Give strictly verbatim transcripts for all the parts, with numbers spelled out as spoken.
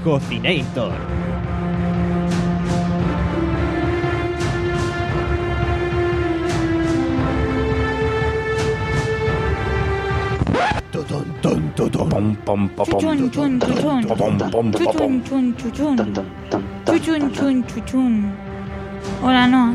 Cocinator. Pom, pom, pom, Chuchun, chun, chuchun. pom, pom, pom, Chuchun, chun, chuchun. Tan, tan, tan, tan, Chuchun, tan. chun, chuchun. Hola, no.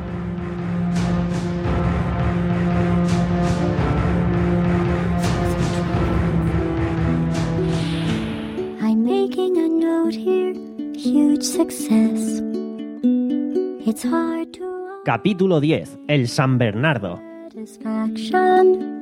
I'm making a note here, huge success. It's hard to Capítulo diez. El San Bernardo. satisfaction.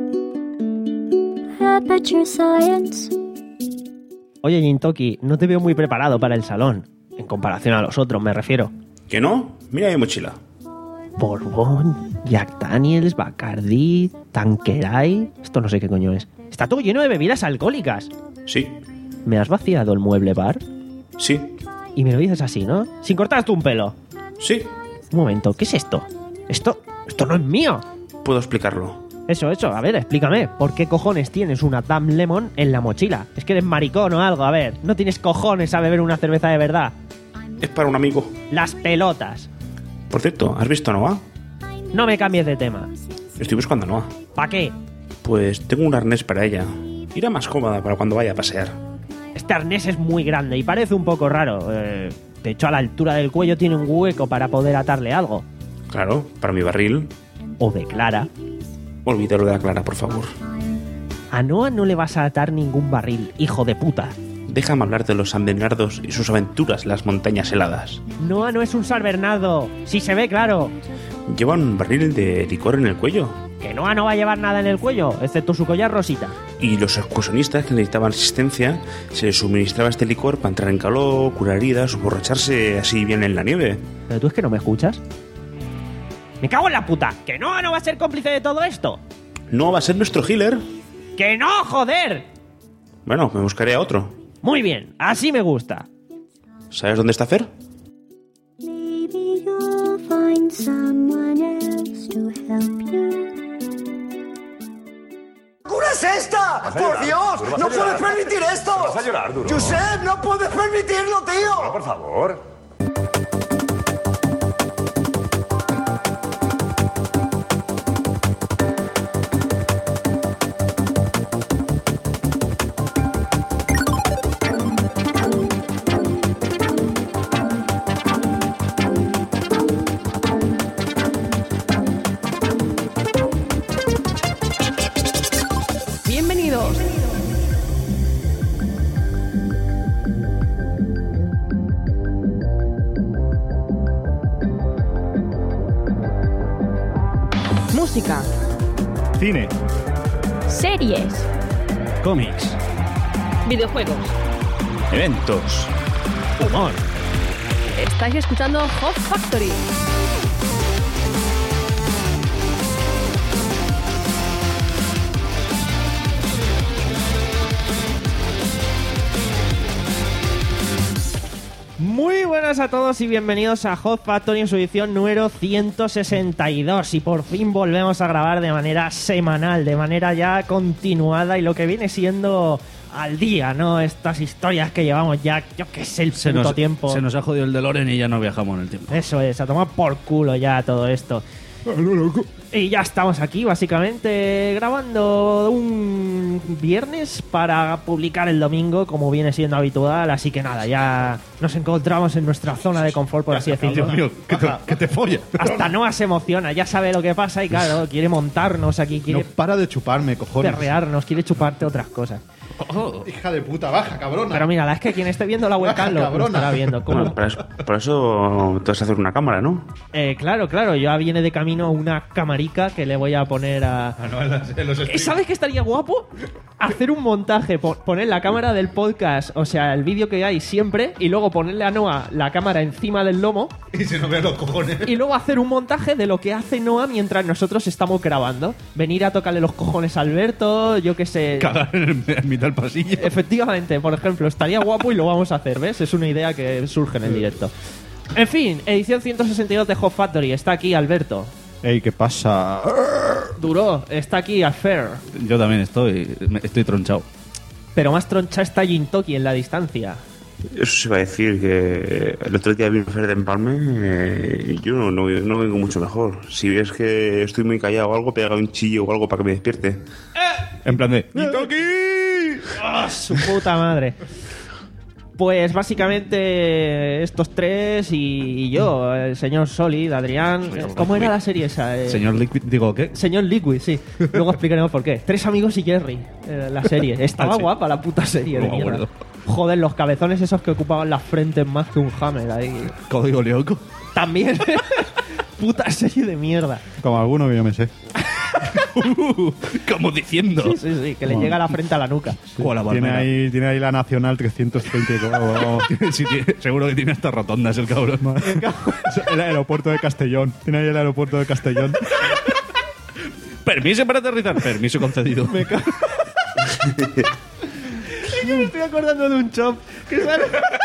Aperture science. Oye, Jintoki, no te veo muy preparado para el salón. En comparación a los otros, me refiero. ¿Que no? Mira mi mochila. Borbón, Jack Daniels, Bacardi, Tanqueray... Esto no sé qué coño es. Está todo lleno de bebidas alcohólicas. Sí, ¿Me has vaciado el mueble bar? sí, Y me lo dices así, ¿no? Sin cortarte un pelo. sí. Un momento, ¿qué es esto? Esto... Esto no es mío. Puedo explicarlo. Eso, eso, a ver, explícame. ¿Por qué cojones tienes una Dam Lemon en la mochila? ¿Es que eres maricón o algo? A ver, ¿no tienes cojones a beber una cerveza de verdad? Es para un amigo. Las pelotas. Por cierto, ¿has visto a Noah? No me cambies de tema. Estoy buscando a Noah. ¿Para qué? Pues tengo un arnés para ella. Irá más cómoda para cuando vaya a pasear. Este arnés es muy grande y parece un poco raro. Eh, de hecho, a la altura del cuello tiene un hueco para poder atarle algo. Claro, para mi barril. O de Clara. Olvídalo de la Clara, por favor. A Noah no le vas a atar ningún barril, hijo de puta. Déjame hablar de los San Bernardos y sus aventuras en las montañas heladas. Noah no es un San Bernardo. Sí se ve, claro. Lleva un barril de licor en el cuello. Que Noah no va a llevar nada en el cuello, excepto su collar rosita. Y los excursionistas que necesitaban asistencia se les suministraba este licor para entrar en calor, curar heridas o borracharse así bien en la nieve. ¿Pero tú es que no me escuchas? ¡Me cago en la puta! ¿Que Noah no va a ser cómplice de todo esto? ¿No va a ser nuestro healer? ¡Que no, joder! Bueno, me buscaré a otro. Muy bien, así me gusta. ¿Sabes dónde está Fer? Maybe you'll find someone else to help you. ¿Qué locura es esta? Vas a ¡Por llorar, Dios! Duro, vas ¡No a llorar. puedes permitir esto! Vas a llorar, Duro. ¡Josep, no puedes permitirlo, tío! No, por favor. Bienvenidos. Música, Cine, Series. cómics, videojuegos. eventos. Humor. Estáis escuchando Hot Factory. Muy buenas a todos y bienvenidos a Hot Factory en su edición número ciento sesenta y dos. Y por fin volvemos a grabar de manera semanal, de manera ya continuada y lo que viene siendo al día, ¿no? Estas historias que llevamos ya, yo qué sé, el Se puto nos, tiempo. se nos ha jodido el DeLorean y ya no viajamos en el tiempo. Eso es, a tomar por culo ya todo esto. Y ya estamos aquí, básicamente, grabando un viernes para publicar el domingo, como viene siendo habitual. Así que nada, ya nos encontramos en nuestra zona de confort, por así decirlo. Dios mío, que te, que te folla. Hasta Noah se emociona, ya sabe lo que pasa y claro, quiere montarnos aquí, No quiere para de chuparme, cojones. perrearnos, quiere chuparte otras cosas. Hija de puta, baja, cabrona. Pero mira, la es que quien esté viendo la webcam lo, lo Cabrona. estará viendo. ¿Cómo? Bueno, para eso, por eso te vas a hacer una cámara, ¿no? Eh, claro, claro, ya viene de camino una camarica que le voy a poner a... Ah, no, en las- en los Eh, streams. ¿Sabes qué estaría guapo? Hacer un montaje, po- poner la cámara del podcast, o sea, el vídeo que hay siempre, y luego ponerle a Noah la cámara encima del lomo, Y se nos vean los cojones. y luego hacer un montaje de lo que hace Noah mientras nosotros estamos grabando. Venir a tocarle los cojones a Alberto, yo qué sé. Cagar en, el, en mitad del pasillo. Efectivamente, por ejemplo, estaría guapo y lo vamos a hacer, ¿ves? Es una idea que surge en el directo. En fin, edición ciento sesenta y dos de Hot Factory. Está aquí Alberto. Ey, ¿qué pasa? Duró, está aquí Afer. Yo también estoy, me- estoy tronchado. Pero más troncha está Jintoki en la distancia. Eso se va a decir que el otro día vi una oferta en Palme eh, y yo no, no, no vengo mucho mejor. Si ves que estoy muy callado o algo, pega un chillo o algo para que me despierte. En plan de... ¡Nitoki! ¡Ah, su puta madre! Pues básicamente estos tres y, y yo, el señor Solid, Adrián... ¿Cómo era la serie esa? Eh, Señor Liquid, digo, ¿qué? Señor Liquid, sí. Luego explicaremos por qué. Tres amigos y Jerry, eh, la serie. Estaba Ah, sí. guapa la puta serie No de me mierda. acuerdo. Joder, los cabezones esos que ocupaban las frentes más que un Hammer ahí. Código Lyoko. También. Puta serie de mierda. Como alguno que yo me sé. Como diciendo. Sí, sí, sí, que le llega la frente a la nuca. Joder, la Tiene palmera. ahí, tiene ahí la Nacional trescientos treinta y dos. Sí, tiene- seguro que tiene hasta rotondas el cabrón. El aeropuerto de Castellón. Tiene ahí el aeropuerto de Castellón. Permiso para aterrizar. Permiso concedido. Me cago. Es que me estoy acordando de un chop que sale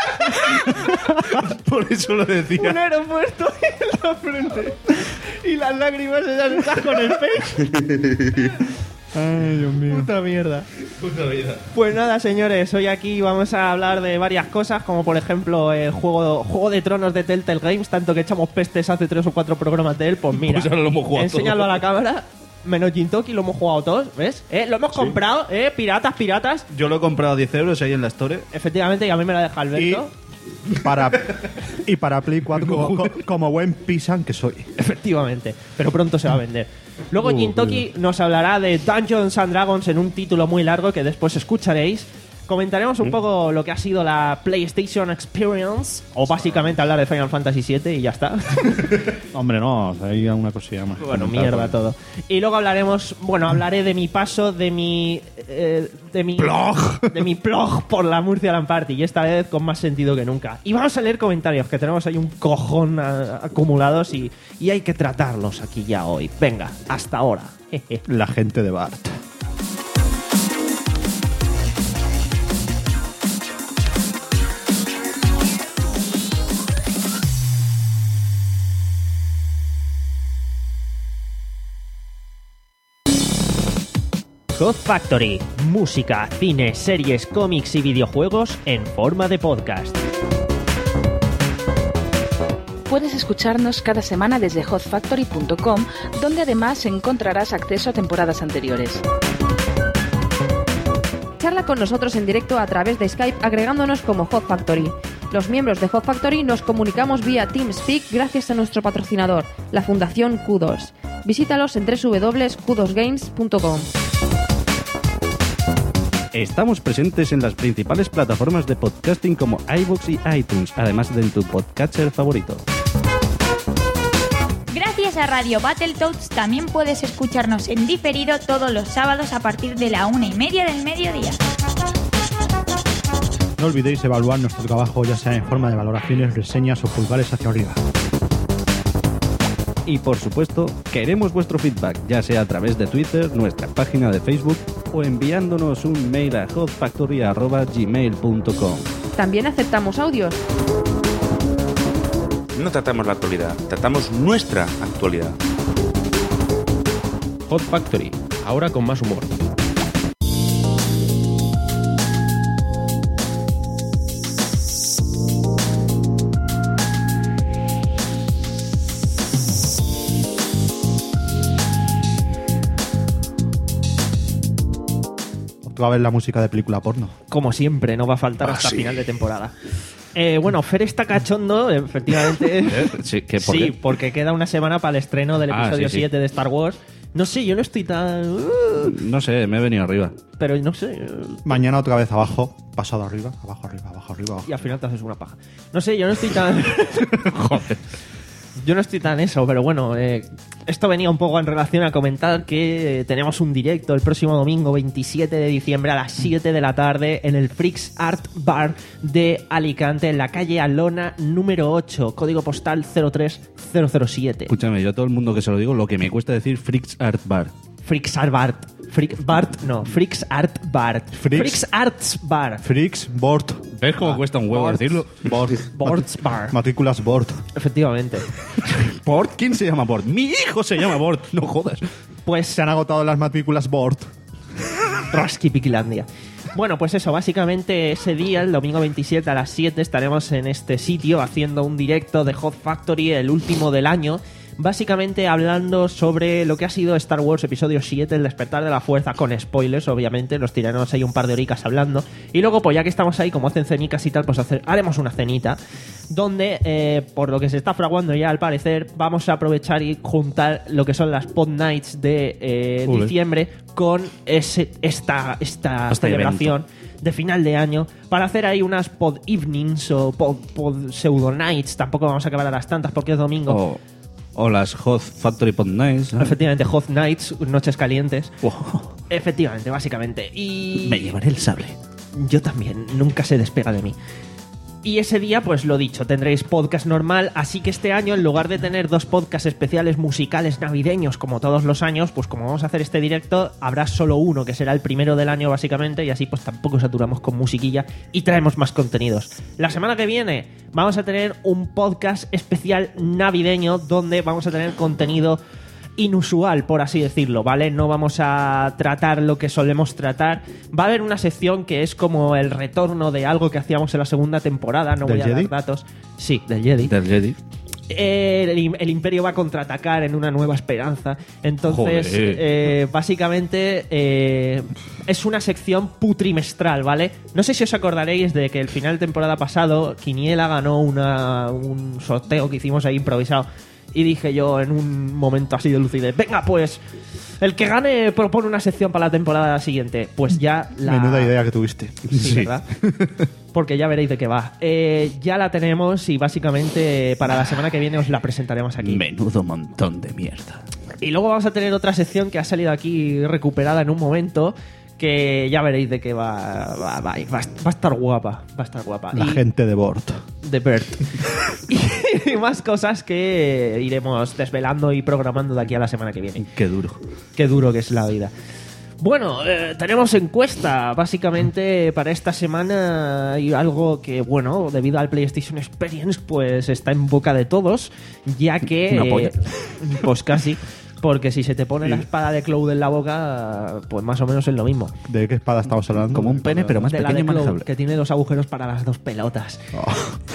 Por eso lo decía. un aeropuerto en la frente y las lágrimas esas están con el face. Ay, Dios mío. Puta mierda. Pues nada, señores, hoy aquí vamos a hablar de varias cosas, como por ejemplo el juego, juego de tronos de Telltale Games, tanto que echamos pestes hace tres o cuatro programas de él, pues mira, Pues ahora lo hemos jugado enséñalo todo. a la cámara. Menos Jintoki, lo hemos jugado todos, ¿ves? ¿Eh? Lo hemos comprado, ¿eh? Piratas, piratas. Yo lo he comprado a diez euros ahí en la Store. Efectivamente, y a mí me la deja Alberto. Para, y para Play cuatro, como, co- como buen pisan que soy. Efectivamente, pero pronto se va a vender. Luego Uh, Jintoki nos hablará de Dungeons and Dragons en un título muy largo que después escucharéis. Comentaremos un poco lo que ha sido la PlayStation Experience, o básicamente hablar de Final Fantasy siete y ya está. Hombre, no, hay una cosilla más. Bueno, Comentar, mierda pues. todo. Y luego hablaremos, bueno, hablaré de mi paso, de mi... eh, de mi... Plog. De mi plog por la Murcia Land Party, y esta vez con más sentido que nunca. Y vamos a leer comentarios, que tenemos ahí un cojón a- acumulados y, y hay que tratarlos aquí ya hoy. Venga, hasta ahora. Jeje. La gente de Bart. Hot Factory, música, cine, series, cómics y videojuegos en forma de podcast. Puedes escucharnos cada semana desde hot factory punto com, donde además encontrarás acceso a temporadas anteriores. Charla con nosotros en directo a través de Skype agregándonos como Hot Factory. Los miembros de Hot Factory nos comunicamos vía TeamSpeak gracias a nuestro patrocinador, la Fundación Q dos. Visítalos en doble u doble u doble u punto q dos games punto com. Estamos presentes en las principales plataformas de podcasting como iVoox y iTunes, además de en tu podcatcher favorito. Gracias a Radio Battletoads también puedes escucharnos en diferido todos los sábados a partir de la una y media del mediodía. No olvidéis evaluar nuestro trabajo, ya sea en forma de valoraciones, reseñas o pulgares hacia arriba. Y por supuesto, queremos vuestro feedback, ya sea a través de Twitter, nuestra página de Facebook o enviándonos un mail a hot factory arroba gmail punto com. También aceptamos audios. No tratamos la actualidad, tratamos nuestra actualidad. Hot Factory, ahora con más humor. Otra vez la música de película porno. Como siempre, no va a faltar Ah, hasta sí. final de temporada. Eh, bueno, Fer está cachondo, efectivamente. ¿Eh? Sí, ¿qué, por Sí, qué? porque queda una semana para el estreno del Ah, episodio sí, sí. siete de Star Wars. No sé, yo no estoy tan... uh, No sé, me he venido arriba. pero no sé... Mañana otra vez abajo, pasado arriba, abajo arriba, abajo arriba, abajo. Y al final te haces una paja. No sé, yo no estoy tan... Joder. Yo no estoy tan eso, pero bueno, eh, esto venía un poco en relación a comentar que eh, tenemos un directo el próximo domingo veintisiete de diciembre a las siete de la tarde en el Freaks Art Bar de Alicante, en la calle Alona número ocho, código postal cero tres cero cero siete. Escúchame, yo a todo el mundo que se lo digo, lo que me cuesta decir Freaks Art Bar. Freaks Art Bar. Freak Bart, no, Freaks Art Bar. Freaks- Freaks Arts Bar. Freaks, board. ¿Ves cómo cuesta un huevo Boards. decirlo? Board. Boards Bar. Matrículas board. Efectivamente. ¿Bort? ¿Quién se llama Bort? ¡Mi hijo se llama Bort! No jodas. Pues Se han agotado las matrículas board. Rasky Piquilandia. Bueno, pues eso, básicamente ese día, el domingo veintisiete a las siete, estaremos en este sitio haciendo un directo de Hot Factory, el último del año, básicamente hablando sobre lo que ha sido Star Wars Episodio siete, el despertar de la fuerza, con spoilers, obviamente, nos tiraremos ahí un par de horicas hablando, y luego, pues ya que estamos ahí, como hacen cenicas y tal, pues hacer, haremos una cenita, donde, eh, por lo que se está fraguando ya al parecer, vamos a aprovechar y juntar lo que son las Pod Nights de eh, diciembre con ese, esta, esta Este celebración de final de año, para hacer ahí unas Pod Evenings o Pod, pod Pseudo Nights. Tampoco vamos a acabar a las tantas porque es domingo. O, o las Hot Factory Pod Nights. ¿no? Efectivamente, Hot Nights, noches calientes. Wow. Efectivamente, básicamente. Y Me llevaré el sable. yo también, nunca se despega de mí. Y ese día, pues lo dicho, tendréis podcast normal, así que este año, en lugar de tener dos podcasts especiales musicales navideños como todos los años, pues como vamos a hacer este directo, habrá solo uno, que será el primero del año básicamente, y así pues tampoco saturamos con musiquilla y traemos más contenidos. La semana que viene vamos a tener un podcast especial navideño donde vamos a tener contenido inusual, por así decirlo, ¿vale? No vamos a tratar lo que solemos tratar. Va a haber una sección que es como el retorno de algo que hacíamos en la segunda temporada, no voy a Jedi? dar datos. Sí, del Jedi. Del Jedi. Eh, el, el Imperio va a contraatacar en una nueva esperanza. Entonces, Joder. eh, básicamente eh, es una sección putrimestral, ¿vale? No sé si os acordaréis de que el final de temporada pasado Quiniela ganó una, un sorteo que hicimos ahí improvisado. Y dije yo en un momento así de lucidez, venga pues, el que gane propone una sección para la temporada siguiente. Pues ya la... Menuda idea que tuviste. Sí, Sí. ¿verdad? Porque ya veréis de qué va. Eh, ya la tenemos y básicamente para la semana que viene os la presentaremos aquí. Menudo montón de mierda. Y luego vamos a tener otra sección que ha salido aquí recuperada en un momento, que ya veréis de qué va. Va, va, va, va a estar guapa. Va a estar guapa. La Y- gente de Bort. de Bert. Y más cosas que iremos desvelando y programando de aquí a la semana que viene. Qué duro. Qué duro que es la vida. Bueno, eh, tenemos encuesta básicamente para esta semana, y algo que, bueno, debido al PlayStation Experience, pues está en boca de todos, ya que... Una polla. eh, pues casi, porque si se te pone la espada de Cloud en la boca, pues más o menos es lo mismo. ¿De qué espada estamos hablando? Como un pene, pero más De la pequeño de y Cloud, manejable. que tiene dos agujeros para las dos pelotas. Oh.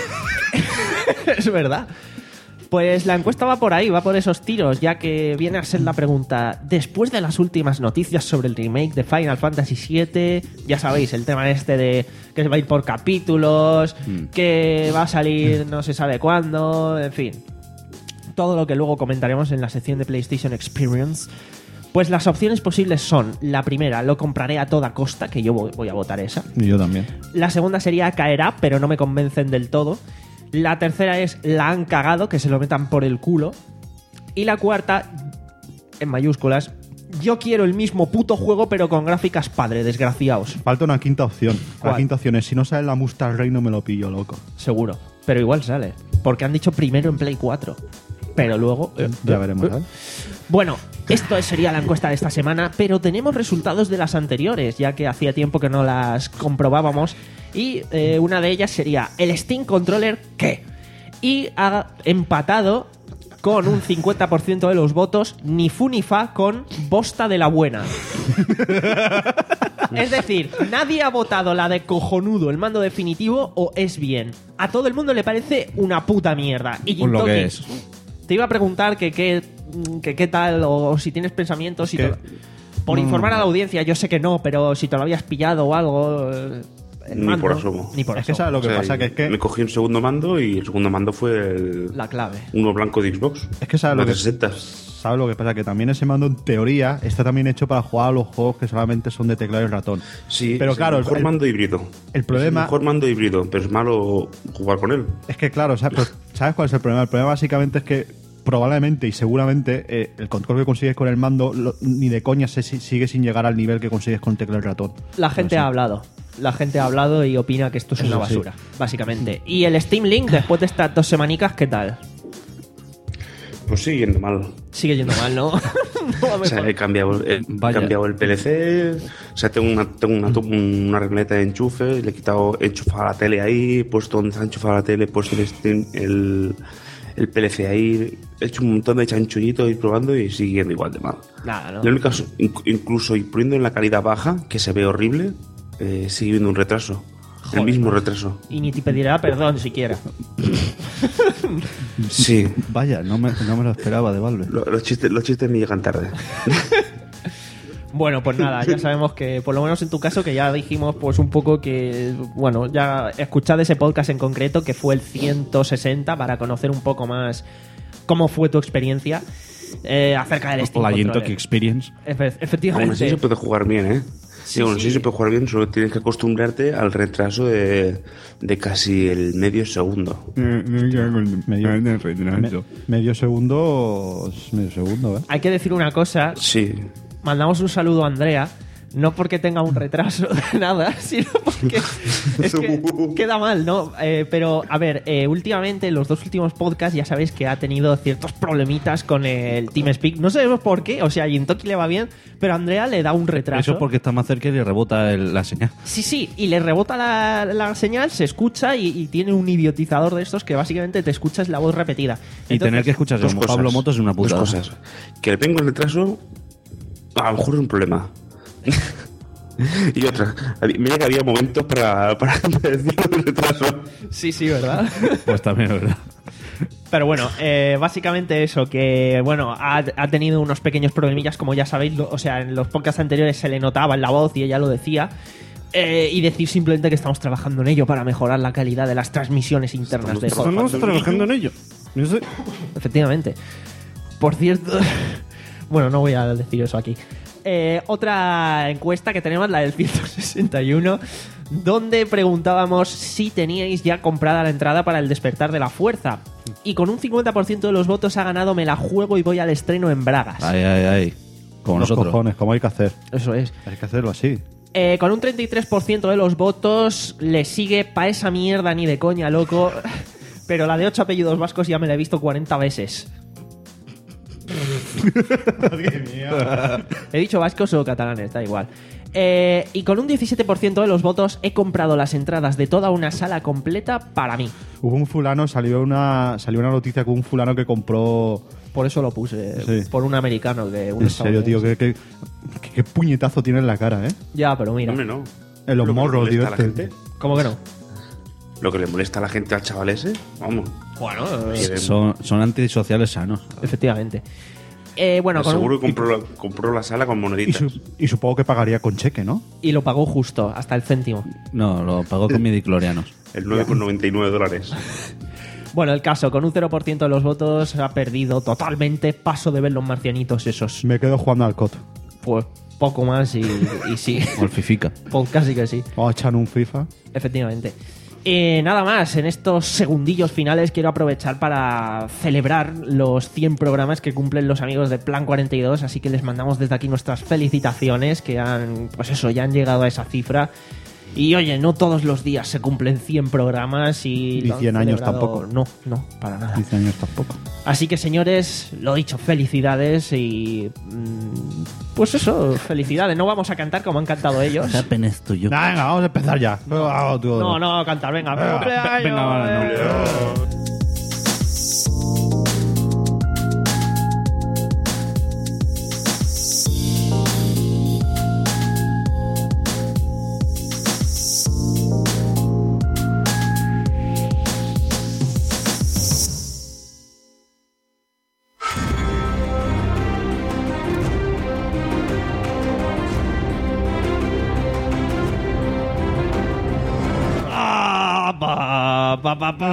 Es verdad. Pues la encuesta va por ahí, va por esos tiros, ya que viene a ser la pregunta: después de las últimas noticias sobre el remake de Final Fantasy siete, ya sabéis, el tema este de que va a ir por capítulos, Mm. que va a salir no se sabe cuándo, en fin, todo lo que luego comentaremos en la sección de PlayStation Experience. Pues las opciones posibles son: la primera, lo compraré a toda costa, que yo voy, voy a votar esa. Y yo también. La segunda sería caerá, pero no me convencen del todo. La tercera es la han cagado, que se lo metan por el culo. Y la cuarta, en mayúsculas, yo quiero el mismo puto juego pero con gráficas padre, desgraciaos. Falta una quinta opción. ¿Cuál? La quinta opción es: si no sale la Mustang Rey, no me lo pillo, loco. Seguro. Pero igual sale. Porque han dicho primero en Play cuatro. Pero luego... eh, Ya veremos, ¿eh? Bueno, esto sería la encuesta de esta semana, pero tenemos resultados de las anteriores, ya que hacía tiempo que no las comprobábamos. Y eh, una de ellas sería el Steam Controller, ¿qué? Y ha empatado con un cincuenta por ciento de los votos, ni fu ni fa, con bosta de la buena. Es decir, nadie ha votado la de cojonudo, el mando definitivo, o es bien. A todo el mundo le parece una puta mierda. Y Por lo Gintoki, que es. te iba a preguntar que qué que qué tal, o, si tienes pensamientos, si Que- te- por Mm. informar a la audiencia, yo sé que no, pero si te lo habías pillado o algo... eh, el Ni mando, por asomo. Ni por Es que asomo. sabes lo que O sea, pasa, que es que... Me cogí un segundo mando y el segundo mando fue el, La clave. uno blanco de Xbox. Es que sabes lo que, trescientos sesenta. ¿sabes lo que pasa? Que también ese mando, en teoría, está también hecho para jugar a los juegos que solamente son de teclado y ratón. Sí, Pero es claro, el mejor el- mando híbrido. el problema- Es el mejor mando híbrido, pero es malo jugar con él. Es que, claro, ¿sabes, Pues, ¿sabes cuál es el problema? El problema básicamente es que probablemente y seguramente eh, el control que consigues con el mando lo- ni de coña se si- sigue sin llegar al nivel que consigues con teclado y ratón. La gente No sé. ha hablado. La gente ha hablado y opina que esto es Eso una sí. basura, básicamente. Y el Steam Link, después de estas dos semanicas, ¿qué tal? Pues sigue yendo mal. Sigue yendo mal, ¿no? No va O sea, mejor. he cambiado, he Vaya. cambiado el P L C, o sea, tengo una, tengo una, una regleta de enchufe, le he quitado, he enchufado la tele ahí, he puesto donde está enchufada la tele, he puesto el, Steam- el, el P L C ahí, he hecho un montón de chanchullitos y probando y sigue yendo igual de mal. Nada, ¿no? La única, inc- incluso y poniendo en la calidad baja, que se ve horrible, eh, sigue viendo un retraso. Joder. El mismo retraso. Y ni te pedirá perdón siquiera. Sí. Vaya, no me, no me lo esperaba de Valve. Lo- Los chistes, los chistes me llegan tarde. Bueno, pues nada, ya sabemos que, por lo menos en tu caso, que ya dijimos pues un poco que, bueno, ya escuchad ese podcast en concreto, que fue el ciento sesenta, para conocer un poco más cómo fue tu experiencia eh, acerca del Steam La Controller. Jintoki Experience. Efe- efectivamente. Aún así se puede jugar bien, ¿eh? Sí, aún así sí. se puede jugar bien, solo tienes que acostumbrarte al retraso de, de casi el medio segundo. Medio, me- medio segundo. Medio segundo, ¿eh? Hay que decir una cosa. Sí. Mandamos un saludo a Andrea. No porque tenga un retraso de nada, sino porque es que queda mal, ¿no? Eh, pero, a ver, eh, últimamente, en los dos últimos podcasts, ya sabéis que ha tenido ciertos problemitas con el TeamSpeak. No sabemos por qué, o sea, a Jintoki le va bien, pero a Andrea le da un retraso. Eso es porque está más cerca y le rebota el- la señal. Sí, sí, y le rebota la, la señal, se escucha y, y tiene un idiotizador de estos que básicamente te escuchas la voz repetida. Y Entonces, tener que escuchar Dos como cosas. Pablo Motos es una Dos putada. cosas. Que le vengo el retraso, a lo mejor es un problema. Y otra, mira que había momentos para, para decir el retraso. Sí, sí, ¿verdad? Pues también es verdad. Pero bueno, eh, básicamente eso, que bueno, ha, ha tenido unos pequeños problemillas, como ya sabéis, lo- o sea, en los podcasts anteriores se le notaba en la voz y ella lo decía. Eh, y decir simplemente que estamos trabajando en ello para mejorar la calidad de las transmisiones internas de Estamos trabajando en ello. Yo sé. Efectivamente. Por cierto, bueno, no voy a decir eso aquí. Eh, otra encuesta que tenemos, la del ciento sesenta y uno, donde preguntábamos si teníais ya comprada la entrada para el Despertar de la Fuerza. Y con un cincuenta por ciento de los votos ha ganado Me la juego y voy al estreno en Bragas. Ay, ay, ay. Como Los nosotros. cojones, como hay que hacer. Eso es. Hay que hacerlo así. Eh, con un treinta y tres por ciento de los votos le sigue Pa' esa mierda ni de coña, loco. Pero la de ocho apellidos vascos ya me la he visto cuarenta veces. He dicho vascos o catalanes, da igual. Eh, y con un diecisiete por ciento de los votos he comprado las entradas de toda una sala completa para mí. Hubo un fulano, salió una, salió una noticia con un fulano que compró. Por eso lo puse, Sí. por un americano de un En serio, tío, qué, qué, qué- qué puñetazo tiene en la cara, ¿eh? Ya, pero mira. Hombre, no. En los Lo que morros, le molesta a la directo. gente, ¿Cómo que no? Lo que le molesta a la gente al chaval ese, vamos. Bueno, Sí, Son, son antisociales sanos. efectivamente. Eh, bueno, con un- seguro que compró, la- compró la sala con Y, moneditas. su- y supongo que pagaría con cheque, ¿no? y lo pagó justo, hasta el céntimo. No, lo pagó con midiclorianos. El nueve con noventa y nueve dólares. Bueno, el caso, con un cero por ciento de los votos ha perdido totalmente. Paso de ver los marcianitos esos. Me quedo jugando al C O T. Pues poco más y, y sí. O el Fifica. Pues casi que sí, Vamos a echar un FIFA. efectivamente. Eh, nada más, en estos segundillos finales quiero aprovechar para celebrar los cien programas que cumplen los amigos de Plan cuarenta y dos, así que les mandamos desde aquí nuestras felicitaciones, que han, pues eso, ya han llegado a esa cifra. Y oye, no todos los días se cumplen cien programas y... Y lo han cien años celebrado- tampoco. No, no, para nada. quince años tampoco. Así que señores, lo dicho, felicidades y... mm, pues eso, felicidades. No vamos a cantar como han cantado ellos. Apenas tuyo. Nah, venga, vamos a empezar ya. Ah, tú- No, no, cantar, venga. Venga, cumpleaños, venga, vale, no. eh. Ah, ba, ba, ba, ba,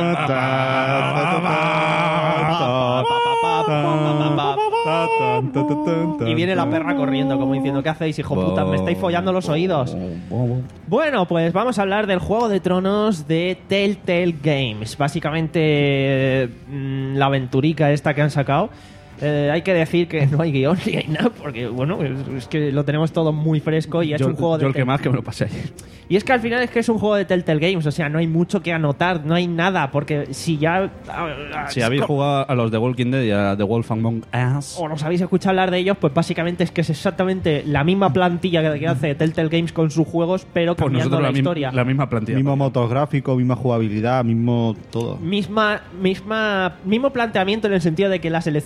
Y viene la perra corriendo como diciendo, ¿qué hacéis, hijo puta? ¿Me estáis follando los oídos? Bueno, pues vamos a hablar del Juego de Tronos de Telltale Games. Básicamente mm, la aventurica esta que han sacado. Eh, hay que decir que no hay guión ni hay nada, porque bueno, es, es que lo tenemos todo muy fresco y es Yo, un juego de... yo el que Tell- más que me lo pasé ayer. Y es que al final es que es un juego de Telltale Games, o sea, no hay mucho que anotar, no hay nada, porque si ya... Si habéis jugado a los de Walking Dead y a The Wolf Among Us, o nos habéis escuchado hablar de ellos, pues básicamente es que es exactamente la misma plantilla que, que hace Telltale Games con sus juegos, pero pues cambiando nosotros la, la, mi- historia. la misma plantilla. Mismo motor gráfico, misma jugabilidad, mismo todo. Misma, misma, mismo planteamiento en el sentido de que las elecciones que hagas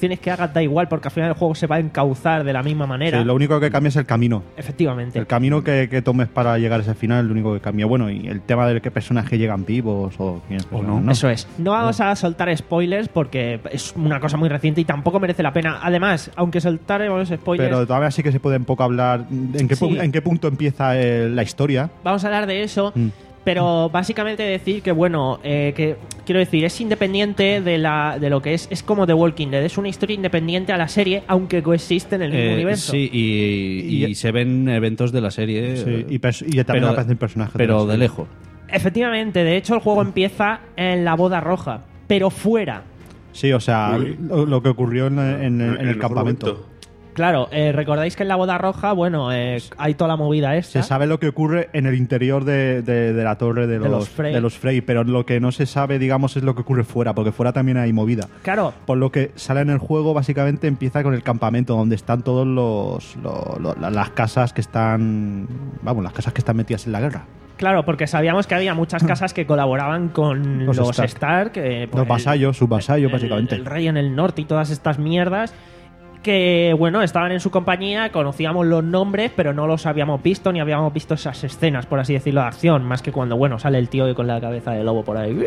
hagas da igual, porque al final el juego se va a encauzar de la misma manera. Sí, lo único que cambia es el camino. Efectivamente. El camino que, que tomes para llegar a ese final es lo único que cambia. Bueno, y el tema de qué personajes llegan vivos o quiénes O no. Eso es. No vamos a soltar spoilers porque es una cosa muy reciente y tampoco merece la pena. Además, aunque soltaremos spoilers... Pero todavía sí que se puede un poco hablar en qué, Sí. pu- en qué punto empieza eh, la historia. Vamos a hablar de eso, Mm. pero básicamente decir que, bueno, eh, que quiero decir, es independiente de la de lo que es. Es como The Walking Dead. Es una historia independiente a la serie, aunque coexiste en el mismo Eh, universo. Sí, y, y Y- se ven eventos de la serie. Sí, y, pers- y también pero- aparecen personajes. Pero la de serie. lejos. Efectivamente, de hecho el juego empieza en la boda roja, pero fuera. Sí, o sea, Uy. lo, lo que ocurrió en, en- en el mejor campamento. momento. Claro, eh, recordáis que en la boda roja, bueno, eh, hay toda la movida esta. Se sabe lo que ocurre en el interior de, de- de la torre de los, los Frey. de los Frey, pero lo que no se sabe, digamos, es lo que ocurre fuera, porque fuera también hay movida. Claro, Por lo que sale en el juego, básicamente empieza con el campamento, donde están todos los, lo- lo- la- las casas que están, vamos, las casas que están metidas en la guerra. claro, porque sabíamos que había muchas casas que colaboraban con los, Los Stark, Stark. eh, pues Los el- vasallos, sus vasallos, el- básicamente. El rey en el norte y todas estas mierdas que, bueno, estaban en su compañía, conocíamos los nombres, pero no los habíamos visto ni habíamos visto esas escenas, por así decirlo, de acción, más que cuando, bueno, sale el tío con la cabeza de lobo por ahí.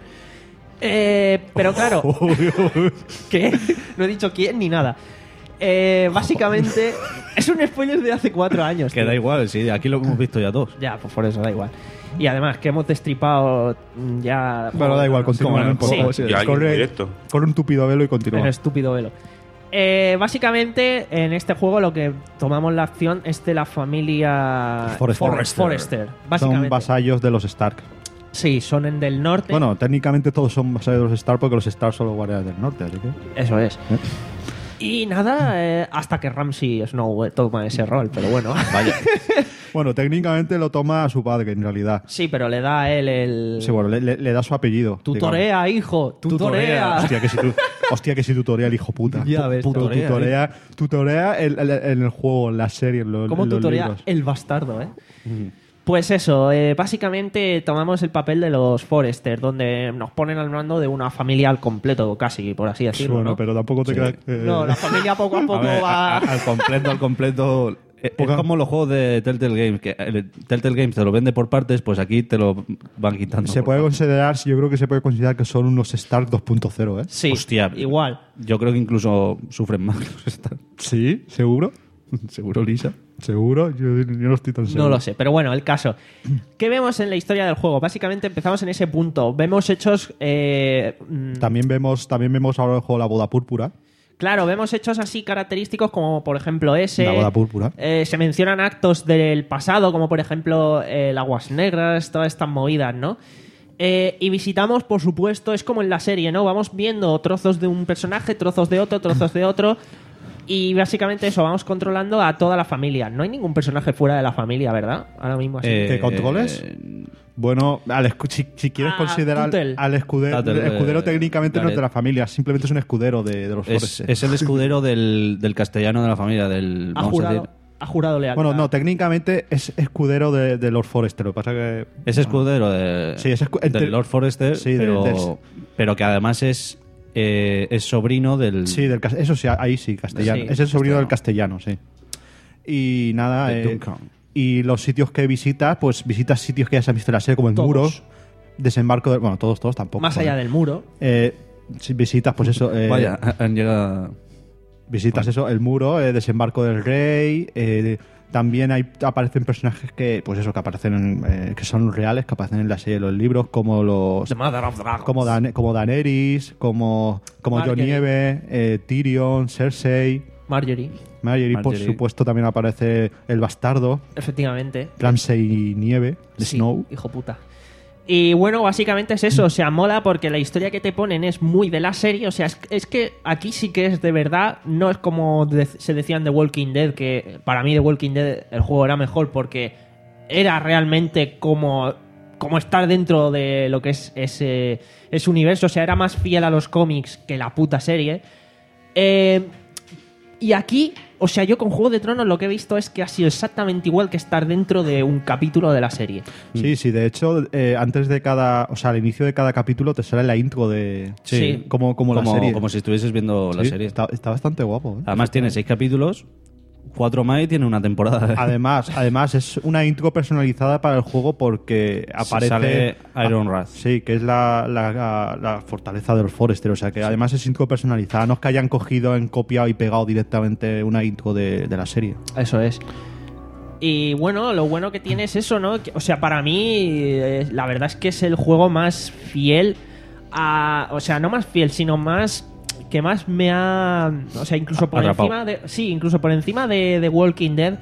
Eh, pero claro, ¿qué? No he dicho quién ni nada. Eh, básicamente, es un spoiler de hace cuatro años. Que tío. da igual, sí, aquí lo hemos visto ya todos. Ya, pues por eso da igual. Y además, que hemos destripado mm, ya... Bueno, da igual, continúa. Como- un poco. sí, Y alguien en corre, directo. corre un tupido velo y el continúa. estúpido velo. Eh, básicamente, en este juego lo que tomamos la acción es de la familia Forrester. For- Forrester. Son Básicamente. vasallos de los Stark. Sí, son en del norte. Bueno, técnicamente todos son vasallos de los Stark porque los Stark son los guardianes del norte, así que... Eso es. ¿Eh? Y nada, eh, hasta que Ramsay Snow eh, toma ese rol, pero bueno. Vaya. Bueno, técnicamente lo toma a su padre, en realidad. Sí, pero le da a él el... Sí, bueno, le, le- le da su apellido. Tutorea, hijo, tutorea. Hostia, que si, tu, hostia, que si tutorea el hijo puta. Ya ves, Puto tutorea, tutorea, tutorea el- el- en el juego, en la serie, en, lo- ¿Cómo en los tutorea libros. el bastardo, eh? Pues eso, eh, básicamente tomamos el papel de los Forrester, donde nos ponen al mando de una familia al completo, casi, por así decirlo. Bueno, ¿no? pero tampoco te Sí. creas que... No, la familia poco a poco A ver, va... a- a- al completo, al completo. Es es como los juegos de Telltale Games, que el Telltale Games te lo vende por partes, pues aquí te lo van quitando. Se por puede partes. considerar, yo creo que se puede considerar que son unos Stark dos punto cero, ¿eh? Sí, Hostia. igual. Yo creo que incluso sufren más que los Stark. ¿Sí? ¿Seguro? ¿Seguro, Lisa? ¿Seguro? Yo, yo no estoy tan seguro. No lo sé, pero bueno, el caso. ¿Qué vemos en la historia del juego? Básicamente empezamos en ese punto. Vemos hechos... eh, mm, También vemos, también vemos ahora el juego La Boda Púrpura. Claro, vemos hechos así característicos como por ejemplo ese. La boda púrpura. Eh, se mencionan actos del pasado como por ejemplo eh, el Aguas Negras, todas estas movidas, ¿no? Eh, y visitamos, por supuesto, es como en la serie, ¿no? Vamos viendo trozos de un personaje, trozos de otro, trozos de otro. Y básicamente eso, vamos controlando a toda la familia. No hay ningún personaje fuera de la familia, ¿verdad? Ahora mismo así. Eh, ¿Qué controles? Bueno, al escu- si, si quieres Ah, considerar Tutel. al escudero, Tutel, el escudero eh, técnicamente no es de Gareth. la familia, simplemente es un escudero de, de los Es, Forrester. es el escudero del, del castellano de la familia, del... ha, vamos a jurado, decir, ha jurado lealtad. Bueno, no, técnicamente es escudero de, de Lord Forrester. Lo que pasa que. es escudero de, Sí, es escu- del entre- Lord Forrester, Sí, de- pero, del- pero que además es, eh, es sobrino del... Sí, del, cas- eso sí, ahí sí, castellano. Sí, es el sobrino del castellano, sí. Y nada, De eh, Duncan. y los sitios que visitas, pues visitas sitios que ya se han visto en la serie, como en Todos. muros, desembarco de. Bueno, todos, todos tampoco. Más allá joder. del muro. Eh, si visitas, pues eso. eh, Vaya, han llegado... Visitas eso, el muro, eh, desembarco del rey. eh, también hay, aparecen personajes que, pues eso, que aparecen, en, eh, que son reales, que aparecen en la serie de los libros, como los, The Mother of Dragons. como, Dan, como Daenerys, como, como Jon Marjorie. Nieve, eh, Tyrion, Cersei, Marjorie, Marjorie, por Marjorie. supuesto, también aparece el bastardo, efectivamente. Ramsay Nieve, de Sí, Snow. hijo puta. Y bueno, básicamente es eso, o sea, mola porque la historia que te ponen es muy de la serie, o sea, es, es que aquí sí que es de verdad, no es como de- se decían de Walking Dead, que para mí de Walking Dead el juego era mejor porque era realmente como, como estar dentro de lo que es ese, ese universo, o sea, era más fiel a los cómics que la puta serie. Eh, Y aquí, o sea, yo con Juego de Tronos lo que he visto es que ha sido exactamente igual que estar dentro de un capítulo de la serie. Sí, sí, de hecho, eh, antes de cada, o sea, al inicio de cada capítulo te sale la intro de... Sí. Como, como, la como, serie. como si estuvieses viendo la Sí, serie. Está, está bastante guapo. ¿eh? Además tiene seis capítulos, cuatro más y tiene una temporada. Además, además es una intro personalizada para el juego porque aparece... Sale Iron Wrath. Sí, que es la, la, la, la fortaleza del Forester. O sea, que además es intro personalizada. No es que hayan cogido, en copiado y pegado directamente una intro de, de la serie. Eso es. Y bueno, lo bueno que tiene es eso, ¿no? Que- O sea, para mí, eh, la verdad es que es el juego más fiel a... O sea, no más fiel, sino más... Que más me ha... O sea, incluso por Atrapado. encima de... Sí, incluso por encima de The Walking Dead.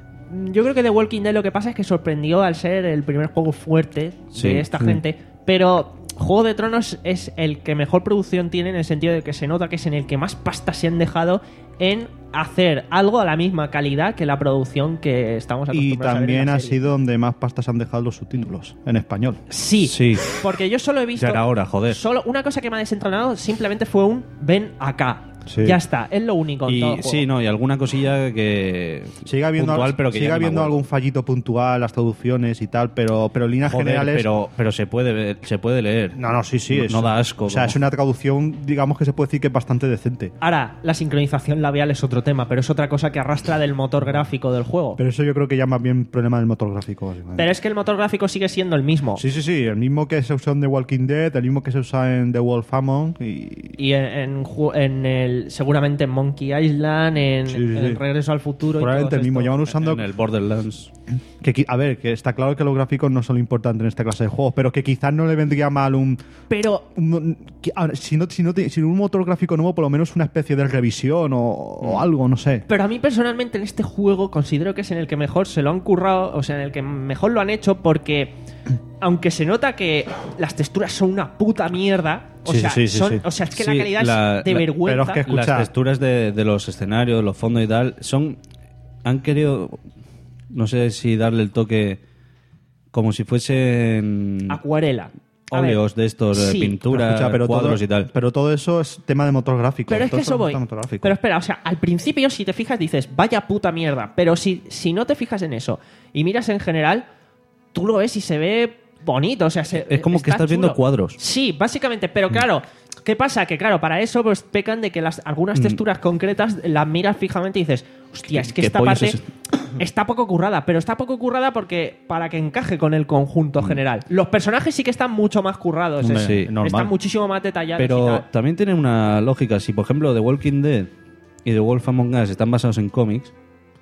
Yo creo que The Walking Dead lo que pasa es que sorprendió al ser el primer juego fuerte Sí. de esta Mm. gente. Pero Juego de Tronos es el que mejor producción tiene en el sentido de que se nota que es en el que más pasta se han dejado en hacer algo a la misma calidad que la producción que estamos Y acostumbrados a ver en también la ha serie. sido donde más pastas han dejado los subtítulos, en español. Sí, Sí. porque yo solo he visto... Ya era hora, joder. Solo una cosa que me ha desentronado simplemente fue un ven acá. Sí. Ya está, es lo único en todo Y el sí, juego. no, y alguna cosilla que... Sigue habiendo, puntual, pero que sigue ya no me habiendo acuerdo. algún fallito puntual, las traducciones y tal, pero, pero en líneas Joder, generales... pero, pero se puede ver- se puede leer. No, no, sí, sí. No, es- no da asco. O sea, como- es una traducción, digamos que se puede decir que es bastante decente. Ahora, la sincronización labial es otro tema, pero es otra cosa que arrastra del motor gráfico del juego. Pero, Pero eso yo creo que ya más bien problema del motor gráfico, básicamente. es que el motor gráfico sigue siendo el mismo. Sí, sí, sí. El mismo que se usa en The Walking Dead, el mismo que se usa en The Wolf Among y... Y en, en ju- en el seguramente en Monkey Island, en, Sí, sí, en sí. Regreso al Futuro. y Probablemente todos el mismo. estos. Llevan usando... En el Borderlands. Que, qui- a ver, que está claro que los gráficos no son lo importante en esta clase de juegos, pero que quizás no le vendría mal un... Pero un- que- a ver, si, no, si, no te- si un motor gráfico nuevo, por lo menos una especie de revisión o, o algo, no sé. Pero a mí personalmente en este juego considero que es en el que mejor se lo han currado, o sea, en el que mejor lo han hecho porque aunque se nota que las texturas son una puta mierda, o Sí, sea, sí, sí, son- sí. o sea, es que Sí, la calidad la- es de la- vergüenza. pero es que escucha- Las texturas de, de los escenarios, los fondos y tal, son... Han querido... No sé si darle el toque como si fuesen Acuarela. A ver, óleos de estos, de sí, pintura, Escucha, pero cuadros todo, y tal. Pero todo eso es tema de motor gráfico. Pero es Todo que eso voy. tema de motor gráfico. Pero espera, o sea, al principio si te fijas dices, vaya puta mierda, pero si, si no te fijas en eso y miras en general, tú lo ves y se ve bonito, o sea, se- Es como que está estás viendo chulo. cuadros. Sí, básicamente, pero claro, ¿qué pasa? Que claro, para eso pues pecan de que las algunas texturas concretas las miras fijamente y dices, hostia, es que ¿Qué esta pollos parte es esto? está poco currada, pero está poco currada porque para que encaje con el conjunto general. Los personajes sí que están mucho más currados, Hombre, es- sí, normal. están muchísimo más detallados. y Pero tal. también tiene una lógica. Si, por ejemplo, The Walking Dead y The Wolf Among Us están basados en cómics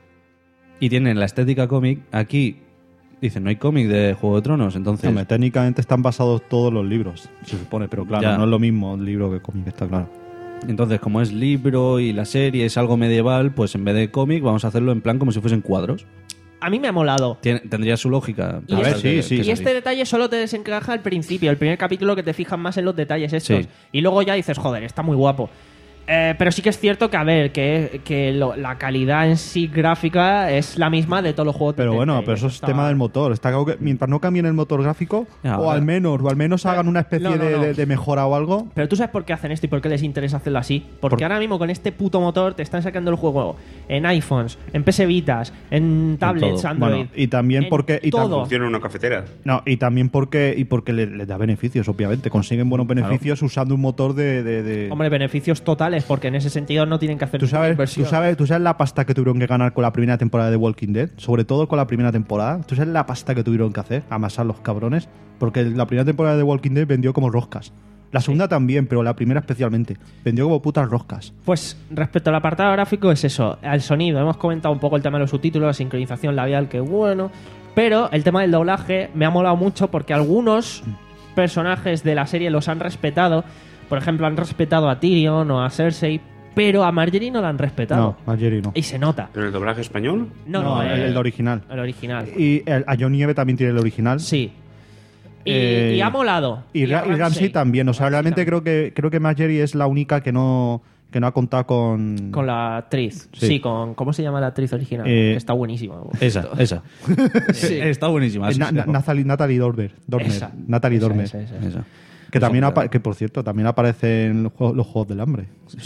y tienen la estética cómic, aquí dicen, no hay cómic de Juego de Tronos, entonces... Hombre, técnicamente están basados todos los libros, se supone, pero claro, Ya. no es lo mismo el libro que cómic, está claro. Entonces, como es libro y la serie es algo medieval, pues en vez de cómic vamos a hacerlo en plan como si fuesen cuadros. A mí me ha molado. Tiene- tendría su lógica. Y, pensar es- que- sí, que y es este así. detalle solo te desencaja al principio, el primer capítulo que te fijas más en los detalles estos. Sí. Y luego ya dices, joder, está muy guapo. Eh, pero sí que es cierto que, a ver, que, que lo- la calidad en sí gráfica es la misma de todos los juegos de Pero bueno, Telltale. pero eso es Está- tema del motor. Está claro que mientras no cambien el motor gráfico, Ya, o ahora- al menos, o al menos hagan una especie no, no, de, no. de- de mejora o algo. Pero tú sabes por qué hacen esto y por qué les interesa hacerlo así. Porque Por- ahora mismo con este puto motor te están sacando el juego en iPhones, en P S Vitas, en tablets, todo. Android. Bueno, y también en porque y tam- todo. Funciona en una cafetera. No, y también porque y porque le- les da beneficios, obviamente. Consiguen buenos beneficios usando un motor de. de- de- Hombre, beneficios totales, porque en ese sentido no tienen que hacer ¿Tú sabes, inversión. tú, sabes, ¿Tú sabes la pasta que tuvieron que ganar con la primera temporada de Walking Dead? Sobre todo con la primera temporada. ¿Tú sabes la pasta que tuvieron que hacer? Amasar los cabrones. Porque la primera temporada de Walking Dead vendió como roscas. La segunda también, pero la primera especialmente. Vendió como putas roscas. Pues respecto al apartado gráfico es eso, al sonido, hemos comentado un poco el tema de los subtítulos, la sincronización labial, que bueno, pero el tema del doblaje me ha molado mucho porque algunos personajes de la serie los han respetado, por ejemplo han respetado a Tyrion o a Cersei, pero a Marjorie no la han respetado. No, Marjorie no. Y se nota. ¿Pero el doblaje español? No, no, No, el, eh, el original. el original. Y el- a John Nieve también tiene el original. Sí. Y, Eh, y ha molado. Y, Ra- a y Ramsey también. O sea, Ramsey realmente también. creo que creo que Marjorie es la única que no que no ha contado con. Con la actriz. Sí, Sí. con... ¿Cómo se llama la actriz original? Eh, Que está buenísima. Esa, esa. Sí. Está buenísima. Eh, sí, Na- sí. Na- Natalie, Natalie Dormer. Dormer. Esa. Natalie Esa, Dormer. esa, esa. Esa. Que también Pues, apa- que por cierto también aparece en los juegos, los Juegos del Hambre. ¿Sí?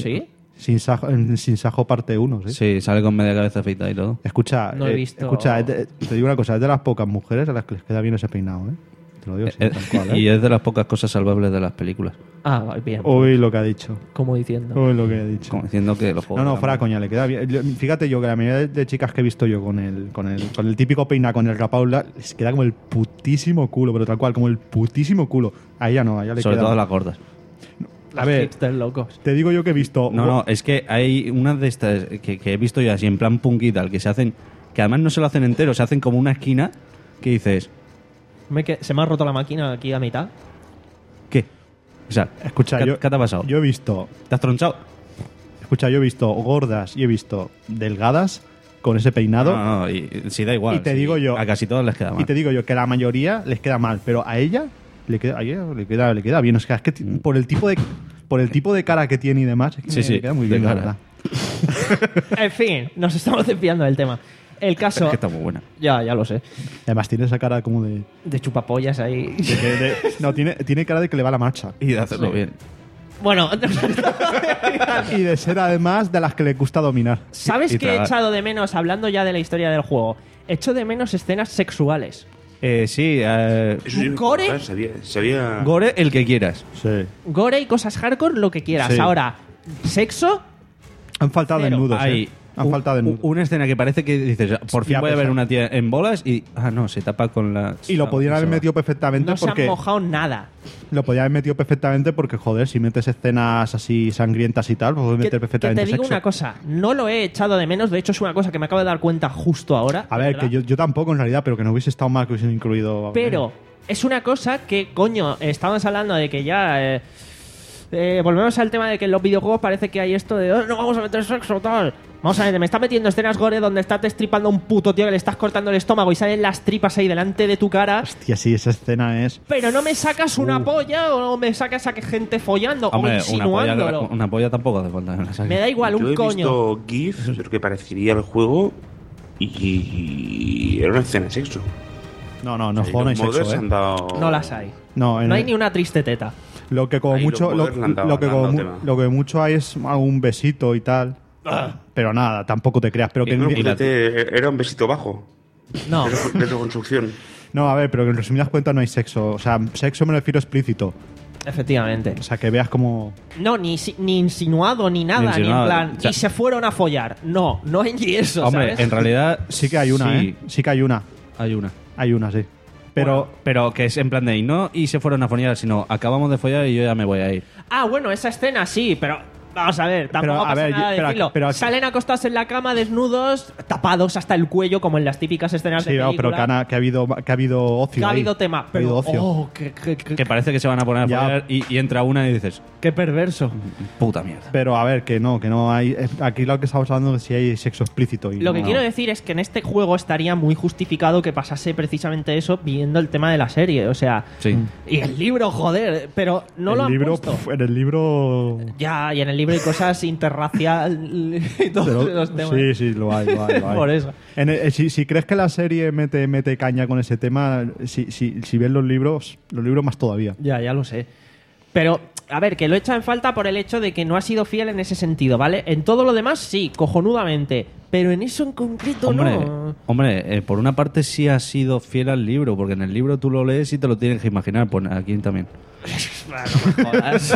Sin Sajo, en Sin Sajo parte uno, ¿sí? Sí, sale con media cabeza afeitada y todo. Escucha, No he eh, visto- escucha eh, te, te digo una cosa, es de las pocas mujeres a las que les queda bien ese peinado, ¿eh? Te lo digo así, Eh, tal cual, ¿eh? Y es de las pocas cosas salvables de las películas. Ah, bien. Uy, lo que ha dicho. Como diciendo. Uy, lo que ha dicho. Como diciendo que los juegos... No, no, eran fuera buenos. coña, le queda bien. Yo- Fíjate yo que la mayoría de, de chicas que he visto yo con el, con el, con el típico peinado, con el rapado, la- les queda como el putísimo culo, pero tal cual, como el putísimo culo. A ella no, a ella le Sobre queda... todo las gordas. A ver, hipsters locos. te digo yo que he visto... No, no, es que hay unas de estas que, que he visto yo así en plan punk y tal, que se hacen, que además no se lo hacen entero, se hacen como una esquina que dices, Me que- se me ha roto la máquina aquí a mitad. ¿qué? O sea, Escucha, ¿qué, yo, qué te ha pasado? yo he visto... ¿Te has tronchado? Escucha, yo he visto gordas y he visto delgadas con ese peinado. No, no, y, si da igual. Y te si digo yo- A casi todas les queda mal. Y te digo yo que la mayoría les queda mal, pero a ella le queda, a ella le queda, le queda bien. O sea, es que ti- por el tipo de por el tipo de cara que tiene y demás, es que Sí, me- sí, le queda muy de bien, la cara. verdad. En fin, nos estamos desviando del tema. El caso... Es que está muy buena. Ya, ya lo sé. Además tiene esa cara como de, De chupapollas ahí. de que- de- no, tiene, tiene cara de que le va la marcha. Y de hacerlo Sí. bien. Bueno, Y de ser además de las que le gusta dominar. ¿sabes Y qué he tragar. echado de menos, hablando ya de la historia del juego? Echo de menos escenas sexuales. Eh, sí, eh, Eso sí me ¿Gore? importa, sabía, sabía... gore el que quieras. Sí. Gore y cosas hardcore, lo que quieras. Sí. Ahora, sexo, Han faltado Cero. desnudos. Hay ¿eh? Han un- faltado desnudos. una escena que parece que dices, por fin Ya, voy a pues, ver una tía en bolas y... Ah, no, se tapa con la... Y lo podían haber se va. metido perfectamente no se porque han mojado nada. lo podían haber metido perfectamente porque joder, si metes escenas así sangrientas y tal, pues puedes Que, meter que perfectamente te digo sexo. una cosa, no lo he echado de menos, de hecho es una cosa que me acabo de dar cuenta justo ahora. A de ver, verdad. que yo, yo tampoco en realidad, pero que no hubiese estado mal que hubiesen incluido. Pero es una cosa que, coño, estamos hablando de que ya... eh, eh, volvemos al tema de que en los videojuegos parece que hay esto de "Oh, no vamos a meter sexo, tal". Vamos a ver, me está metiendo escenas gore donde estás destripando a un puto tío que le estás cortando el estómago y salen las tripas ahí delante de tu cara. Hostia, sí, esa escena es. Pero no me sacas una polla o no me sacas a que gente follando Hombre, o una polla, insinuándolo. una polla tampoco hace falta. que la saques. Me da igual, Yo un he coño. visto GIF, pero que parecería el juego y era una escena de sexo. No, no, no, O sea, juego no hay los modders sexo, han ¿eh? dado... No las hay. No, en No hay el- ni una triste teta. Lo que como Ahí mucho, los lo, modders le han dado- lo que le han como dado mu- tema. lo que mucho hay es algún besito y tal. Pero nada, tampoco te creas. Pero que Y no, en- fíjate, era un besito bajo. No. De, de reconstrucción. no, a ver, pero que en resumidas cuentas no hay sexo. O sea, sexo me refiero explícito. Efectivamente. O sea, que veas como. No, ni, si- ni insinuado ni nada, ni, en insinuado. plan. O sea- y se fueron a follar. No, no hay ni eso. Hombre, ¿sabes? en realidad... Sí que hay una, sí, ¿eh? Sí que hay una. hay una. Hay una, sí. Pero. Bueno, pero que es en plan de y no y se fueron a follar, sino acabamos de follar y yo ya me voy a ir. Ah, bueno, esa escena sí, pero. Vamos a ver, tampoco Pero, a pasa ver, nada yo- pero- decirlo. pero- Salen acostados en la cama, desnudos, tapados hasta el cuello, como en las típicas escenas Sí, de vamos, película. pero que, han- que ha habido, que ha habido ocio. Que ha ahí. habido tema. Ha Pero, habido ocio. oh, qué, qué- qué- Que parece que se van a poner a Ya. follar y, y entra una y dices, qué perverso. puta mierda. Pero a ver, que no, que no hay. es- Aquí lo que estamos hablando es si hay sexo explícito. Y Lo no- que quiero decir es que en este juego estaría muy justificado que pasase precisamente eso viendo el tema de la serie. O sea, Sí. y el libro, joder, pero no el lo han libro, puesto. pf, en el libro. Ya, y en el libro hay cosas interracial y todos Pero- los temas. sí, sí, lo hay, lo hay. Lo hay. Por eso. En el- eh, si, si crees que la serie mete, mete caña con ese tema, si, si, si ves los libros, los libros más todavía. Ya, ya lo sé. Pero, a ver, que lo echa en falta por el hecho de que no ha sido fiel en ese sentido, ¿vale? En todo lo demás, sí, cojonudamente. Pero en eso en concreto Hombre, no. hombre eh, por una parte sí ha sido fiel al libro, porque en el libro tú lo lees y te lo tienes que imaginar, pues aquí también. No me jodas.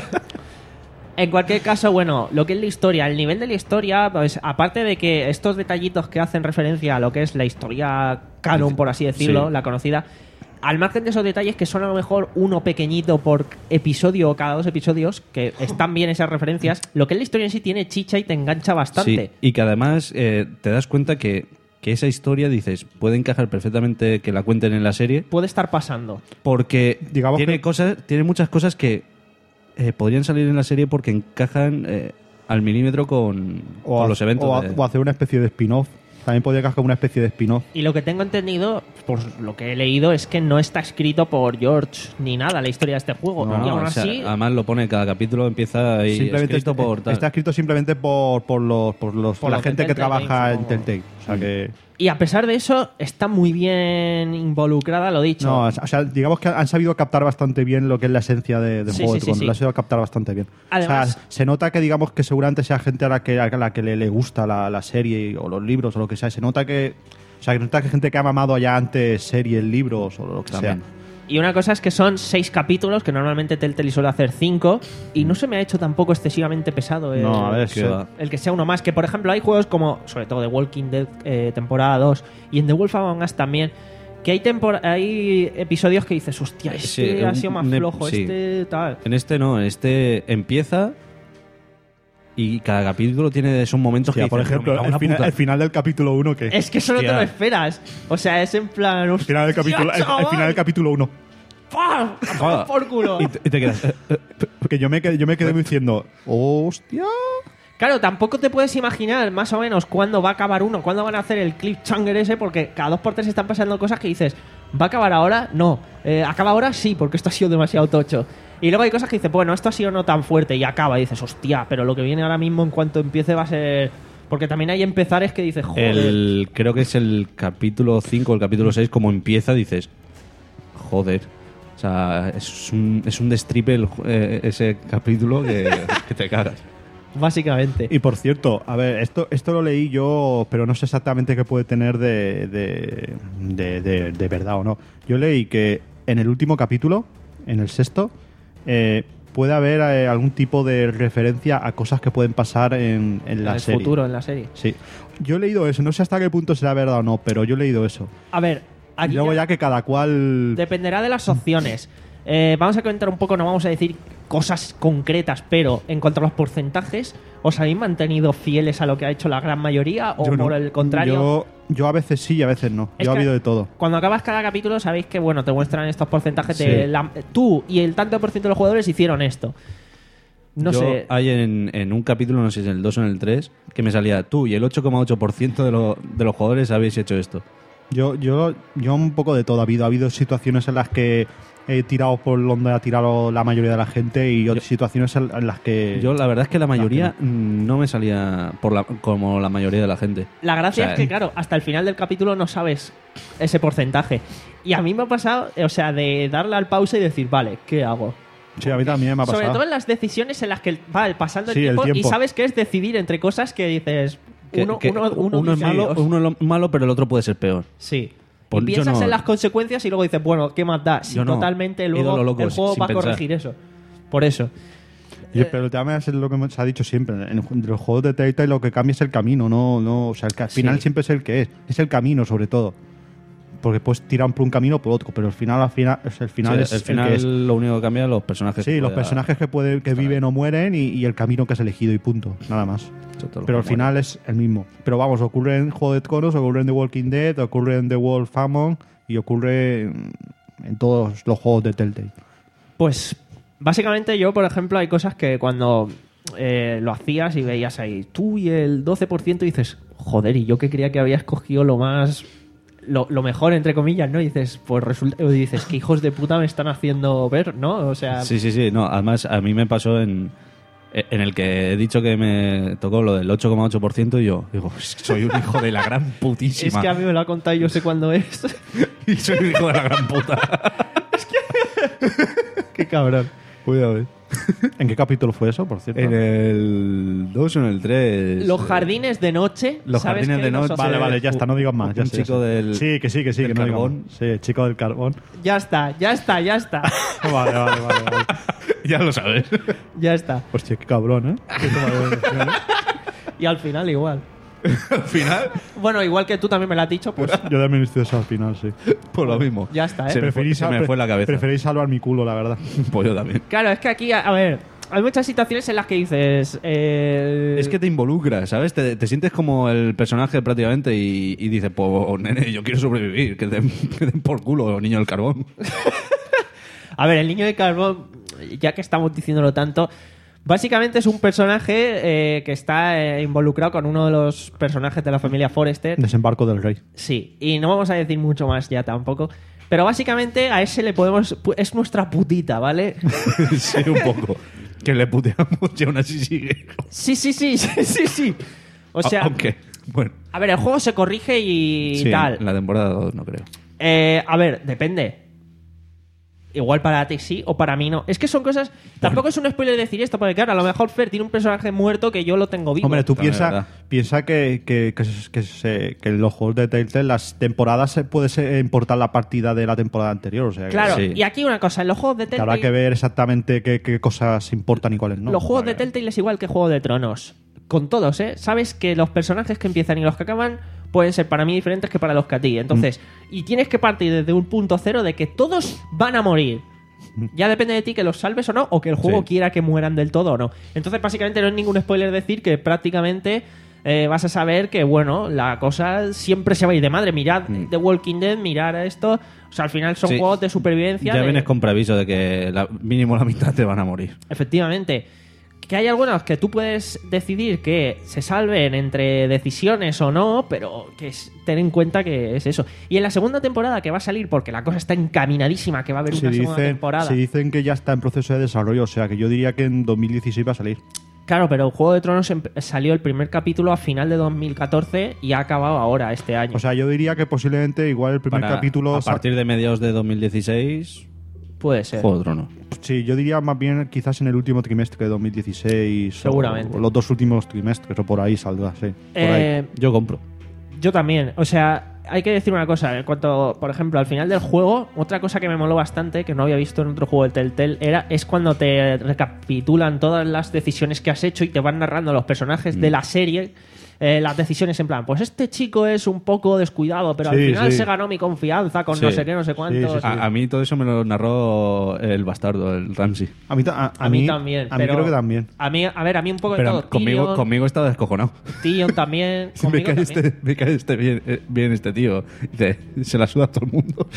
En cualquier caso, bueno, lo que es la historia, el nivel de la historia, pues aparte de que estos detallitos que hacen referencia a lo que es la historia canon, por así decirlo, Sí. la conocida, al margen de esos detalles que son a lo mejor uno pequeñito por episodio o cada dos episodios, que están bien esas referencias, lo que es la historia en sí tiene chicha y te engancha bastante. Sí, y que además eh, te das cuenta que, que esa historia, dices, puede encajar perfectamente que la cuenten en la serie, Puede estar pasando. porque Digamos tiene que- cosas, tiene muchas cosas que eh, podrían salir en la serie porque encajan eh, al milímetro con, O, con ha- los eventos. o, ha- de- o hacer una especie de spin-off. También podría caer como una especie de spin-off. Y lo que tengo entendido, por lo que he leído, es que no está escrito por George ni nada la historia de este juego. No, y no, aún o sea, así, además lo pone, cada capítulo empieza ahí Simplemente escrito está, por tal. está escrito simplemente por, por los por los Por la los gente de que Telltale trabaja Games, en Telltale. sea que... Y a pesar de eso, está muy bien involucrada, lo dicho. No, o sea, digamos que han sabido captar bastante bien lo que es la esencia de, de Sí, Juego sí, de sí, Tronos. sí. Lo han sabido captar bastante bien. Además- o sea, se nota que digamos que seguramente sea gente a la que, a la que le, le gusta la, la serie o los libros o lo que sea. Se nota que... O sea, que nota que gente que ha mamado ya antes series, libros o lo que También. sea. Y una cosa es que son seis capítulos, que normalmente Telltale suele hacer cinco, y no se me ha hecho tampoco excesivamente pesado el, No, a ver, el, sí. el que sea uno más. Que, por ejemplo, hay juegos como, sobre todo The Walking Dead eh, temporada dos, y en The Wolf Among Us también, que hay, tempor- hay episodios que dices, hostia, este Sí, ha un- sido más un ep- flojo, sí. este tal. En este no, en este empieza y cada capítulo tiene esos momentos Hostia, que por dices, ejemplo, "Pero me el, cago en la final, puta". el final del capítulo uno que... Es que eso no te Hostia. lo esperas. O sea, es en plan... El final del capítulo, el, el final del capítulo uno. ¡Pah! ¡A tomar por culo! Y te, y te quedas... eh, eh, Porque yo me quedé, yo me quedé diciendo... ¡Hostia! Claro, tampoco te puedes imaginar más o menos cuándo va a acabar uno, cuándo van a hacer el cliffhanger ese, porque cada dos por tres están pasando cosas que dices, ¿va a acabar ahora? No. Eh, ¿Acaba ahora? Sí, porque esto ha sido demasiado tocho. Y luego hay cosas que dices, bueno, esto ha sido no tan fuerte y acaba. Y dices, hostia, pero lo que viene ahora mismo en cuanto empiece va a ser... Porque también hay empezares que dices, joder... El, creo que es el capítulo cinco o el capítulo seis, como empieza, dices, joder. O sea, es un, es un destripe el- eh, ese capítulo que, que te cagas. Básicamente. Y por cierto, a ver, esto, esto lo leí yo, pero no sé exactamente qué puede tener de, de, de, de- de verdad o no. Yo leí que en el último capítulo, en el sexto, eh, puede haber eh, algún tipo de referencia a cosas que pueden pasar en, en En la el serie. futuro, en la serie. Sí. Yo he leído eso, no sé hasta qué punto será verdad o no, pero yo he leído eso. A ver, Y aquí luego ya ya que cada cual... dependerá de las opciones. Eh, vamos a comentar un poco, no vamos a decir cosas concretas, pero en cuanto a los porcentajes, ¿os habéis mantenido fieles a lo que ha hecho la gran mayoría o Yo no. por el contrario? Yo, yo a veces sí y a veces no. Es Yo he que- habido de todo. Cuando acabas cada capítulo sabéis que bueno te muestran estos porcentajes de Sí. la- tú y el tanto por ciento de los jugadores hicieron esto. No Yo sé. Hay en, en un capítulo, no sé si en el dos o en el tres, que me salía tú y el ocho coma ocho por ciento de, lo- de los jugadores habéis hecho esto. Yo, yo, yo un poco de todo ha habido. Ha habido situaciones en las que he tirado por donde ha tirado la mayoría de la gente y otras situaciones en, en las que... Yo la verdad es que la mayoría mm, no me salía por la, como la mayoría de la gente. La gracia O sea, es que, claro, hasta el final del capítulo no sabes ese porcentaje. Y a mí me ha pasado, o sea, de darle al pausa y decir, vale, ¿qué hago? Sí, a mí también me ha pasado. Sobre todo en las decisiones en las que va pasando el, Sí, el tiempo, y tiempo. sabes que es decidir entre cosas que dices, que- uno, que uno, uno uno es dice, malo, "Os- uno es lo- malo, pero el otro puede ser peor. Sí. Pues y yo piensas no- en las consecuencias y luego dices, bueno, ¿qué más da? Si Yo no. totalmente He ido luego a lo loco, el juego sin va a pensar. corregir eso. Por eso. Yo, pero también es lo que se ha dicho siempre. En los juegos de Telltale lo que cambia es el camino, no, no, o sea, el que al Sí. final siempre es el que es. Es el camino, sobre todo. Porque puedes tirar por un camino o por otro, pero al final, al final, o sea, el final Sí, es el final que es. lo único que cambia es los personajes. Sí, que los pueda- personajes que pueden, que viven o mueren y, y el camino que has elegido y punto, nada más. Todos Pero al que final es el mismo. Pero vamos, ocurre en Juego de Tronos, ocurre en The Walking Dead, ocurre en The Wolf Among y ocurre en, en todos los juegos de Telltale. Pues básicamente yo, por ejemplo, hay cosas que cuando eh, lo hacías y veías ahí tú y el doce por ciento dices, joder, y yo que creía que había escogido lo más... Lo, lo mejor, entre comillas, ¿no? Y dices, pues resulta... Y dices, ¿qué hijos de puta me están haciendo ver, no? O sea... Sí, sí, sí. No, además, a mí me pasó en, en el que he dicho que me tocó lo del ocho coma ocho por ciento y yo digo, "Es que soy un hijo de la gran putísima". Es que a mí me lo ha contado y yo sé cuándo es. Y soy un hijo de la gran puta. Qué cabrón. Cuidado, eh. ¿En qué capítulo fue eso, por cierto? En el dos o en el tres. Los jardines de noche. Los ¿sabes jardines que de hay dos noche. opciones? Vale, vale, ya está, no digas más. Ya Un sé, chico ya sé. del- Sí, que sí, que sí, del que no digas carbón. más. Sí, el chico del carbón. Ya está, ya está, ya está. Vale, vale, vale. vale. Ya lo sabes. Ya está. Hostia, qué cabrón, ¿eh? Qué toma de decisión, ¿eh? Y al final igual. Al final, Bueno, igual que tú también me lo has dicho, pues Yo también estoy eso al final, sí. por lo mismo. ya está, ¿eh? Se me fue, Preferís se me sal- fue la cabeza. Preferís salvar mi culo, la verdad. Pues yo también. Claro, es que aquí, a, a ver, hay muchas situaciones en las que dices... eh, Es que te involucras, ¿sabes? Te, te sientes como el personaje prácticamente y, y dices, pues nene, yo quiero sobrevivir, que den, que den por culo, niño del carbón. A ver, el niño de carbón, ya que estamos diciéndolo tanto, básicamente es un personaje eh, que está eh, involucrado con uno de los personajes de la familia Forrester. Desembarco del rey. Sí, y no vamos a decir mucho más ya tampoco. Pero básicamente a ese le podemos... Es nuestra putita, ¿vale? Sí, un poco. Que le puteamos y aún así sigue. Sí, sí, sí, sí, sí, sí. O sea, Aunque, bueno. A ver, el juego se corrige y Sí, tal. en la temporada dos no creo. Eh, a ver, depende. Igual para ti sí o para mí no. Es que son cosas... Tampoco es un spoiler decir esto, porque claro, a lo mejor Fer tiene un personaje muerto que yo lo tengo vivo. Hombre, tú También es piensa, verdad. piensa que, que, que, se- que, se- que en los juegos de Telltale las temporadas se puede se- importar la partida de la temporada anterior. O sea, que- Claro, Sí. y aquí una cosa, en los juegos de que habrá Telltale... que ver exactamente qué, qué cosas importan y cuáles no. los juegos Vale. de Telltale es igual que Juego de Tronos. Con todos, ¿eh? Sabes que los personajes que empiezan y los que acaban pueden ser para mí diferentes que para los que a ti. Entonces, y tienes que partir desde un punto cero de que todos van a morir. Ya depende de ti que los salves o no, o que el juego Sí. quiera que mueran del todo o no. Entonces, básicamente no es ningún spoiler decir que prácticamente eh, vas a saber que, bueno, la cosa siempre se va a ir de madre. Mirad The Walking Dead, mirad esto. O sea, al final son Sí. juegos de supervivencia. Ya de- vienes con preaviso de que la- mínimo la mitad te van a morir. Efectivamente. Que hay algunos que tú puedes decidir que se salven entre decisiones o no, pero que es, ten en cuenta que es eso. Y en la segunda temporada que va a salir, porque la cosa está encaminadísima, que va a haber Si una segunda dicen, temporada. si dicen que ya está en proceso de desarrollo, o sea que yo diría que en dos mil dieciséis va a salir. Claro, pero Juego de Tronos empe- salió el primer capítulo a final de dos mil catorce y ha acabado ahora, este año. O sea, yo diría que posiblemente igual el primer Para- capítulo... a partir de mediados de dos mil dieciséis, Puede ser. Juego de Tronos. Sí, yo diría más bien quizás en el último trimestre de dos mil dieciséis. Seguramente. O, o los dos últimos trimestres, o por ahí saldrá, sí. Por Eh, ahí. Yo compro. Yo también. O sea, hay que decir una cosa. En cuanto, por ejemplo, al final del juego, otra cosa que me moló bastante, que no había visto en otro juego de Telltale, era, es cuando te recapitulan todas las decisiones que has hecho y te van narrando los personajes de la serie. eh, las decisiones en plan, pues este chico es un poco descuidado, pero al Sí, final sí. se ganó mi confianza con Sí. no sé qué, no sé cuántos. A, a mí todo eso me lo narró el bastardo, el Ramsey. A mí, ta- a, A mí también, A mí pero- creo que también. A mí, a ver, a mí un poco de Pero todo. conmigo, Tyrion, conmigo está descojonado. Tyrion también. me conmigo cae, también. este, me cae este bien, eh, bien este tío. Dice, se la suda a todo el mundo.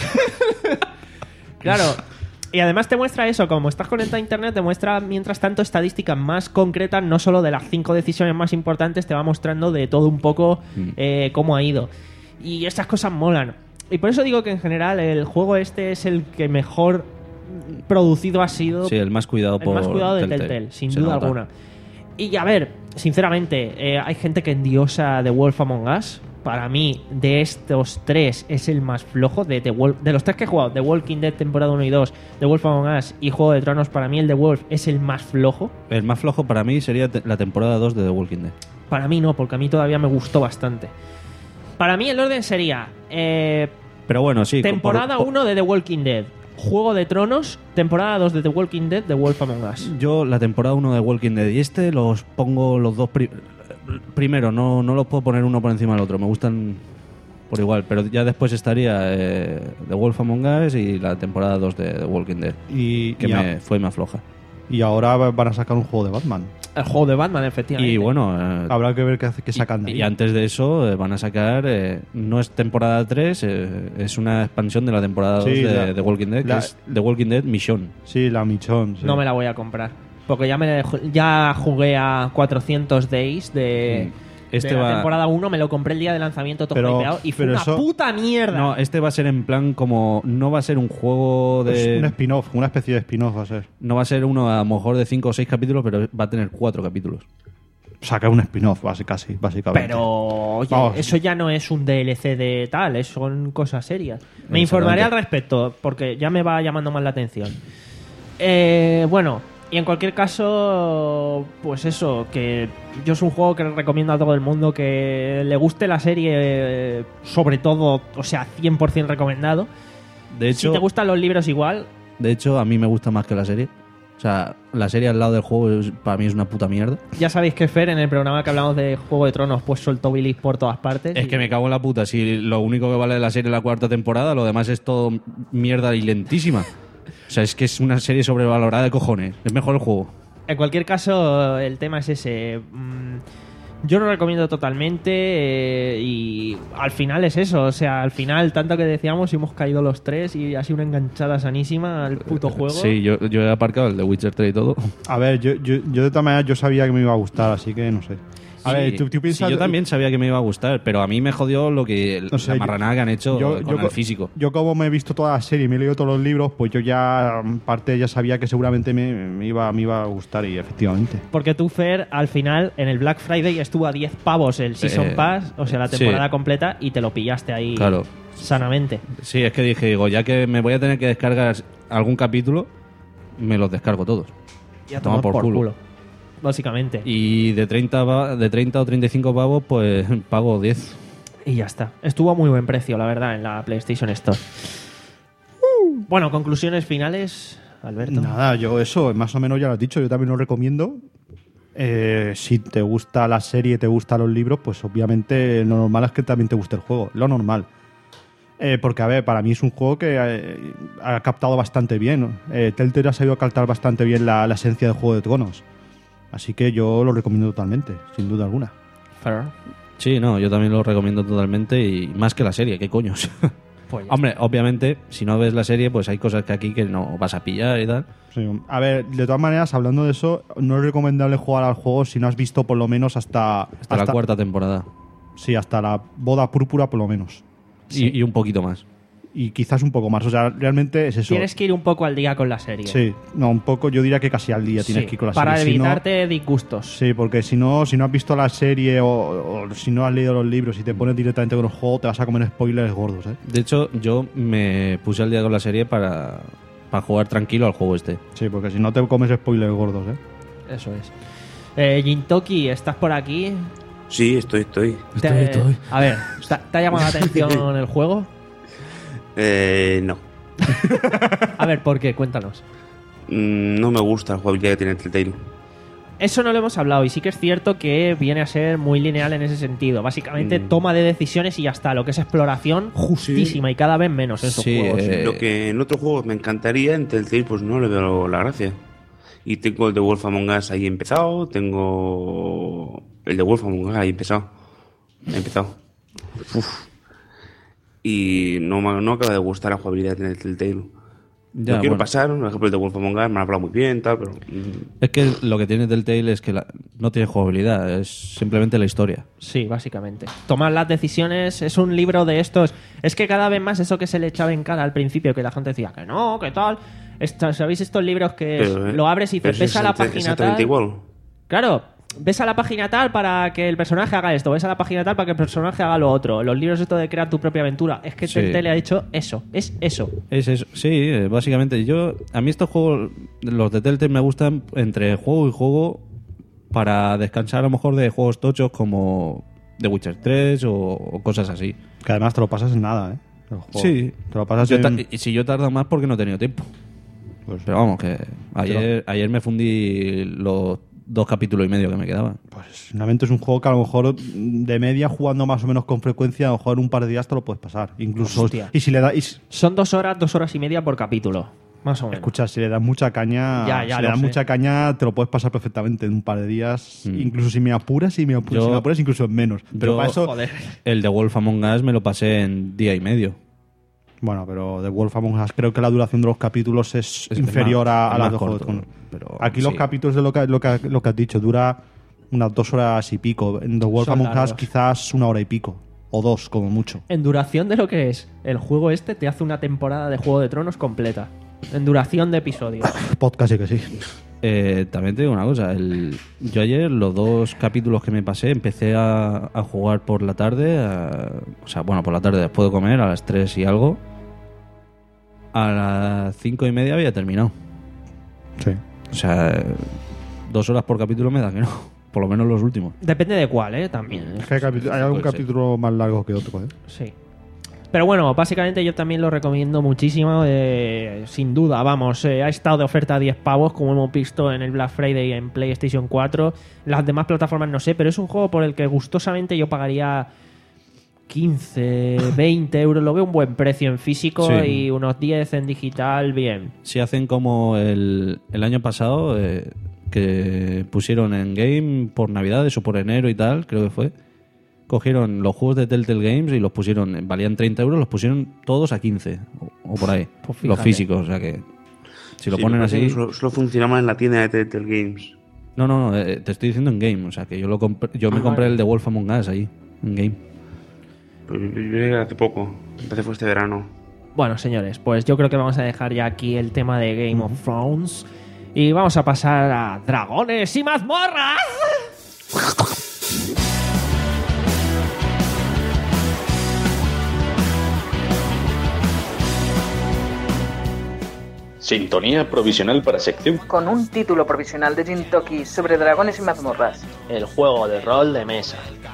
Claro. Y además te muestra eso, como estás conectado a internet, te muestra mientras tanto estadísticas más concretas, no solo de las cinco decisiones más importantes, te va mostrando de todo un poco Mm. eh, cómo ha ido. Y estas cosas molan. Y por eso digo que en general el juego este es el que mejor producido ha sido. Sí, el más cuidado el por más cuidado de Telltale. Telltale, sin Se duda nota. alguna. Y a ver, sinceramente, eh, hay gente que endiosa The Wolf Among Us. Para mí, de estos tres, es el más flojo. De, The Wolf- de los tres que he jugado, The Walking Dead temporada uno y dos, The Wolf Among Us y Juego de Tronos, para mí el The Wolf es el más flojo. El más flojo para mí sería te- la temporada dos de The Walking Dead. Para mí no, porque a mí todavía me gustó bastante. Para mí el orden sería eh, Pero bueno, sí. temporada por- por- uno de The Walking Dead, Juego de Tronos, temporada dos de The Walking Dead, The Wolf Among Us. Yo la temporada uno de Walking Dead y este los pongo los dos pri- primero, no, no los puedo poner uno por encima del otro, me gustan por igual, pero ya después estaría eh, The Wolf Among Us y la temporada dos de The Walking Dead, Y, que y, me a- fue más floja. y ahora va- van a sacar un juego de Batman. El juego de Batman, efectivamente. Y bueno, eh, Habrá que ver qué, hace- qué sacan de ahí. y antes de eso eh, van a sacar, eh, no es temporada tres, eh, es una expansión de la temporada dos Sí, de la- The Walking Dead, la- que es The Walking Dead Mission. Sí, la Michón. sí. No me la voy a comprar. Porque ya me ya jugué a cuatrocientos Days de, Este de la va- temporada uno, me lo compré el día de lanzamiento todo Pero- hypeado y fue pero una eso- puta mierda. No, este va a ser en plan como, no va a ser un juego Es de... un spin-off, una especie de spin-off va a ser. No va a ser uno a lo mejor de cinco o seis capítulos, pero va a tener cuatro capítulos. Saca un spin-off, basi- casi, básicamente. Pero oye, Vamos. eso ya no es un D L C de tal, es- son cosas serias. Me Exactamente. informaré al respecto, porque ya me va llamando más la atención. Eh, bueno, y en cualquier caso, pues eso, que yo es un juego que recomiendo a todo el mundo que le guste la serie, eh, sobre todo, o sea, cien por ciento recomendado. De Si hecho, te gustan los libros igual, de hecho, a mí me gusta más que la serie. O sea, la serie al lado del juego es- para mí es una puta mierda. ya sabéis que Fer en el programa que hablamos de Juego de Tronos pues soltó bilis por todas partes. Es y- que me cago en la puta. Si lo único que vale de la serie es la cuarta temporada, lo demás es todo mierda y lentísima. O sea, es que es una serie sobrevalorada de cojones. Es mejor el juego. En cualquier caso, el tema es ese. Mm, Yo lo recomiendo totalmente eh, y al final es eso. O sea, al final, tanto que decíamos, hemos caído los tres y ha sido una enganchada sanísima al puto juego. Sí, yo, yo he aparcado el de Witcher tres y todo. A ver, yo, yo, yo de todas maneras yo sabía que me iba a gustar, así que no sé. A ver, tú, tú piensas... Sí, yo también sabía que me iba a gustar, pero a mí me jodió lo que No sé, la yo- marranada que han hecho yo- con yo el co- físico. Yo como me he visto toda la serie y me he leído todos los libros, pues yo ya, en parte, ya sabía que seguramente me, me iba, me iba a gustar y efectivamente. Porque tú, Fer, al final, en el Black Friday estuvo a diez pavos el Season Eh, Pass, o sea, la temporada sí. completa, y te lo pillaste ahí Claro. sanamente. Sí, es que dije, digo, ya que me voy a tener que descargar algún capítulo, me los descargo todos. Y a Toma tomar por, por culo. culo. Básicamente. Y de treinta, va- de treinta o treinta y cinco pavos, pues pago diez. Y ya está. Estuvo a muy buen precio, la verdad, en la PlayStation Store. Bueno, conclusiones finales, Alberto. Nada, yo eso, más o menos ya lo has dicho, yo también lo recomiendo. Eh, si te gusta la serie, te gustan los libros, pues obviamente lo normal es que también te guste el juego, lo normal. Eh, porque, a ver, para mí es un juego que eh, ha captado bastante bien, ¿no? Eh, Telltale ha sabido captar bastante bien la, la esencia del Juego de Tronos. Así que yo lo recomiendo totalmente, sin duda alguna. Fair. Sí, no, yo también lo recomiendo totalmente y más que la serie, ¿qué coños? Pues ya Hombre, obviamente, si no ves la serie, pues hay cosas que aquí que no vas a pillar y tal. Sí, a ver, de todas maneras, hablando de eso, no es recomendable jugar al juego si no has visto por lo menos hasta... Hasta, la cuarta temporada. Sí, hasta la boda púrpura por lo menos. Y, y un poquito más. Y quizás un poco más. O sea, realmente es eso. Tienes que ir un poco al día con la serie. Sí, no, un poco, yo diría que casi al día tienes Sí, que ir con la para serie. Si no- evitarte disgustos. Sí, porque si no, si no has visto la serie o, o si no has leído los libros y te pones directamente con el juego, te vas a comer spoilers gordos, ¿eh? De hecho, yo me puse al día con la serie para, para jugar tranquilo al juego este. Sí, porque si no te comes spoilers gordos, ¿eh? Eso es. Eh, Jintoki, ¿estás por aquí? Sí, estoy, estoy. Te- A ver, ¿te, te ha llamado la atención el juego? Eh, no. A ver, ¿por qué? Cuéntanos. Mm, No me gusta la jugabilidad que tiene Telltale. Eso no lo hemos hablado y sí que es cierto que viene a ser muy lineal en ese sentido. Básicamente Mm. toma de decisiones y ya está. Lo que es exploración justísima y cada vez menos en esos Sí, juegos. eh, Lo que en otros juegos me encantaría, en Telltale pues no le veo la gracia. Y tengo el de Wolf Among Us ahí empezado, tengo el de Wolf Among Us ahí empezado. He empezado. Uf. Y no me no acaba de gustar la jugabilidad en el Telltale. Ya, lo quiero bueno. pasar, por ejemplo el de Wolf Among Us me han hablado muy bien, tal, pero... mm, Es que lo que tiene Telltale es que la- no tiene jugabilidad, es simplemente la historia. Sí, básicamente. Tomar las decisiones es un libro de estos. Es que cada vez más eso que se le echaba en cara al principio, que la gente decía que no, que tal. Esta- ¿Sabéis estos libros que es- pero, eh, lo abres y pero dices, ves es a la exactamente- página exactamente tal? igual. Claro, ves a la página tal para que el personaje haga esto, ves a la página tal para que el personaje haga lo otro. Los libros esto de crear tu propia aventura. Es que Sí. Telltale ha dicho eso, es eso. Es eso. Sí, eh, básicamente. Yo, a mí estos juegos, los de Telltale me gustan entre juego y juego para descansar a lo mejor de juegos tochos como The Witcher tres o, o cosas así. Que además te lo pasas en nada, ¿eh? El juego. Sí. Te lo pasas Yo en... ta- y si yo tardo más porque no he tenido tiempo. Pues, Pero vamos, que ayer, ayer me fundí los dos capítulos y medio que me quedaban. pues realmente es un juego que a lo mejor de media, jugando más o menos con frecuencia, a lo mejor en un par de días te lo puedes pasar. Incluso... Hostia. Y si le das... y si- Son dos horas, dos horas y media por capítulo. Más o menos. Escucha, si le das mucha caña, Ya, ya si lo le das sé. mucha caña, te lo puedes pasar perfectamente en un par de días. Mm. Incluso si me apuras, si me apuras, Yo- si me apuras, incluso en menos. Pero yo- para eso, Joder. El de Wolf Among Us me lo pasé en día y medio. bueno, pero de Wolf Among Us creo que la duración de los capítulos es, Es inferior más- a, a es la más de Juego de corto, Tronos. pero Aquí los sí. capítulos de lo que, lo, que, lo que has dicho dura unas dos horas y pico. En The Wolf Son Among Us largos. quizás una hora y pico. O dos, como mucho. En duración de lo que es el juego este, te hace una temporada de Juego de Tronos completa. En duración de episodios. Podcast sí que sí. Eh, también te digo una cosa. El, yo ayer, los dos capítulos que me pasé, empecé a, a jugar por la tarde. a- o sea, bueno, por la tarde después de comer, a las tres y algo. A las cinco y media había terminado. Sí. O sea, eh, dos horas por capítulo me da que no. Por lo menos los últimos. Depende de cuál, ¿eh? También. Es que hay, capi- hay algún Puede ser. capítulo más largo que otro, ¿eh? Sí. Pero bueno, básicamente yo también lo recomiendo muchísimo. eh, sin duda, vamos. eh, ha estado de oferta a diez pavos, como hemos visto en el Black Friday en PlayStation cuatro. Las demás plataformas no sé, pero es un juego por el que gustosamente yo pagaría quince, veinte euros. Lo veo un buen precio en físico Sí. y unos diez en digital, bien. Si hacen como el, el año pasado, eh, que pusieron en Game por Navidades o por enero y tal, creo que fue. Cogieron los juegos de Telltale Games y los pusieron, valían treinta euros, los pusieron todos a quince o, o por ahí. Pues los fíjate. físicos, o sea que si lo Sí, ponen me parece así. que Solo, solo funcionaba en la tienda de Telltale Games. No, no, no, eh, te estoy diciendo en game. O sea, que yo lo compré, yo me Ah, compré vale. el de Wolf Among Us ahí, en game. Pues yo llegué hace poco. Empecé fue este verano. Bueno, señores, pues yo creo que vamos a dejar ya aquí el tema de Game of Thrones y vamos a pasar a Dragones y Mazmorras. Sintonía provisional para sección. Con un título provisional de Jintoki sobre dragones y mazmorras. El juego de rol de mesa.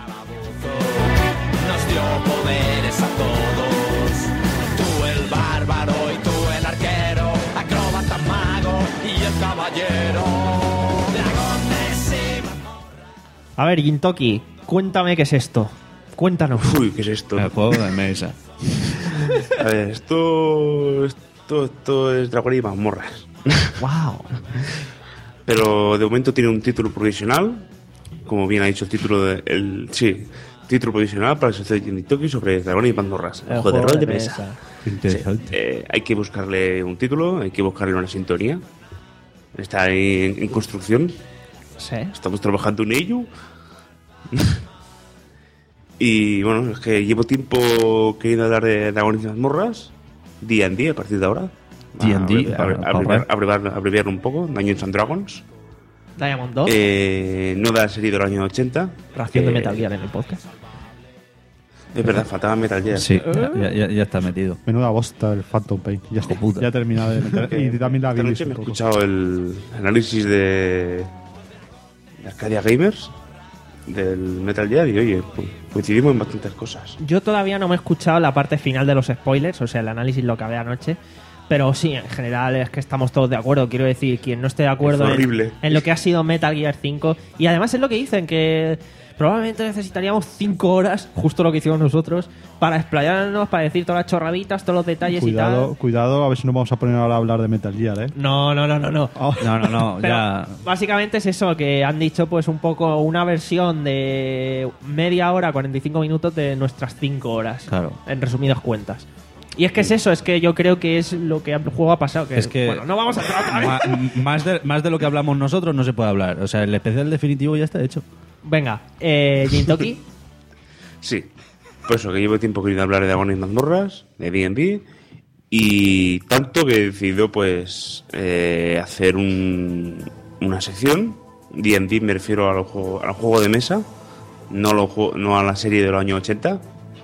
Nos dio poderes a todos. Tú el bárbaro y tú el arquero, acróbata, mago y el caballero. Dragones y mazmorras. A ver, Gintoki, cuéntame qué es esto. Cuéntanos. Uy, ¿qué es esto? El juego de mesa. A ver, esto, esto, esto es Dragones y Mazmorras. Wow. Pero de momento tiene un título provisional, como bien ha dicho el título de, el sí, título provisional para el socio de Gintoki sobre Dragones y Mazmorras, el, El juego de juego rol de de mesa. mesa. Interesante. Sí, eh, hay que buscarle un título, hay que buscarle una sintonía. Está ahí en, en construcción. Sí. Estamos trabajando en ello. Y bueno, es que llevo tiempo queriendo hablar de Dragones y Mazmorras, día en día, a partir de ahora. D and D, A- a- a- para- abreviar- abreviar- Abreviarlo un poco, Dungeons and Dragons. Diamond dos. Eh, no de la serie de los años ochenta. Ración de Eh, Metal Gear en el podcast. Es verdad, faltaba Metal Gear. Sí, ya, ya, ya está metido. Menuda bosta el Phantom Pain. Ya está. puta. Ya he terminado de meter. Y también la Esta vi. noche me he escuchado el análisis de, de Arcadia Gamers del Metal Gear y oye, co- coincidimos en bastantes cosas. Yo todavía no me he escuchado la parte final de los spoilers, o sea, el análisis lo acabé anoche. Pero sí, en general es que estamos todos de acuerdo. Quiero decir, quien no esté de acuerdo Es en, horrible. en lo que ha sido Metal Gear cinco. Y además es lo que dicen, que probablemente necesitaríamos cinco horas, justo lo que hicimos nosotros, para explayarnos, para decir todas las chorraditas, todos los detalles y Cuidado, tal. cuidado, a ver si nos vamos a poner ahora a hablar de Metal Gear, ¿eh? No, no, no, no, no. Oh. No, no, no, Pero ya. básicamente es eso, que han dicho pues un poco una versión de media hora, cuarenta y cinco minutos de nuestras cinco horas. Claro. En resumidas cuentas. Y es que es eso, es que yo creo que es lo que el juego ha pasado. Que, Es que- bueno, no vamos a entrar otra vez. Ma- más, de, más de lo que hablamos nosotros no se puede hablar. O sea, el especial definitivo ya está hecho. Venga, eh, Gintoki. Sí, por eso que llevo tiempo queriendo hablar de Dragones y Mazmorras, de D and D, y tanto que he decidido pues eh, hacer un, una sección. D and D me refiero al juego, al juego de mesa, no, lo, ju- no a la serie de los años ochenta,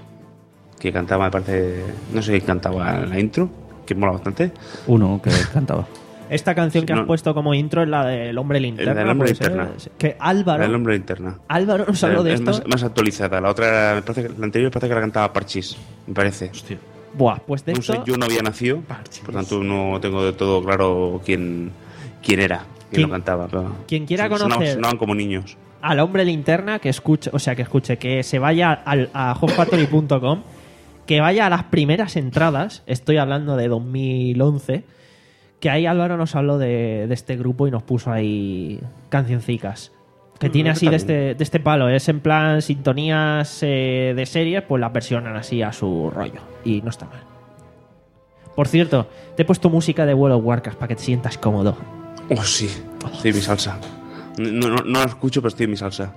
que cantaba, me parece, no sé quién cantaba en la intro, que mola bastante. Uno que cantaba. Esta canción que No. has puesto como intro es la del Hombre Linterna. La del Hombre puede ser. Linterna. Que Álvaro, El hombre linterna. Álvaro nos habló de es esto. más, más actualizada. La otra, era- me parece que, la anterior parece que la cantaba Parchís, me parece. Buah, pues de No esto... sé, yo no había nacido, por tanto no tengo de todo claro quién, quién era, quién, ¿Quién- lo cantaba. Pero quien quiera sonaban- conocer- sonaban como niños. Al Hombre Linterna, que escuche, o sea, que escuche, que se vaya al, a home factory punto com, que vaya a las primeras entradas, estoy hablando de dos mil once, que ahí Álvaro nos habló de, de este grupo y nos puso ahí cancioncicas. Que Mm, tiene así está de este, de este palo, es en plan sintonías eh, de series, pues las versionan así a su rollo. Y no está mal. Por cierto, te he puesto música de World of Warcraft para que te sientas cómodo. Oh, sí, estoy en mi salsa. No, no, no la escucho, pero estoy en mi salsa.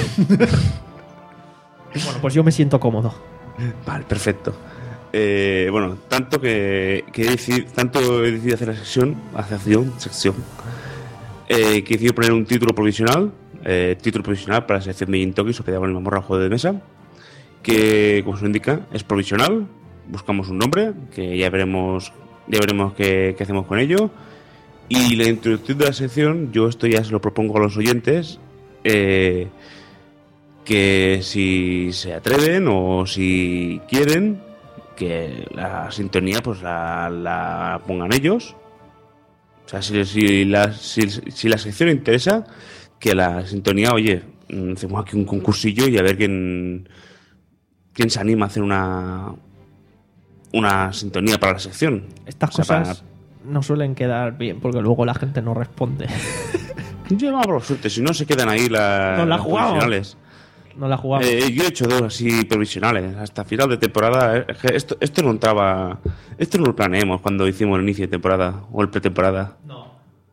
Bueno, pues yo me siento cómodo. Vale, perfecto. Eh, bueno, tanto que, que he decidido, tanto he decidido hacer la sección, sección, sección eh, que he decidido poner un título provisional, eh, título provisional para la sección de Gintoki sobre Dragones y Mazmorras, juego de mesa, que como se lo indica es provisional. Buscamos un nombre que ya veremos, ya veremos qué, qué hacemos con ello. Y la introducción de la sección, yo esto ya se lo propongo a los oyentes. Eh, que si se atreven o si quieren que la sintonía pues la, la pongan ellos, o sea, si, si, la, si, si la sección interesa, que la sintonía, oye, mm, hacemos aquí un concursillo y a ver quién quién se anima a hacer una una sintonía para la sección. Estas O sea, cosas no suelen quedar bien porque luego la gente no responde. para- yo no hablo suerte, si no se quedan ahí la, Nos la las jugamos. provisionales. No la jugamos. Eh, yo he hecho dos así provisionales hasta final de temporada. Es que Esto, esto no entraba. Esto no lo planeamos cuando hicimos el inicio de temporada o el pretemporada. No.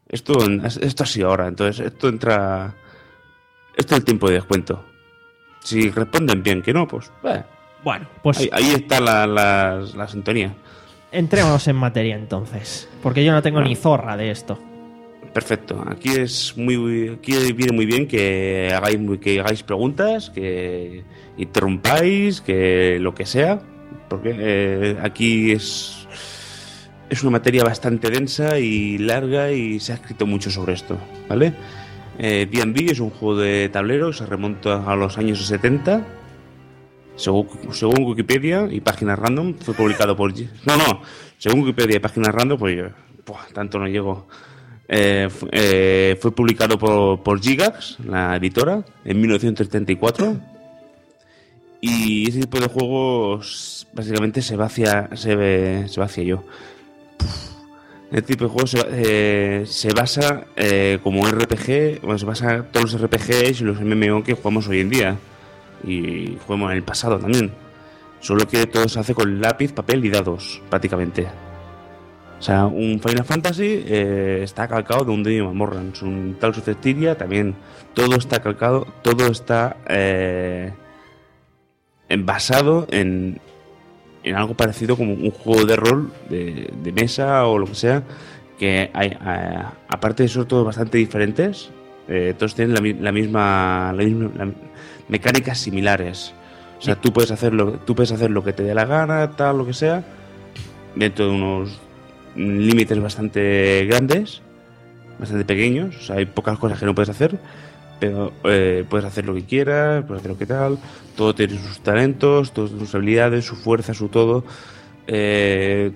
Esto, esto ha sido ahora, entonces esto entra... Esto es el tiempo de descuento. Si responden bien, que no, pues... Eh. Bueno, pues... Ahí, ahí está la, la, la sintonía. Entrémonos en materia entonces, porque yo no tengo bueno. ni zorra de esto. Perfecto. Aquí es muy, aquí viene muy bien que hagáis, que hagáis preguntas, que interrumpáis, que lo que sea, porque eh, aquí es es una materia bastante densa y larga y se ha escrito mucho sobre esto, ¿vale? Eh, D and D es un juego de tablero, se remonta a los años setenta. Según, según Wikipedia y páginas random, fue publicado por... No, no, según Wikipedia y páginas random, pues yo... Buah, tanto no llego. Eh, fue, eh, fue publicado por, por Gygax, la editora, en mil novecientos setenta y cuatro. Y ese tipo de juegos básicamente se va hacia, se, se va hacia yo. Este tipo de juegos se, eh, se basa eh, como R P G, bueno, se basa todos los R P Gs y los M M O que jugamos hoy en día. Y jugamos en el pasado también. Solo que todo se hace con lápiz, papel y dados, prácticamente. O sea, un Final Fantasy eh, está calcado de un Dungeons and Dragons. Un Tales of Cestiria también. Todo está calcado, todo está eh, basado en, en algo parecido como un juego de rol de, de mesa o lo que sea. Que hay, a, aparte de eso, todos bastante diferentes. Eh, todos tienen la, la misma, la misma la, mecánicas similares. O sea, tú puedes hacerlo, tú puedes hacer lo que te dé la gana, tal, lo que sea, dentro de unos límites bastante grandes, bastante pequeños. O sea, hay pocas cosas que no puedes hacer, pero eh, puedes hacer lo que quieras, puedes hacer lo que tal. Todo tiene sus talentos, todas sus habilidades, su fuerza, su todo. Eh,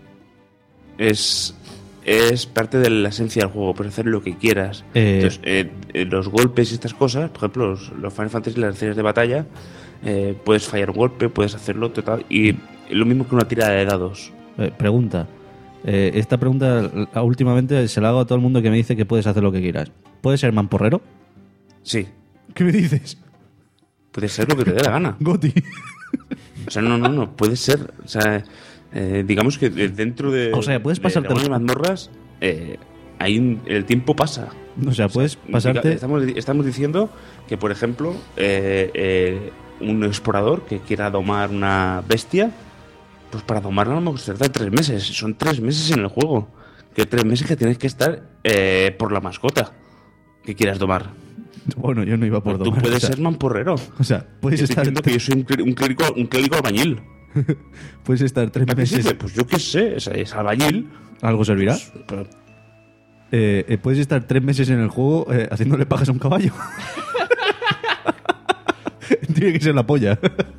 es es parte de la esencia del juego, puedes hacer lo que quieras. Eh... Entonces, eh, los golpes y estas cosas, por ejemplo, los, los Final Fantasy, las escenas de batalla, eh, puedes fallar un golpe, puedes hacerlo total, y lo mismo que una tirada de dados. Eh, pregunta. Eh, esta pregunta últimamente se la hago a todo el mundo que me dice que puedes hacer lo que quieras. ¿Puedes ser mamporrero? Sí. ¿Qué me dices? Puedes ser lo que te dé la gana. Goti. O sea, no, no, no, puede ser, o sea... Eh, digamos que dentro de, o sea, puedes pasarte de mazmorras, eh, ahí un, el tiempo pasa. O sea, puedes o sea, pasarte. Estamos, estamos diciendo que, por ejemplo, eh, eh, un explorador que quiera domar una bestia, pues para domarla a lo mejor se tarda tres meses. Son tres meses en el juego. Que tres meses que tienes que estar eh, por la mascota que quieras domar. Bueno, yo no iba por pues domar. Tú puedes o sea, ser mamporrero. O sea, puedes yo estar. Que yo soy un, un clérigo, un clérigo albañil. Puedes estar tres meses. Dice, pues yo qué sé, es, es albañil. ¿Algo servirá? Pues, pero... eh, eh, puedes estar tres meses en el juego eh, haciéndole pajas a un caballo. Tiene que ser la polla.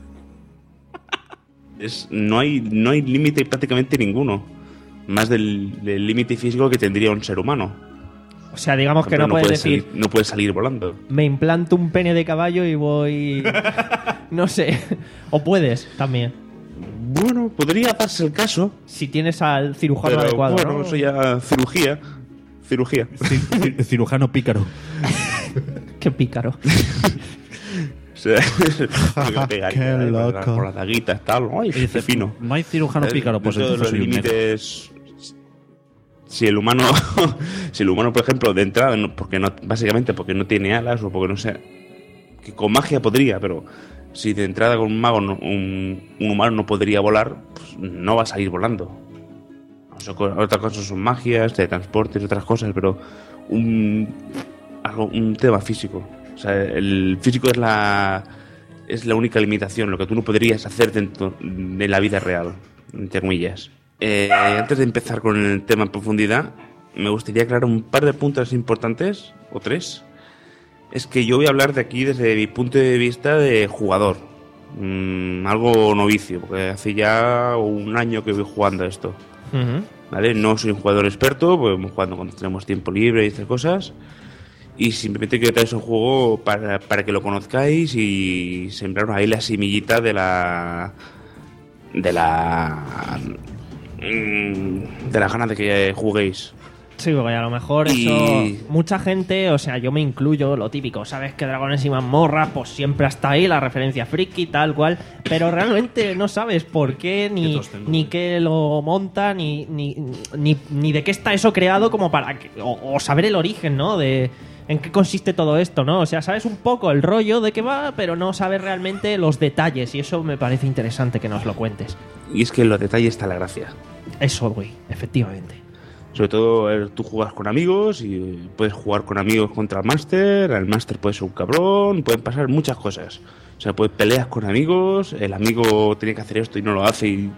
Es, no hay, no hay límite prácticamente ninguno. Más del límite físico que tendría un ser humano. O sea, digamos que no, no puedes decir... Salir, no puedes salir volando. Me implanto un pene de caballo y voy... no sé. O puedes también. Bueno, podría darse el caso. Si tienes al cirujano pero, adecuado, bueno, ¿no? eso ya cirugía. Cirugía. Cir cirujano pícaro. Qué pícaro. O sea, qué loco. Con las daguitas, tal. Ay, y dice, fino. No hay cirujano pícaro, pues entonces los límites. Si el humano, si el humano, por ejemplo, de entrada, no, porque no, básicamente porque no tiene alas o porque no sé, que con magia podría, pero si de entrada con un mago no, un, un humano no podría volar, pues no va a salir volando. O sea, otras cosas son magias, de transportes, otras cosas, pero un algo, un tema físico. O sea, el físico es la es la única limitación, lo que tú no podrías hacer dentro de la vida real, entre comillas. Eh, antes de empezar con el tema en profundidad, me gustaría aclarar un par de puntos importantes, o tres. Es que yo voy a hablar de aquí desde mi punto de vista de jugador, mm, algo novicio, porque hace ya un año que voy jugando a esto. Uh-huh. ¿Vale? No soy un jugador experto, pues vamos jugando cuando tenemos tiempo libre y estas cosas. Y simplemente quiero traer un juego para, para que lo conozcáis y sembraros ahí la semillita de la... de la... de las ganas de que juguéis. Sí, porque a lo mejor Y- eso... Mucha gente, o sea, yo me incluyo, lo típico, sabes que Dragones y Mazmorras, pues siempre está ahí, la referencia friki, tal cual, pero realmente no sabes por qué, ni, ni qué lo monta, ni, ni, ni, ni de qué está eso creado como para... que- o, o saber el origen, ¿no? De en qué consiste todo esto, ¿no? O sea, sabes un poco el rollo de qué va, pero no sabes realmente los detalles, y eso me parece interesante que nos lo cuentes. Y es que en los detalles está la gracia. Eso, güey, efectivamente. Sobre todo, eh, tú juegas con amigos y puedes jugar con amigos contra el máster. El máster puede ser un cabrón, pueden pasar muchas cosas. O sea, puedes peleas con amigos, el amigo tiene que hacer esto y no lo hace y...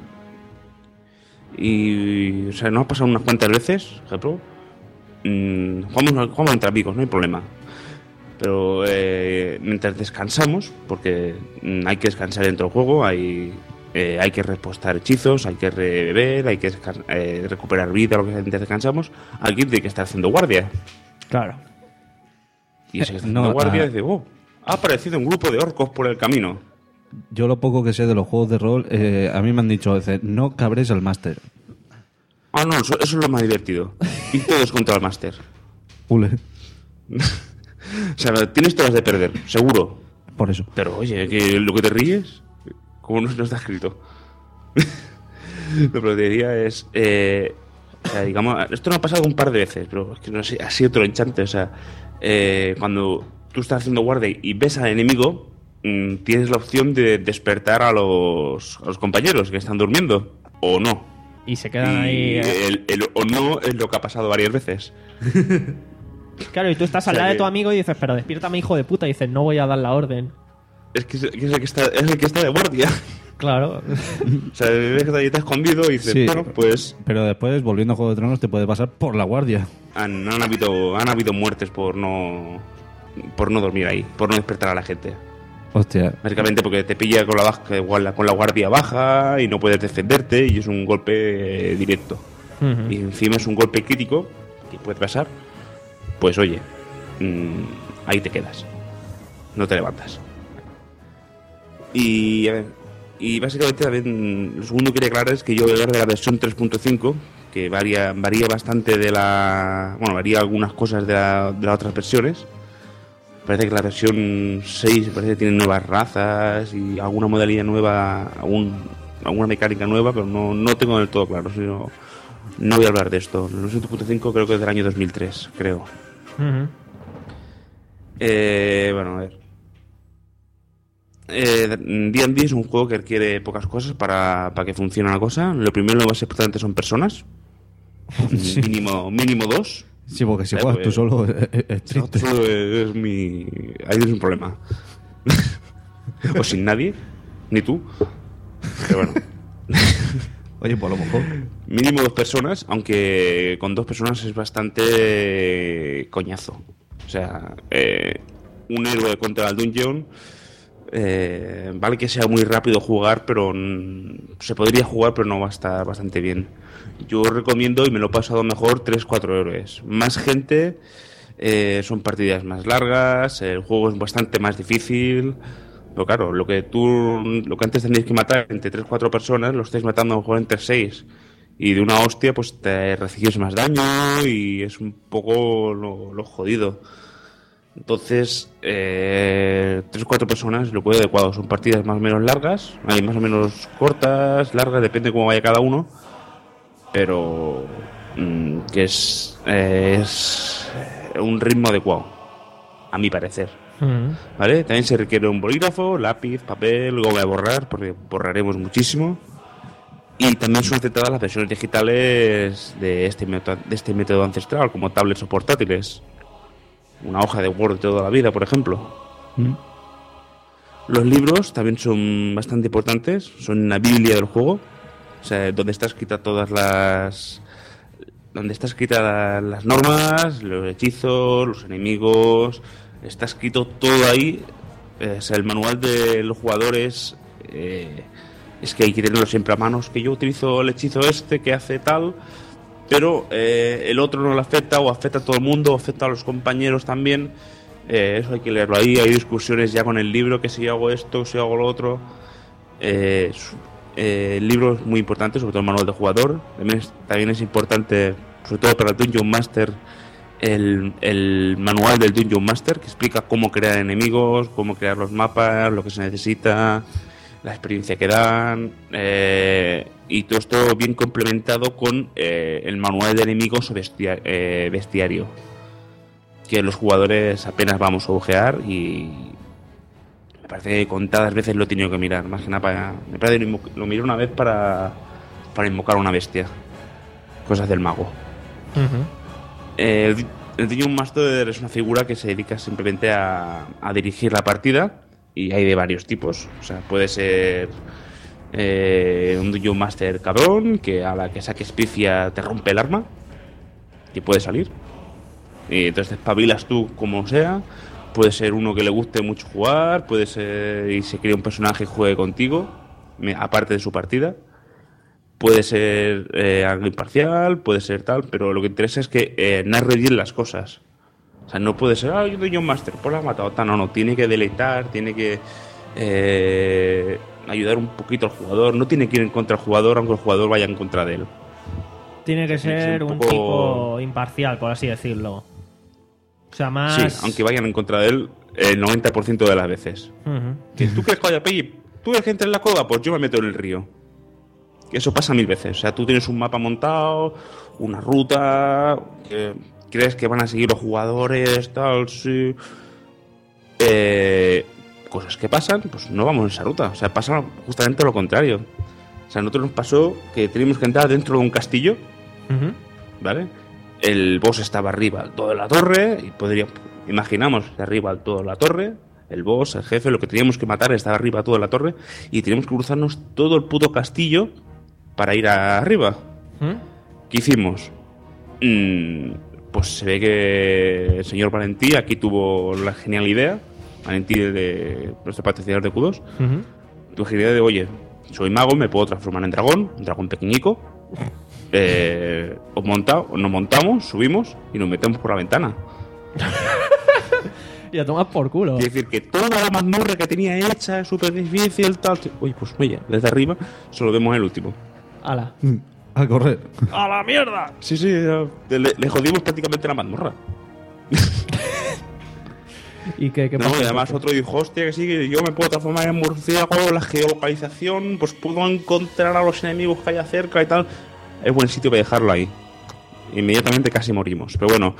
y o sea, nos ha pasado unas cuantas veces, por ejemplo. Mmm, jugamos, jugamos entre amigos, no hay problema. Pero eh, mientras descansamos, porque mm, hay que descansar dentro del juego, hay... Eh, hay que repostar hechizos, hay que beber, hay que descan- eh, recuperar vida, lo que sea, mientras descansamos. Alguien tiene que estar haciendo guardia. Claro. Y ese que está no, haciendo guardia ah. dice, oh, ha aparecido un grupo de orcos por el camino. Yo lo poco que sé de los juegos de rol, eh, a mí me han dicho a veces, no cabréis al máster. Ah, no, eso, eso es lo más divertido. Y todos contra el máster. Ule. O sea, tienes todas de perder, seguro. Por eso. Pero oye, que lo que te ríes, como no, no está escrito. Lo que te diría es, eh, o sea, digamos, esto no ha pasado un par de veces, pero es que no sé, ha sido otro enchante. O sea, eh, cuando tú estás haciendo guardia y ves al enemigo, mmm, tienes la opción de despertar a los, a los compañeros que están durmiendo, o no. Y se quedan Y ahí... ¿eh? el, el o no es lo que ha pasado varias veces. Claro, y tú estás al O sea lado de que- tu amigo y dices, pero despiértame, hijo de puta, y dices, no voy a dar la orden. Es que es, que es el, que está, es el que está de guardia. Claro. O sea, ves que ahí está escondido y dices, Sí, bueno, pues pero después, volviendo a Juego de Tronos, te puede pasar por la guardia. han, han habido han habido muertes por no por no dormir ahí, por no despertar a la gente. Hostia. Básicamente porque te pilla con la, baja, con la guardia baja y no puedes defenderte y es un golpe eh, directo. Ujú. Y encima es un golpe crítico que puede pasar. Pues oye, mmm, ahí te quedas. No te levantas. Y a ver, y básicamente también lo segundo que quería aclarar es que yo voy a hablar de la versión tres punto cinco, que varía, varía bastante de la... Bueno, varía algunas cosas de, la, de las otras versiones. Parece que la versión seis parece que tiene nuevas razas y alguna modalidad nueva, algún, alguna mecánica nueva, pero no, no tengo del todo claro. Sino, no voy a hablar de esto. La versión tres punto cinco creo que es del año dos mil tres, creo. Ujú. Eh, bueno, a ver. Eh, D and D es un juego que requiere pocas cosas para, para que funcione una cosa. Lo primero, lo más importante son personas. Sí. Mínimo, mínimo dos. Sí, porque si Eh, juegas pues, tú solo es, es- es Si juegas triste. tú solo es, es mi... Ahí tienes un problema. O sin nadie, ni tú. Pero bueno. Oye, pues a lo mejor. Mínimo dos personas, aunque con dos personas es bastante coñazo. O sea, eh, un héroe contra el dungeon, eh, vale que sea muy rápido jugar, pero mm, se podría jugar, pero no va a estar bastante bien. Yo recomiendo, y me lo he pasado mejor, tres cuatro héroes. Más gente, eh, son partidas más largas, el juego es bastante más difícil. Pero claro, lo que tú, lo que antes tenías que matar entre tres cuatro personas, lo estáis matando a lo mejor entre seis. Y de una hostia, pues te recibes más daño y es un poco lo, lo jodido. Entonces, eh, tres cuatro personas lo puede adecuado. Son partidas más o menos largas, hay más o menos cortas, largas, depende de cómo vaya cada uno. Pero mm, que es, eh, es un ritmo adecuado, a mi parecer. Ujú. ¿Vale? También se requiere un bolígrafo, lápiz, papel, goma de borrar, porque borraremos muchísimo. Y también son aceptadas las versiones digitales de este método, de este método ancestral, como tablets o portátiles. Una hoja de Word de toda la vida, por ejemplo. Mm. Los libros también son bastante importantes, son una biblia del juego. O sea, donde está escrita todas las... Donde está escrita la- las normas, los hechizos, los enemigos... Está escrito todo ahí. Eh, o sea, el manual de los jugadores... Eh, es que hay que tenerlo siempre a manos. Que yo utilizo el hechizo este que hace tal... Pero eh, el otro no lo afecta o afecta a todo el mundo, o afecta a los compañeros también. Eh, eso hay que leerlo ahí. Hay discusiones ya con el libro, que si hago esto, si hago lo otro. Eh, su- eh, el libro es muy importante, sobre todo el manual de jugador. También es, también es importante sobre todo para el Dungeon Master, el, el manual del Dungeon Master, que explica cómo crear enemigos, cómo crear los mapas, lo que se necesita, la experiencia que dan, eh, y todo esto bien complementado con eh, el manual de enemigos o bestia, eh, bestiario, que los jugadores apenas vamos a ojear, y me parece que contadas veces lo he tenido que mirar, más que nada para, me parece que lo, lo miré una vez para, para invocar a una bestia, cosas del mago. Uh-huh. eh, el, el Dungeon Master es una figura que se dedica simplemente a, a dirigir la partida, y hay de varios tipos. O sea, puede ser eh, un Dungeon Master cabrón, que a la que saques pifia te rompe el arma, y puede salir, y entonces te espabilas tú como sea. Puede ser uno que le guste mucho jugar, puede ser y se crea un personaje y juegue contigo, aparte de su partida. Puede ser eh, algo imparcial, puede ser tal, pero lo que interesa es que eh, narre bien las cosas. O sea, no puede ser, ah, yo soy un máster, pues la has matado. No, no, tiene que deleitar, tiene que eh, ayudar un poquito al jugador. No tiene que ir en contra del jugador, aunque el jugador vaya en contra de él. Tiene que Tiene que ser ser un un poco- tipo imparcial, por así decirlo. O sea, más... Sí, aunque vayan en contra de él el noventa por ciento de las veces. Ujú. Que tú crees que vaya Peggy, tú ves que entra en la cueva, pues yo me meto en el río. Que eso pasa mil veces. O sea, tú tienes un mapa montado, una ruta, que crees que van a seguir los jugadores, tal, sí. Eh, cosas que pasan, pues no vamos en esa ruta. O sea, pasa justamente lo contrario. O sea, a nosotros nos pasó que teníamos que entrar dentro de un castillo, Ujú. ¿vale? El boss estaba arriba al todo de la torre, y podría, imaginamos, de arriba al todo de la torre, el boss, el jefe, lo que teníamos que matar estaba arriba al todo de la torre, y teníamos que cruzarnos todo el puto castillo para ir arriba. ¿Mm? ¿Qué hicimos? Mm, pues se ve que el señor Valentí aquí tuvo la genial idea, Valentí de nuestro patrocinador de Q dos, Ujú. tuvo la idea de, oye, soy mago, me puedo transformar en dragón, un dragón pequeñico. Eh, os monta, nos montamos, subimos y nos metemos por la ventana. Y a tomar por culo. Es decir, que toda la mazmorra que tenía hecha es súper difícil, tal. Oye, pues oye, desde arriba solo vemos el último. Ala. A correr. ¡A la mierda! Sí, sí, le, le jodimos prácticamente la mazmorra. ¿Y qué, qué No, pasa? y además otro dijo, hostia, que sí, que yo me puedo transformar en murciélago, la geolocalización, pues puedo encontrar a los enemigos que haya cerca y tal. Es buen sitio para dejarlo ahí. Inmediatamente casi morimos, pero bueno.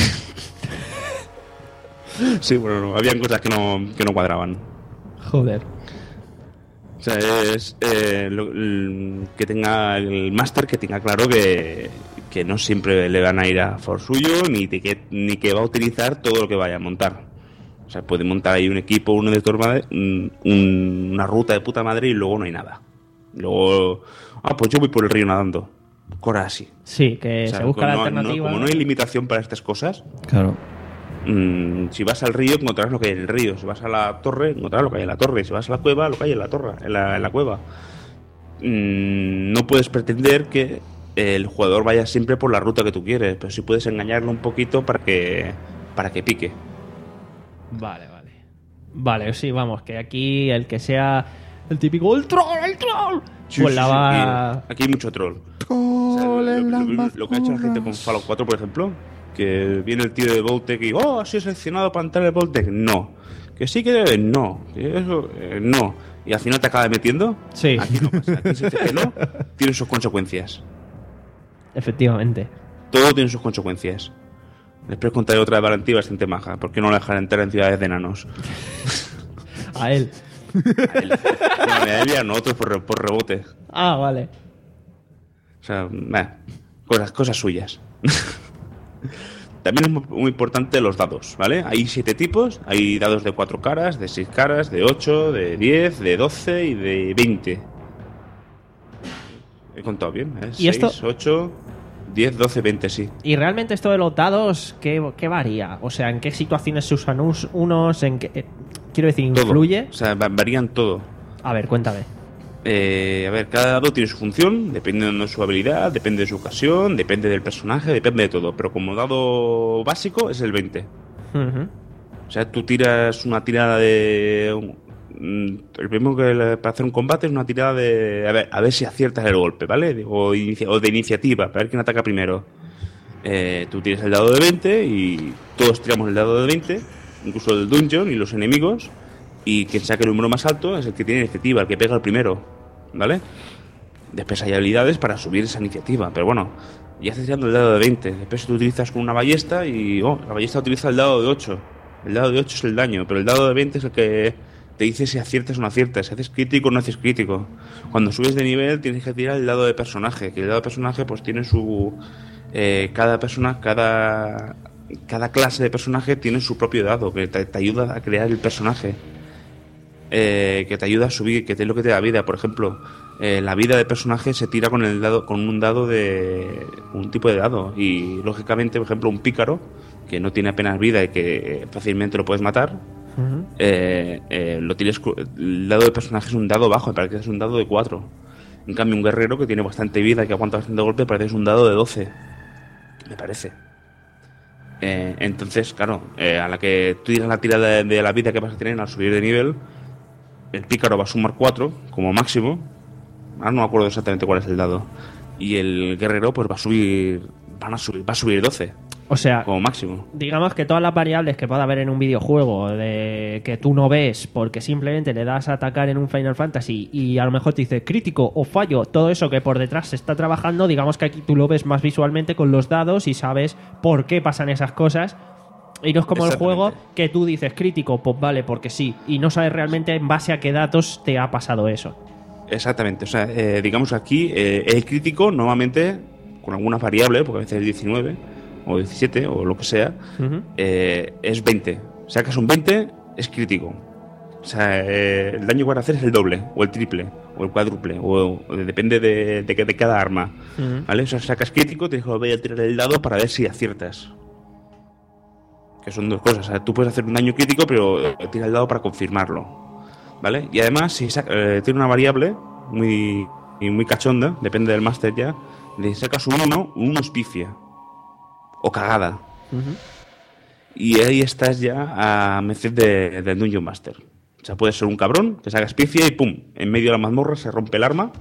Sí, bueno, no, habían cosas que no, que no cuadraban. Joder. O sea, es eh, lo- el- que tenga el máster, que tenga claro que, que no siempre le van a ir a por suyo, ni, de que, ni que va a utilizar todo lo que vaya a montar. O sea, puede montar ahí un equipo, uno de tu madre, un- un- una ruta de puta madre, y luego no hay nada. Luego, ah, pues yo voy por el río nadando. Cosas así. Sí, que O sea, se busca la no- no- alternativa. como no hay limitación para estas cosas, Claro. mm, si vas al río encontrarás lo que hay en el río, si vas a la torre encontrarás lo que hay en la torre, si vas a la cueva lo que hay en la torre, en la, en la cueva. Mm, no puedes pretender que el jugador vaya siempre por la ruta que tú quieres, pero sí puedes engañarlo un poquito para que para que pique. Vale, vale. Vale, sí, vamos, que aquí el que sea el típico ¡el troll, el troll! Sí, pues sí, la sí, va... aquí, aquí hay mucho troll. O sea, lo, lo- lo que ha hecho la gente con Fallout cuatro, por ejemplo, que viene el tío de Vault-Tec y oh, ha sido seleccionado para entrar en Vault-Tec. No. Que sí que no. Que eso, eh, no. Y al final te acaba metiendo. Sí. Aquí no pasa. Aquí se dice que no, tiene sus consecuencias. Efectivamente. Todo tiene sus consecuencias. Después contaré otra de Valentía bastante maja. ¿Por qué no la dejar entrar en ciudades de enanos? A él. No, a él y a nosotros por, re- por rebote. Ah, vale. O sea, nah, cosas, cosas suyas. También es muy, muy importante los dados, ¿vale? Hay siete tipos. Hay dados de cuatro caras, de seis caras, de ocho, de diez, de doce y de veinte. He contado bien, ¿eh? ¿Y esto? seis, ocho, diez, doce, veinte, sí. Y realmente esto de los dados, ¿qué, qué varía? O sea, ¿en qué situaciones se usan us- unos? ¿En qué, eh, quiero decir, Todo. influye? O sea, va- varían todo. A ver, cuéntame. Eh, a ver, cada dado tiene su función, depende de su habilidad, depende de su ocasión, depende del personaje, depende de todo. Pero como dado básico es el veinte. Ujú. O sea, tú tiras una tirada de... mm, El primero que le- para hacer un combate es una tirada de... A ver, a ver si aciertas el golpe, ¿vale? O, inicia- o de iniciativa, para ver quién ataca primero. Eh, tú tienes el dado de veinte y todos tiramos el dado de veinte, incluso el dungeon y los enemigos, y quien saque el número más alto es el que tiene iniciativa, el que pega el primero, ¿vale? Después hay habilidades para subir esa iniciativa, pero bueno, ya estás tirando el dado de veinte. Después tú utilizas con una ballesta y oh, la ballesta utiliza el dado de ocho. El dado de ocho es el daño, pero el dado de veinte es el que te dice si aciertas o no aciertas, si haces crítico o no haces crítico. Cuando subes de nivel tienes que tirar el dado de personaje, que el dado de personaje pues tiene su... Eh, cada persona, cada, cada clase de personaje tiene su propio dado, que te, te ayuda a crear el personaje, eh, que te ayuda a subir, que es lo que te da vida. Por ejemplo, eh, la vida de personaje se tira con el dado, con un dado de un tipo de dado, y lógicamente, por ejemplo, un pícaro que no tiene apenas vida y que fácilmente lo puedes matar, uh-huh. eh, eh, lo tienes, el dado de personaje es un dado bajo, me parece que es un dado de cuatro. En cambio, un guerrero que tiene bastante vida y que aguanta bastante golpe, parece que es un dado de doce. Me parece. Eh, entonces, claro, eh, a la que tú tiras la tirada de, de la vida que vas a tener al subir de nivel, el pícaro va a sumar cuatro como máximo. Ahora no me acuerdo exactamente cuál es el dado. Y el guerrero pues va a subir, van a subir, va a subir doce. O sea, como máximo. Digamos que todas las variables que pueda haber en un videojuego de que tú no ves porque simplemente le das a atacar en un Final Fantasy y a lo mejor te dice crítico o fallo, todo eso que por detrás se está trabajando, digamos que aquí tú lo ves más visualmente con los dados y sabes por qué pasan esas cosas. Y no es como el juego que tú dices crítico, pues vale, porque sí, y no sabes realmente en base a qué datos te ha pasado eso. Exactamente, o sea, eh, digamos que aquí eh, el crítico normalmente con algunas variables, porque a veces es diecinueve o diecisiete o lo que sea, uh-huh. eh, es veinte. Sacas un veinte, es crítico. O sea, eh, el daño que van a hacer es el doble, o el triple, o el cuádruple, o, o depende de, de, de cada arma. Uh-huh. ¿Vale? O sea, sacas crítico, tienes que volver a tirar el dado para ver si aciertas. Que son dos cosas. O sea, tú puedes hacer un daño crítico, pero eh, tira el dado para confirmarlo. ¿Vale? Y además, si saca, eh, tiene una variable muy, muy cachonda, depende del máster ya, le sacas un uno, un uno es pifia. O cagada. Uh-huh. Y ahí estás ya a merced de, de Dungeon Master. O sea, puedes ser un cabrón, que sacas pifia y pum, en medio de la mazmorra se rompe el arma.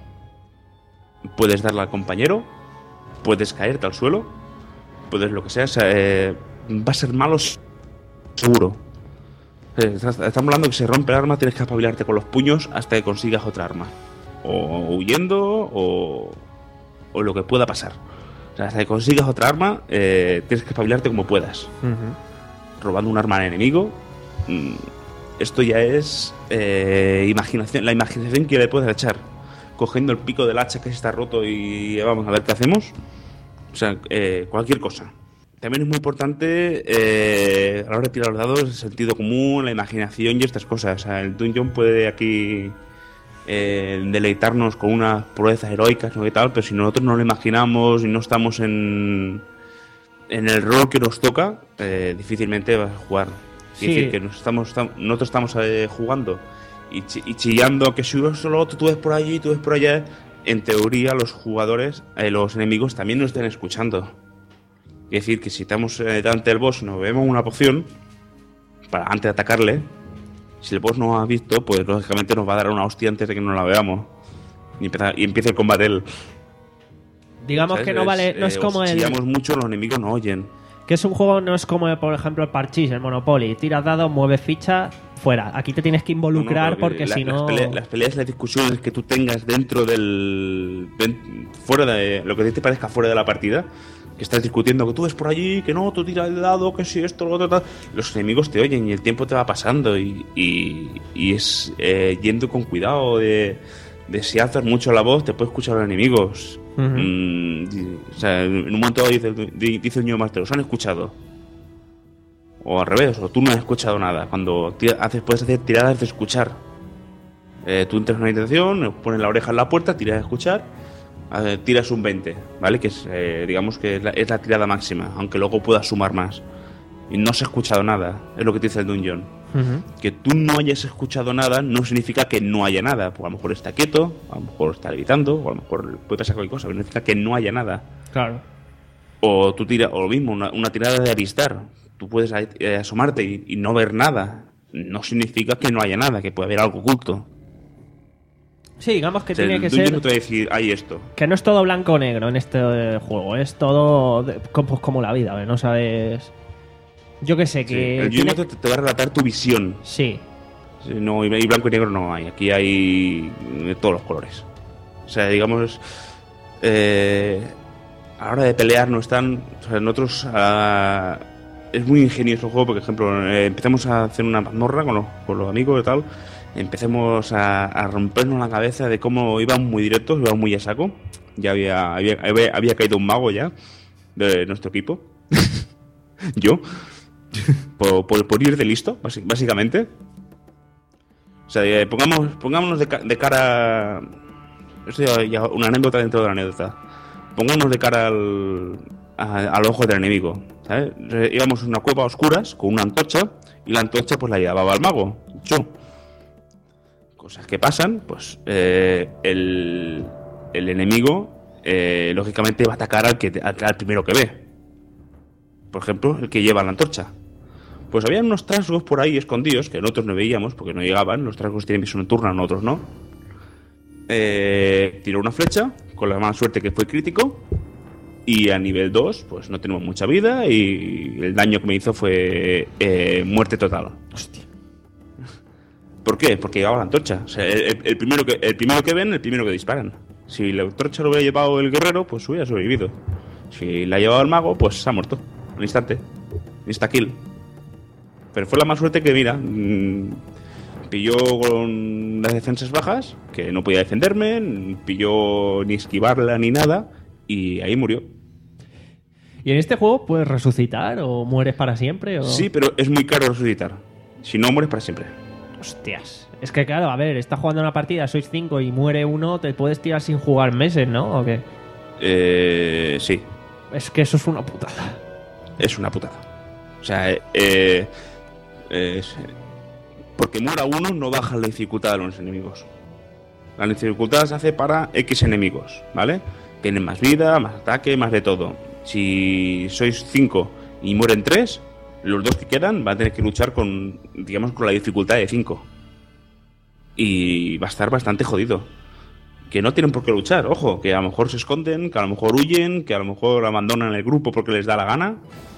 Puedes darle al compañero, puedes caerte al suelo, puedes lo que sea. O sea, eh, va a ser malo seguro. Eh, estamos hablando que se rompe el arma, tienes que espabilarte con los puños hasta que consigas otra arma. O huyendo, o, o lo que pueda pasar. O sea, hasta que consigas otra arma, eh, tienes que espabilarte como puedas. Uh-huh. Robando un arma al enemigo. Mmm, esto ya es eh, imaginación, la imaginación que le puedes echar. Cogiendo el pico del hacha que se está roto y vamos a ver qué hacemos. O sea, eh, cualquier cosa. También es muy importante eh, a la hora de tirar los dados el sentido común, la imaginación y estas cosas. O sea, el Dungeon puede aquí eh, deleitarnos con unas proezas heroicas, ¿no? Y tal, pero si nosotros no lo imaginamos y no estamos en, en el rol que nos toca, eh, difícilmente vas a jugar. Sí. Es decir, que nos estamos, estamos, nosotros estamos eh, jugando y, ch- y chillando que si uno solo otro, tú ves por allí, tú ves por allá. En teoría, los jugadores, eh, los enemigos también nos están escuchando. Es decir, que si estamos eh, delante del boss, nos bebemos una poción para antes de atacarle. Si el boss no ha visto, pues lógicamente nos va a dar una hostia antes de que nos la veamos y empieza, y empieza el combate él. Digamos ¿sabes? que no vale, no es eh, como si el. Si mucho, los enemigos no oyen. Que es un juego, no es como por ejemplo el Parchís, el Monopoly. Tiras dados, mueves ficha, fuera. Aquí te tienes que involucrar no, no, porque la, si no. Las peleas, las peleas, las discusiones que tú tengas dentro del. fuera de. Lo que te parezca fuera de la partida. Que estás discutiendo, que tú ves por allí, que no, tú tiras el dado, que si esto, lo otro, tal. Los enemigos te oyen y el tiempo te va pasando y, y, y es eh, yendo con cuidado de, de si alzas mucho la voz, te puede escuchar a los enemigos. Uh-huh. Mm, y, o sea, en un momento dice, dice el niño master, ¿os han escuchado? O al revés, o tú no has escuchado nada. Cuando tira, haces, puedes hacer tiradas de escuchar. Eh, tú entras en una habitación, pones la oreja en la puerta, tiras de escuchar. Uh, tiras un veinte, ¿vale? Que es, eh, digamos que es la, es la tirada máxima, aunque luego puedas sumar más. Y no se ha escuchado nada, es lo que te dice el Dungeon. Uh-huh. Que tú no hayas escuchado nada no significa que no haya nada. Pues a lo mejor está quieto, a lo mejor está levitando, o a lo mejor puede pasar cualquier cosa, pero no significa que no haya nada. Claro. O tú tiras, o lo mismo, una, una tirada de avistar. Tú puedes eh, asomarte y, y no ver nada. No significa que no haya nada, que puede haber algo oculto. Sí, digamos que O sea, tiene el que dungeon ser... no te va a decir, hay esto. Que no es todo blanco o negro en este eh, juego, es todo de- co- pues como la vida, ¿eh? No sabes... Yo que sé, Sí, que... el tiene- dungeon te, te va a relatar tu visión. Sí. Sí, no, y blanco y negro no hay. Aquí hay de todos los colores. O sea, digamos... Eh, a la hora de pelear no están... O sea, nosotros... ah, es muy ingenioso el juego, porque, por ejemplo, eh, empezamos a hacer una mazmorra con los, con los amigos y tal... Empecemos a, a rompernos la cabeza de cómo iban muy directos, iban muy a saco. Ya había, había, había, había caído un mago ya de nuestro equipo. Yo. Por, por, por ir de listo, basi- básicamente. O sea, eh, pongamos, pongámonos de, ca- de cara... Esto ya, ya una anécdota dentro de la anécdota. Pongámonos de cara al, a, al ojo del enemigo, ¿sabes? Eh, Íbamos a una cueva a oscuras con una antorcha y la antorcha pues la llevaba el mago. Yo. Cosas que pasan, pues eh, el, el enemigo eh, lógicamente va a atacar al, que, al, al primero que ve. Por ejemplo, el que lleva la antorcha. Pues había unos trasgos por ahí escondidos que nosotros no veíamos porque no llegaban. Los trasgos tienen visión nocturna, nosotros no. Eh, tiró una flecha con la mala suerte que fue crítico. Y a nivel dos, pues no tenemos mucha vida y el daño que me hizo fue eh, muerte total. Hostia. ¿Por qué? Porque llevaba la antorcha. O sea, el, el primero que, el primero que ven, el primero que disparan. Si la antorcha lo hubiera llevado el guerrero, pues hubiera sobrevivido. Si la ha llevado el mago, pues se ha muerto. Al instante. Insta kill. Pero fue la más suerte que, mira, mmm, pilló con las defensas bajas, que no podía defenderme, pilló ni esquivarla ni nada, y ahí murió. ¿Y en este juego puedes resucitar o mueres para siempre? O... Sí, pero es muy caro resucitar. Si no, mueres para siempre. Hostias. Es que claro, a ver, estás jugando una partida, sois cinco y muere uno, te puedes tirar sin jugar meses, ¿no? ¿O qué? Eh, sí. Es que eso es una putada. Es una putada. O sea, eh, eh, es- porque muera uno no baja la dificultad de los enemigos. La dificultad se hace para X enemigos, ¿vale? Tienen más vida, más ataque, más de todo. Si sois cinco y mueren tres, los dos que quedan van a tener que luchar con, digamos, con la dificultad de cinco. Y va a estar bastante jodido. Que no tienen por qué luchar, ojo, que a lo mejor se esconden, que a lo mejor huyen, que a lo mejor abandonan el grupo porque les da la gana.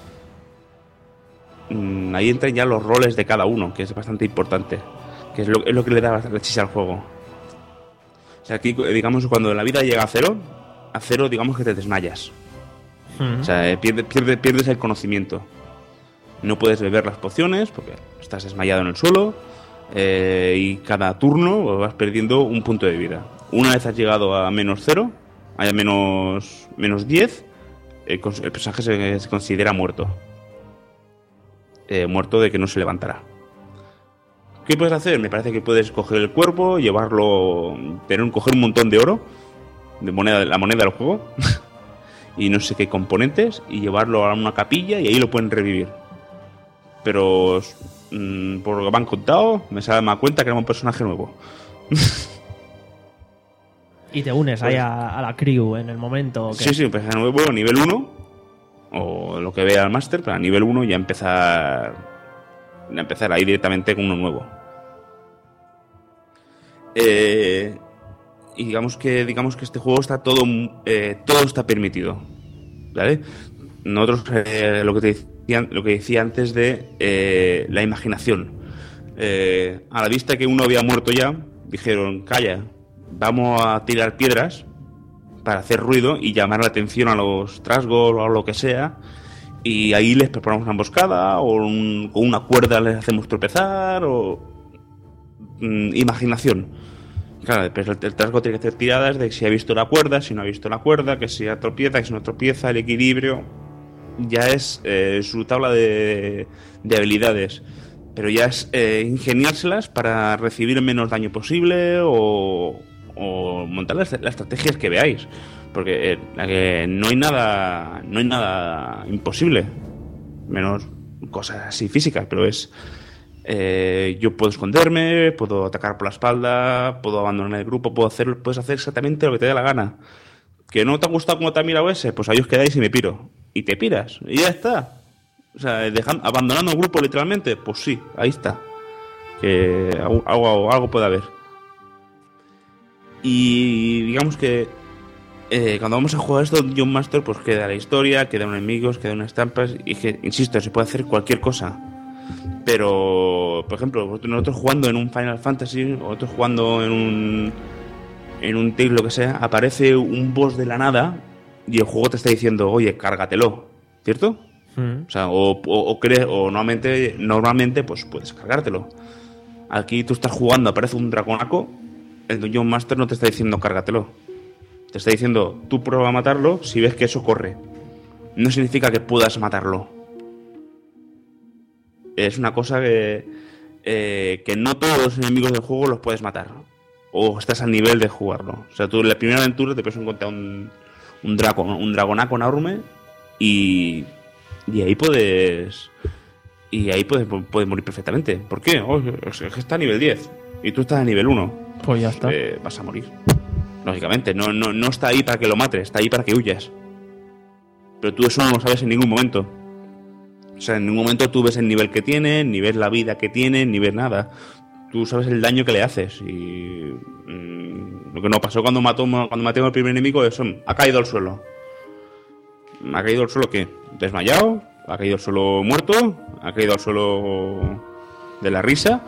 Mm, ahí entran ya los roles de cada uno, que es bastante importante. Que es lo, es lo que le da la chicha al juego. O sea, aquí, digamos, cuando la vida llega a cero, a cero, digamos que te desmayas. Mm. O sea, eh, pierde- pierde- pierdes el conocimiento. No puedes beber las pociones porque estás desmayado en el suelo. eh, y cada turno vas perdiendo un punto de vida. Una vez has llegado a menos cero, a menos, menos diez, el, cons- el personaje se, se considera muerto. Eh, muerto de que no se levantará. ¿Qué puedes hacer? Me parece que puedes coger el cuerpo, llevarlo, tener un, coger un montón de oro, de moneda, la moneda del juego, y no sé qué componentes, y llevarlo a una capilla y ahí lo pueden revivir. Pero mmm, por lo que me han contado, me sale más cuenta que era un personaje nuevo. Y te unes ahí a, a la crew en el momento. ¿o qué? Sí, sí, un personaje nuevo, nivel uno, o lo que vea el máster, pero a nivel uno ya empezar, ya empezar ahí directamente con uno nuevo. Eh, y digamos que digamos que este juego está todo eh, todo está permitido, ¿vale? Nosotros eh, lo que te decía, lo que decía antes de eh, la imaginación, eh, a la vista que uno había muerto ya, dijeron calla, vamos a tirar piedras para hacer ruido y llamar la atención a los trasgos o a lo que sea, y ahí les preparamos una emboscada o un, con una cuerda les hacemos tropezar o mm, imaginación. Claro, pero el, el trasgo tiene que hacer tiradas de si ha visto la cuerda, si no ha visto la cuerda, que si tropieza, que si no tropieza, el equilibrio. Ya es eh, su tabla de, de habilidades. Pero ya es eh, ingeniárselas para recibir el menos daño posible o, o montar las, las estrategias que veáis. Porque eh, eh, no hay nada no hay nada imposible. Menos cosas así físicas, pero es... Eh, yo puedo esconderme, puedo atacar por la espalda, puedo abandonar el grupo, puedo hacer, puedes hacer exactamente lo que te dé la gana. ¿Que no te ha gustado cómo te ha mirado ese? Pues ahí os quedáis y me piro. Y te piras, y ya está. O sea, dejando, abandonando el grupo literalmente, pues sí, ahí está. Que algo, algo, algo puede haber. Y digamos que eh, cuando vamos a jugar esto, Dungeon Master, pues queda la historia, quedan enemigos, quedan estampas, y que, insisto, se puede hacer cualquier cosa. Pero, por ejemplo, nosotros jugando en un Final Fantasy, o nosotros jugando en un en un Tales, lo que sea, aparece un boss de la nada y el juego te está diciendo, oye, cárgatelo, ¿cierto? Mm. O sea, o, o, o crees, o normalmente, normalmente, pues puedes cargártelo. Aquí tú estás jugando, aparece un dragonaco, el Dungeon Master no te está diciendo cárgatelo. Te está diciendo, tú prueba a matarlo si ves que eso corre. No significa que puedas matarlo. Es una cosa que, eh, que no todos los enemigos del juego los puedes matar. O estás al nivel de jugarlo. O sea, tú en la primera aventura te puedes encontrar un, un, dragón, un dragonaco enorme y, y ahí puedes... Y ahí puedes, puedes morir perfectamente. ¿Por qué? Oh, es que está a nivel diez y tú estás a nivel uno. Pues ya está. Eh, vas a morir. Lógicamente, no, no, no está ahí para que lo mates, está ahí para que huyas. Pero tú eso no lo sabes en ningún momento. O sea, en ningún momento tú ves el nivel que tiene, ni ves la vida que tiene, ni ves nada. Tú sabes el daño que le haces. Y mmm, lo que nos pasó cuando mató cuando maté al primer enemigo es, ha caído al suelo. ¿Ha caído al suelo qué? ¿Desmayado? ¿Ha caído al suelo muerto? ¿Ha caído al suelo de la risa?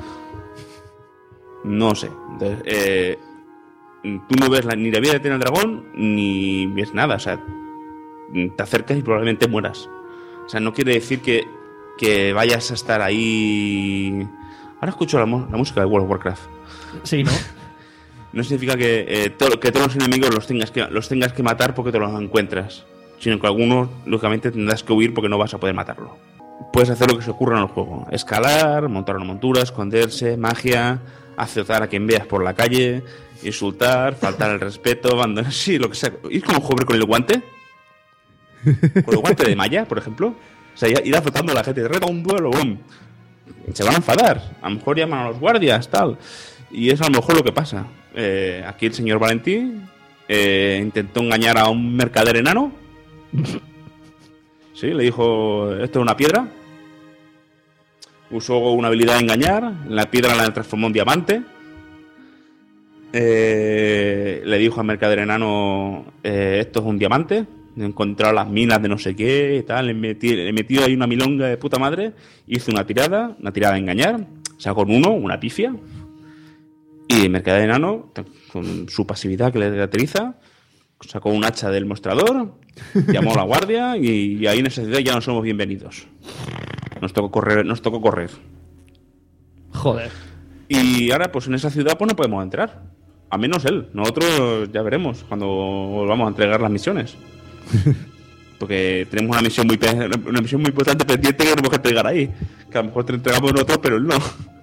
No sé. Entonces, eh, tú no ves la, ni la vida que tiene el dragón, ni ves nada. O sea, te acercas y probablemente mueras. O sea, no quiere decir que, que vayas a estar ahí... Ahora escucho la, la música de World of Warcraft. Sí, ¿no? No significa que, eh, to, que todos los enemigos los tengas que, los tengas que matar porque te los encuentras. Sino que algunos, lógicamente, tendrás que huir porque no vas a poder matarlo. Puedes hacer lo que se ocurra en el juego. Escalar, montar una montura, esconderse, magia, azotar a quien veas por la calle, insultar, faltar el respeto, abandonar... Sí, lo que sea. ¿Ir como joven con el guante? Con el guante de malla, por ejemplo. O sea, ir azotando a la gente. Reta un duelo, boom. Se van a enfadar. A lo mejor llaman a los guardias, tal. Y es a lo mejor lo que pasa. Eh, aquí el señor Valentí eh, intentó engañar a un mercader enano. Sí, le dijo, esto es una piedra. Usó una habilidad de engañar. La piedra la transformó en diamante. Eh, le dijo al mercader enano, eh, esto es un diamante. He encontrado las minas de no sé qué y tal. Le metí, le metió ahí una milonga de puta madre. Hizo una tirada, una tirada de engañar. Sacó con uno, una pifia. Y el mercader enano, con su pasividad que le caracteriza, sacó un hacha del mostrador, llamó a la guardia y, y ahí en esa ciudad ya no somos bienvenidos. Nos tocó correr, nos tocó correr. Joder. Y ahora, pues en esa ciudad pues no podemos entrar. A menos él. Nosotros ya veremos cuando volvamos a entregar las misiones. Porque tenemos una misión muy una misión muy importante pendiente que tenemos que entregar ahí. Que a lo mejor te entregamos nosotros, pero él no.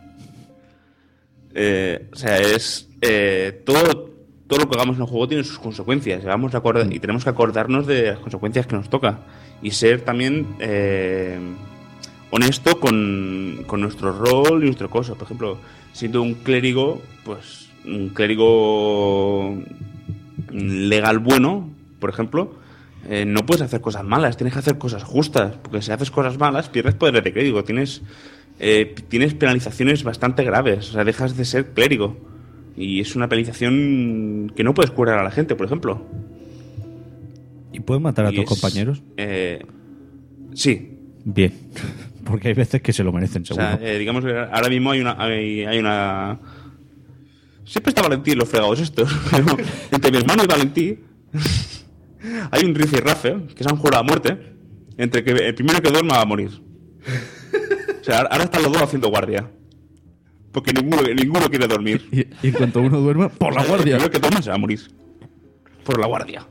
Eh, o sea, es eh, todo, todo lo que hagamos en el juego tiene sus consecuencias y, vamos a acordar, y tenemos que acordarnos de las consecuencias que nos toca y ser también eh, honesto con, con nuestro rol y nuestra cosa. Por ejemplo, siendo un clérigo, pues un clérigo legal bueno, por ejemplo, eh, no puedes hacer cosas malas, tienes que hacer cosas justas, porque si haces cosas malas pierdes poder de clérigo, tienes Eh, tienes penalizaciones bastante graves, o sea, dejas de ser clérigo y es una penalización que no puedes curar a la gente, por ejemplo. ¿Y puedes matar a y tus es, compañeros? Eh, sí. Bien, porque hay veces que se lo merecen, seguro. O sea, eh, digamos que ahora mismo hay una, hay, hay una... Siempre está Valentí los fregados estos. Entre mi hermano y Valentí hay un rifirrafe que se han jurado a muerte, entre que el primero que duerma va a morir. O sea, ahora están los dos haciendo guardia. Porque ninguno, ninguno quiere dormir. Y, y en cuanto uno duerma, por la guardia. El que duerma se va a morir. Por la guardia.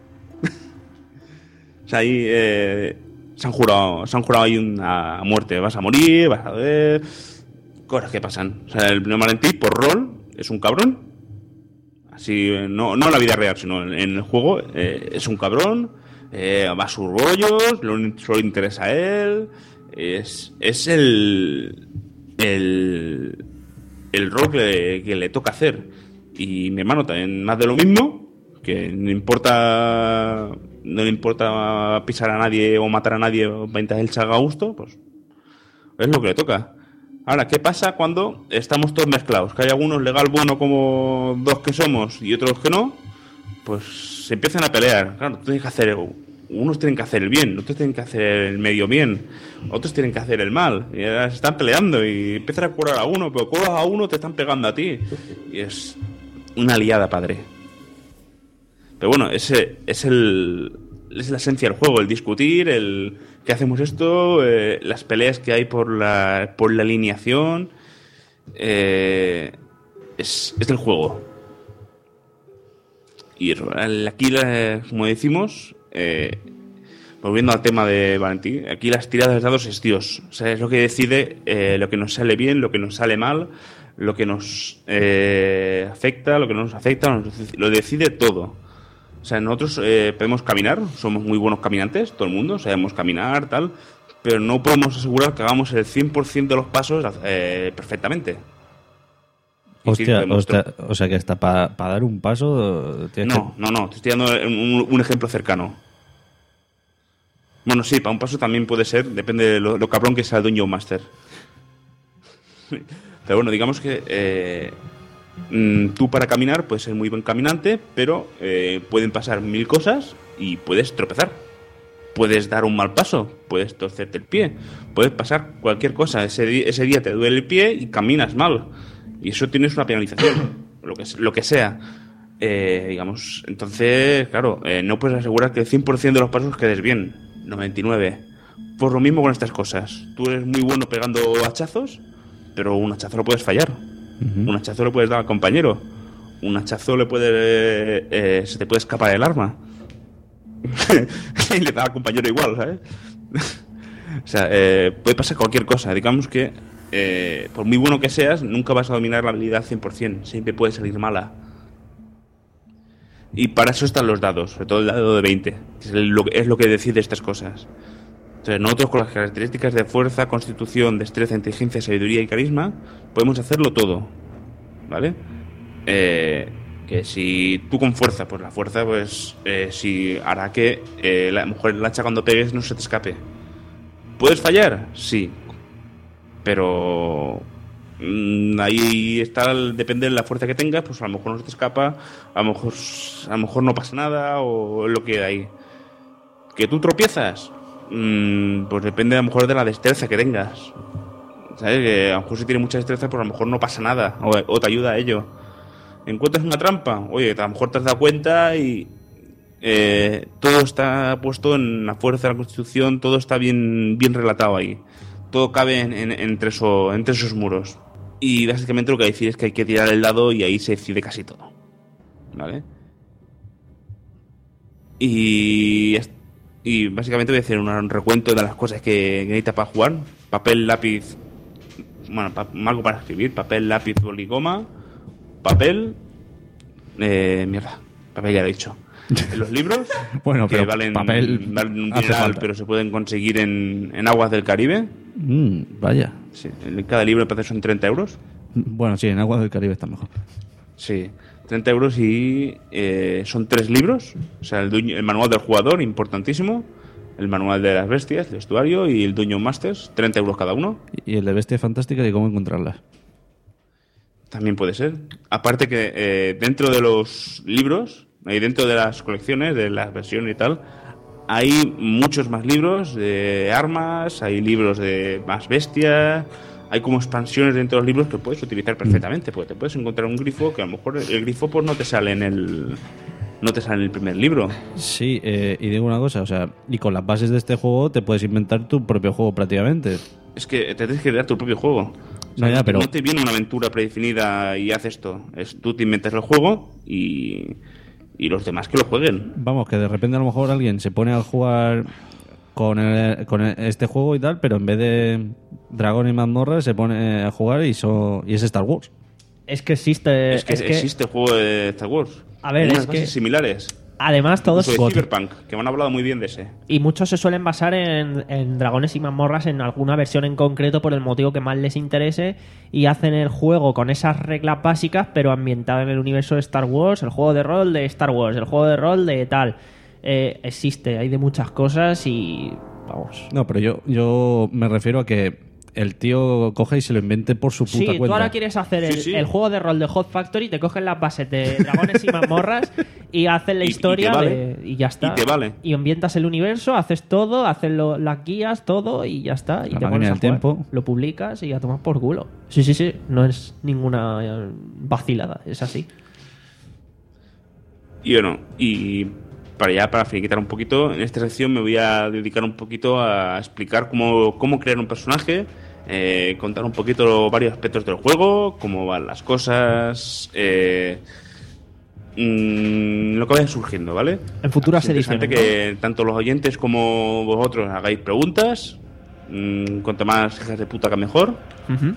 O sea, ahí eh, se han jurado, se han jurado ahí una muerte. Vas a morir, vas a ver. Cosas que pasan. O sea, el primer Valentí, por rol, es un cabrón. Así, no, no en la vida real, sino en, en el juego. Eh, es un cabrón. Eh, va a sus rollos. Lo solo interesa a él. Es, es el, el el rol que, que le toca hacer. Y mi hermano también más de lo mismo, que no importa no le importa pisar a nadie o matar a nadie mientras él se haga a gusto, pues es lo que le toca. Ahora, ¿qué pasa cuando estamos todos mezclados? Que hay algunos legal bueno como dos que somos y otros que no, pues se empiezan a pelear. Claro, tú tienes que hacer, unos tienen que hacer el bien, otros tienen que hacer el medio bien, otros tienen que hacer el mal. Y ahora se están peleando y empiezan a curar a uno, pero curas a uno te están pegando a ti. Y es una liada, padre. Pero bueno, ese es el es la esencia del juego, el discutir, el que hacemos esto, eh, las peleas que hay por la por la alineación, eh, es, es del juego. Y aquí, como decimos, eh, volviendo al tema de Valentín, aquí las tiradas de dados es Dios. O sea, es lo que decide eh, lo que nos sale bien, lo que nos sale mal, lo que nos eh, afecta, lo que no nos afecta, nos, lo decide todo. O sea, nosotros eh, podemos caminar, somos muy buenos caminantes, todo el mundo, sabemos caminar, tal, pero no podemos asegurar que hagamos el cien por ciento de los pasos eh, perfectamente. Hostia, decir, hostia, o sea que hasta para pa dar un paso... No, que... no, no, te estoy dando un, un ejemplo cercano. Bueno, sí, para un paso también puede ser, depende de lo, lo cabrón que sea el Dungeon Master. Pero bueno, digamos que... Eh, tú para caminar puedes ser muy buen caminante, pero eh, pueden pasar mil cosas y puedes tropezar. Puedes dar un mal paso, puedes torcerte el pie, puedes pasar cualquier cosa. Ese día, ese día te duele el pie y caminas mal. Y eso tienes una penalización, lo que, lo que sea. Eh, digamos, entonces, claro, eh, no puedes asegurar que el cien por ciento de los pasos quedes bien. noventa y nueve. Por lo mismo con estas cosas. Tú eres muy bueno pegando hachazos, pero un hachazo lo puedes fallar. Uh-huh. Un hachazo le puedes dar al compañero. Un hachazo le puede eh, eh, se te puede escapar el arma. Y le da al compañero igual, ¿sabes? O sea, eh, puede pasar cualquier cosa. Digamos que eh, por muy bueno que seas, nunca vas a dominar la habilidad al cien por ciento. Siempre puede salir mala. Y para eso están los dados, sobre todo el dado de veinte, que es lo, es lo que decide estas cosas. Entonces, nosotros con las características de fuerza, constitución, destreza, inteligencia, sabiduría y carisma, podemos hacerlo todo, ¿vale? Eh, que si tú con fuerza, pues la fuerza, pues eh, si hará que eh, la mujer el hacha cuando pegues no se te escape. ¿Puedes fallar? Sí. Pero mmm, ahí está, depende de la fuerza que tengas, pues a lo mejor no se te escapa, a lo mejor, a lo mejor no pasa nada o lo que hay. ¿Que tú tropiezas? Pues depende a lo mejor de la destreza que tengas, ¿sabes? Que a lo mejor si tienes mucha destreza, pues a lo mejor no pasa nada o, o te ayuda a ello. ¿Encuentras una trampa? Oye, a lo mejor te has dado cuenta y eh, todo está puesto en la fuerza, la constitución, todo está bien, bien relatado ahí. Todo cabe en, en, entre, eso, entre esos muros. Y básicamente lo que decide es que hay que tirar el dado y ahí se decide casi todo, ¿vale? Y... Y básicamente voy a hacer un recuento de las cosas que necesitas para jugar. Papel, lápiz, bueno, pa- algo para escribir. Papel, lápiz, boli y goma. Papel, eh, mierda, papel ya lo he dicho. Los libros, bueno, que pero valen, papel valen un hace dineral, falta. pero se pueden conseguir en, en Aguas del Caribe. Mm, vaya. Sí, cada libro parece son treinta euros. Bueno, sí, en Aguas del Caribe está mejor. Sí, treinta euros y eh, son tres libros. O sea, el, dueño, el manual del jugador, importantísimo. El manual de las bestias, el vestuario y el Dungeon Masters, treinta euros cada uno. Y el de Bestia Fantástica y cómo encontrarlas. También puede ser. Aparte que eh, dentro de los libros, y dentro de las colecciones, de las versiones y tal, hay muchos más libros de armas, hay libros de más bestias, hay como expansiones dentro de los libros que puedes utilizar perfectamente, porque te puedes encontrar un grifo que a lo mejor el grifo pues no te sale en el no te sale en el primer libro. Sí, eh, y digo una cosa, o sea, y con las bases de este juego te puedes inventar tu propio juego prácticamente. Es que te tienes que crear tu propio juego. O sea, no, ya, pero... no te viene una aventura predefinida y haces esto. Es, tú te inventas el juego y, y los demás que lo jueguen. Vamos, que de repente a lo mejor alguien se pone a jugar con, el, con el, este juego y tal, pero en vez de Dragón y mazmorra se pone a jugar y, so, y es Star Wars. Es que existe... Es que, es que... existe el juego de Star Wars. A ver, unas es bases que... similares. Además, todos... Incluso de Cyberpunk, que me han hablado muy bien de ese. Y muchos se suelen basar en, en dragones y mazmorras en alguna versión en concreto por el motivo que más les interese y hacen el juego con esas reglas básicas pero ambientado en el universo de Star Wars, el juego de rol de Star Wars, el juego de rol de tal. Eh, existe, hay de muchas cosas y... vamos. No, pero yo, yo me refiero a que el tío coge y se lo invente por su puta Sí, cuenta. tú ahora quieres hacer el, Sí, sí. el juego de rol de Hot Factory, te cogen las bases de dragones y mazmorras y haces la Y- y historia te vale. de- y ya está. Y te vale. Y ambientas el universo, haces todo, haces lo- las guías, todo y ya está. Y La te máquina pones a del jugar. tiempo. Lo publicas y a tomar por culo. Sí, sí, sí. No es ninguna eh, vacilada, es así. Y bueno, y para ya, para finiquitar un poquito, en esta sección me voy a dedicar un poquito a explicar cómo, cómo crear un personaje, eh, contar un poquito varios aspectos del juego, cómo van las cosas, eh, mm, lo que vaya surgiendo, ¿vale? En futuras Es interesante ediciones, que tanto los oyentes como vosotros hagáis preguntas, mm, cuanto más hijas de puta que mejor. Ujú.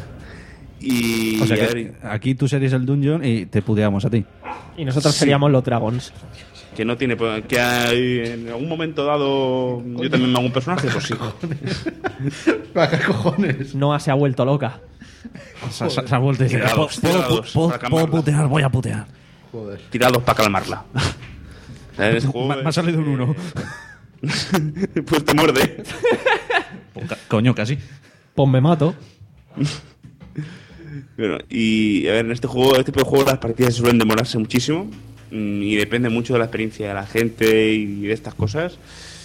Y O sea a que ver, aquí tú serías el dungeon y te puteamos a ti. Y nosotros Sí. seríamos los dragons. que no tiene que hay, en algún momento dado yo también me hago un personaje, pues sí. ¿Para qué cojones? Noah se ha vuelto loca. Se, se- se ha vuelto y dice, Tirados, "¿Puedo- tirados, puedo- para puedo calmarla". putear, voy a putear. Joder. Tirados para calmarla. En este juego Me, me ha salido un uno. pues te muerde. Pues ca- Coño, casi. Pues me mato. Bueno, y a ver, en este juego, este tipo de juego las partidas suelen demorarse muchísimo mm, y depende mucho de la experiencia de la gente y de estas cosas.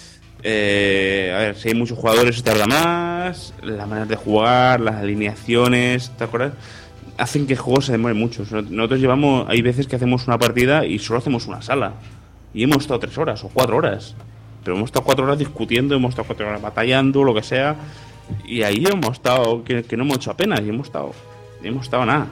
Eh, a ver, si hay muchos jugadores se tarda más, las maneras de jugar, las alineaciones, ¿te acuerdas? Hacen que el juego se demore mucho. Nosotros llevamos, hay veces que hacemos una partida y solo hacemos una sala y hemos estado tres horas o cuatro horas, pero hemos estado cuatro horas discutiendo, hemos estado cuatro horas batallando, lo que sea, y ahí hemos estado, que, que no hemos hecho apenas, y hemos estado no hemos estado nada.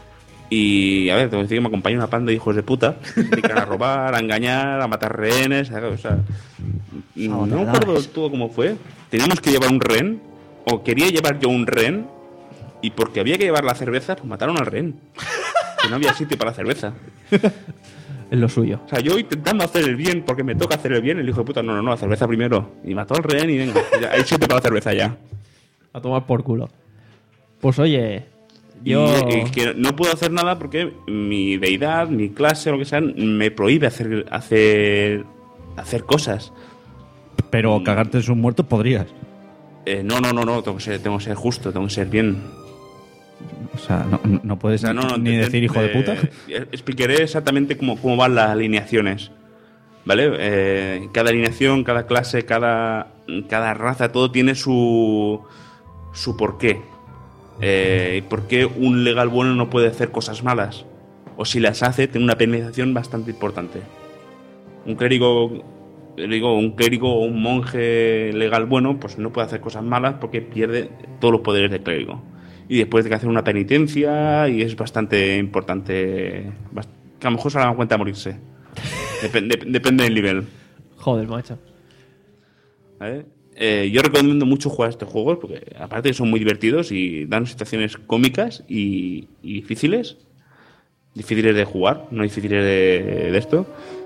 Y a ver, tengo que decir que me acompaña una panda de hijos de puta que se dedican a robar, a engañar, a matar rehenes, o sea, no me acuerdo todo cómo fue. Teníamos que llevar un rehén, o quería llevar yo un rehén, y porque había que llevar la cerveza, pues mataron al rehén. Que no había sitio para la cerveza. Es lo suyo. O sea, yo intentando hacer el bien, porque me toca hacer el bien, el hijo de puta, no, no, no, la cerveza primero. Y mató al rehén y venga, ya, hay sitio para la cerveza ya. A tomar por culo. Pues oye, yo... Y, y que no puedo hacer nada porque mi deidad, mi clase, lo que sea, me prohíbe hacer hacer hacer cosas. Pero cagarte en sus muertos podrías. Eh, no, no, no, no, tengo que ser, tengo que ser justo, tengo que ser bien. O sea, no, no puedes O sea, no, no, ni te- decir hijo de te- puta. eh, Explicaré exactamente cómo, cómo van las alineaciones. ¿Vale? Eh, cada alineación, cada clase, cada, cada raza, todo tiene su, su porqué. Eh, y por qué un legal bueno no puede hacer cosas malas. O si las hace, tiene una penalización bastante importante. Un clérigo, digo, un clérigo o un monje legal bueno, pues no puede hacer cosas malas porque pierde todos los poderes del clérigo. Y después de que hacer una penitencia, y es bastante importante. bast- que a lo mejor se dan cuenta de morirse. Depende, depende del nivel. Joder, macho. ¿Vale? Eh, yo recomiendo mucho jugar estos juegos porque aparte que son muy divertidos y dan situaciones cómicas y, y difíciles. Difíciles de jugar, no difíciles de, de esto.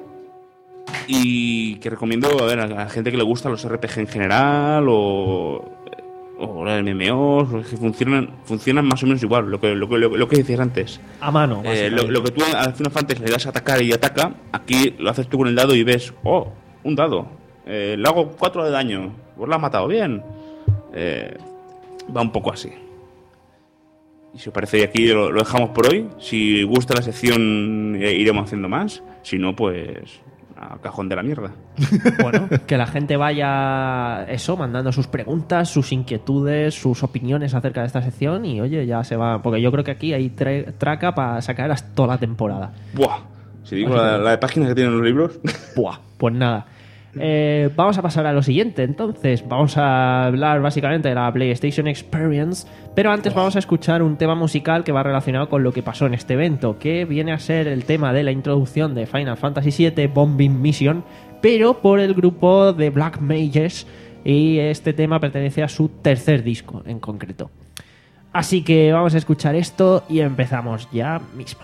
Y que recomiendo a, ver, a la gente que le gusta los R P G en general o, o los M M Os, los que funcionan, funcionan más o menos igual, lo que, lo que, lo, que decías antes. A mano, Eh, lo, básicamente. lo que tú a Final Fantasy le das a atacar y ataca, aquí lo haces tú con el dado y ves, oh, un dado, eh, le hago cuatro de daño, pues lo has matado bien. Eh, va un poco así. Y si os parece, aquí lo, lo dejamos por hoy. Si gusta la sección, eh, iremos haciendo más. Si no, pues a cajón de la mierda. Bueno, que la gente vaya, eso, mandando sus preguntas, sus inquietudes, sus opiniones acerca de esta sección y oye, ya se va. Porque yo creo que aquí hay tra- traca para sacar hasta toda la temporada. Buah. Si digo la, la de páginas que tienen los libros. Buah, pues nada. Eh, vamos a pasar a lo siguiente, entonces. Vamos a hablar básicamente de la PlayStation Experience, pero antes vamos a escuchar un tema musical que va relacionado con lo que pasó en este evento, que viene a ser el tema de la introducción de Final Fantasy siete Bombing Mission, pero por el grupo de Black Mages, y este tema pertenece a su tercer disco en concreto. Así que vamos a escuchar esto y empezamos ya mismo.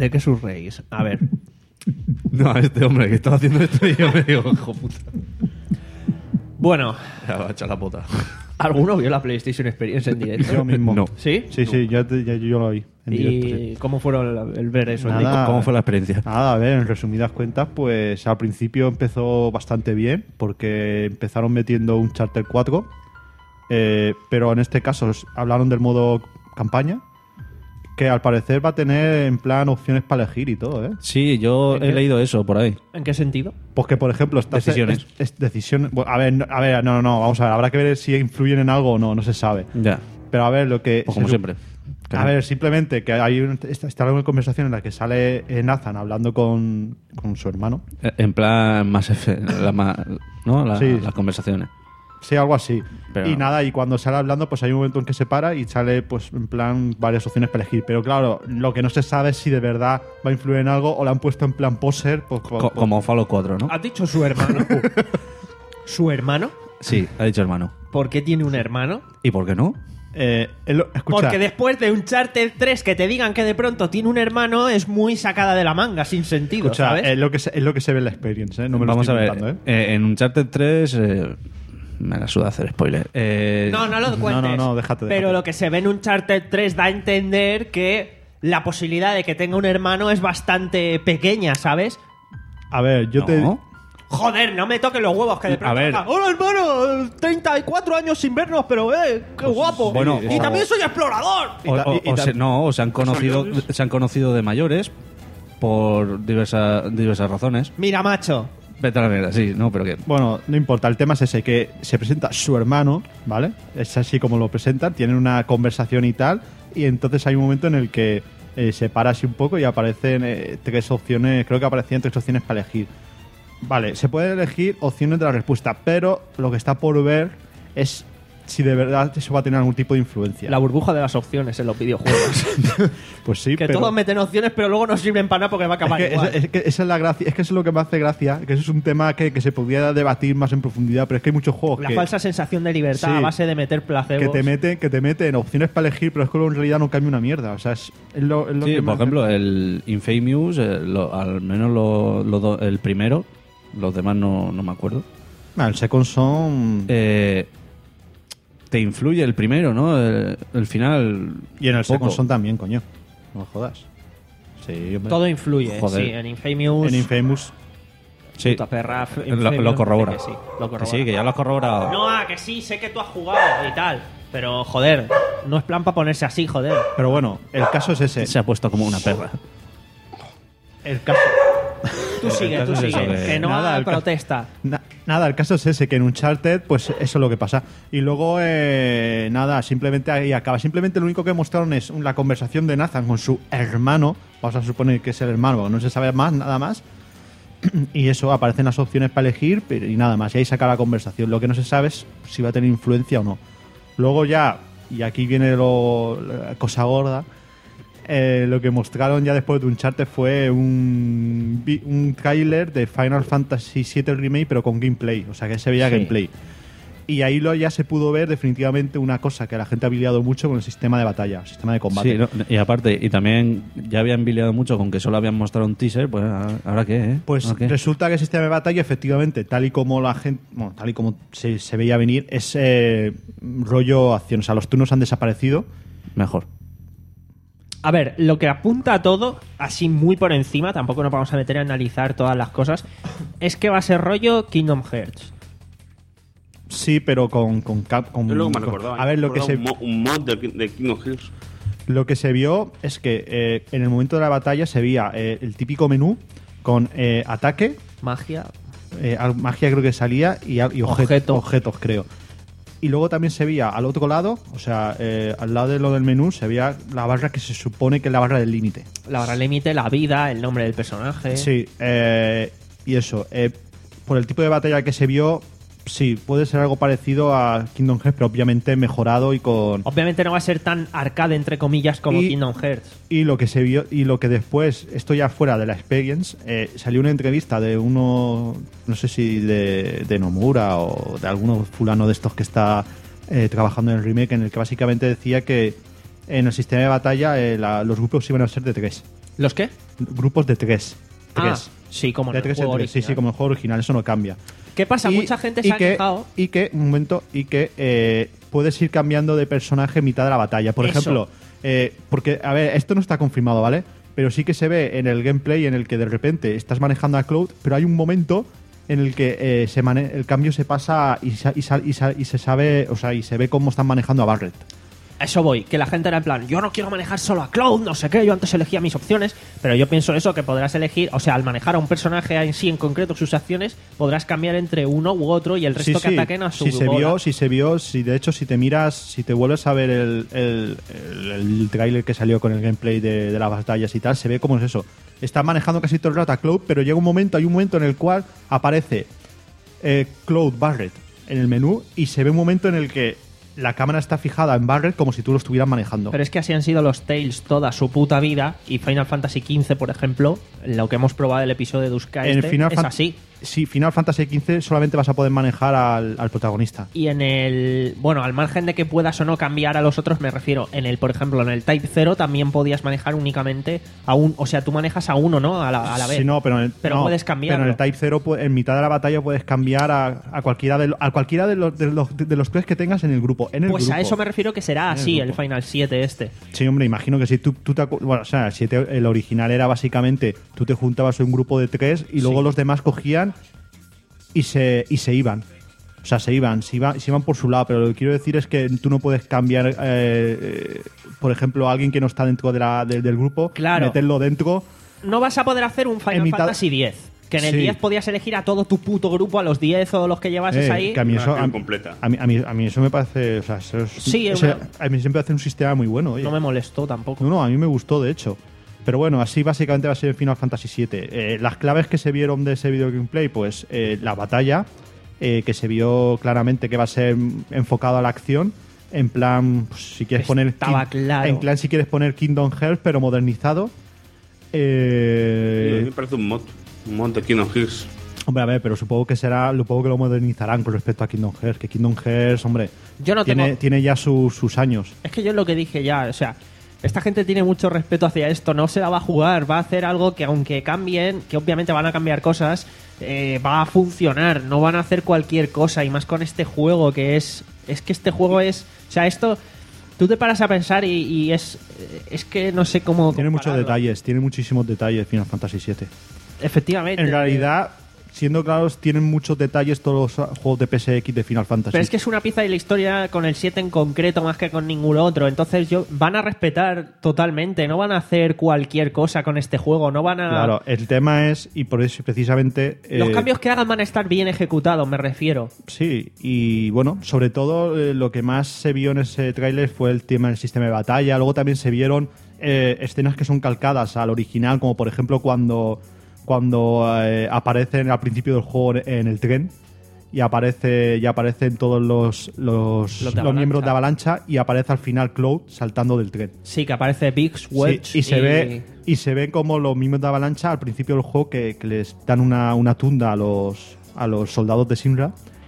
¿De qué sus reís? A ver. No, este hombre que estaba haciendo esto y yo me digo, hijo puta. Bueno. Ya va a echar la pota. ¿Alguno vio la PlayStation Experience en directo? Yo mismo. No. ¿Sí? Sí, sí, yo, te- yo, yo lo vi en ¿Y directo. Sí. cómo fueron el, el ver eso? en Nada. directo? ¿Cómo fue la experiencia? Nada, a ver, en resumidas cuentas, pues al principio empezó bastante bien, porque empezaron metiendo un Charter cuatro, eh, pero en este caso s- hablaron del modo campaña, que al parecer va a tener en plan opciones para elegir y todo, ¿eh? Sí, yo ¿En he qué? leído eso por ahí. ¿En qué sentido? Pues que, por ejemplo, estás Decisiones. Es, es decisiones. Bueno, a ver, no- a ver, no, no, no, vamos a ver, habrá que ver si influyen en algo o no, no se sabe. Ya. Pero a ver, lo que. Pues como se- siempre. A ver, simplemente que hay un, está, está una conversación en la que sale eh, Nathan hablando con, con su hermano. Eh, En plan más F, la ma- ¿no? La- Sí. Las conversaciones. Sí, algo así. Pero- Y nada, y cuando sale hablando, pues hay un momento en que se para y sale, pues, en plan, varias opciones para elegir. Pero claro, lo que no se sabe es si de verdad va a influir en algo o lo han puesto en plan poser. Pues, Co- como Fallout cuatro, ¿no? ¿Has dicho su hermano? ¿Su hermano? Sí, ha dicho hermano. ¿Por qué tiene un hermano? ¿Y por qué no? Eh, él- escucha, Porque después de Uncharted tres que te digan que de pronto tiene un hermano es muy sacada de la manga, sin sentido, escucha, ¿sabes? es, lo que se, es lo que se ve en la experiencia, ¿eh? No me lo Vamos estoy a ver. inventando, ¿eh? eh, en Uncharted tres... eh, me la suda hacer spoiler. Eh, No, no lo cuentes. no, no, déjate, Pero déjate. lo que se ve en Uncharted tres da a entender que la posibilidad de que tenga un hermano es bastante pequeña, ¿sabes? A ver, yo no. te. Joder, no me toques los huevos que de A pronto ver. diga, hola hermano, treinta y cuatro años sin vernos, pero eh, qué guapo. bueno, y o- también soy explorador. O, o- Y ta- y o ta- se, no, o se han conocido, se han conocido de mayores por diversa- diversas razones. Mira, macho. Vete a la mierda, sí, no, pero que. Bueno, no importa, el tema es ese, que se presenta su hermano, ¿vale? Es así como lo presentan, tienen una conversación y tal, y entonces hay un momento en el que eh, se para así un poco y aparecen eh, tres opciones, creo que aparecían tres opciones para elegir. Vale, se puede elegir opciones de la respuesta, pero lo que está por ver es si de verdad eso va a tener algún tipo de influencia. La burbuja de las opciones en los videojuegos. Pues sí, que pero... todos meten opciones, pero luego no sirven para nada porque va a Es acabar que, igual. es, es que esa es la gracia, es que eso es lo que me hace gracia, que eso es un tema que, que se podría debatir más en profundidad, pero es que hay muchos juegos La que, falsa sensación de libertad Sí. a base de meter placebos. que te meten que te meten opciones para elegir, pero es que luego en realidad no cambia una mierda. O sea, es, es lo, es lo Sí, que por me- ejemplo, el Infamous, eh, lo- al menos lo- lo do- el primero, los demás no, no me acuerdo. Ah, el Second Son Eh, te influye el primero, ¿no? El, el final. y en el poco. Second Son también, coño. No me jodas. Sí, hombre. Todo influye. Joder. Sí, en Infamous. En Infamous. Sí, Puta perra, F- lo, Infamous, lo corrobora. que sí, lo Que corrobora. sí, que ya lo has corroborado. No, ah, que sí, sé que tú has jugado y tal. Pero, joder, no es plan para ponerse así, joder. Pero bueno, el caso es ese. Se ha puesto como una perra. El caso. Tú sigue, caso tú es eso, sigue. que- Que no Nada, haga el ca- protesta. Na- nada, el caso es ese, que en Uncharted, pues eso es lo que pasa. Y luego, eh, nada, simplemente ahí acaba. Simplemente lo único que mostraron es la conversación de Nathan con su hermano. Vamos a suponer que es el hermano, no se sabe más, nada más. Y eso, aparecen las opciones para elegir pero, y nada más. Y ahí saca la conversación. Lo que no se sabe es si va a tener influencia o no. Luego ya, y aquí viene lo, la cosa gorda, eh, lo que mostraron ya después de Uncharted fue un, vi- un tráiler de Final Fantasy siete Remake, pero con gameplay. O sea, que se veía Sí. gameplay. Y ahí lo, ya se pudo ver definitivamente una cosa que la gente ha biliado mucho con el sistema de batalla, el sistema de combate. Sí, no, y aparte, y también ya habían biliado mucho con que solo habían mostrado un teaser, pues ¿ahora ahora qué, eh? Pues ¿Ahora qué? resulta que el sistema de batalla, efectivamente, tal y como la gente, bueno, tal y como se, se veía venir, es eh, rollo acción. O sea, los turnos han desaparecido. Mejor. A ver, lo que apunta a todo, así muy por encima, tampoco nos vamos a meter a analizar todas las cosas, es que va a ser rollo Kingdom Hearts. Sí, pero con, con cap. Con, Yo luego me con- recordaba. a ver, lo que, se, un, mo- un mod de, de Kingdom Hearts. lo que se vio es que eh, en el momento de la batalla se veía eh, el típico menú con eh, ataque, Magia. eh, al- magia creo que salía y, a- y obje- Objeto. objetos, creo. Y luego también se veía al otro lado, o sea, eh, al lado de lo del menú, se veía la barra que se supone que es la barra del límite. La barra límite, la vida, el nombre del personaje. Sí, eh, y eso, eh, por el tipo de batalla que se vio, sí, puede ser algo parecido a Kingdom Hearts, pero obviamente mejorado y con... Obviamente no va a ser tan arcade, entre comillas, como Y- Kingdom Hearts. Y lo que se vio, y lo que después, esto ya fuera de la experience, eh, salió una entrevista de uno, no sé si de, de Nomura o de alguno fulano de estos que está eh, trabajando en el remake, en el que básicamente decía que en el sistema de batalla eh, la- los grupos iban a ser de tres. ¿Los qué? Grupos de tres. Ah, tres. sí, como en de el tres juego en tres. Sí, original. sí, como en el juego original, eso no cambia. ¿Qué pasa? Y- Mucha gente y se ha que, quejado. Y que, un momento, y que eh, puedes ir cambiando de personaje en mitad de la batalla. Por Eso. ejemplo, eh, porque, a ver, esto no está confirmado, ¿vale? Pero sí que se ve en el gameplay en el que de repente estás manejando a Cloud, pero hay un momento en el que eh, se mane- el cambio se pasa y, sa- y, sal- y, sa- y se sabe, o sea, y se ve cómo están manejando a Barret. A eso voy, que la gente era en plan, yo no quiero manejar solo a Cloud, no sé qué, yo antes elegía mis opciones, pero yo pienso eso, que podrás elegir, o sea, al manejar a un personaje en sí en concreto, sus acciones, podrás cambiar entre uno u otro y el resto que ataquen a su si se bola. vio, si se vio, si de hecho si te miras, si te vuelves a ver el, el, el, el tráiler que salió con el gameplay de, de las batallas y tal, se ve cómo es eso. Está manejando casi todo el rato a Cloud, pero llega un momento, hay un momento en el cual aparece eh, Cloud Barret en el menú y se ve un momento en el que la cámara está fijada en Barret como si tú lo estuvieras manejando. Pero es que así han sido los Tales toda su puta vida, y Final Fantasy quince, por ejemplo, lo que hemos probado el episodio de Duska en este, Final es Fan- así. Sí, Final Fantasy quince solamente vas a poder manejar al, al protagonista. Y en el... Bueno, al margen de que puedas o no cambiar a los otros, me refiero, en el, por ejemplo, en el Type cero también podías manejar únicamente a un... O sea, tú manejas a uno, ¿no? A la, a la vez. Sí, no, pero, en el- Pero no, puedes cambiarlo. Pero en el Type cero, pu- en mitad de la batalla, puedes cambiar a, a cualquiera, de, lo- a cualquiera de, los, de, los, de los tres que tengas en el grupo. En el Pues grupo. a eso me refiero que será En el así el, grupo. Final siete este. Sí, hombre, imagino que si tú, tú te acu- bueno, o sea, el, siete, el original era básicamente tú te juntabas en un grupo de tres y luego Sí. los demás cogían y se, y se iban. O sea, se iban, se iban, se iban por su lado, pero lo que quiero decir es que tú no puedes cambiar, eh, eh, por ejemplo, a alguien que no está dentro de la, de- del grupo, Claro. meterlo dentro. No vas a poder hacer un Final En mitad- Fantasy diez. Que en el Sí. diez podías elegir a todo tu puto grupo, a los diez o los que llevases Eh, ahí. que a mí eso, a, completa. a mí, a, mí, a mí eso me parece, o sea, eso es- Sí, ese- una- a mí siempre hace un sistema muy bueno. Oye. No me molestó tampoco. No, no, a mí me gustó, de hecho. Pero bueno, así básicamente va a ser el Final Fantasy siete. Eh, las claves que se vieron de ese video gameplay, pues eh, la batalla, eh, que se vio claramente que va a ser enfocado a la acción. En plan, pues, si quieres poner. Estaba King- claro. En plan, si quieres poner Kingdom Hearts, pero modernizado. Eh, A mí me parece un mod, un mod de Kingdom Hearts. Hombre, a ver, pero supongo que será, supongo que lo modernizarán con respecto a Kingdom Hearts. Que Kingdom Hearts, hombre, Yo no tiene, tengo- tiene ya su- sus años. Es que yo es lo que dije ya, o sea, esta gente tiene mucho respeto hacia esto, no se la va a jugar, va a hacer algo que aunque cambien, que obviamente van a cambiar cosas, eh, va a funcionar, no van a hacer cualquier cosa, y más con este juego que es, es que este juego es, o sea, esto, tú te paras a pensar y, y es, es que no sé cómo... Tiene muchos compararlo. detalles, tiene muchísimos detalles Final Fantasy siete. Efectivamente. En realidad, siendo claros, tienen muchos detalles todos los juegos de P S X de Final Fantasy. Pero es que es una pieza de la historia con el siete en concreto más que con ningún otro. Entonces yo van a respetar totalmente. No van a hacer cualquier cosa con este juego. No van a... Claro, el tema es, y por eso precisamente... Los eh, cambios que hagan van a estar bien ejecutados, me refiero. Sí, y bueno, sobre todo eh, lo que más se vio en ese tráiler fue el tema del sistema de batalla. Luego también se vieron eh, escenas que son calcadas al original, como por ejemplo cuando... cuando eh, aparecen al principio del juego en el tren y aparece y aparecen todos los los, Los de los miembros Avalancha. de Avalancha y aparece al final Cloud saltando del tren. Sí, que aparece Biggs, Wedge Sí, y se ve y se ve como los miembros de Avalancha al principio del juego que, que les dan una, una tunda a los a los soldados de Sinra.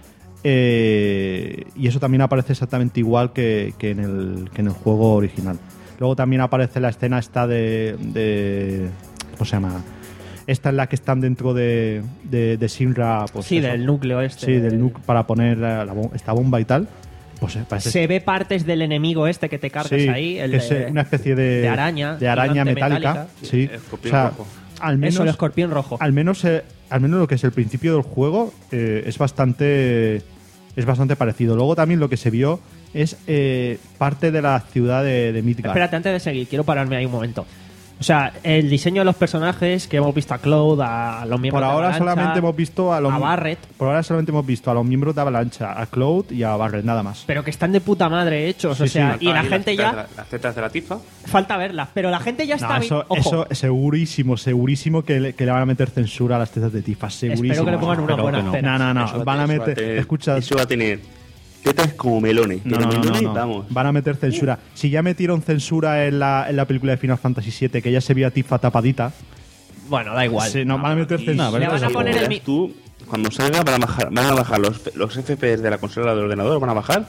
Eh, y eso también aparece exactamente igual que, que en el que en el juego original. Luego también aparece la escena esta de, de ¿cómo se llama? Esta es la que están dentro de, de, de Sinra. Pues Sí, eso. del núcleo este. Sí, del núcleo para poner la, la bom- esta bomba y tal. Pues eh, parece Se ve partes del enemigo este que te cargas sí, ahí. El que es de- eh, una especie de, de araña. de araña gigante metálica. Sí, Escorpión o sea, rojo. al menos Eso, el escorpión rojo. al menos eh, al menos lo que es el principio del juego eh, es bastante es bastante parecido. Luego también lo que se vio es eh, parte de la ciudad de, de Midgard. Espérate, antes de seguir, quiero pararme ahí un momento. O sea, el diseño de los personajes que hemos visto a Cloud, a los miembros Por de ahora Avalancha, solamente hemos visto a los a Barret, Por ahora solamente hemos visto a los miembros de Avalancha, a Cloud y a Barret, nada más. pero que están de puta madre hechos. Sí, o sea, sí. y la Ahí gente las tetas ya... de la- Las tetas de la tifa. Falta verlas, pero la gente ya está... No, vi- eso, Ojo, eso segurísimo, segurísimo que le, que le van a meter censura a las tetas de Tifa, segurísimo. espero que le pongan una Pero buena que no. cena. No, no, Eso no, va a van a tener- eso va a meter, tener- escucha, Eso va a tener tetas como melones. no, pero no, no, melones, no, no. vamos. Van a meter censura. Si ya metieron censura en la, en la película de Final Fantasy siete, que ya se vio a Tifa tapadita. Bueno, da igual. Sí, no, van a meter Y- censura. Le van a poner el mi- Tú, cuando salga, van a bajar, van a bajar los, los F P S de la consola del ordenador, van a bajar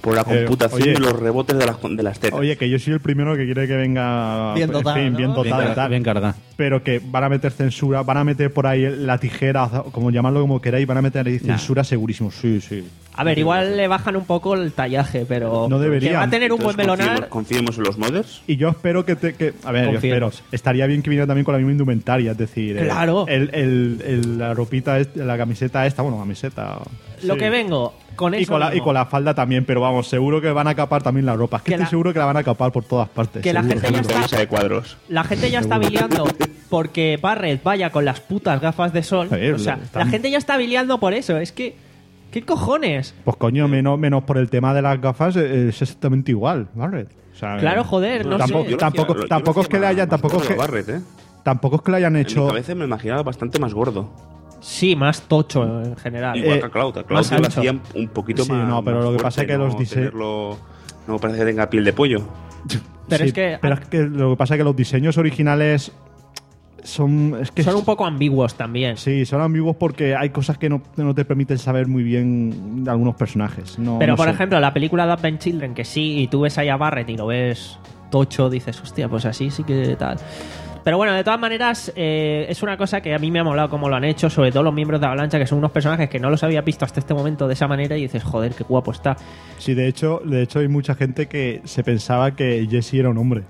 por la Eh, computación oye. de los rebotes de las, de las tetas. Oye, que yo soy el primero que quiere que venga Bien en dotado, fin, ¿no? bien dotado Bien y tal. bien cargada. Pero que van a meter censura, van a meter por ahí la tijera, o como llamarlo como queráis, van a meter ahí censura segurísimo. Sí, sí. A ver, igual le bajan un poco el tallaje, pero No deberían. que va a tener un buen Entonces, melonar. Confiemos, confiemos en los modders. Y yo espero que... Te, que a ver, yo espero. Confiemos. Estaría bien que viniera también con la misma indumentaria, es decir... eh, Claro. el, el- el- la ropita, est- la camiseta esta, bueno, camiseta... Lo sí. que vengo, con eso Y con, la, y mismo. con la falda también, pero vamos, seguro que van a capar también la ropa. Es que, Que estoy la- seguro que la van a capar por todas partes. Que la seguro, gente ya seguro. está- Camisa de cuadros. La gente ya está biliando porque Barrett vaya con las putas gafas de sol. Sí, o sea, está- la gente ya está biliando por eso. Es que, ¿qué cojones? Pues coño, menos, menos por el tema de las gafas, eh, es exactamente igual, ¿vale? O sea, Claro, eh, joder, no tampoco, sé. Yo lo tampoco, hacía- yo lo tampoco es hacía que le hayan, más tampoco es gordo que, Barrett, ¿eh? tampoco es que le hayan En mi hecho. cabeza me lo imaginaba bastante más gordo. Sí, más tocho en general. Igual Eh, que a Cloud. A Cloud más yo lo ancho. hacía un poquito Sí, más. no, pero más lo que fuerte, pasa es que no los dise- tenerlo- No parece que tenga piel de pollo. Pero Sí, es que, pero es que lo que pasa es que los diseños originales son. Es que son un poco ambiguos también. Sí, son ambiguos porque hay cosas que no, no te permiten saber muy bien de algunos personajes. No, Pero, no por sé. ejemplo, la película de Advent Children, que sí, y tú ves ahí a Barrett y lo ves tocho, dices, hostia, pues así sí que tal. Pero bueno, de todas maneras, eh, es una cosa que a mí me ha molado cómo lo han hecho, sobre todo los miembros de Avalancha, que son unos personajes que no los había visto hasta este momento de esa manera, y dices, joder, qué guapo está. Sí, de hecho, de hecho hay mucha gente que se pensaba que Jesse era un hombre.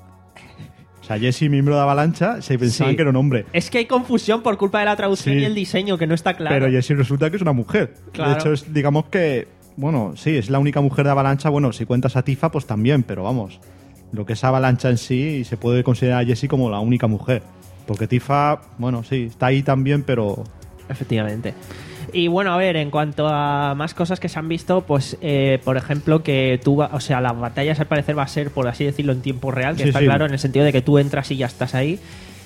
O sea, Jesse, miembro de Avalancha, se pensaban Sí. que era un hombre. Es que hay confusión por culpa de la traducción Sí. y el diseño, que no está claro. Pero Jessie resulta que es una mujer. Claro. De hecho, es, digamos que, bueno, sí, es la única mujer de Avalancha. Bueno, si cuentas a Tifa, pues también, pero vamos, lo que es Avalancha en sí, se puede considerar a Jessie como la única mujer. Porque Tifa, bueno, sí, está ahí también, pero... Efectivamente. Y bueno, a ver, en cuanto a más cosas que se han visto, pues, eh, por ejemplo, que tú, va- o sea, las batallas al parecer va a ser, por así decirlo, en tiempo real, que Sí, está sí. claro, en el sentido de que tú entras y ya estás ahí.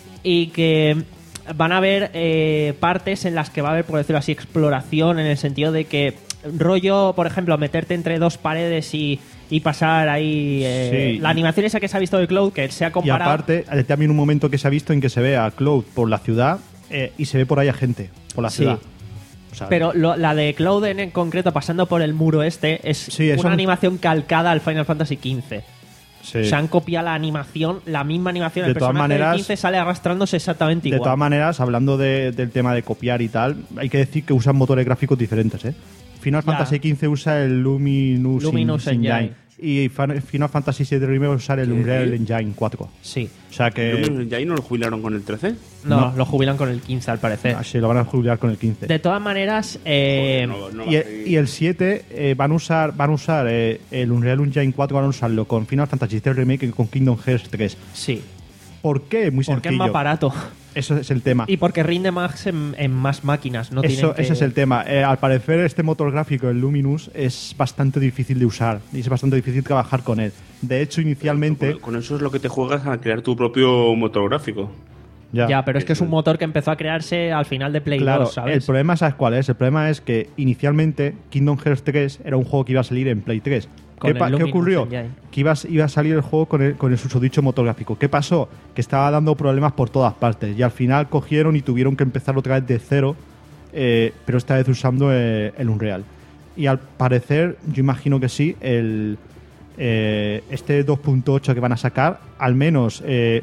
Y que van a haber eh, partes en las que va a haber, por decirlo así, exploración, en el sentido de que rollo, por ejemplo, meterte entre dos paredes y, y pasar ahí... eh, Sí. La animación esa que se ha visto de Cloud, que se ha Y comparado... aparte, hay también un momento que se ha visto en que se ve a Cloud por la ciudad eh, y se ve por ahí a gente, por la Sí. ciudad. O sea, Pero lo- la de Cloud en, en concreto, pasando por el muro este, es Sí, eso- una animación calcada al Final Fantasy quince. sí. Se han copiado la animación, la misma animación. De el todas personaje maneras- del quince sale arrastrándose exactamente De igual. todas maneras, hablando de- del tema de copiar y tal, hay que decir que usan motores gráficos diferentes, ¿eh? Final Ya. Fantasy quince usa el Luminous, Luminous Engine, Engine. y Fan- Final Fantasy siete Remake usa el ¿Qué? Unreal Engine cuatro. Sí. O sea que... ¿Ya ahí no lo jubilaron con el trece? No, No. lo jubilan con el quince al parecer. Así lo van a jubilar con el quince. De todas maneras, eh, Joder, no- no y, va a el, seguir. y el siete eh, van a usar van a usar eh, el Unreal Engine cuatro, van a usarlo con Final Fantasy siete Remake y con Kingdom Hearts tres. sí. ¿Por qué? Muy Porque es sencillo. más barato. Eso es el tema. Y porque rinde más en, en más máquinas. No Eso, tienen que- ese es el tema. Eh, al parecer, este motor gráfico, el Luminous, es bastante difícil de usar y es bastante difícil trabajar con él. De hecho, inicialmente. Con, con eso es lo que te juegas a crear tu propio motor gráfico. Ya, pero es que es un motor que empezó a crearse al final de Play Claro, dos, ¿sabes? el problema, ¿sabes cuál es? El problema es que inicialmente Kingdom Hearts tres era un juego que iba a salir en Play tres. Con ¿Qué, pa- el qué Luminous ocurrió? Engine. Que iba, a- iba a salir el juego con el, con el susodicho motor gráfico. ¿Qué pasó? Que estaba dando problemas por todas partes y al final cogieron y tuvieron que empezar otra vez de cero, eh, pero esta vez usando eh, el Unreal. Y al parecer, yo imagino que sí, el, eh, este dos punto ocho que van a sacar, al menos eh,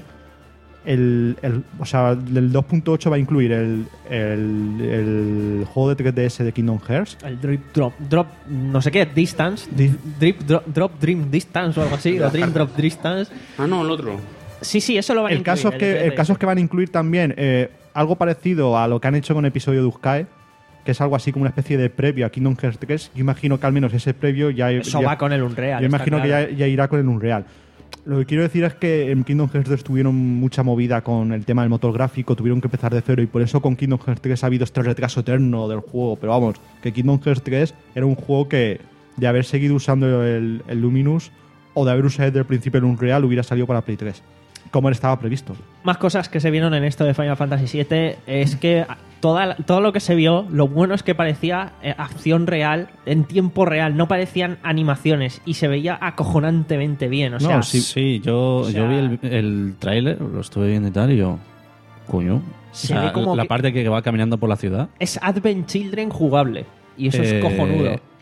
el, el- o sea, el dos punto ocho va a incluir el, el, el juego de tres D S de Kingdom Hearts. El Drip Drop, Drop, no sé qué, Distance. Drip Drop, Drop Dream Distance o algo así. O Dream Drop Distance. Ah, no, el otro. Sí, sí, eso lo van a El incluir. caso, es que, tres D el S. caso es que van a incluir también eh, algo parecido a lo que han hecho con el episodio de Uzkae, que es algo así como una especie de previo a Kingdom Hearts tres. Yo imagino que al menos ese previo ya... Eso ya- va con el Unreal. Yo está imagino claro. que ya, ya irá con el Unreal. Lo que quiero decir es que en Kingdom Hearts tres tuvieron mucha movida con el tema del motor gráfico, tuvieron que empezar de cero y por eso con Kingdom Hearts tres ha habido este retraso eterno del juego. Pero vamos, que Kingdom Hearts tres era un juego que de haber seguido usando el, el Luminous o de haber usado desde el principio el Unreal hubiera salido para Play tres, como estaba previsto. Más cosas que se vieron en esto de Final Fantasy siete es que toda, todo lo que se vio, lo bueno es que parecía eh, acción real, en tiempo real, no parecían animaciones y se veía acojonantemente bien. O sea, no, sí, sí, yo, o sea- yo vi el, el tráiler, lo estuve viendo y tal, y yo, coño. Se O sea, ve como la que- parte que va caminando por la ciudad. es Advent Children jugable y eso Eh, es cojonudo.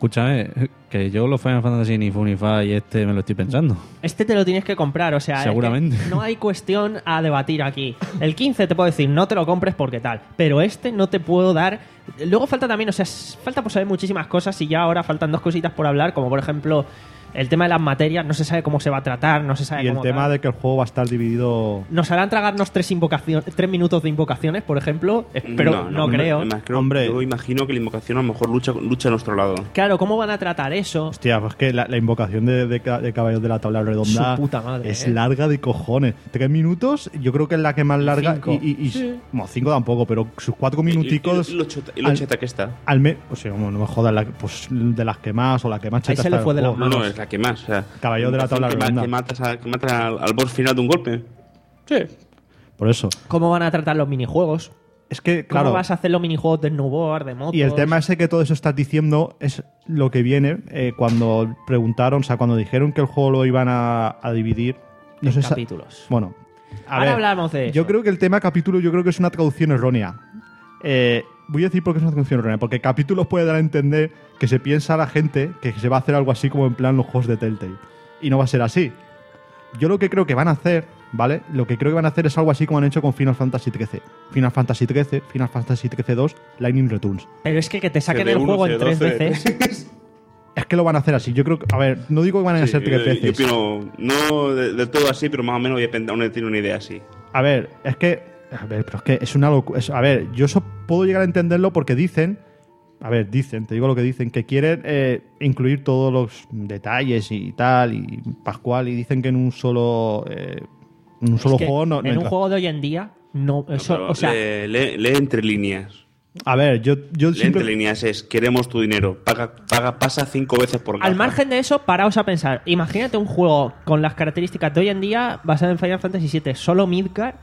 escúchame, que yo los Final Fantasy ni Fu ni Fa y este me lo estoy pensando. Este te lo tienes que comprar, o sea, es que Seguramente. no hay cuestión a debatir aquí. El quince te puedo decir, no te lo compres porque tal, pero este no te puedo dar. Luego falta también, o sea, falta por saber muchísimas cosas y ya ahora faltan dos cositas por hablar, como por ejemplo el tema de las materias, no se sabe cómo se va a tratar, no se sabe Y el cómo tema tal. de que el juego va a estar dividido... ¿Nos harán tragarnos tres invocaciones, tres minutos de invocaciones, por ejemplo? Espero, no, creo. Además, creo- Hombre. Yo imagino que la invocación a lo mejor lucha, lucha a nuestro lado. Claro, ¿cómo van a tratar eso? Hostia, pues que la, la invocación de, de, ca- de Caballos de la Tabla Redonda Su puta madre, es eh. larga de cojones. Tres minutos, yo creo que es la que más larga. Cinco. Y, y, y- Sí. Bueno, cinco tampoco, pero sus cuatro minuticos. Y, y lo cheta, y lo al- cheta que está. Al me, o sea, no, no me jodas, la- pues de las que más o la que más Ahí cheta se está le fue del de las juego. No, no, es la que más. O sea, Caballero de la Tabla que, ma- Redonda. que matas, a- que matas al, al boss final de un golpe. Sí. Por eso. ¿Cómo van a tratar los minijuegos? Es que, ¿Cómo claro. vas a hacer los minijuegos de snowboard, de motos? Y el tema ese que todo eso estás diciendo es lo que viene eh, cuando preguntaron, o sea, cuando dijeron que el juego lo iban a, a dividir. No En sé sa- capítulos. Bueno, a Ahora ver, hablamos de eso. yo creo que el tema capítulo yo creo que es una traducción errónea. Eh, voy a decir por qué es una traducción errónea, porque capítulos puede dar a entender que se piensa a la gente que se va a hacer algo así como en plan los juegos de Telltale. Y no va a ser así. Yo lo que creo que van a hacer, ¿vale? Lo que creo que van a hacer es algo así como han hecho con Final Fantasy trece. Final Fantasy trece, Final Fantasy trece dos, Lightning Returns. Pero es que que te saquen C D el uno, juego en C D dos, tres C D veces. Es que lo van a hacer así. Yo creo que, a ver, no digo que van a Sí, ser tres yo, veces. yo opino, no de, de todo así, pero más o menos voy a pen- aún tiene una idea así. A ver, es que. A ver, pero es que es una locura. A ver, yo eso puedo llegar a entenderlo porque dicen. A ver, dicen, te digo lo que dicen, que quieren eh, incluir todos los detalles y tal, y Pascual, y dicen que en un solo. eh, en un solo Es que juego no, no en un entra. juego de hoy en día, no. Eso, Pero o sea, lee, lee- lee entre líneas. A ver, yo, yo Lee siempre. entre líneas es: queremos tu dinero. Paga, paga, pasa cinco veces por caja. al margen de eso, paraos a pensar. Imagínate un juego con las características de hoy en día, basado en Final Fantasy siete, solo Midgar,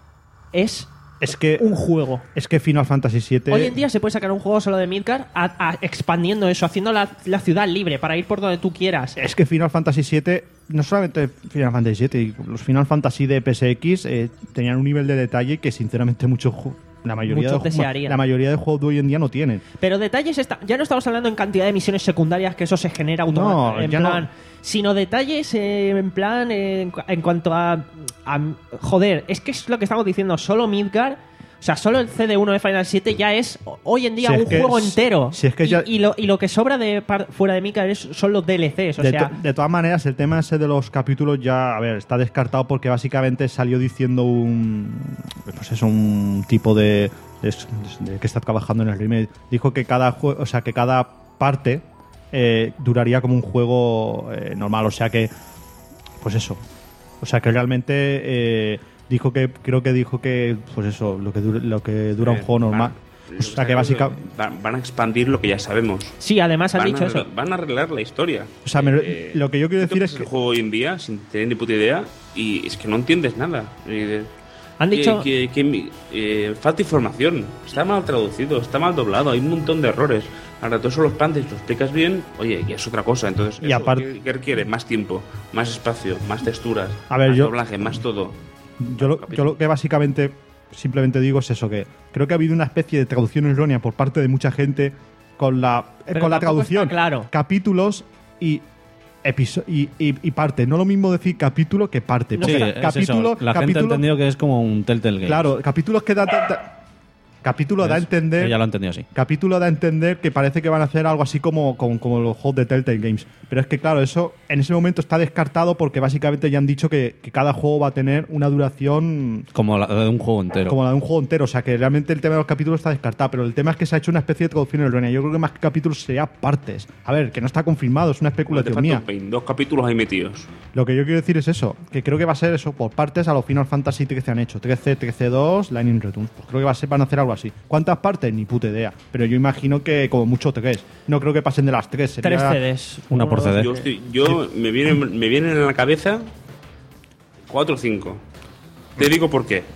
es Es que. un juego. Es que Final Fantasy siete. Hoy en día se puede sacar un juego solo de Midgar a- a- expandiendo eso, haciendo la, la ciudad libre para ir por donde tú quieras. Es que Final Fantasy siete, no solamente Final Fantasy siete, y los Final Fantasy de P S X eh, tenían un nivel de detalle que sinceramente muchos ju- la mayoría, Muchos de, ju- desearían. la mayoría de juegos de hoy en día no tienen. Pero detalles, está, ya no estamos hablando en cantidad de misiones secundarias, que eso se genera automáticamente. No, en ya plan, no. sino detalles eh, en plan, eh, en, cu- en cuanto a, a- Joder, es que es lo que estamos diciendo, solo Midgar. O sea, solo el C D uno de Final siete ya es hoy en día Si es un que- juego entero. si es que y, ya- y lo, y lo que sobra de par- fuera de Midgar es, son los D L Cs. O de, sea, to- de todas maneras, el tema ese de los capítulos ya, a ver, está descartado porque básicamente salió diciendo un. Pues eso, un tipo de. de- de que está trabajando en el remake. Dijo que cada juego, o sea, que cada parte eh, duraría como un juego eh, normal. O sea que. Pues eso. O sea que realmente. eh, dijo que. Creo que dijo que. Pues eso, lo que dura, lo que dura un Eh, juego normal. van- O sea que básicamente. Van, van a expandir lo que ya sabemos. sí, además han Van dicho a, eso. Van a arreglar la historia. O sea, me- Eh, lo que yo quiero tú decir te es pasas que. el juego hoy en día sin tener ni puta idea y es que no entiendes nada. Eh, Han que- dicho- que, que mi- eh, falta información, está mal traducido, está mal doblado, hay un montón de errores. Ahora, tú eso los plantes, lo explicas bien, oye, ya es otra cosa. Entonces, Y eso, aparte- ¿qué, qué requiere? Más tiempo, más espacio, más texturas, A ver, más yo- doblaje, más todo. Yo lo, yo lo que básicamente simplemente digo es eso, que creo que ha habido una especie de traducción errónea por parte de mucha gente con la, eh, Pero con la tampoco traducción. está claro. Capítulos y, episo- y, y, y parte. No lo mismo decir capítulo que parte. Sí, porque es capítulo, eso. La gente ha capítulo- entendido que es como un Telltale Game. Claro, capítulos que da, da- da- capítulo da a entender. Ya lo he entendido así. Capítulo da a entender que parece que van a hacer algo así como, como, como los juegos de Telltale Games. Pero es que, claro, eso en ese momento está descartado porque básicamente ya han dicho que, que cada juego va a tener una duración Como la de un juego entero. como la de un juego entero. O sea, que realmente el tema de los capítulos está descartado. Pero el tema es que se ha hecho una especie de traducción errónea. Yo creo que más que capítulos sería partes. A ver, que no está confirmado, es una No te especulación falta mía. un pain, dos capítulos ahí metidos. Lo que yo quiero decir es eso, que creo que va a ser eso, por partes a los Final Fantasy trece han hecho. trece, trece dos, Lightning Returns. Pues creo que va a ser, van a hacer algo así. ¿Cuántas partes? Ni puta idea. Pero yo imagino que como mucho tres. No creo que pasen de las tres. Sería- Tres C Ds. Una por C D. Yo, estoy- yo me, vienen, me vienen en la cabeza cuatro o cinco. Te digo por qué.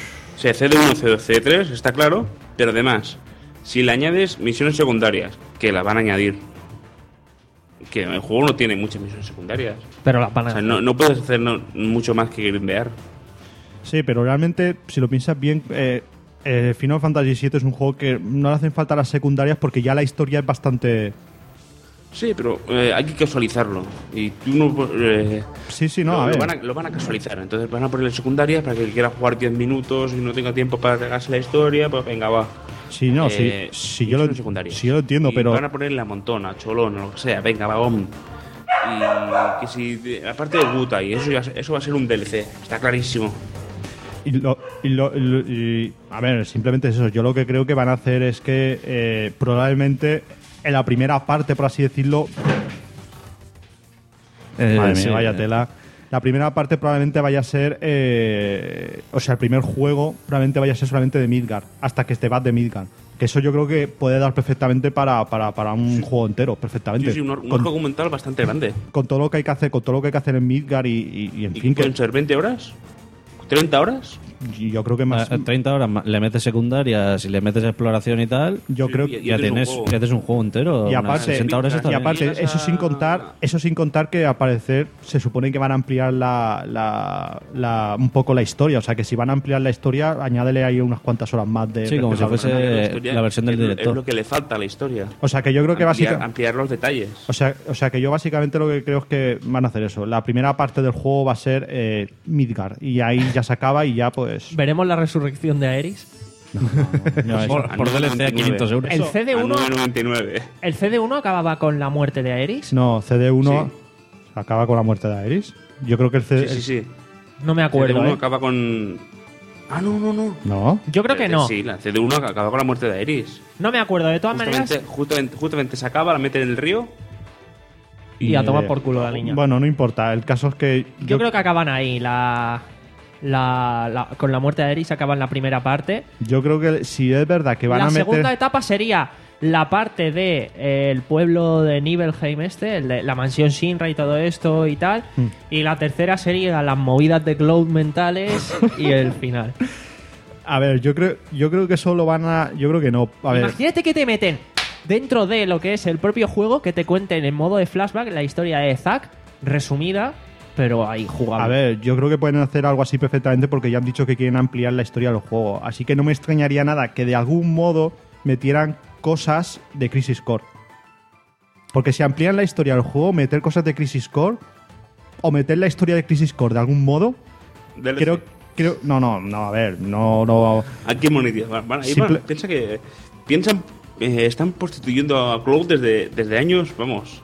O sea, C D uno, C D dos, C D tres, está claro, pero además, si le añades misiones secundarias, que las van a añadir, que el juego no tiene muchas misiones secundarias. Pero las van a O sea, no, no puedes hacer no- mucho más que grindear. Sí, pero realmente, si lo piensas bien, eh, eh, Final Fantasy siete es un juego que no le hacen falta las secundarias porque ya la historia es bastante Sí, pero eh, hay que casualizarlo. Y tú no. Eh, sí, sí, no, lo, a ver. Lo van a, lo van a casualizar. Entonces van a ponerle secundaria para que el que quiera jugar diez minutos y no tenga tiempo para pegarse la historia, pues venga, va. Sí, no, eh, sí, sí, yo lo, sí, yo lo entiendo, y pero. Van a ponerle a montón, a cholón, o lo que sea, venga, vagón. Y que si. Aparte de Guta, y eso, ya, eso va a ser un D L C, está clarísimo. Y lo, y lo, y lo- y, a ver, simplemente es eso. Yo lo que creo que van a hacer es que eh, probablemente en la primera parte, por así decirlo. Eh, Madre sí, mía, vaya eh. tela. La primera parte probablemente vaya a ser. eh, o sea, el primer juego probablemente vaya a ser solamente de Midgard. Hasta que este bat de Midgard. Que eso yo creo que puede dar perfectamente para, para, para un juego entero, perfectamente. Sí, sí, un, un con, argumental bastante grande. con todo lo que hay que hacer, con todo lo que hay que hacer en Midgard y, y, y en ¿Y fin. pueden Que, ser veinte horas? ¿treinta horas? y yo creo que más. A- a treinta horas ma- le metes secundarias y le metes exploración y tal. Yo creo y- que. Ya tienes, juego. ya tienes un juego entero. Y unas aparte, sesenta horas está y bien. aparte Llegas eso a- sin contar, eso sin contar que al parecer se supone que van a ampliar la, la, la- un poco la historia, o sea que si van a ampliar la historia, añádele ahí unas cuantas horas más de. Sí, como si respecto a- fuese historia la versión del es, director. Es lo que le falta a la historia. O sea que yo creo que ampliar, básicamente. ampliar los detalles. O sea, o sea que yo básicamente lo que creo es que van a hacer eso. La primera parte del juego va a ser eh, Midgard y ahí ya se acaba y ya pues. ¿Veremos la resurrección de Aerys? No, es- Por- por D L C a quinientos euros. El C D uno, A nueve noventa y nueve. el C D uno acababa con la muerte de Aerys. No, C D uno Sí. acaba con la muerte de Aerys. Yo creo que el C D. Sí, sí, sí. No me C D acuerdo, uno ¿eh? acaba con. Ah, no, no, no. No. Yo creo que no. Sí, la C D uno acaba con la muerte de Aerys. No me acuerdo. De todas Justamente, maneras, justamente, justamente se acaba, la meten en el río. y a tomar eh, por culo la niña. Bueno, no importa. El caso es que. Yo creo que acaban ahí. La, la, la- con la muerte de Aerys acaban la primera parte. Yo creo que si es verdad que van La a meter. segunda etapa sería la parte de eh, el pueblo de Nibelheim este, el de la mansión Shinra y todo esto y tal. Hmm. Y la tercera sería las movidas de Cloud mentales y el final. A ver, yo creo, yo creo que eso lo van a. Yo creo que no. A ver, Imagínate que te meten dentro de lo que es el propio juego, que te cuenten en modo de flashback la historia de Zack, resumida, pero ahí jugable. a ver, yo creo que pueden hacer algo así perfectamente porque ya han dicho que quieren ampliar la historia del juego. Así que no me extrañaría nada que de algún modo metieran cosas de Crisis Core. Porque si amplían la historia del juego, meter cosas de Crisis Core o meter la historia de Crisis Core de algún modo, D L C. creo, creo, no, no, no, a ver, no, no. Aquí monetizan. Van- van- ahí Simple- van- piensa que. Piensan. eh, están prostituyendo a Cloud desde, desde años, vamos.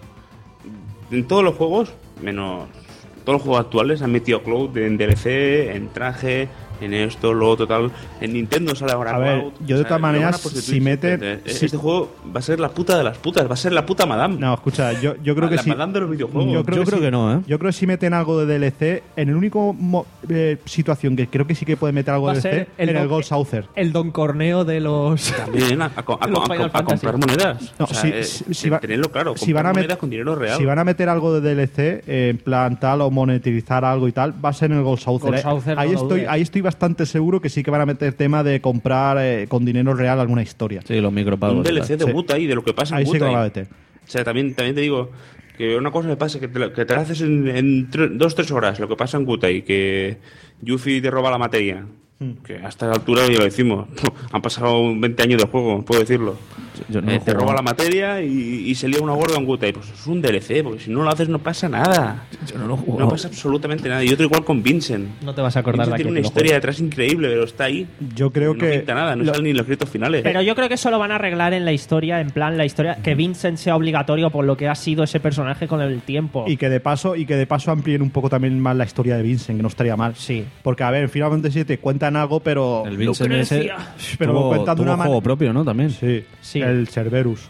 En todos los juegos, menos. Todos los juegos actuales han metido a Cloud en D L C, en traje, en esto, lo otro, tal. En Nintendo sale ahora A ver, Cloud. yo de todas lo van a maneras, prostituir si meten- siempre. si- Este juego va a ser la puta de las putas, va a ser la puta Madame. No, escucha, yo, yo creo que la sí. Madame de los videojuegos. Yo creo, Yo que, creo sí- que no, ¿eh? Yo creo que si meten algo de D L C, en el único mo- eh, situación que creo que sí que puede meter algo Va de a D L ser C, el en el Don- Gold Saucer. El Don Corneo de los... También a, a- a- Los a- Final a Fantasy. comprar monedas. No, O sea, si- eh, si- si eh, va- tenerlo claro, si van a comprar met- monedas con dinero real. Si van a meter algo de D L C, eh, en plan tal, o monetizar algo y tal, va a ser en el Gold Saucer. Gold eh. Saucer, no ahí, lo estoy, dudes. ahí estoy bastante seguro que sí que van a meter tema de comprar eh, con dinero real alguna historia. Sí, los micropagos. Un y D L tal. C de Sí. Gutai, de lo que pasa en Ahí sí que lo Gutai. van a meter. O sea, también, también te digo que una cosa me pasa que te, la- que te la haces en, en tre- dos, tres horas, lo que pasa en Gutai, que Yuffie te roba la materia. Que a esta altura ya lo decimos. Han pasado veinte años de juego, puedo decirlo. Yo no Eh, he te jugado. roba la materia y, y se lía una gorda en Gutai. Pues es un D L C, porque si no lo haces no pasa nada. Yo no lo he jugado. No pasa absolutamente nada. Y otro igual con Vincent. No te vas a acordar Vincent de tiene aquel una que lo historia juegue. detrás increíble, pero está ahí. Yo creo no que. pinta nada, no lo- salen ni los créditos finales. Pero yo creo que eso lo van a arreglar en la historia, en plan la historia, que Vincent sea obligatorio por lo que ha sido ese personaje con el tiempo. Y que de paso y que de paso amplíen un poco también más la historia de Vincent, que no estaría mal. Sí. Porque a ver, en Final Fantasy te cuentan algo, pero El Vincent ese pero lo tuvo, cuentan de tuvo una juego manera. propio, ¿no? También. Sí, Sí. el Cerberus.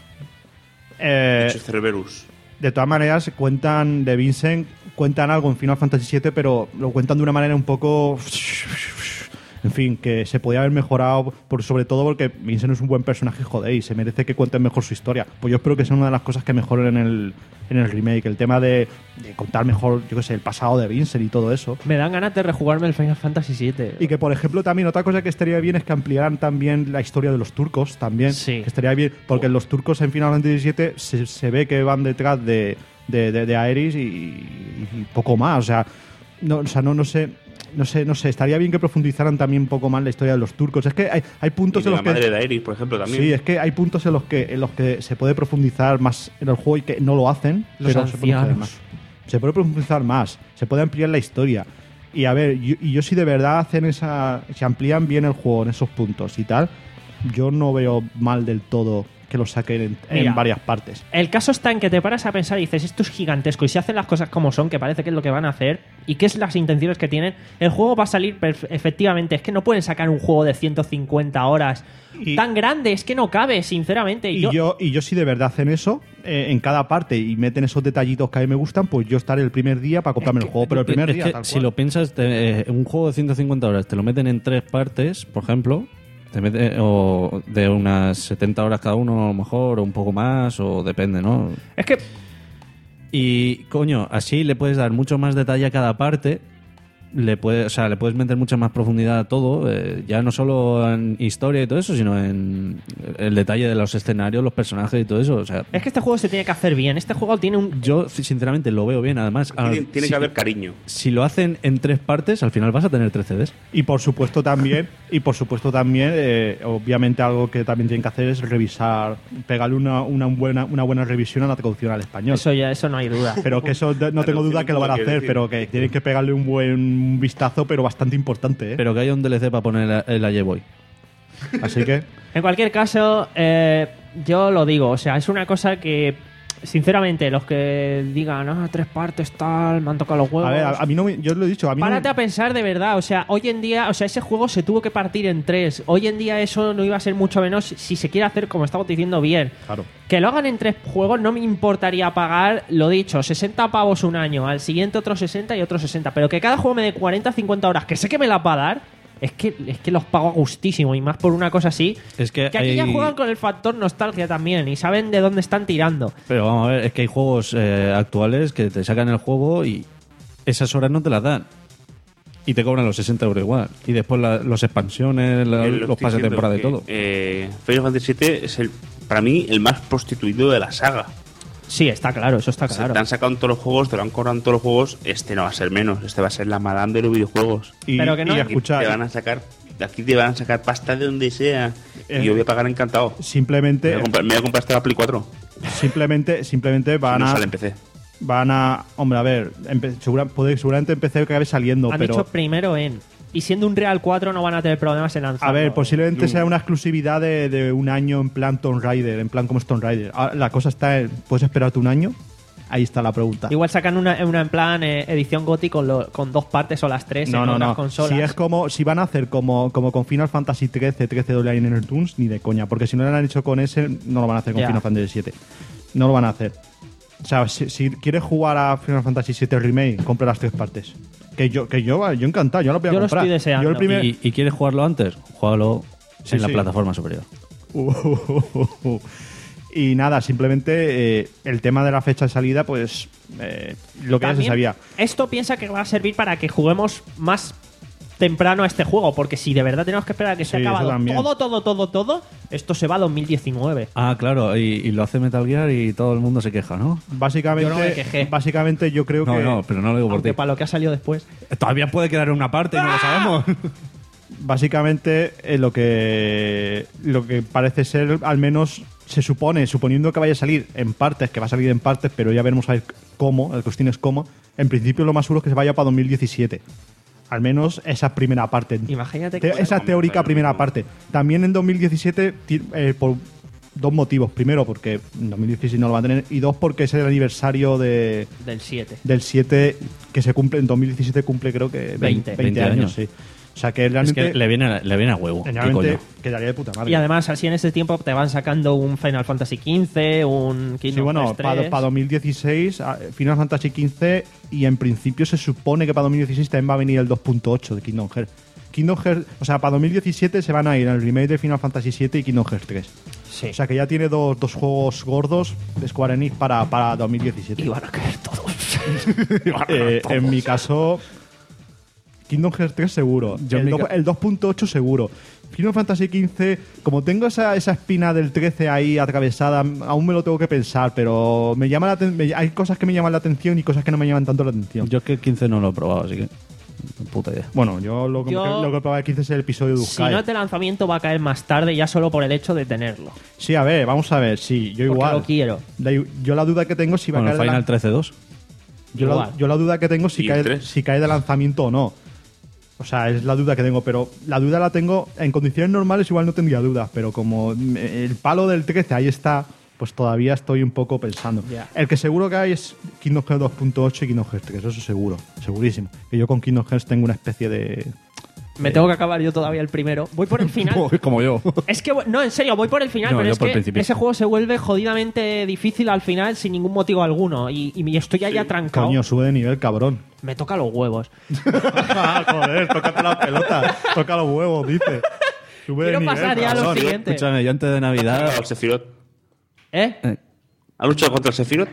Eh, Hecho Cerberus. de todas maneras, cuentan de Vincent, cuentan algo en Final Fantasy siete, pero lo cuentan de una manera un poco. En fin, que se podía haber mejorado, por, sobre todo porque Vincent es un buen personaje, joder, y se merece que cuenten mejor su historia. Pues yo espero que sea una de las cosas que mejoren en el, en el remake, el tema de, de contar mejor, yo qué sé, el pasado de Vincent y todo eso. Me dan ganas de rejugarme el Final Fantasy siete. Y que, por ejemplo, también otra cosa que estaría bien es que ampliaran también la historia de los turcos, también. Sí. Que estaría bien, porque los turcos en Final Fantasy siete se, se ve que van detrás de, de, de, de Aerys y, y poco más. O sea, no, o sea, no, no sé. no sé, no sé, estaría bien que profundizaran también un poco más la historia de los turcos. Es que hay, hay puntos Y de en la los que... madre de Aerys, por ejemplo, también. Sí, es que hay puntos en los que en los que se puede profundizar más en el juego y que no lo hacen, Los pero se puede, hacer ancianos. más. Se puede profundizar más, se puede ampliar la historia. Y a ver, yo, y yo si de verdad hacen esa, se amplían bien el juego en esos puntos y tal, yo no veo mal del todo que lo saquen en, en Mira, varias partes. El caso está en que te paras a pensar y dices, esto es gigantesco, y si hacen las cosas como son, que parece que es lo que van a hacer, y qué es las intenciones que tienen, el juego va a salir perf- efectivamente. Es que no pueden sacar un juego de ciento cincuenta horas Y- tan grande, es que no cabe, sinceramente. Y yo, y yo si de verdad hacen eso eh, en cada parte y meten esos detallitos que a mí me gustan, pues yo estaré el primer día para comprarme el juego, pero el primer Es día que tal si cual. lo piensas, te- eh, un juego de ciento cincuenta horas te lo meten en tres partes, por ejemplo, te mete- o de unas setenta horas cada uno, a lo mejor, o un poco más, o depende, ¿no? Es que... Y, coño, así le puedes dar mucho más detalle a cada parte, le puedes, o sea, le puedes meter mucha más profundidad a todo, eh, ya no solo en historia y todo eso, sino en el detalle de los escenarios, los personajes y todo eso, o sea... Es que este juego se tiene que hacer bien. Este juego tiene un... Yo, sinceramente, lo veo bien. Además, Tiene, al- tiene si- que haber cariño. Si lo hacen en tres partes, al final vas a tener tres C Ds. Y por supuesto también, y por supuesto también, eh, obviamente algo que también tienen que hacer es revisar, pegarle una, una buena una buena revisión a la traducción al español. Eso ya, eso no hay duda. Pero que eso de- no tengo duda que lo van a hacer, pero que tienen que pegarle un buen vistazo, pero bastante importante, ¿eh? Pero que haya un D L C para poner el Ayeboy. Así que... En cualquier caso, eh, yo lo digo, o sea, es una cosa que, sinceramente, los que digan, ah, tres partes, tal, me han tocado los huevos... A ver, a, a mí no me, yo lo he dicho, a mí no me- Párate a pensar de verdad, o sea, hoy en día, o sea, ese juego se tuvo que partir en tres. Hoy en día eso no iba a ser mucho menos si se quiere hacer, como estamos diciendo, bien. Claro. Que lo hagan en tres juegos no me importaría pagar, lo dicho, sesenta pavos un año, al siguiente otros sesenta y otros sesenta. Pero que cada juego me dé cuarenta cincuenta horas, que sé que me la va a dar, es que, es que los pago a gustísimo. Y más por una cosa así. Es que, Que aquí ya hay- juegan con el factor nostalgia también y saben de dónde están tirando. Pero vamos a ver, es que hay juegos eh, actuales que te sacan el juego y esas horas no te las dan. Y te cobran los sesenta euros igual. Y después la- los expansiones, la- Eh, lo los estoy pases de diciendo, temporada y que, todo. Eh, Final Fantasy siete es el, para mí el más prostituido de la saga. Sí, está claro, eso está O sea, claro. te han sacado en todos los juegos, te lo han cobrado en todos los juegos. Este no va a ser menos, este va a ser la madame de los videojuegos. Y, Pero que no- y Aquí escucha, te van a sacar, de aquí te van a sacar pasta de donde sea. Eh, y yo voy a pagar encantado. Me voy simplemente, a comprar, me voy a comprar hasta la Play cuatro. simplemente, simplemente van no a... sale en P C. Van a... Hombre, a ver, empe- segura- puede, seguramente empecé que acabe saliendo, Han pero... dicho primero en. Y siendo un Real cuatro no van a tener problemas en lanzarlo. A ver, posiblemente Mm. sea una exclusividad de, de un año en plan Tomb Raider, en plan como es Tomb Raider. Ahora, la cosa está en, ¿puedes esperarte un año? Ahí está la pregunta. Igual sacan una, una en plan eh, edición GOTY con, lo- con dos partes o las tres No, en no, otras no. consolas. Si es como, si van a hacer como, como con Final Fantasy trece, trece Online Inner Tunes, ni de coña, porque si no lo han hecho con ese, no lo van a hacer con Ya. Final Fantasy siete. No lo van a hacer. O sea, si, si quieres jugar a Final Fantasy siete Remake, compra las tres partes. Que yo, que yo, yo encantado, yo lo voy a Yo lo comprar. estoy deseando. Yo el primer... ¿Y, y quieres jugarlo antes? Juégalo Sí, en la sí. plataforma superior. Uh, y nada, simplemente eh, el tema de la fecha de salida, pues eh, lo que ya se También, sabía. Esto piensa que va a servir para que juguemos más temprano a este juego, porque si de verdad tenemos que esperar a que se Sí, eso acabado también. todo, todo, todo, todo, esto se va a dos mil diecinueve. Ah, claro, y, y lo hace Metal Gear y todo el mundo se queja, ¿no? Básicamente, Yo no me quejé. básicamente yo creo No, que no, pero no lo digo por ti. Aunque para lo que ha salido después. Todavía puede quedar una parte y no lo sabemos. básicamente eh, lo que lo que parece ser, al menos se supone, suponiendo que vaya a salir en partes, que va a salir en partes, pero ya veremos a ver cómo, el cuestión es cómo. En principio lo más seguro es que se vaya para dos mil diecisiete. Al menos esa primera parte. Imagínate Te- que esa teórica primera parte. También en dos mil diecisiete, ti- eh, por dos motivos. Primero, porque en dos mil dieciséis no lo va a tener. Y dos, porque es el aniversario de, del siete. del siete que se cumple. En dos mil diecisiete cumple, creo que veinte. veinte, veinte años. años. Sí. O sea que Es realmente. que le viene, le viene a huevo. ¿Qué realmente coño? quedaría de puta madre. Y además, así en ese tiempo te van sacando un Final Fantasy quince, un Kingdom Sí, bueno, Hearts para tres. dos mil dieciséis, ah, Final Fantasy quince, y en principio se supone que para dos mil dieciséis también va a venir el dos punto ocho de Kingdom Hearts. Kingdom Hearts, o sea, para dos mil diecisiete se van a ir el remake de Final Fantasy siete y Kingdom Hearts tres. Sí. O sea que ya tiene dos, dos juegos gordos de Square Enix para, para dos mil diecisiete. Y van a caer todos. Eh, en mi caso, Kingdom Hearts tres seguro. Yo en el, mi do- ca- el dos punto ocho seguro. Final Fantasy quince, como tengo esa, esa espina del trece ahí atravesada, aún me lo tengo que pensar, pero me llama la aten- me- hay cosas que me llaman la atención y cosas que no me llaman tanto la atención. Yo es que el quince no lo he probado, así que Puta idea. Bueno, yo lo que, Yo- lo que probaba de quince es el episodio de Si Ukai. no es de lanzamiento, va a caer más tarde ya solo por el hecho de tenerlo. Sí, a ver, vamos a ver. Sí, yo Porque igual. lo quiero. La- yo la duda que tengo es si va Con a el caer de Final la- trece dos. Yo la, Igual. yo la duda que tengo es si Y el cae, tres. si cae de lanzamiento o no. O sea, es la duda que tengo, pero la duda la tengo en condiciones normales, igual no tendría dudas, pero como mm, el palo del trece ahí está, pues todavía estoy un poco pensando. Ya. El que seguro que hay es Kingdom Hearts dos punto ocho y Kingdom Hearts tres, eso seguro, segurísimo. Que yo con Kingdom Hearts tengo una especie de... Me tengo que acabar yo todavía el primero. Voy por el final. Como yo. Es que, no, en serio, voy por el final, No, pero yo es por el que principio. ese juego se vuelve jodidamente difícil al final sin ningún motivo alguno. Y, y estoy allá trancado. Coño, sube de nivel, cabrón. Me toca los huevos. Joder, tócate la pelota, toca los huevos, dice. Sube Quiero de nivel, pasar ya a lo cabrón. siguiente. Escúchame, yo antes de Navidad. Al Sephiroth. ¿Eh? eh, ¿Ha luchado contra el Sephiroth?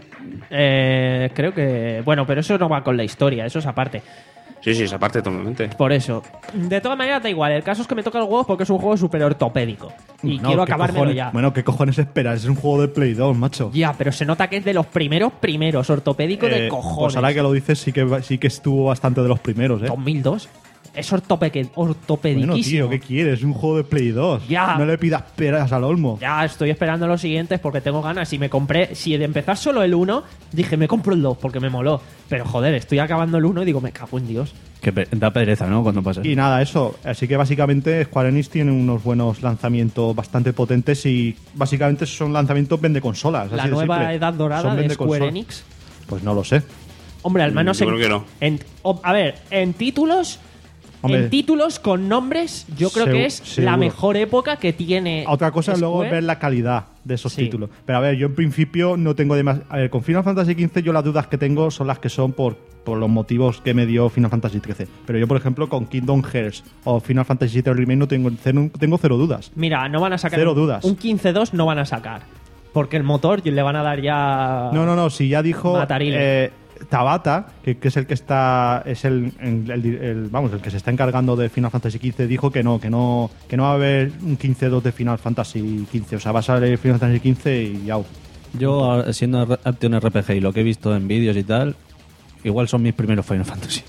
Eh, creo que... Bueno, pero eso no va con la historia, eso es aparte. Sí, sí, esa parte totalmente. Por eso. De todas maneras, da igual. El caso es que me toca los huevos porque es un juego súper ortopédico. Y No, quiero ¿qué acabármelo cojones- ya. Bueno, ¿qué cojones esperas? Es un juego de Play dos, macho. Ya, pero se nota que es de los primeros primeros. Ortopédico de Eh, cojones. Pues ahora que lo dices, sí que, va- sí que estuvo bastante de los primeros, ¿eh? ¿dos mil dos? Es ortope Bueno, ortopediquísimo. tío, ¿qué quieres? Es un juego de Play dos. Ya. No le pidas peras al olmo. Ya estoy esperando los siguientes porque tengo ganas. Y me compré, si de empezar solo el uno, dije, me compro el dos porque me moló. Pero joder, estoy acabando el uno y digo, me cago en Dios. Que pe- da pereza, ¿no? Cuando pasa. Y nada, eso. Así que básicamente Square Enix tiene unos buenos lanzamientos bastante potentes y básicamente son lanzamientos vende consolas. La así de nueva simple. edad dorada Son de vende Square consolas. Enix. Pues no lo sé. Hombre, al menos Yo en, creo que no. en- o- a ver, en títulos... Hombre. En títulos con nombres, yo creo Segu- que es seguro. la mejor época que tiene. Otra cosa es luego Square. ver la calidad de esos Sí. títulos. Pero a ver, yo en principio no tengo demás. A ver, con Final Fantasy quince yo las dudas que tengo son las que son por, por los motivos que me dio Final Fantasy trece. Pero yo, por ejemplo, con Kingdom Hearts o Final Fantasy siete Remake no tengo cero, tengo cero dudas. Mira, no van a sacar. Cero un, dudas. Un quince dos no van a sacar. Porque el motor le van a dar ya. No, no, no, si ya dijo Matarile. eh, Tabata, que, que es el que está, es el, el- el- el- vamos, el que se está encargando de Final Fantasy quince, dijo que no, que no, que no va a haber un quince dos de Final Fantasy quince, o sea, va a salir Final Fantasy quince y ya. Yo, ahora, siendo R- Action R P G y lo que he visto en vídeos y tal, igual son mis primeros Final Fantasy.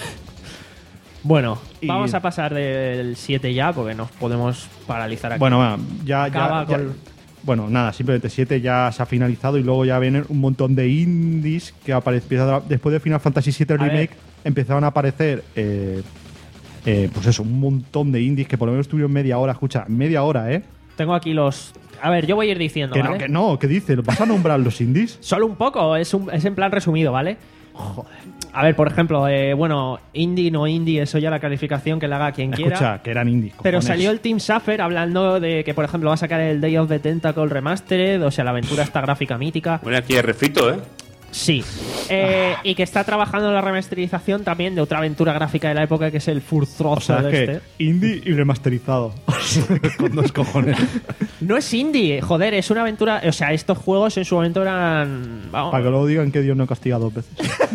Bueno, Y- vamos a pasar del siete ya porque nos podemos paralizar aquí. Bueno, bueno, ya, ya, Acaba ya- con- bueno, nada, simplemente siete ya se ha finalizado y luego ya vienen un montón de indies que aparecieron después de Final Fantasy siete A ver. Remake, empezaron a aparecer eh, eh, pues eso, un montón de indies que por lo menos estuvieron media hora, escucha, media hora, ¿eh? Tengo aquí los. A ver, yo voy a ir diciendo, Que ¿vale? no, que no, ¿qué dices? ¿Vas a nombrar los indies? Solo un poco, es, un- es en plan resumido, ¿vale? Joder. A ver, por ejemplo, eh, bueno, indie, no indie, eso ya la calificación que le haga quien quiera. Escucha, que eran indies. Pero cojones. salió el Team Suffer hablando de que, por ejemplo, va a sacar el Day of the Tentacle Remastered, o sea, la aventura esta gráfica mítica. Bueno, aquí es refrito, ¿eh? Sí. Eh, y que está trabajando en la remasterización también de otra aventura gráfica de la época que es el Furthrozo O sea, es este. que indie y remasterizado. Con dos cojones. No es indie, joder, es una aventura. O sea, estos juegos en su momento eran. Vamos, Para que luego digan que Dios no castiga dos veces.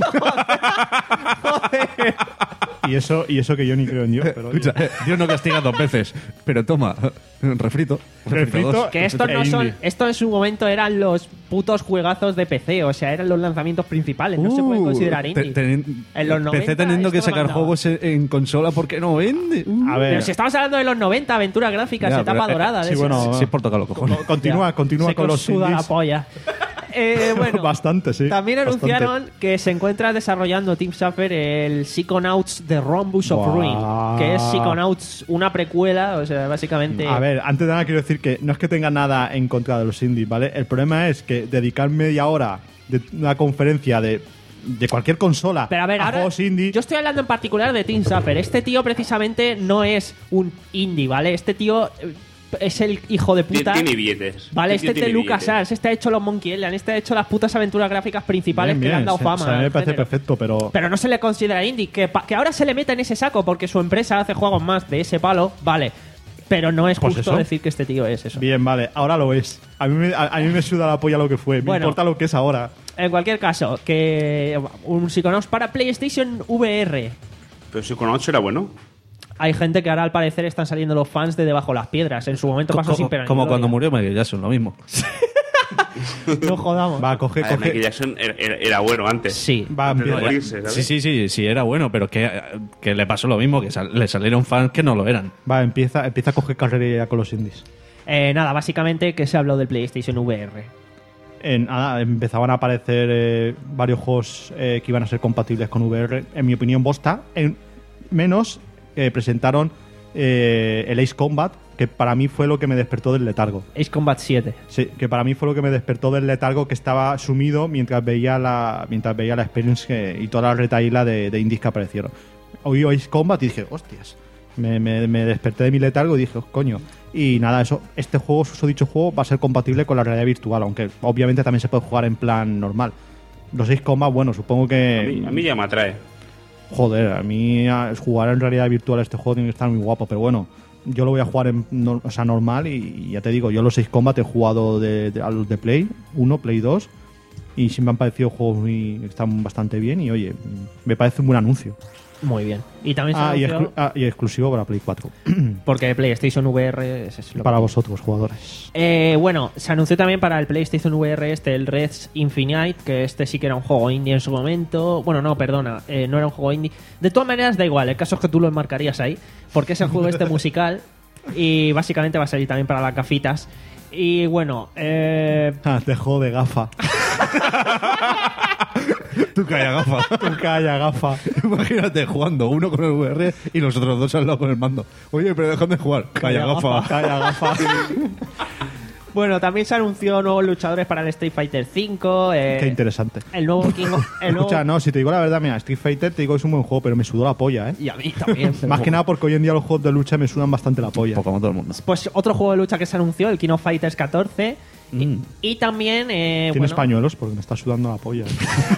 y eso y eso que yo ni creo en Dios. Pero Escucha, eh, Dios no castiga dos veces, pero toma, refrito. Refrito. dos. que estos no E son. indie. Esto en su momento eran los putos juegazos de P C, o sea, eran los lanzamientos principales, no se pueden Uh, considerar te- indie. ten- En los P C noventa teniendo que esto sacar mandaba. juegos en, en consola porque no vende. Uh. A ver, Pero si estamos hablando de los noventa, aventuras gráficas, Ya, etapa pero, eh, dorada. sí, de bueno, esas. Sí, es por tocar los cojones. continúa, Ya. continúa Se con los suda la indies. polla. Eh, bueno, Bastante, sí. también bastante. anunciaron que se encuentra desarrollando Team Suffer el Psychonauts The Rhombus of Buah. Ruin, que es Psychonauts una precuela, o sea, básicamente. A ver, antes de nada quiero decir que no es que tenga nada en contra de los indies, ¿vale? El problema es que dedicar media hora de una conferencia de, de cualquier consola Pero a ver, a ahora juegos indie. yo estoy hablando en particular de Team Suffer. Este tío precisamente no es un indie, ¿vale? Este tío eh, es el hijo de puta. Tiene billetes. Vale, Este este tío es de tiene LucasArts, este ha hecho los Monkey Island, este ha hecho las putas aventuras gráficas principales Bien, que le han bien, dado se- fama. se- a mí me al parece género. perfecto, pero Pero no se le considera indie. Que, pa- que ahora se le meta en ese saco porque su empresa hace juegos más de ese palo, vale. Pero no es Pues justo eso. decir que este tío es eso. bien, vale, ahora lo es. A mí me, a, a mí me suda la polla lo que fue, me Bueno. importa lo que es ahora. En cualquier caso, que un Psychonauts para PlayStation V R. Pero si con ocho era bueno. Hay gente que ahora al parecer están saliendo los fans de Debajo de las Piedras. En su momento pasó sin Como, pena ni como gloria. cuando murió Michael Jackson, lo mismo. No jodamos. Va, coge, A ver, coge. Michael Jackson era, era- era bueno antes. Sí. Va, Antes de empieza- morirse, ¿sabes? Sí, sí, sí, sí, era bueno, pero que, que le pasó lo mismo, que sal- le salieron fans que no lo eran. Va, empieza, empieza a coger carrera con los indies. Eh, nada, básicamente que se habló del PlayStation V R. En, nada, empezaban a aparecer eh, varios juegos eh, que iban a ser compatibles con V R. En mi opinión, bosta. En, menos eh, presentaron eh, el Ace Combat, que para mí fue lo que me despertó del letargo. Ace Combat siete. Sí, que para mí fue lo que me despertó del letargo que estaba sumido mientras veía la mientras veía la experience que- y toda la retaíla de, de indies que aparecieron. Oí Ace Combat y dije, hostias. Me, me- me desperté de mi letargo y dije, oh, coño. Y nada, eso, este juego, su dicho juego, va a ser compatible con la realidad virtual, aunque obviamente también se puede jugar en plan normal. Los Ace Combat, bueno, supongo que. A mí, a mí ya me atrae. Joder, a mí a- jugar en realidad virtual este juego tiene que estar muy guapo, pero bueno, yo lo voy a jugar en no- o sea, normal y, y ya te digo, yo los seis Combat he jugado de, de- a los de Play uno, Play dos y sí me han parecido juegos muy, que están bastante bien y oye, me parece un buen anuncio. Muy bien. Y también se Ah, y, anunció, exclu- ah, y exclusivo para Play cuatro. porque PlayStation V R es, es lo Para que- vosotros, jugadores. Eh, bueno, se anunció también para el PlayStation V R este, el Reds Infinite, que este sí que era un juego indie en su momento. Bueno, no, perdona, eh, no era un juego indie. De todas maneras, da igual, el caso es que tú lo enmarcarías ahí, porque es el juego este musical y básicamente va a salir también para las gafitas. Y bueno, eh, Ah, te juego de gafa. Tú calla, gafa. Tú calla, gafa. Imagínate jugando uno con el V R y los otros dos al lado con el mando. Oye, pero déjame jugar. Calla, gafa. Calla, gafa. bueno, también se anunció nuevos luchadores para el Street Fighter cinco. eh, Qué interesante. El nuevo King of- el nuevo- Escucha, no, si te digo la verdad, mira, Street Fighter te digo que es un buen juego, pero me sudó la polla, ¿eh? Y a mí también. Más que nada porque hoy en día los juegos de lucha me sudan bastante la polla. Como todo el mundo. Pues otro juego de lucha que se anunció, el King of Fighters catorce. Y, y también. Eh, Tienes bueno, pañuelos porque me está sudando la polla.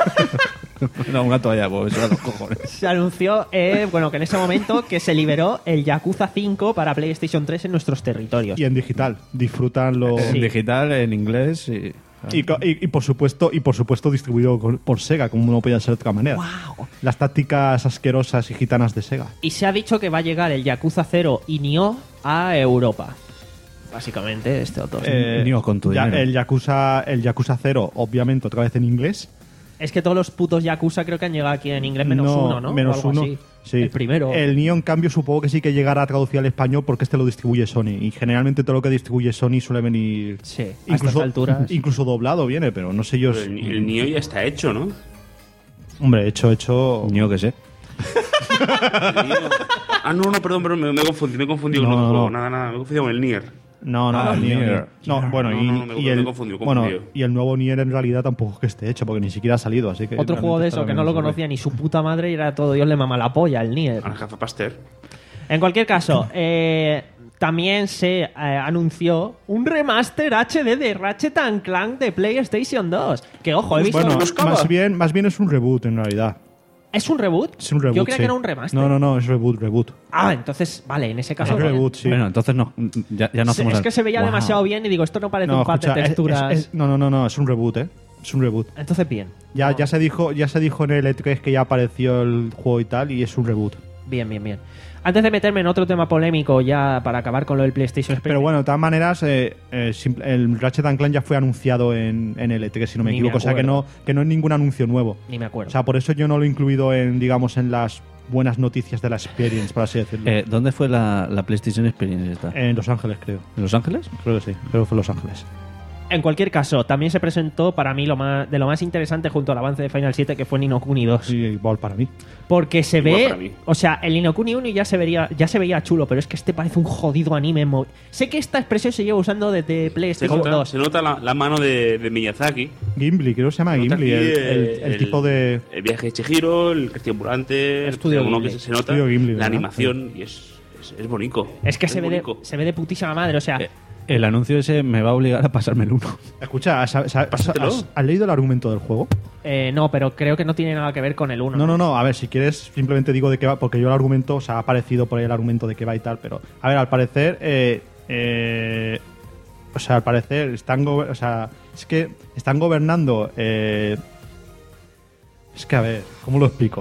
No, una toalla, pues eso a los cojones. se anunció eh, bueno, que en ese momento que se liberó el Yakuza cinco para PlayStation tres en nuestros territorios. Y en digital. Disfrutan los. En digital, en inglés y... Y, co- y- y por supuesto y por supuesto distribuido con- por Sega, como no podía ser de otra manera. Wow. Las tácticas asquerosas y gitanas de Sega. Y se ha dicho que va a llegar el Yakuza cero y Nioh a Europa. Básicamente, este otro. Eh, Nioh con tu ya- dinero. el Yakuza el Yakuza cero, obviamente otra vez en inglés. Es que todos los putos Yakuza creo que han llegado aquí en inglés menos uno, ¿no? Menos O algo uno. así. Sí. El primero. El Nioh, en cambio, supongo que sí que llegará a traducir al español porque este lo distribuye Sony. Y generalmente todo lo que distribuye Sony suele venir. Sí, a estas Incluso, alturas. incluso doblado viene, pero no sé yo. Pero el, el Nioh ya está hecho, ¿no? Hombre, hecho, hecho. Yo que sé. El Nioh- Ah, no, no, perdón, perdón, me, me he confundido, me he confundido No, con otro no, juego. no. Nada, nada, me he confundido con el Nier. No, no, Ah, el Nier. Nier. No, bueno, No, y, no, no, me- y me el, he confundido, me he bueno, confundido. y el nuevo Nier en realidad tampoco es que esté hecho, porque ni siquiera ha salido, así que... Otro juego de realmente eso estará que no lo bien, conocía ni su puta madre y era todo Dios le mama la polla, el Nier. Al Jefe Pasteur. En cualquier caso, eh, también se eh, anunció un remaster H D de Ratchet and Clank de PlayStation dos. Que ojo, he visto. Bueno, buscaba. más bien, más bien es un reboot en realidad. ¿Es un reboot? Es un reboot, Yo creía sí. que era un remaster. No, no, no, es reboot, reboot. Ah, entonces, vale, en ese caso. Es reboot, sí. Bueno, entonces no. Ya, ya no Se- hacemos es el- que se veía Wow. demasiado bien y digo, esto no parece No, un pack escucha, de es- texturas. es- es- no, no, no, no, es un reboot, ¿eh? Es un reboot. Entonces, bien. Ya, ya, se dijo, ya se dijo en el E tres que ya apareció el juego y tal, y es un reboot. Bien, bien, bien. Antes de meterme en otro tema polémico, ya para acabar con lo del PlayStation Experience. Pero bueno, de todas maneras, eh, eh, simple- el Ratchet and Clank ya fue anunciado en, en el E tres, si no me Ni me equivoco. O sea, que no, acuerdo. que no es ningún anuncio nuevo. Ni me acuerdo. O sea, por eso yo no lo he incluido en, digamos, en las buenas noticias de la Experience, por así decirlo. Eh, ¿Dónde fue la, la PlayStation Experience esta? En Los Ángeles, creo. ¿En Los Ángeles? Creo que sí, creo que fue en Los Ángeles. En cualquier caso, también se presentó para mí lo más, de lo más interesante junto al avance de Final siete, que fue Ni no Kuni dos. Sí, igual para mí. Porque se Igual para ve, mí. o sea, el Ni no Kuni uno ya se vería, ya se veía chulo, pero es que este parece un jodido anime. mo- Sé que esta expresión se lleva usando desde Se PlayStation nota, dos. se nota la, la mano de, de Miyazaki. Gimli, creo que se llama Se nota Gimli, aquí, el, el- eh, el tipo de... El viaje de Chihiro, el castillo ambulante, el Estudio uno Ghibli. que se, se nota, Estudio Ghibli, la ¿verdad? animación, y es, es, es bonito. Es que se ve, de, bonito. se ve de putísima madre, o sea, Eh, el anuncio ese me va a obligar a pasarme el uno. Escucha, ¿has, has- has- Pásatelo. has- has leído el argumento del juego? eh, no, pero creo que no tiene nada que ver con el uno. No, no, no, a ver, si quieres, simplemente digo de qué va, porque yo el argumento, o sea, ha aparecido por ahí el argumento de qué va y tal, pero, a ver, al parecer, eh, eh, o sea, al parecer, están, go- o sea, es que están gobernando, eh, es que, a ver, ¿cómo lo explico?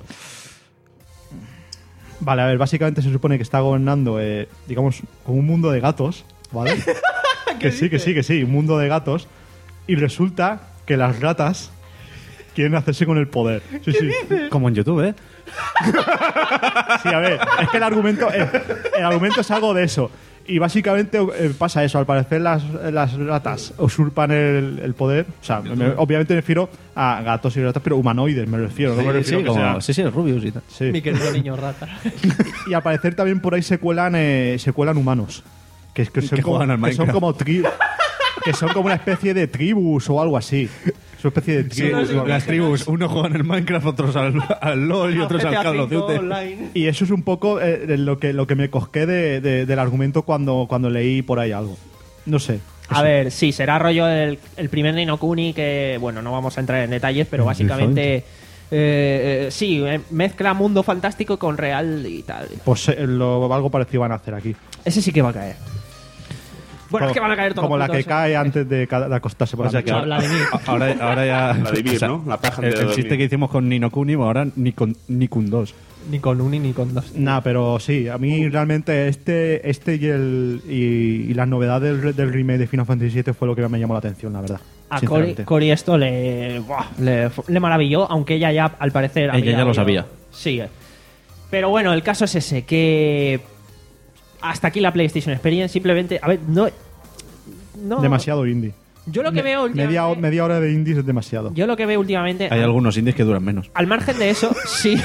Vale, a ver, básicamente se supone que está gobernando, eh, digamos, como un mundo de gatos, ¿vale? que sí, que sí, que sí, un mundo de gatos. Y resulta que las ratas quieren hacerse con el poder. Sí, sí. Como en YouTube, ¿eh? Sí, a ver, es que el argumento, el, el argumento es algo de eso. Y básicamente eh, pasa eso, al parecer las, las ratas usurpan el, el poder. O sea, me- obviamente me refiero a gatos y ratas, pero humanoides me refiero. No me Sí, refiero sí, que como- sean- sí, sí, el Rubius y tal. Sí. Mi querido niño rata. Y al parecer también por ahí se cuelan, eh, se cuelan humanos. Que, que son, Que como, juegan al que son Minecraft. como tri- que son como una especie de tribus o algo así. Es una especie de Sí, tribus. o algo las así. tribus, unos juegan el Minecraft, otros al, al LoL y otros al Call of Duty. Y eso es un poco eh, lo que lo que me cosqué de, de- del argumento cuando, cuando leí por ahí algo. No sé. A ver, sí, será rollo el, el primer Ni no Kuni que, bueno, no vamos a entrar en detalles, pero básicamente, eh, eh, sí, eh, mezcla mundo fantástico con real y tal. Pues eh, lo, algo parecido van a hacer aquí. Ese sí que va a caer. Bueno, como, es que van a caer todos Como los la que putos, cae eh. antes de, ca- de acostarse por O sea la que noche. La de mí. ahora, ahora ya. La de Vir, o sea, ¿no? La paja el, de el dormir. chiste que hicimos con Ni no Kuni, ahora ni con ni con dos. Ni con uni ni con dos. Nah, pero sí, a mí realmente este este y el y, y las novedades del, del remake de Final Fantasy siete fue lo que más me llamó la atención, la verdad. A Cory, sinceramente. Cory esto le, buah, le, le maravilló, aunque ella ya, al parecer... Ella había ya lo habido- sabía. Sí. eh. Pero bueno, el caso es ese, que... Hasta aquí la PlayStation Experience, simplemente... A ver, no... no Demasiado indie. Yo lo que Me- veo últimamente... media, media hora de indies es demasiado. Yo lo que veo últimamente... Hay algunos indies que duran menos. Al margen de eso, sí.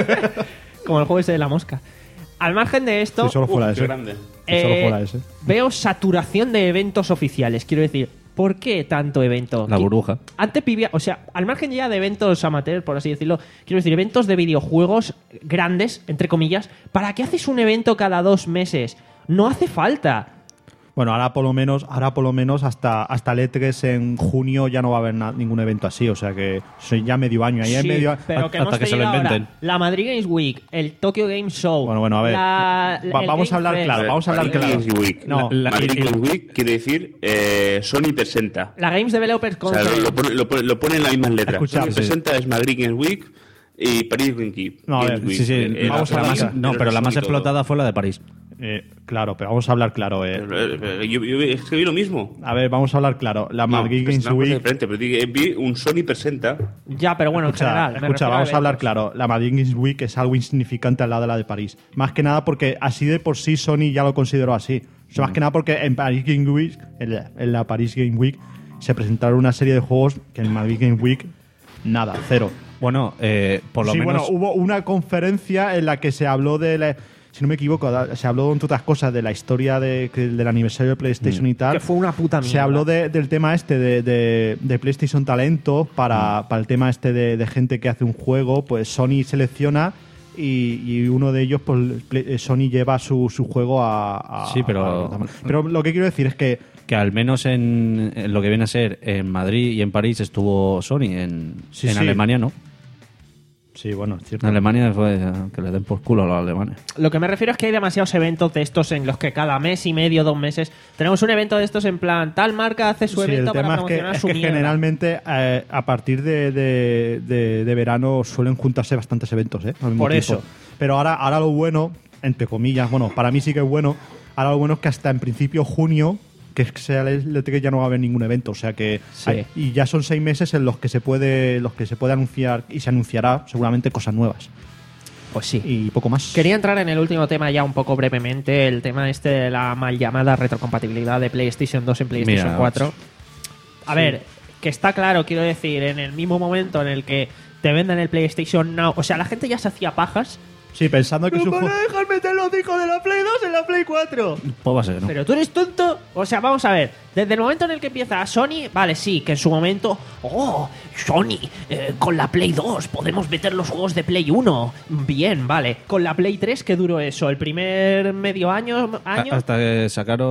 Como el juego ese de la mosca. Al margen de esto... Si solo fuera Qué ese. grande. Si solo eh, fuera ese. Veo saturación de eventos oficiales. Quiero decir, ¿por qué tanto evento? La Qui- burbuja. Antes pibia, o sea, al margen ya de eventos amateur, por así decirlo, quiero decir, eventos de videojuegos grandes, entre comillas, ¿para qué haces un evento cada dos meses? No hace falta. Bueno, ahora por lo menos, ahora por lo menos hasta, hasta el E tres en junio ya no va a haber na- ningún evento así, o sea que soy ya medio año. Ahí hay Sí, medio, pero que hasta hemos que se lo tenido ahora inventen. la Madrid Games Week, el Tokyo Game Show. Bueno, bueno, a ver. la- Va- el vamos a Game hablar Fest, claro, vamos a hablar Madrid claro. Games Week. No, La- Madrid y- y- Games Week quiere decir eh, Sony presenta. La Games Developers O sea, Conference. lo pone, lo pone- lo pone en las mismas letras. Escucha, Sony sí. presenta es Madrid Games Week y París Games Week. No, a ver, Games Week. Sí, sí, Eh, vamos la- a la hablar- más- No, pero la Sony más todo. explotada fue la de París. Eh, claro, pero vamos a hablar claro. Eh. Eh, eh, Yo, yo escribí lo mismo. A ver, vamos a hablar claro. La No, Madrid es Games una cosa Week. diferente, pero di- vi un Sony presenta. Ya, pero bueno, en Escucha, general. me escucha, refiero vamos a hablar eventos. claro. La Madrid Games Week es algo insignificante al lado de la de París. Más que nada porque así de por sí Sony ya lo consideró así. O sea, más que nada porque en Paris Game Week, en la, en la Paris Game Week, se presentaron una serie de juegos que en Madrid Game Week, nada, cero. Bueno, eh, por lo sí, menos. bueno, hubo una conferencia en la que se habló de la- si no me equivoco, da- se habló entre otras cosas de la historia de, que- del aniversario de PlayStation y tal. Que fue una puta mierda. Se habló de- del tema este de, de- de PlayStation Talento para, para el tema este de, de gente que hace un juego, pues Sony selecciona y, y uno de ellos, pues Play- Sony lleva su, su juego a, a- Sí, pero- a- pero lo que quiero decir es que Que al menos en, en lo que viene a ser en Madrid y en París estuvo Sony, en, Sí, en sí. Alemania no. sí, bueno, es cierto. En Alemania fue eh, que le den por culo a los alemanes. Lo que me refiero es que hay demasiados eventos de estos en los que cada mes y medio, dos meses, tenemos un evento de estos en plan, tal marca hace su Sí, el evento para tema es que, promocionar es su que mierda. generalmente eh, a partir de, de- de- de verano suelen juntarse bastantes eventos, ¿eh? Al mismo Por tiempo. eso. Pero ahora, ahora lo bueno, entre comillas, bueno, para mí sí que es bueno, ahora lo bueno es que hasta en principio junio, que es que sea el E tres, ya no va a haber ningún evento, o sea que Sí. hay- y ya son seis meses en los que se puede los que se puede anunciar y se anunciará seguramente cosas nuevas Pues sí. y poco más. Quería entrar en el último tema ya un poco brevemente, el tema este de la mal llamada retrocompatibilidad de PlayStation dos en PlayStation Mira, cuatro. A ver, que está claro, quiero decir, en el mismo momento en el que te venden el PlayStation Now, o sea, la gente ya se hacía pajas. Sí, pensando que su juego dejar meter los discos de la Play dos en la Play cuatro. Pues va a ser, ¿no? Pero tú eres tonto. O sea, vamos a ver. Desde el momento en el que empieza Sony, vale, sí, que en su momento, oh, Sony, eh, con la Play dos podemos meter los juegos de Play uno. Bien, vale. Con la Play tres, ¿qué duró eso? ¿El primer medio año? año? A- Hasta que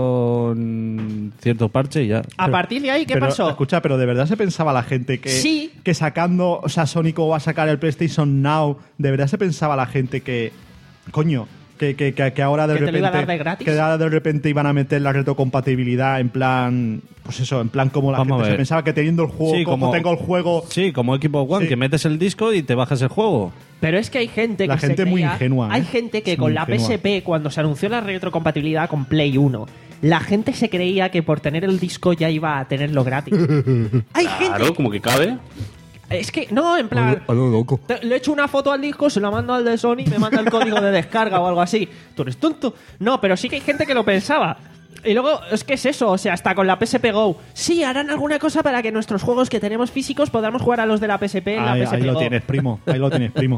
sacaron cierto parche y ya. A partir de ahí, ¿qué pero, pasó? Escucha, pero de verdad se pensaba la gente que, Sí. que sacando, o sea, Sony como va a sacar el PlayStation Now, de verdad se pensaba la gente que, coño, que, que, que, que ahora de ¿Que te lo repente, iba a dar de gratis? que ahora de repente iban a meter la retrocompatibilidad en plan, pues eso, en plan como la Vamos a gente se ver. pensaba que teniendo el juego, Sí, como, como- tengo el juego, Sí, como Equipo One, Sí. que metes el disco y te bajas el juego. Pero es que hay gente La que gente se muy creía- ingenua, ¿eh? Hay gente que Es con muy la ingenua. P S P, cuando se anunció la retrocompatibilidad con Play uno, la gente se creía que por tener el disco ya iba a tenerlo gratis. Hay gente... Claro, como que cabe. Es que, no, en plan... A lo loco. te- le echo una foto al disco, se la mando al de Sony y me manda el código de descarga o algo así. ¿Tú eres tonto? No, pero sí que hay gente que lo pensaba. Y luego, es que es eso, o sea, hasta con la P S P Go. Sí, harán alguna cosa para que nuestros juegos que tenemos físicos podamos jugar a los de la P S P en la Ahí, P S P ahí lo Go. tienes, primo. Ahí lo tienes, primo.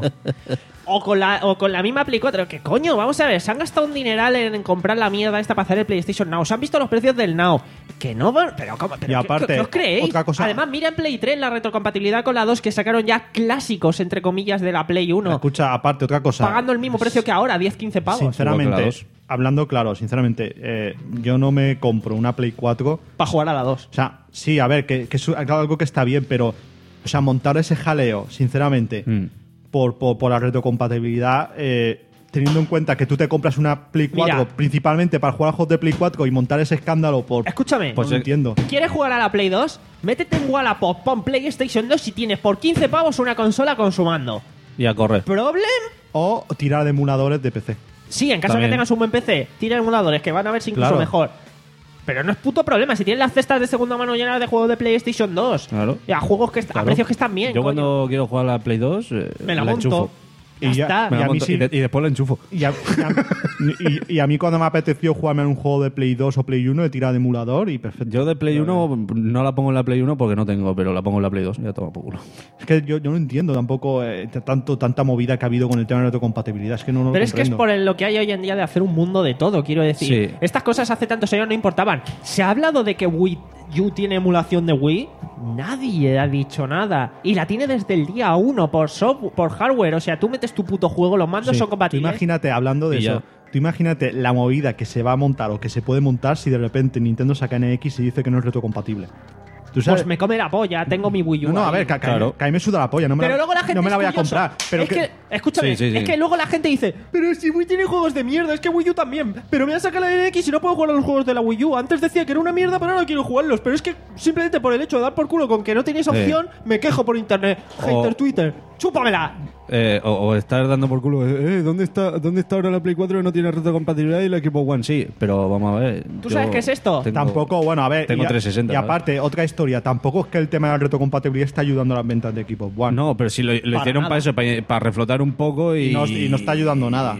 O con, la, o con la misma Play cuatro. ¿Qué coño? Vamos a ver, se han gastado un dineral en, en comprar la mierda esta para hacer el PlayStation Now. ¿Se han visto los precios del Now? Que no van... Pero, ¿cómo? ¿Pero Y qué- aparte, qué- qué os creéis? otra cosa- Además, mira en Play tres la retrocompatibilidad con la dos que sacaron ya clásicos, entre comillas, de la Play uno. Escucha, aparte, otra cosa. Pagando el mismo precio que ahora, diez quince pavos. Igual que la Sinceramente, dos. hablando claro, sinceramente, eh, yo no me compro una Play cuatro. Para jugar a la dos. O sea, sí, a ver, que, que es algo que está bien, pero, o sea, montar ese jaleo, sinceramente, Mm. por, por, por la retrocompatibilidad, eh, teniendo en cuenta que tú te compras una Play cuatro Mira. principalmente para jugar a juegos de Play cuatro y montar ese escándalo por... Escúchame. Pues no lo entiendo. ¿Quieres jugar a la Play dos? Métete en Wallapop, pon PlayStation dos y tienes por quince pavos una consola con su mando. Y a correr. ¿Problem? O tirar de emuladores de P C. Sí, en caso También. de que tengas un buen P C, tira emuladores que van a verse incluso Claro. mejor. Pero no es puto problema. Si tienes las cestas de segunda mano llenas de juegos de PlayStation dos, Claro. y a juegos que est- a Claro. precios que están bien, Yo coño. cuando quiero jugar a la Play dos, eh, me la monto. enchufo. Ya Y ya- está. Me Y la a mí monto sí. y, de- y después la enchufo. Y a, y a- y- y a mí cuando me apeteció jugarme en un juego de Play dos o Play uno, he tirado de emulador y perfecto. Yo de Play uno no la pongo en la Play uno porque no tengo, pero la pongo en la Play dos. Ya toma por culo. Es que yo, yo no entiendo tampoco eh, tanto tanta movida que ha habido con el tema de la retrocompatibilidad. Es que no, no lo Pero es que es comprendo. por el- lo que hay hoy en día de hacer un mundo de todo, quiero decir. Sí. Estas cosas hace tantos años no importaban. ¿Se ha hablado de que Wii U tiene emulación de Wii? Nadie ha dicho nada. Y la tiene desde el día uno por software, por hardware. O sea, tú metes tu puto juego, los mandos Sí. son Tú compatibles. imagínate, hablando de Y ya. eso, tú imagínate la movida que se va a montar o que se puede montar si de repente Nintendo saca N X y dice que no es retrocompatible. ¿Tú sabes? Pues me come la polla, tengo mi Wii U. No, no, a ahí. ver, ca- ca- Claro. cae me suda la polla. No me Pero la, luego la gente no me la es voy a curiosa. comprar. Pero es que, escúchame, Sí, sí, sí. es que luego la gente dice, pero si Wii tiene juegos de mierda, es que Wii U también. Pero me voy a sacar la N X y no puedo jugar a los juegos de la Wii U. Antes decía que era una mierda, pero ahora quiero jugarlos. Pero es que simplemente por el hecho de dar por culo con que no tenéis Sí. opción, me quejo por internet. Hater O- Twitter, chúpamela. Eh, o, o estar dando por culo, eh, ¿dónde está, ¿dónde está ahora la Play cuatro que no tiene retrocompatibilidad y el equipo One sí? Pero vamos a ver. ¿Tú yo sabes qué es esto? tengo- Tampoco, bueno, a ver. Tengo y, a- trescientos sesenta, y ¿vale? aparte, otra historia. Tampoco es que el tema de la retrocompatibilidad está ayudando a las ventas de equipos One. No, pero si lo, lo Para hicieron nada. para eso, para, para reflotar un poco y... Y no, y no está ayudando nada.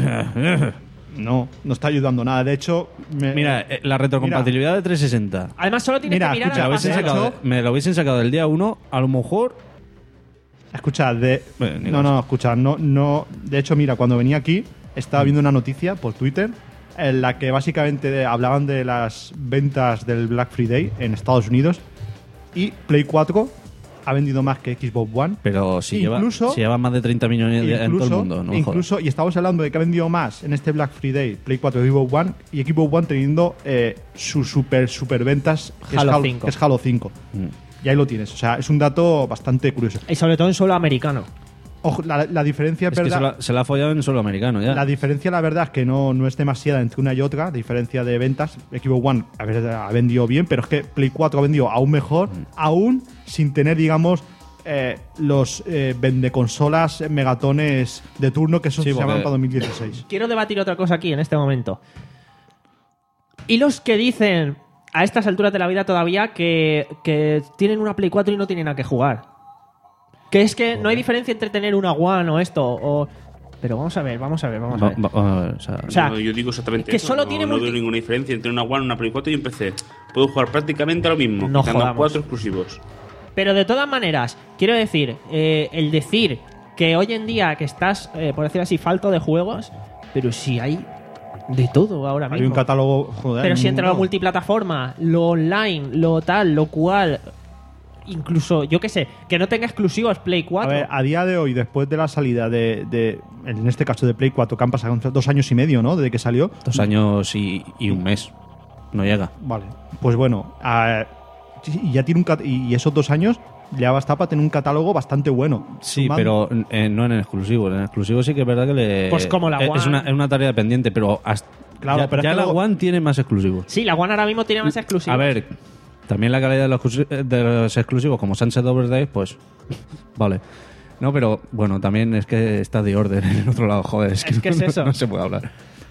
No, no está ayudando nada. De hecho, me- Mira, eh, la retrocompatibilidad de trescientos sesenta. Además, solo tienes Mira, que mirar escucha, a Me la lo, hubiesen base de hecho- sacado, de- me lo hubiesen sacado del día uno, a lo mejor... Escucha, de. Bueno, ni no, cosa. no, escucha, no, no. De hecho, mira, cuando venía aquí, estaba viendo una noticia por Twitter en la que básicamente de- hablaban de las ventas del Black Friday en Estados Unidos y Play cuatro ha vendido más que Xbox One. Pero si, Incluso- lleva, si lleva más de treinta millones de- en todo el Incluso, mundo, no me incluso y estamos hablando de que ha vendido más en este Black Friday Play cuatro y Xbox One y Xbox One teniendo eh, sus super super ventas que Halo es Halo cinco. que es Halo cinco. jodas. Y ahí lo tienes. O sea, es un dato bastante curioso. Y sobre todo en suelo americano. Ojo, la, la diferencia Es que se verdad, la, se la ha follado en solo americano ya. la diferencia, la verdad, es que no, no es demasiada entre una y otra, diferencia de ventas. Xbox One a ver, ha vendido bien, pero es que Play cuatro ha vendido aún mejor, aún sin tener, digamos, eh, los eh, vendeconsolas eh, megatones de turno que eso Sí, se porque- llaman para dos mil dieciséis. Quiero debatir otra cosa aquí en este momento. Y los que dicen a estas alturas de la vida todavía que, que tienen una Play cuatro y no tienen a qué jugar. Que es que no hay diferencia entre tener una One o esto. O... Pero vamos a ver, vamos a ver, vamos a Va- ver. va- vamos a ver, o sea, O sea, No, yo digo exactamente que eso. solo no, tiene no multi- veo ninguna diferencia entre una One, una Play cuatro y un P C. Puedo jugar prácticamente lo mismo, No quitando jodamos. cuatro exclusivos. Pero de todas maneras, quiero decir, eh, el decir que hoy en día que estás, eh, por decir así, falto de juegos, pero si hay de todo ahora Hay mismo. un catálogo, joder. Pero si entre lo no. multiplataforma, lo online, lo tal, lo cual, incluso, yo qué sé, que no tenga exclusivos Play A cuatro. ver, a día de hoy, después de la salida de, de- en este caso de Play cuatro, que han pasado dos años y medio, ¿no? Desde que salió. dos años y, y un mes. No llega. Vale. Pues bueno, a- y ya tiene un cat- y esos dos años le ha bastado para tener un catálogo bastante bueno. Sí, Sumando- pero eh, no en el exclusivo. En el exclusivo sí que es verdad que le. Pues como la eh, One. Es una, es una tarea pendiente, pero hasta, Claro, ya, pero es ya que la luego- One tiene más exclusivos. Sí, la One ahora mismo tiene más exclusivos. A ver, también la calidad de los, exclusi- de los exclusivos, como Sunset Overdrive, pues. Vale. No, pero bueno, también es que está de orden en el otro lado, joder. Es que, Es que es no, eso. no se puede hablar.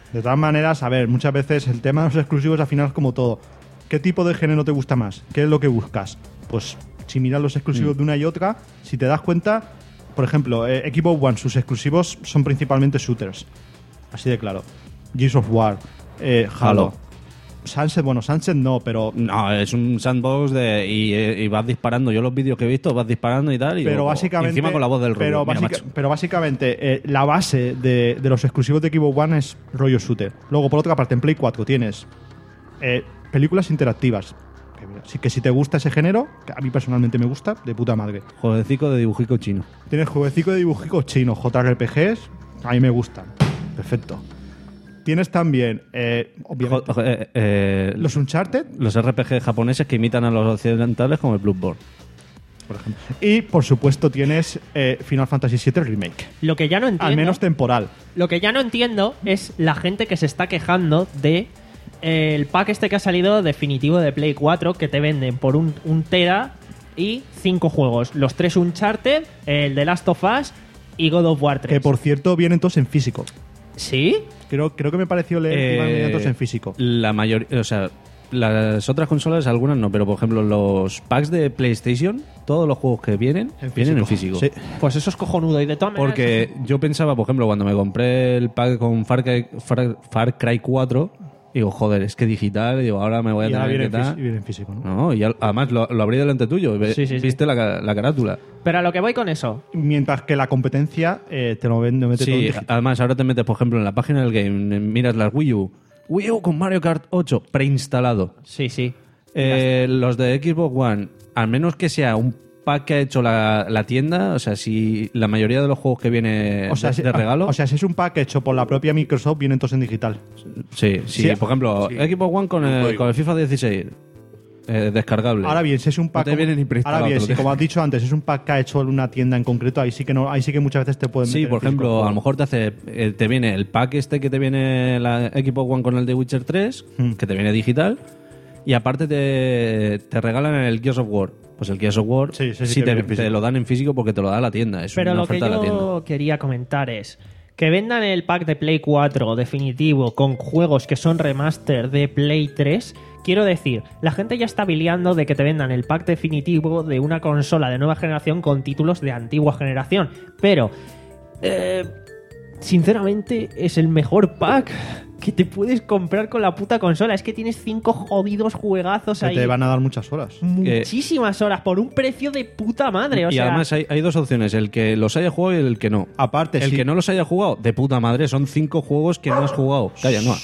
De todas maneras, a ver, muchas veces el tema de los exclusivos al final es como todo. ¿Qué tipo de género te gusta más? ¿Qué es lo que buscas? Pues si miras los exclusivos Mm. de una y otra, si te das cuenta, por ejemplo, eh, Xbox One, sus exclusivos son principalmente shooters. Así de claro. Gears of War, eh, Halo. Halo. Sunset, bueno, Sunset no, pero... No, es un sandbox de, y, y vas disparando. Yo los vídeos que he visto vas disparando y tal. Y Pero luego- básicamente, encima con la voz del rollo. pero, Mira, básica- macho. pero básicamente eh, la base de, de los exclusivos de Xbox One es rollo shooter. Luego, por otra parte, en Play cuatro tienes eh, películas interactivas. Que, mira, sí que si te gusta ese género, que a mí personalmente me gusta, de puta madre. Jueguecico de dibujico chino. Tienes jueguecico de dibujicos chinos, J R P Gs, a mí me gustan. Perfecto. Tienes también, eh, obviamente, Jo- eh, eh, los Uncharted, los R P G japoneses que imitan a los occidentales como el Bloodborne. por ejemplo. Y, por supuesto, tienes eh, Final Fantasy siete Remake. Lo que ya no entiendo. Al menos temporal. Lo que ya no entiendo es la gente que se está quejando de eh, el pack este que ha salido definitivo de Play cuatro, que te venden por un, un tera y cinco juegos. Los tres Uncharted, el de Last of Us y God of War tres. Que, por cierto, vienen todos en físico. ¿Sí? Creo, creo que me pareció leer que iban a venir todos en físico. La mayoría, o sea, las otras consolas, algunas no, pero por ejemplo, los packs de PlayStation, todos los juegos que vienen, En vienen en físico. físico. Sí. Pues eso es cojonudo. Y de todas maneras, Porque yo pensaba, por ejemplo, cuando me compré el pack con Far Cry, Far, Far Cry cuatro, digo, joder, es que digital, digo, ahora me voy a Y ahora tener viene que en, tal. fis- viene en físico, ¿no? No, y al- además lo, lo abrí delante tuyo, ve- Sí, sí, sí. viste la, ca- la carátula. Pero a lo que voy con eso. Mientras que la competencia eh, te lo vende, mete todo en Sí, digital. además ahora te metes, por ejemplo, en la página del game, miras las Wii U, Wii U con Mario Kart ocho preinstalado. Sí, sí. Eh, los de Xbox One, al menos que sea un pack que ha hecho la, la tienda, o sea, si la mayoría de los juegos que viene O sea, de, si, de regalo, o sea, si es un pack hecho por la propia Microsoft, vienen todos en digital. sí, sí, sí, por ejemplo, sí. Xbox One con el, con el FIFA dieciséis, eh, descargable. Ahora bien, si es un pack. No te viene ni preinstalado, ahora bien, te lo si dejan. como has dicho antes, es un pack que ha hecho una tienda en concreto, ahí sí que no, ahí sí que muchas veces te pueden Sí, meter por en físico el ejemplo, juego. a lo mejor te hace eh, te viene el pack este que te viene la Xbox One con el de Witcher tres, Hmm. que te viene digital, y aparte te, te regalan el Gears of War. Pues el Gears of War Sí, sí, sí sí que te, viene en físico. te lo dan en físico porque te lo da la tienda. Es Pero una lo que oferta de la tienda. yo quería comentar es que vendan el pack de Play cuatro definitivo con juegos que son remaster de Play tres. Quiero decir, la gente ya está biliando de que te vendan el pack definitivo de una consola de nueva generación con títulos de antigua generación. Pero, eh, sinceramente, es el mejor pack que te puedes comprar con la puta consola. Es que tienes cinco jodidos juegazos Que ahí. te van a dar muchas horas. Muchísimas horas por un precio de puta madre. O y sea, además hay, hay dos opciones, el que los haya jugado y el que no. Aparte, el sí. que no los haya jugado, de puta madre, son cinco juegos que no has jugado. Calla, no.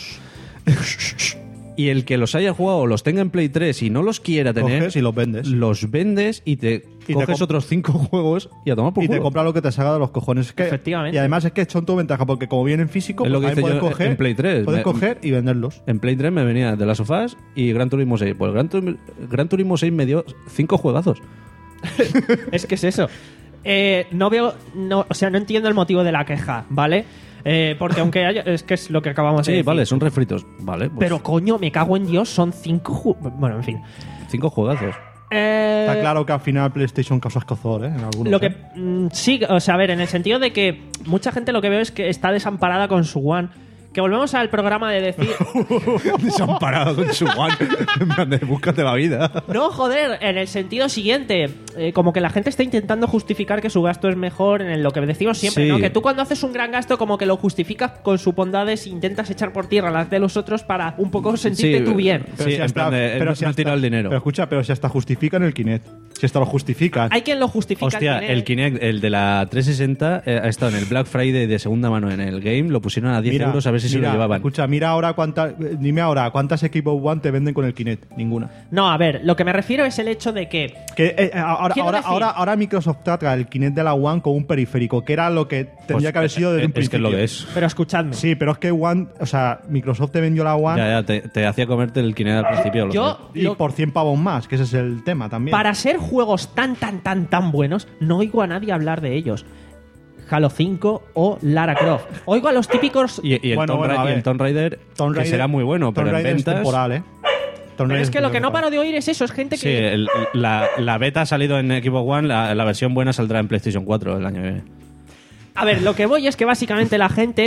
Y el que los haya jugado o los tenga en Play tres y no los quiera tener, Coges y los vendes. los vendes y te Y te coges comp- otros cinco juegos y a tomar por Y te culo. compra lo que te salga de los cojones. Es que- Efectivamente. Y además es que son tu ventaja, porque como vienen en físico, Es lo pues que también hice puedes yo coger, en Play tres. puedes Me- coger y venderlos. En Play tres me venía de las sofás y Gran Turismo seis. Pues Gran, Turismo- Gran Turismo seis me dio cinco juegazos. Es que es eso. Eh, no veo, no, o sea, no entiendo el motivo de la queja, ¿vale? Eh, porque aunque haya, es que es lo que acabamos de Sí, decir. vale, son refritos. Vale, pues Pero coño, me cago en Dios, son cinco. ju- Bueno, en fin. cinco juegazos. Eh, Está claro que al final PlayStation causa escozor, ¿eh? En algunos. Lo que ¿eh? mm, sí, o sea, a ver, en el sentido de que mucha gente lo que veo es que está desamparada con su One. Que volvemos al programa de decir. Desamparado con su One. En plan de, búscate la vida. No, joder, en el sentido siguiente, eh, como que la gente está intentando justificar que su gasto es mejor en lo que decimos siempre, Sí. ¿no? Que tú cuando haces un gran gasto como que lo justificas con sus bondades e intentas echar por tierra las de los otros para un poco sentirte Sí, tú bien. Sí, en hasta- plan de, pero no, si no hasta- tiro el dinero. Pero escucha, pero si hasta justifican el Kinect. Si hasta lo justifican. Hay quien lo justifica. Hostia, Kinect. el Kinect, el de la trescientos sesenta, eh, ha estado en el Black Friday de segunda mano en el game, lo pusieron a diez euros a ver si se mira, lo llevaban. Escucha, mira ahora cuántas. Dime ahora, ¿cuántas Xbox One te venden con el Kinect? Ninguna. No, a ver, lo que me refiero es el hecho de que. Que, eh, ahora, Quiero ahora, decir- ahora, ahora Microsoft trata el Kinect de la One con un periférico, que era lo que tendría que haber sido desde un Pues, eh, es que es principio. lo que es. Pero escuchadme. Sí, pero es que One, o sea, Microsoft te vendió la One Ya, ya, te, te hacía comerte el Kinect al principio. lo Yo, y lo- por cien pavos más, que ese es el tema también. para ser juegos tan, tan, tan, tan buenos, no oigo a nadie hablar de ellos. Halo cinco o Lara Croft. Oigo a los típicos. sé. Y, y el, Bueno, Tomb bueno, Ra- a y ver. el Tomb Raider, Tomb que Raider- será muy bueno, Tomb pero en Raider es ventas... temporal, ¿eh? Tomb Pero Raider es que lo que no temporal. paro de oír es eso, es gente Sí, que. el- la, la beta ha salido en Xbox One, la, la versión buena saldrá en PlayStation cuatro el año que viene. A ver, lo que voy es que básicamente la gente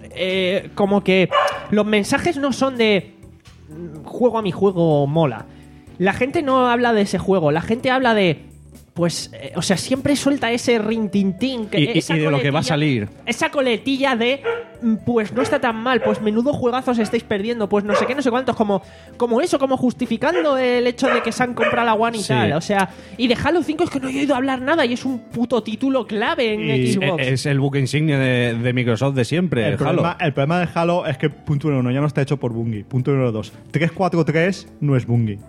eh, como que los mensajes no son de juego a mi juego mola. La gente no habla de ese juego, la gente habla de pues, eh, o sea, siempre suelta ese rintintín que Y, y- esa y de lo que va a coletilla- salir. Esa coletilla de mm, pues no está tan mal, pues menudo juegazos estáis perdiendo, pues no sé qué, no sé cuántos, como, como eso, como justificando el hecho de que se han comprado la One y Sí. tal. O sea, y de Halo cinco es que no he oído hablar nada y es un puto título clave en Y Xbox. Es el buque insignia de, de Microsoft de siempre, El el problema, Halo. el problema de Halo es que, punto número uno, ya no está hecho por Bungie. Punto número dos, trescientos cuarenta y tres no es Bungie.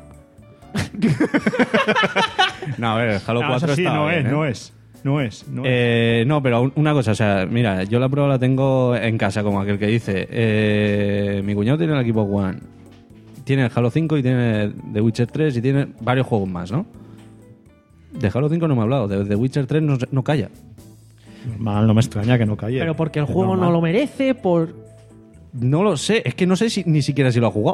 No, a ver, el Halo No, cuatro eso sí, está no bien, es, ¿eh? no es. No es, no es. Eh, no, pero un- una cosa, o sea, mira, yo la prueba la tengo en casa, como aquel que dice. Eh, mi cuñado tiene el equipo One, tiene el Halo cinco y tiene The Witcher tres y tiene varios juegos más, ¿no? De Halo cinco no me ha hablado, de The Witcher tres no, no calla. Normal, no me extraña que no calle. Pero porque el Es juego normal. no lo merece, por... No lo sé, es que no sé si, ni siquiera si lo ha jugado.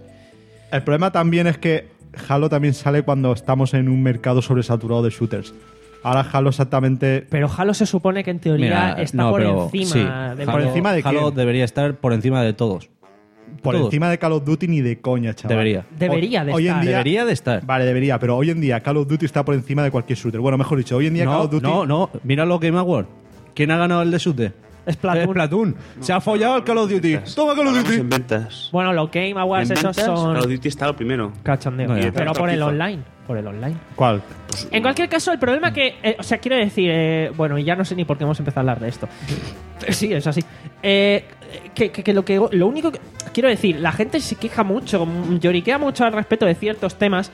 El problema también es que Halo también sale cuando estamos en un mercado sobresaturado de shooters. Ahora Halo exactamente... Pero Halo se supone que en teoría Mira, está no, por pero encima sí, de... Halo- ¿Por encima de Halo quién? debería estar por encima de todos. Por todos. encima de Call of Duty ni de coña, chaval. Debería. Debería de Hoy en estar. día- Debería de estar. Vale, debería, pero hoy en día Call of Duty está por encima de cualquier shooter. Bueno, mejor dicho, hoy en día Call No, of Duty... no, no, mira lo Game Award. ¿Quién ha ganado el de Shooter? Splatoon. Splatoon. Se ha follado el Call of Duty. Toma Call of Hablamos Duty. en ventas. Bueno, los Game Awards En esos ventas, son Call of Duty está lo primero. cachondeo. No, ya. Pero por el FIFA. online. Por el online. ¿Cuál? En cualquier caso, el problema que... eh, o sea, quiero decir... eh, bueno, y ya no sé ni por qué hemos empezado a hablar de esto. Sí, es así. Eh, que, que- que lo que lo único que... Quiero decir, la gente se queja mucho, lloriquea mucho al respecto de ciertos temas.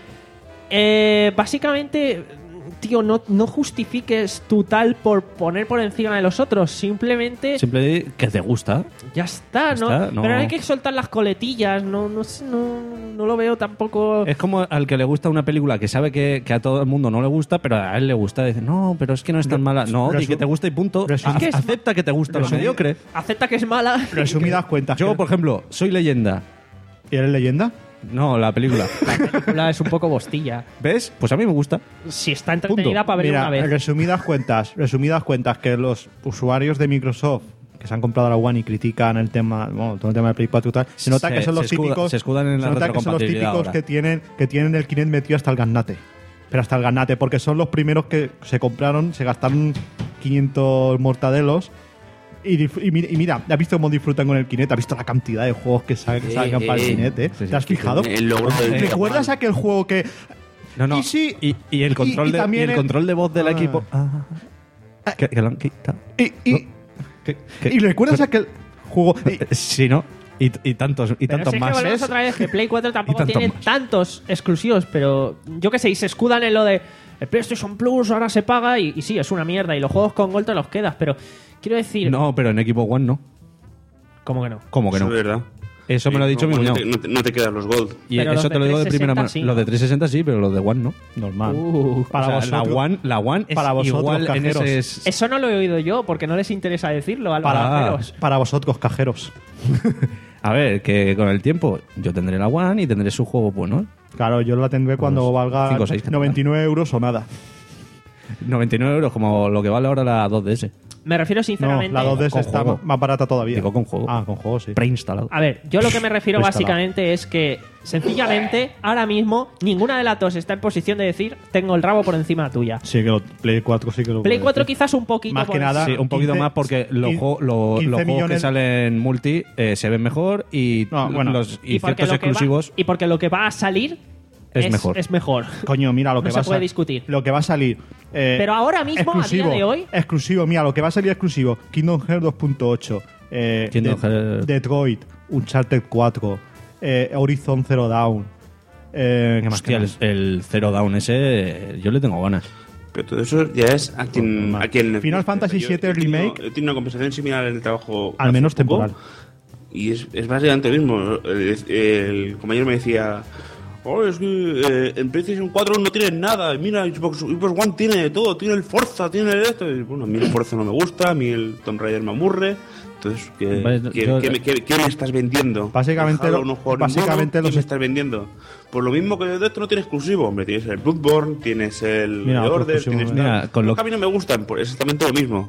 Eh, básicamente... Tío, no, no justifiques tu tal por poner por encima de los otros. Simplemente... Simple que te gusta. Ya está, Ya ¿no? está, no. Pero no hay que soltar las coletillas. No, no, sé, no, no lo veo tampoco... Es como al que le gusta una película que sabe que, que a todo el mundo no le gusta, pero a él le gusta. Dice, no, pero es que no es tan mala. No, di resu- que te gusta y punto. resu- A- Es que es- acepta que te gusta lo resu- mediocre. Acepta que es mala. Resumidas cuentas. Yo, que- por ejemplo, soy leyenda. ¿Y eres leyenda? No, la película. La película es un poco bostilla. ¿Ves? Pues a mí me gusta. Si está entretenida Punto. para verla Mira, una vez. resumidas cuentas, resumidas cuentas que los usuarios de Microsoft que se han comprado la One y critican el tema, bueno, todo el tema de Play cuatro y tal, se nota Se- que son los se escuda- típicos, se escudan en la se nota que son los retrocompatibilidad típicos ahora. que tienen que tienen el Kinect metido hasta el gaznate. Pero hasta el gaznate, porque son los primeros que se compraron, se gastaron quinientos mortadelos. Y, dif- y mira, y mira, ¿has visto cómo disfrutan con el Kinect? ¿Has visto la cantidad de juegos que sal- Eh, salgan para el eh, Kinect? Eh? sí, ¿Te has sí, fijado? el logro del ¿Recuerdas aquel juego que No, no. Y sí, y, y el y- control, y de, también y el el- control de voz del Ah. equipo. Ah, que, que lo han quitado. y, y, Que- que- y recuerdas aquel juego y- Sí, ¿no? Y, y tantos, y Pero tantos si es que más. volvemos otra vez que Play cuatro tampoco tantos tiene más. tantos exclusivos, pero yo qué sé, y se escudan en lo de el PlayStation Plus ahora se paga y, y sí, es una mierda y los juegos con Gold te los quedas, pero quiero decir... No, pero en equipo One no. ¿Cómo que no? ¿Cómo que Eso no? es verdad. Eso me lo ha dicho mi no, cuñado. te, no, te, no te quedan los gold. Y Pero eso los te de lo digo de primera mano. trescientos sesenta sí. Los de trescientos sesenta sí, pero los de One no. normal. Uh, para O sea, vosotros, la One, la One es para vosotros, igual en cajeros. ese... es- Eso no lo he oído yo porque no les interesa decirlo a los para, cajeros. para vosotros, cajeros. A ver, que con el tiempo yo tendré la One y tendré su juego bueno. Claro, yo la tendré cuando Unos valga cinco o seis que noventa y nueve euros o nada. noventa y nueve euros, como lo que vale ahora la dos D S. Me refiero No, sinceramente... la dos D S con está juego. más barata todavía. Digo con juego. Ah, con juego, sí. Preinstalado. A ver, yo lo que me refiero Instalado. básicamente es que sencillamente ahora mismo ninguna de las dos está en posición de decir tengo el rabo por encima tuya. Sí, que lo, Play cuatro sí que lo Play puede cuatro decir. quizás un poquito Más por que nada, Sí, un poquito quince más porque los, quince juegos- lo- quince los juegos que millones- salen multi eh, se ven mejor y, No, bueno. los, y, y porque ciertos lo que va- exclusivos y porque lo que va a salir es mejor. Es mejor. Coño, mira lo No que se va a puede sal- discutir. Lo que va a salir. eh, Pero ahora mismo, a exclusivo, día de hoy- Exclusivo, mira, lo que va a salir exclusivo: Kingdom Hearts dos punto ocho, eh, Kingdom De- Hearts. Detroit, Uncharted cuatro, eh, Horizon Zero Dawn. Eh, ¿qué más Hostia, que el, más? el Zero Dawn ese eh, yo le tengo ganas. Pero todo eso ya es a quien. Normal. A quien Final Fantasy yo- siete yo tengo- Remake. Tiene una compensación similar en el trabajo. Al hace menos poco, temporal. Y es, es básicamente lo mismo. El, el compañero me decía. Oh, es que eh, en PlayStation cuatro no tiene nada. Mira, Xbox, Xbox One tiene de todo. Tiene el Forza, tiene el esto. Y, bueno, a mí el Forza no me gusta. A mí el Tomb Raider me aburre. Entonces, ¿qué, Vale, qué- yo- qué me, qué- qué me estás vendiendo? Básicamente Halo lo- no juego básicamente ninguno, los ¿qué me est- estás vendiendo? Por lo mismo que de esto no tiene exclusivo. Hombre, tienes el Bloodborne, tienes el Mira, The otro Order, exclusivo. tienes... Mira, tal. con lo- que a mí no me gustan, por exactamente lo mismo.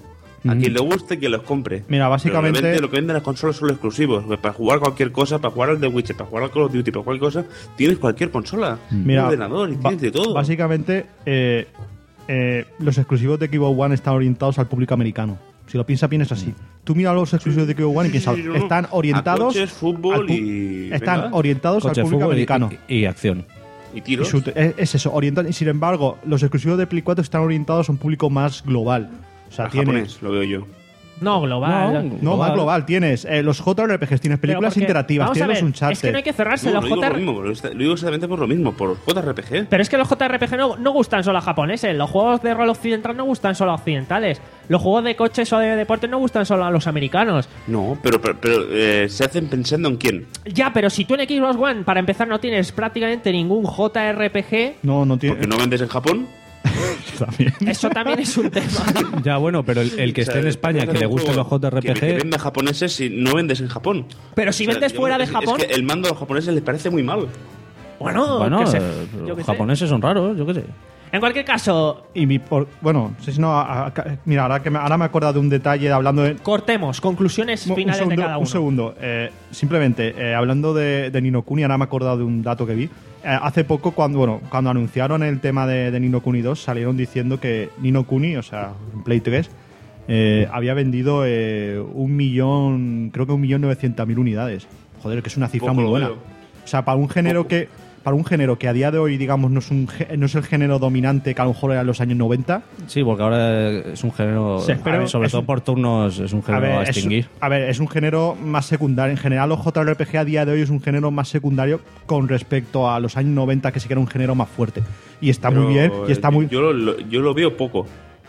A quien le guste, que los compre. Mira, básicamente- Pero realmente lo que venden las consolas son los exclusivos. Para jugar cualquier cosa, para jugar al The Witcher, para jugar al Call of Duty, para cualquier cosa, tienes cualquier consola. Mira, un ordenador y ba- tienes de todo. Básicamente, eh, eh, los exclusivos de Xbox One están orientados al público americano. Si lo piensas bien, es así. Tú mira los exclusivos de Xbox One y Sí, sí, piensas, sí, no. están orientados. A coches, fútbol al pu- y- Están venga. orientados Coche, al público fútbol y- americano. y, y acción. Y tiros. Y shoot- es, es eso, orientan. Y sin embargo, los exclusivos de Play cuatro están orientados a un público más global. O sea, Al tienes. japonés, lo veo yo. No, global. No, más global. Tienes eh, los J R P Gs, tienes Pero películas porque- interactivas, vamos a tienes ver, los Uncharted. es que no hay que cerrarse. No, los lo, digo J por lo, mismo, lo lo digo exactamente por lo mismo, por los J R P G. Pero es que los J R P G no, no gustan solo a japoneses. Los juegos de rol occidental no gustan solo a occidentales. Los juegos de coches o de deporte no gustan solo a los americanos. No, pero, pero, pero, eh, se hacen pensando en quién. Ya, pero si tú en Xbox One, para empezar, no tienes prácticamente ningún J R P G, No, no tiene. Porque no vendes en Japón. También. eso también es un tema. Ya, bueno, pero el, el que O sea, esté en España, hacer que le un gusten los juego J R P Que, que G, venda japoneses si no vendes en Japón. Pero si O sea, vendes yo- fuera de es- Japón, Es que el mando a los japoneses les parece muy mal. bueno, bueno, que se- eh, yo qué los sé. japoneses son raros, yo qué sé. En cualquier caso, Y mi, por- bueno, no sé si no. a- a- mira, ahora, que me, ahora me he acordado de un detalle hablando de. cortemos. Conclusiones Un finales segundo, de cada un uno. segundo. Eh, simplemente, eh, hablando de, de Ni no Kuni, ahora me he acordado de un dato que vi. Eh, hace poco, cuando bueno, cuando anunciaron el tema de, de Ni no Kuni dos, salieron diciendo que Ni no Kuni, o sea, en Play tres, eh, había vendido eh, un millón, creo que un millón novecientas mil unidades. Joder, que es una cifra Poco muy lo buena. veo. O sea, para un género que para un género que a día de hoy, digamos, no es, un, gé- no es el género dominante que a lo mejor era en los años noventa. Sí, porque ahora es un género, Sí, pero a ver, sobre es todo un- por turnos, es un género a, es, extinguir. a ver, es un género más secundario. En general, los J R P G a día de hoy es un género más secundario con respecto a los años noventa, que sí que era un género más fuerte. Y está Pero, muy bien. Y está eh, muy. Yo lo, lo- yo lo veo poco.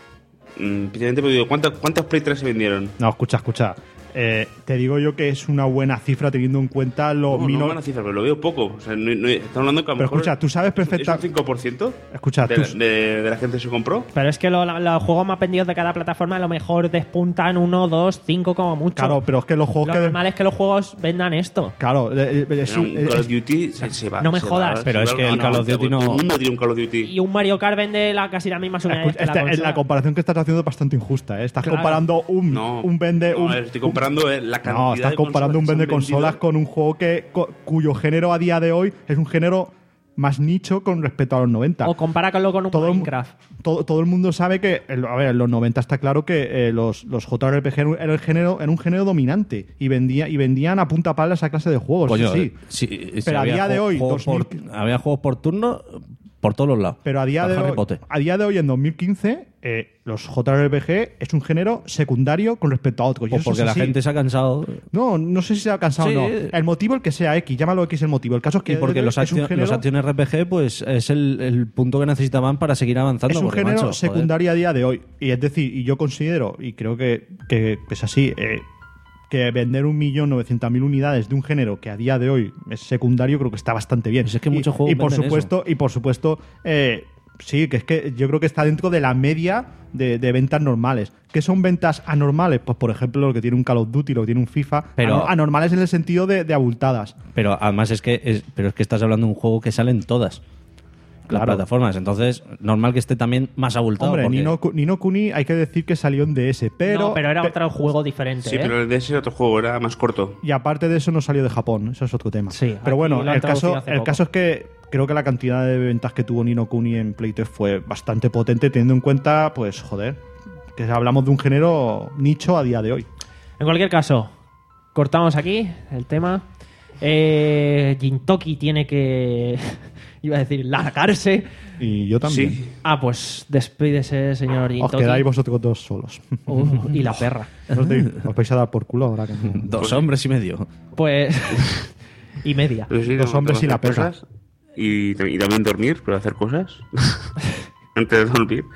Mm, Precisamente porque digo, ¿cuántas, ¿cuántas Play tres se vendieron? No, escucha, escucha. Eh, te digo yo que es una buena cifra teniendo en cuenta lo No, no mino- buena cifra, pero lo veo poco. O sea, no, no- estamos hablando que a lo Pero mejor escucha, tú sabes es un perfecta- cinco por ciento Escucha, de, tú- de- de la gente que se compró. Pero es que lo- la- los juegos más vendidos de cada plataforma a lo mejor despuntan uno, dos, cinco como mucho. Claro, pero es que los juegos Lo que. normal es que los juegos vendan esto. Claro, eh, eh, es- Pero un eh, Call of es- Duty se, se va. No me se jodas. va- Pero se es va que el a- Call of Duty no- Todo el mundo tiene un Call of Duty. Y un Mario Kart vende la, casi las mismas unidades escucha, que la este- consola. la comparación que estás haciendo es bastante injusta. ¿eh? Estás Claro. comparando un, No, un vende. no, un, a ver, estoy comparando eh, la cantidad No, estás de comparando un consolas que vende se han consolas vendido. con un juego que co- cuyo género a día de hoy es un género más nicho con respecto a los noventa. O compárálo con un Todo el mu- Minecraft. Todo, todo el mundo sabe que, el- a ver, en los noventa está claro que eh, los, los J R P G era, el género, era un género dominante y, vendía, y vendían a punta pala esa clase de juegos. Coño, sí, sí, Pero si a había día de juego- hoy, juegos dos mil por- había juegos por turno por todos los lados. Pero a día, Hasta de Harry hoy, Potter. a día de hoy, en dos mil quince, eh, los J R P G es un género secundario con respecto a otros. Y Pues eso porque es la así. gente se ha cansado. No, no sé si se ha cansado Sí. o no. El motivo, el que sea X, llámalo X el motivo. El caso es que Y porque los, es un accio- género, los Action R P G pues es el, el punto que necesitaban para seguir avanzando. es un porque, género macho, joder. secundario a día de hoy. Y es decir, y yo considero, y creo que, que es así, eh, que vender un millón novecientas mil unidades de un género que a día de hoy es secundario, creo que está bastante bien. Pues es que y, muchos juegos y por venden supuesto, y por supuesto, eh, sí, que es que yo creo que está dentro de la media de, de ventas normales. ¿Qué son ventas anormales? Pues por ejemplo, lo que tiene un Call of Duty, lo que tiene un FIFA. Pero- Ano- anormales en el sentido de, de abultadas. Pero además es que es, pero es que estás hablando de un juego que sale en todas las Claro. plataformas. Entonces, normal que esté también más abultado. Hombre, porque- Nino, Ku- Nino Kuni hay que decir que salió en D S, pero... no, pero era pe- otro juego diferente. Sí, ¿eh? pero de ese era otro juego, era más corto. Y aparte de eso no salió de Japón, eso es otro tema. Sí, pero aquí bueno, lo han el traducido caso, hace el poco. caso es que creo que la cantidad de ventas que tuvo Nino Kuni en Play tres fue bastante potente, teniendo en cuenta, pues, joder, que hablamos de un género nicho a día de hoy. En cualquier caso, cortamos aquí el tema. Eh, Jintoki tiene que... iba a decir, largarse. Y yo también. Sí. Ah, pues despídese, señor Os Jintoki. quedáis vosotros dos solos. Uh, y la perra. os, de- os vais a dar por culo ahora que no. Dos hombres y medio. Pues... y media. Pero sí, Los tengo- hombres tengo y la que hacer perra. cosas Y, y también dormir, pero hacer cosas. Antes de dormir.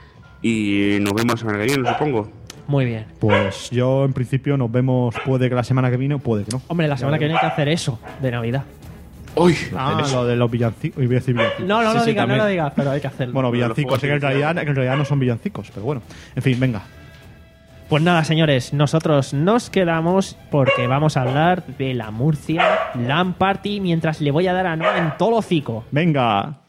Y nos vemos la semana que viene, supongo. Muy bien. Pues yo en principio nos vemos, puede que la semana que viene o puede que no. Hombre, la semana que viene hay que hacer eso de Navidad. ¡Uy! Ah, lo de los villancicos. Voy a decir villancicos. No, no Sí, lo sí, digas, no también. lo digas, pero hay que hacerlo. Bueno, Lo de los villancicos, fuegos sé que en realidad, que en realidad no son villancicos, pero bueno. En fin, venga. Pues nada, señores, nosotros nos quedamos porque vamos a hablar de la Murcia LAN Party mientras le voy a dar a Noah en todo el hocico. Venga.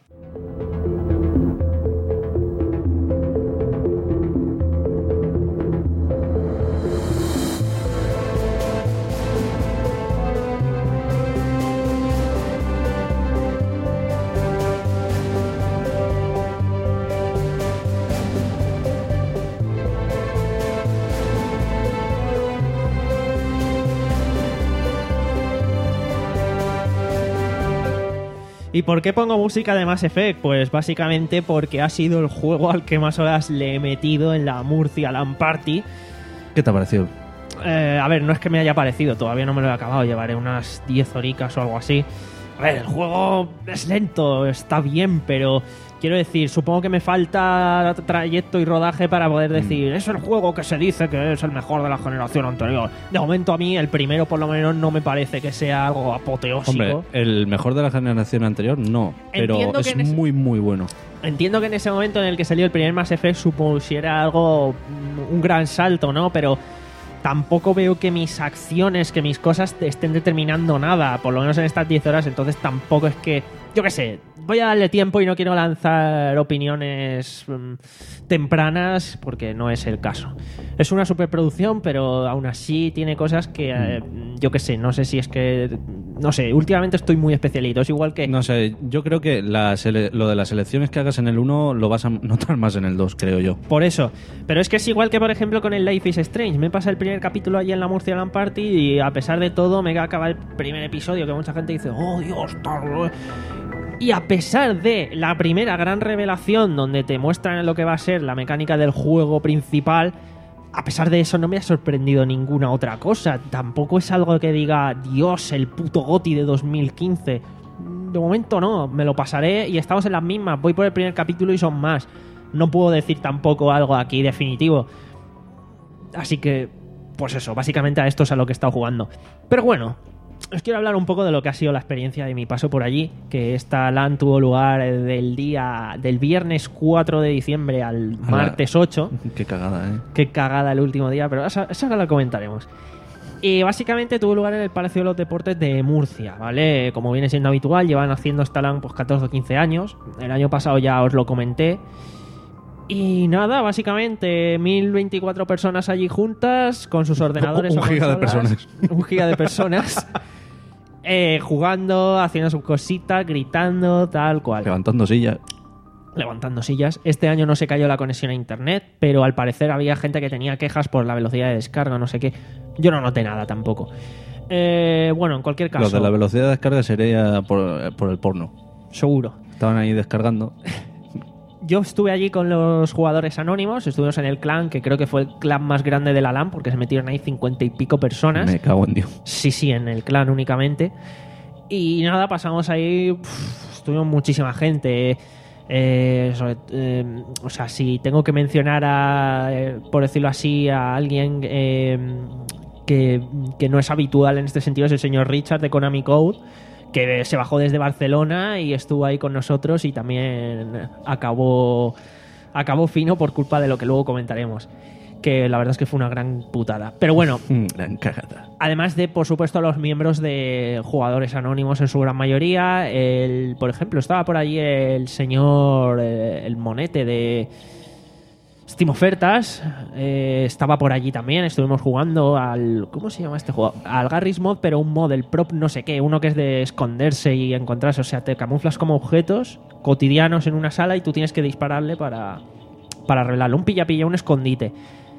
¿Y por qué pongo música de Mass Effect? Pues básicamente porque ha sido el juego al que más horas le he metido en la Murcia LAN Party. ¿Qué te ha parecido? Eh, a ver, no es que me haya parecido, todavía no me lo he acabado, llevaré unas diez horicas o algo así. A ver, el juego es lento, está bien, pero quiero decir, supongo que me falta trayecto y rodaje para poder decir, es el juego que se dice que es el mejor de la generación anterior. De momento a mí, el primero por lo menos no me parece que sea algo apoteósico. Hombre, el mejor de la generación anterior no, pero Entiendo que es en ese- muy, muy bueno. Entiendo que en ese momento en el que salió el primer Mass Effect supusiera algo, un gran salto, ¿no? Pero tampoco veo que mis acciones, que mis cosas te estén determinando nada, por lo menos en estas diez horas, entonces tampoco es que, yo qué sé, voy a darle tiempo y no quiero lanzar opiniones mm, tempranas porque no es el caso. Es una superproducción, pero aún así tiene cosas que, eh, yo qué sé, no sé si es que, no sé, últimamente estoy muy especialito, es igual que... No sé, yo creo que la sele- lo de las elecciones que hagas en el uno lo vas a notar más en el dos, creo yo. Por eso. Pero es que es igual que, por ejemplo, con el Life is Strange. Me pasa el primer capítulo allí en la Murcia LAN Party y a pesar de todo me acaba el primer episodio que mucha gente dice, oh Dios, tal. Y a pesar de la primera gran revelación donde te muestran lo que va a ser la mecánica del juego principal, a pesar de eso no me ha sorprendido ninguna otra cosa. Tampoco es algo que diga, Dios, el puto GOTY de dos mil quince. De momento no, me lo pasaré y estamos en las mismas. Voy por el primer capítulo y son más. No puedo decir tampoco algo aquí definitivo. Así que, pues eso, básicamente a esto es a lo que he estado jugando. Pero bueno, os quiero hablar un poco de lo que ha sido la experiencia de mi paso por allí, que esta LAN tuvo lugar del día del viernes cuatro de diciembre al martes ocho. Qué cagada, ¿eh? Qué cagada el último día, pero eso, eso ahora lo comentaremos. Y básicamente tuvo lugar en el Palacio de los Deportes de Murcia, ¿vale? Como viene siendo habitual, llevan haciendo esta LAN pues catorce o quince años. El año pasado ya os lo comenté. Y nada, básicamente mil veinticuatro personas allí juntas con sus ordenadores. Un o giga de consolas. personas. Un giga de personas. eh, jugando, haciendo sus cositas, gritando, tal cual. Levantando sillas. Levantando sillas. Este año no se cayó la conexión a internet, pero al parecer había gente que tenía quejas por la velocidad de descarga, no sé qué. Yo no noté nada tampoco. Eh, bueno, en cualquier caso. Lo de la velocidad de descarga sería por, por el porno. Seguro. Estaban ahí descargando. Yo estuve allí con los jugadores anónimos, estuvimos en el clan, que creo que fue el clan más grande de la LAN, porque se metieron ahí cincuenta y pico personas. Me cago en Dios. Sí, sí, en el clan únicamente. Y nada, pasamos ahí, uf, estuvimos muchísima gente. Eh, sobre- eh, o sea, si tengo que mencionar a, eh, por decirlo así, a alguien eh, que, que no es habitual en este sentido, es el señor Richard de Konami Code, que se bajó desde Barcelona y estuvo ahí con nosotros y también acabó acabó fino por culpa de lo que luego comentaremos, que la verdad es que fue una gran putada. Pero bueno, Gran cagada. además de, por supuesto, los miembros de jugadores anónimos en su gran mayoría, el, por ejemplo, estaba por allí el señor, eh, el monete de Steam Ofertas, eh, estaba por allí también, estuvimos jugando al... ¿Cómo se llama este juego? Al Garry's Mod, pero un mod, el prop no sé qué, uno que es de esconderse y encontrarse, o sea, te camuflas como objetos cotidianos en una sala y tú tienes que dispararle para, para revelarlo. Un pilla-pilla, un escondite.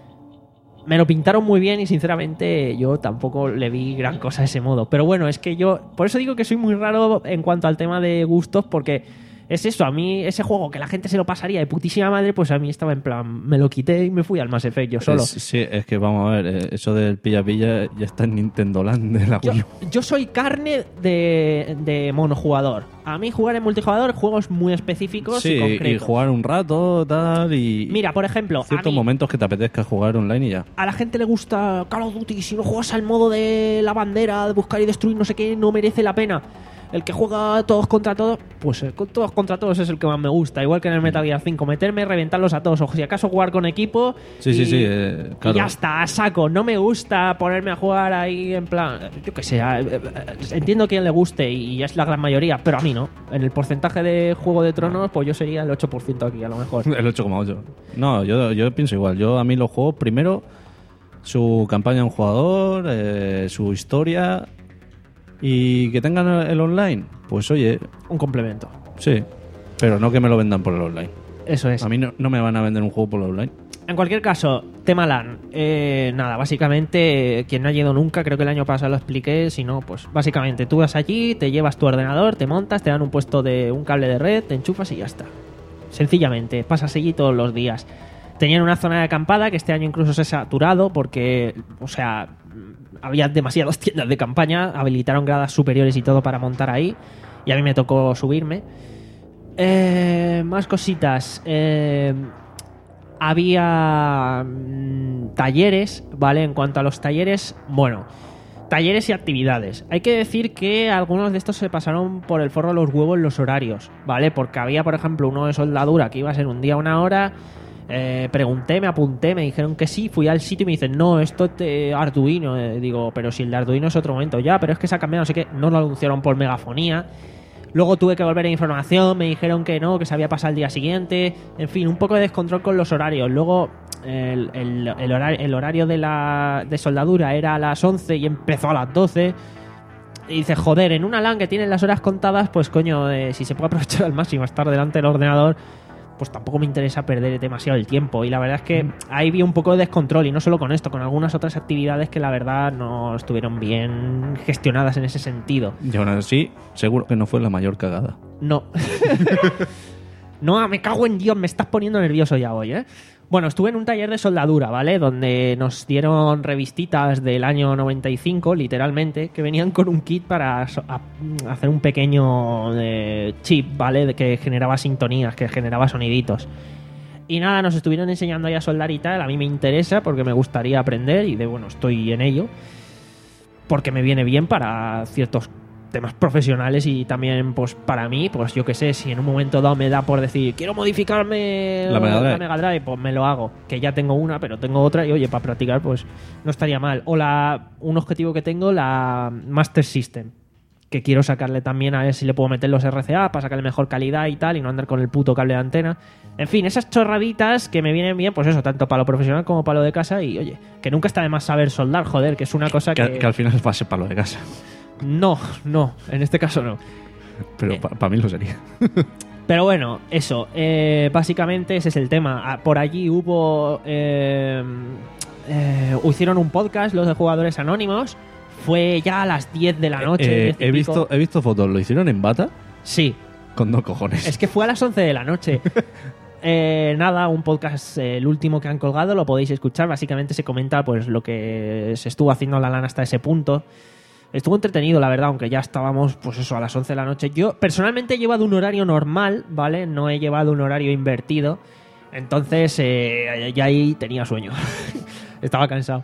Me lo pintaron muy bien y sinceramente yo tampoco le vi gran cosa a ese modo. Pero bueno, es que yo... Por eso digo que soy muy raro en cuanto al tema de gustos, porque es eso, a mí ese juego que la gente se lo pasaría de putísima madre, pues a mí estaba en plan, me lo quité y me fui al Mass Effect yo solo. Es- sí, es que vamos a ver, eh, eso del pilla-pilla ya está en Nintendo Land de la Yo, Wii U. yo soy carne de, de monojugador. A mí jugar en multijugador, juegos muy específicos Sí, y y concretos. jugar un rato, tal, y... Mira, por ejemplo, a ciertos mí- momentos que te apetezca jugar online y ya. A la gente le gusta Call of Duty, si no juegas al modo de la bandera, de buscar y destruir, no sé qué, no merece la pena. El que juega todos contra todos, pues el con todos contra todos es el que más me gusta. Igual que en el Metal Gear cinco, meterme, reventarlos a todos. O si acaso jugar con equipo. Sí, y, sí, sí, eh, claro. y ya está, a saco. No me gusta ponerme a jugar ahí en plan. Yo qué sé, eh, eh, entiendo que a quien le guste y es la gran mayoría, pero a mí no. En el porcentaje de Juego de Tronos, pues yo sería el ocho por ciento aquí, a lo mejor. El ocho coma ocho. No, yo, yo pienso igual. Yo a mí los juegos, primero, su campaña de un jugador, eh, su historia y que tengan el online. Pues oye, Un complemento. sí. Pero no que me lo vendan por el online. Eso es. A mí no, no me van a vender un juego por el online. En cualquier caso, tema LAN. Eh, nada, básicamente, quien no ha ido nunca, creo que el año pasado lo expliqué. Si no, pues básicamente tú vas allí, te llevas tu ordenador, te montas, te dan un puesto de un cable de red, te enchufas y ya está. Sencillamente, pasas allí todos los días. Tenían una zona de acampada que este año incluso se ha saturado porque, o sea, había demasiadas tiendas de campaña, habilitaron gradas superiores y todo para montar ahí. Y a mí me tocó subirme. Eh, más cositas. Eh... Había mmm, talleres, ¿vale? En cuanto a los talleres, bueno, talleres y actividades. Hay que decir que algunos de estos se pasaron por el forro de los huevos los horarios, ¿vale? Porque había, por ejemplo, uno de soldadura que iba a ser un día, una hora. Eh, pregunté, me apunté, me dijeron que sí, fui al sitio y me dicen, no, esto es de Arduino. Eh, digo, pero si el de Arduino es otro momento, ya, pero es que se ha cambiado, no sé qué, no lo anunciaron por megafonía. Luego tuve que volver a información, me dijeron que no, que se había pasado el día siguiente. En fin, un poco de descontrol con los horarios. Luego el, el, el, horario, el horario de la de soldadura era a las once y empezó a las doce. Y dice, joder, en una LAN que tienen las horas contadas, pues coño, eh, si se puede aprovechar al máximo estar delante del ordenador, pues tampoco me interesa perder demasiado el tiempo. Y la verdad es que ahí vi un poco de descontrol, y no solo con esto, con algunas otras actividades que la verdad no estuvieron bien gestionadas en ese sentido. Y aún así, seguro que no fue la mayor cagada. No. No, me cago en Dios, me estás poniendo nervioso ya hoy, ¿eh? Bueno, estuve en un taller de soldadura, ¿vale? Donde nos dieron revistitas del año noventa y cinco, literalmente, que venían con un kit para so- a- hacer un pequeño eh, chip, ¿vale? De que generaba sintonías, que generaba soniditos. Y nada, nos estuvieron enseñando ahí a soldar y tal. A mí me interesa porque me gustaría aprender y de bueno, estoy en ello. Porque me viene bien para ciertos temas profesionales y también pues para mí, pues yo qué sé, si en un momento dado me da por decir quiero modificarme La Mega Drive. la Mega Drive, pues me lo hago, que ya tengo una pero tengo otra y oye, para practicar pues no estaría mal. O la, un objetivo que tengo, la Master System, que quiero sacarle también, a ver si le puedo meter los R C A para sacarle mejor calidad y tal y no andar con el puto cable de antena. En fin, esas chorraditas que me vienen bien, pues eso, tanto para lo profesional como para lo de casa. Y oye, que nunca está de más saber soldar, joder, que es una cosa que... Que, que al final va a ser para lo de casa. No, no, en este caso no. Pero Eh. para pa mí lo sería. Pero bueno, eso, eh, básicamente ese es el tema. Ah, por allí hubo... Eh, eh, hicieron un podcast los de Jugadores Anónimos. Fue ya a las diez de la noche. Eh, diez y he, pico. visto, he visto fotos. ¿Lo hicieron en bata? Sí. Con dos cojones. Es que fue a las once de la noche. Eh, nada, un podcast, eh, el último que han colgado, lo podéis escuchar. Básicamente se comenta pues lo que se estuvo haciendo la LAN hasta ese punto. Estuvo entretenido, la verdad, aunque ya estábamos, pues eso, a las once de la noche. Yo, personalmente, he llevado un horario normal, ¿vale? No he llevado un horario invertido. Entonces, eh, ya ahí tenía sueño. Estaba cansado.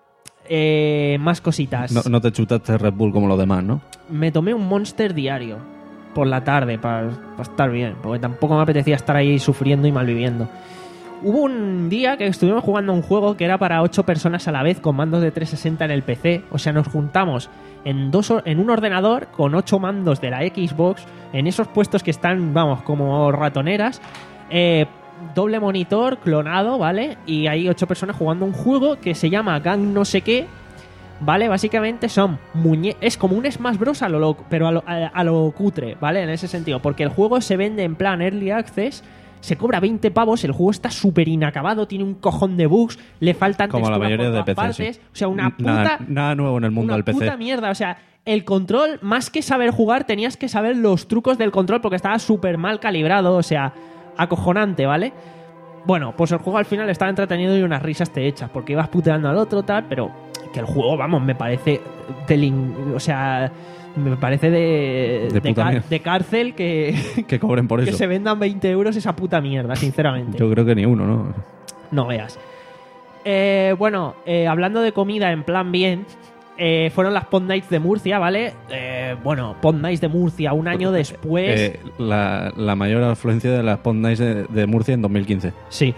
Eh, más cositas. No, no te chutaste Red Bull como los demás, ¿no? Me tomé un Monster diario por la tarde para estar bien, porque tampoco me apetecía estar ahí sufriendo y malviviendo. Hubo un día que estuvimos jugando un juego que era para ocho personas a la vez con mandos de trescientos sesenta en el P C. O sea, nos juntamos en, dos, en un ordenador con ocho mandos de la Xbox, en esos puestos que están, vamos, como ratoneras. Eh, doble monitor, clonado, ¿vale? Y hay ocho personas jugando un juego que se llama Gang no sé qué, ¿vale? Básicamente son muñe es como un Smash Bros. A lo loco, pero a lo, a, a lo cutre, ¿vale? En ese sentido, porque el juego se vende en plan Early Access. Se cobra veinte pavos, el juego está súper inacabado, tiene un cojón de bugs, le faltan Como la texturas mayoría por de todas P C, partes. sí. O sea, una puta... Nada, nada nuevo en el mundo una del P C. puta mierda, o sea, el control, más que saber jugar, tenías que saber los trucos del control porque estaba súper mal calibrado, o sea, acojonante, ¿vale? Bueno, pues el juego al final estaba entretenido y unas risas te echas, porque ibas puteando al otro, tal, pero que el juego, vamos, me parece del, o sea, me parece de De de, puta car- mierda. de cárcel que Que cobren por que eso. se vendan veinte euros esa puta mierda, sinceramente. Yo creo que ni uno, ¿no? No veas. Eh, bueno, eh, hablando de comida en plan bien, eh, fueron las Pod Nights de Murcia, ¿vale? Eh, bueno, Pod Nights de Murcia, un año después... Eh, la, la mayor afluencia de las Pod Nights de, de Murcia en dos mil quince. Sí.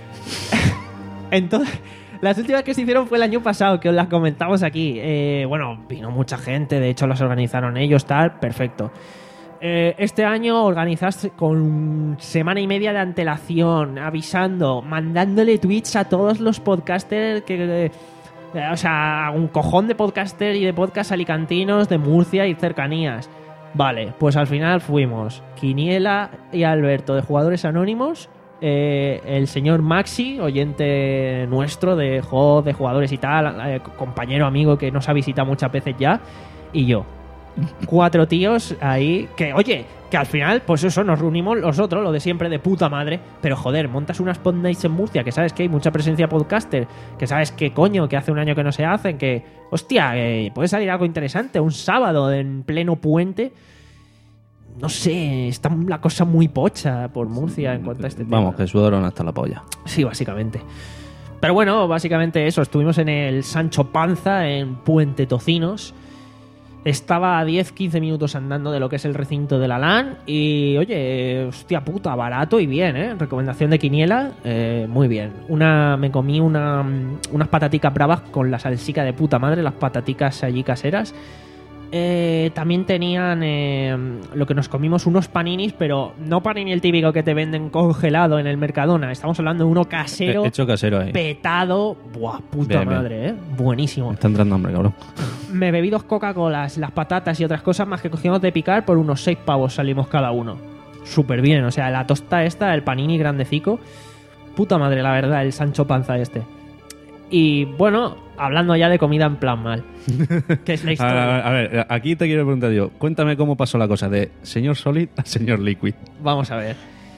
Entonces, las últimas que se hicieron fue el año pasado, que os las comentamos aquí. Eh, bueno, vino mucha gente, de hecho las organizaron ellos, tal, perfecto. Eh, este año organizaste con semana y media de antelación, avisando, mandándole tweets a todos los podcasters que... eh, o sea, un cojón de podcasters y de podcast alicantinos de Murcia y cercanías. Vale, pues al final fuimos Quiniela y Alberto de Jugadores Anónimos, eh, el señor Maxi, oyente nuestro de juegos, de jugadores y tal, eh, compañero, amigo que nos ha visitado muchas veces ya, y yo. Cuatro tíos ahí que, oye, que al final, pues eso, nos reunimos los otros, lo de siempre, de puta madre. Pero joder, montas unas pod nights en Murcia, que sabes que hay mucha presencia podcaster, que sabes que coño, que hace un año que no se hacen, que, hostia, eh, puede salir algo interesante. Un sábado en pleno puente. No sé, está la cosa muy pocha por Murcia en cuanto a este tema. Vamos, que sudaron hasta la polla. Sí, básicamente. Pero bueno, básicamente eso, estuvimos en el Sancho Panza, en Puente Tocinos. Estaba a diez quince minutos andando de lo que es el recinto de la LAN. Y, oye, hostia puta, barato y bien, ¿eh? Recomendación de Quiniela, eh, muy bien. Una, me comí una, unas pataticas bravas con la salsica de puta madre, las pataticas allí caseras. Eh, también tenían eh, lo que nos comimos, unos paninis, pero no panini el típico que te venden congelado en el Mercadona. Estamos hablando de uno casero, He hecho casero ahí. petado. Buah, puta Bien, bien. madre, ¿eh? Buenísimo. Me está entrando hambre, cabrón. Me bebí dos Coca-Colas, las patatas y otras cosas más que cogimos de picar por unos seis pavos salimos cada uno. Súper bien, o sea, la tosta esta, el panini grandecico. Puta madre, la verdad, el Sancho Panza este. Y bueno, hablando ya de comida en plan mal. ¿Qué es la historia? A, a ver, aquí te quiero preguntar yo. Cuéntame cómo pasó la cosa de señor Solid a señor Liquid. Vamos a ver.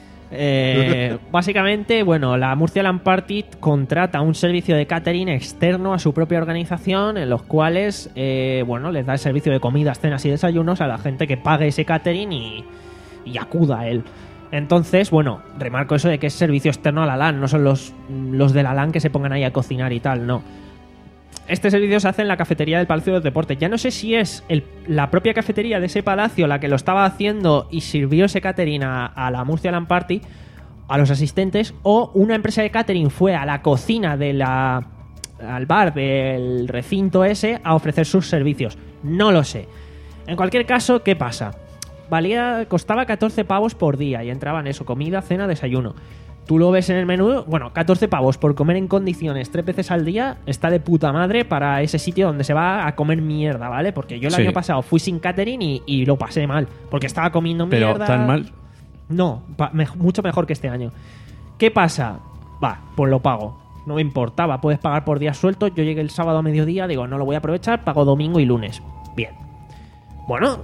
Eh, básicamente, bueno, la Murcia LAN Party contrata un servicio de catering externo a su propia organización, en los cuales, eh, bueno, les da el servicio de comidas, cenas y desayunos a la gente que pague ese catering y, y acuda a él. Entonces, bueno, remarco eso de que es servicio externo a la LAN, no son los, los de la LAN que se pongan ahí a cocinar y tal, no. Este servicio se hace en la cafetería del Palacio de los Deportes. Ya no sé si es el, la propia cafetería de ese palacio la que lo estaba haciendo y sirvió ese catering a, a la Murcia LAN Party, a los asistentes, o una empresa de catering fue a la cocina de la al bar del recinto ese a ofrecer sus servicios. No lo sé. En cualquier caso, ¿qué pasa? Valía, costaba catorce pavos por día y entraban eso, comida, cena, desayuno. Tú lo ves en el menú, bueno, catorce pavos por comer en condiciones tres veces al día está de puta madre para ese sitio donde se va a comer mierda, ¿vale? Porque yo el Sí. año pasado fui sin catering y, y lo pasé mal, porque estaba comiendo Pero mierda. tan mal. No, pa- me- mucho mejor que este año. ¿Qué pasa? Va, pues lo pago. No me importaba, puedes pagar por días sueltos. Yo llegué el sábado a mediodía, digo, no lo voy a aprovechar, pago domingo y lunes. Bien. Bueno,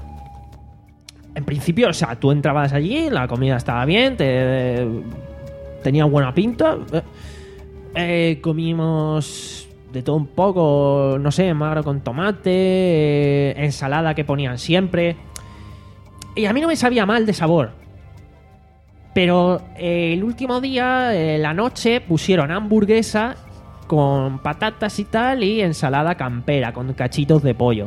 en principio, o sea, tú entrabas allí, la comida estaba bien, te, tenía buena pinta. Eh, comimos de todo un poco, no sé, magro con tomate, eh, ensalada que ponían siempre. Y a mí no me sabía mal de sabor. Pero eh, el último día, eh, la noche, pusieron hamburguesa con patatas y tal y ensalada campera con cachitos de pollo.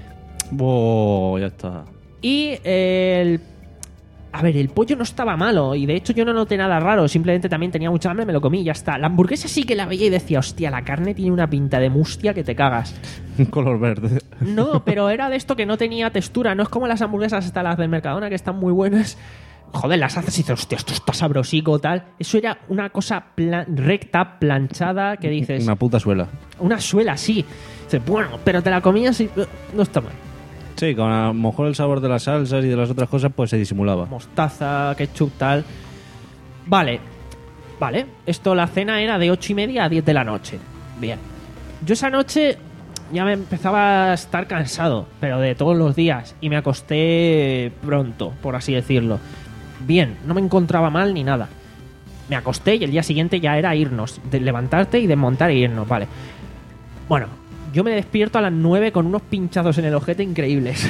Oh, ya está. Y eh, el... A ver, el pollo no estaba malo y de hecho yo no noté nada raro, simplemente también tenía mucha hambre, me lo comí y ya está. La hamburguesa sí que la veía y decía, hostia, la carne tiene una pinta de mustia que te cagas. Un color verde. No, pero era de esto que no tenía textura, no es como las hamburguesas hasta las del Mercadona que están muy buenas. Joder, las haces y dices, hostia, esto está sabrosico, tal. Eso era una cosa plan- recta, planchada, que dices... Una puta suela. Una suela, sí. Dices, bueno, pero te la comías y eh, no está mal. Sí, con a lo mejor el sabor de las salsas y de las otras cosas, pues se disimulaba. Mostaza, ketchup, tal. Vale, vale. Esto, la cena era de ocho y media a diez de la noche. Bien. Yo esa noche ya me empezaba a estar cansado, pero de todos los días. Y me acosté pronto, por así decirlo. Bien, no me encontraba mal ni nada. Me acosté y el día siguiente ya era irnos. De levantarte y desmontar e irnos, vale. Bueno, yo me despierto a las nueve con unos pinchazos en el ojete increíbles.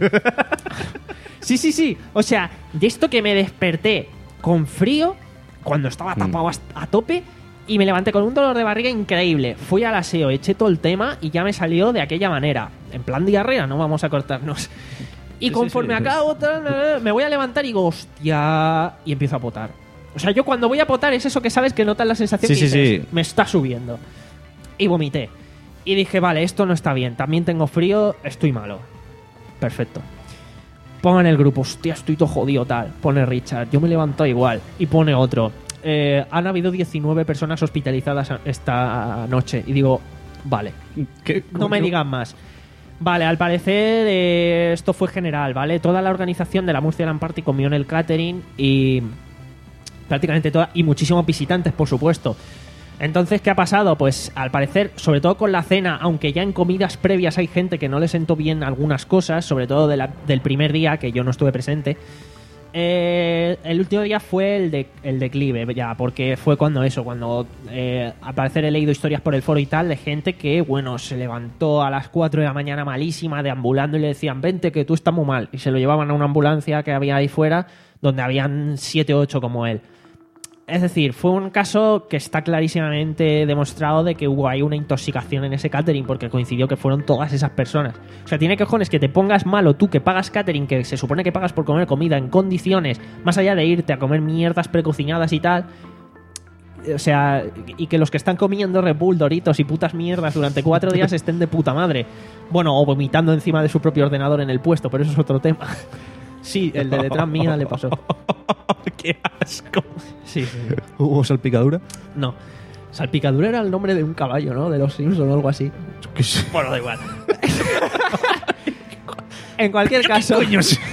Sí, sí, sí. O sea, de esto que me desperté con frío, cuando estaba tapado a, a tope, y me levanté con un dolor de barriga increíble. Fui al aseo, eché todo el tema y ya me salió de aquella manera. En plan diarrea, no vamos a cortarnos. Y Sí, conforme sí, sí. acabo, tal, me voy a levantar y digo, hostia, y empiezo a potar. O sea, yo cuando voy a potar es eso que sabes que notas la sensación Sí, que sí, dices, sí. me está subiendo. Y vomité. Y dije, vale, esto no está bien. También tengo frío, estoy malo. Perfecto. Pongan el grupo, hostia, estoy todo jodido, tal. Pone Richard, yo me levanto igual. Y pone otro. Eh, han habido diecinueve personas hospitalizadas esta noche. Y digo, vale. ¿Qué No me coño? digan más. Vale, al parecer eh, esto fue general, ¿vale? Toda la organización de la Murcia LAN Party comió en el catering y... prácticamente toda, y muchísimos visitantes, por supuesto. Entonces, ¿qué ha pasado? Pues al parecer, sobre todo con la cena, aunque ya en comidas previas hay gente que no le sentó bien algunas cosas, sobre todo de la, del primer día, que yo no estuve presente, eh, el último día fue el, de, el declive, ya, porque fue cuando eso, cuando eh, al parecer he leído historias por el foro y tal, de gente que, bueno, se levantó a las cuatro de la mañana malísima, deambulando, y le decían, vente, que tú estás muy mal, y se lo llevaban a una ambulancia que había ahí fuera, donde habían siete o ocho como él. Es decir, fue un caso que está clarísimamente demostrado de que hubo ahí una intoxicación en ese catering, porque coincidió que fueron todas esas personas. O sea, tiene cojones que te pongas malo tú, que pagas catering, que se supone que pagas por comer comida en condiciones, más allá de irte a comer mierdas precocinadas y tal. O sea, y que los que están comiendo Red Bull, Doritos y putas mierdas durante cuatro días estén de puta madre. Bueno, o vomitando encima de su propio ordenador en el puesto, pero eso es otro tema. Sí, el de detrás mía le pasó. ¡Qué asco! Sí, sí. ¿Hubo salpicadura? No. Salpicadura era el nombre de un caballo, ¿no? De los Simpsons o algo así. Bueno, da igual. En cualquier caso... ¿Qué coño es?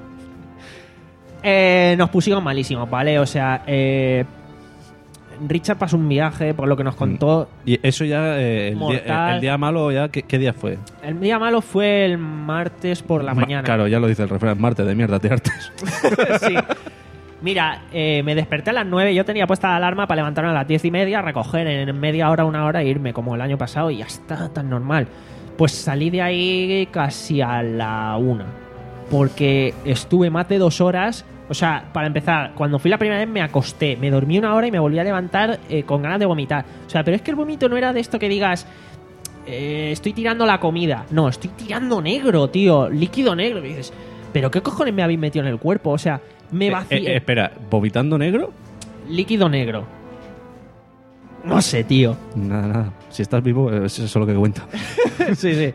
eh, nos pusimos malísimos, ¿vale? O sea, eh, Richard pasó un viaje, por lo que nos contó... Y eso ya, eh, el, día, mortal. el, el día malo, ya ¿qué, ¿qué día fue? El día malo fue el martes por la Ma- mañana. Claro, ya lo dice el refrán, martes de mierda, te hartes. Sí. Mira, eh, me desperté a las nueve, yo tenía puesta la alarma para levantarme a las diez y media, recoger en media hora, una hora e irme, como el año pasado, y ya está, tan normal. Pues salí de ahí casi a la una, porque estuve más de dos horas. O sea, para empezar, cuando fui la primera vez me acosté, me dormí una hora y me volví a levantar eh, con ganas de vomitar. O sea, pero es que el vómito no era de esto que digas, eh, estoy tirando la comida. No, estoy tirando negro, tío, líquido negro. Y dices, ¿pero qué cojones me habéis metido en el cuerpo? O sea, me vacié. Eh, eh, espera, ¿vomitando negro? Líquido negro. No sé, tío. Nada, nada. Si estás vivo, es eso lo que cuenta. Sí, sí.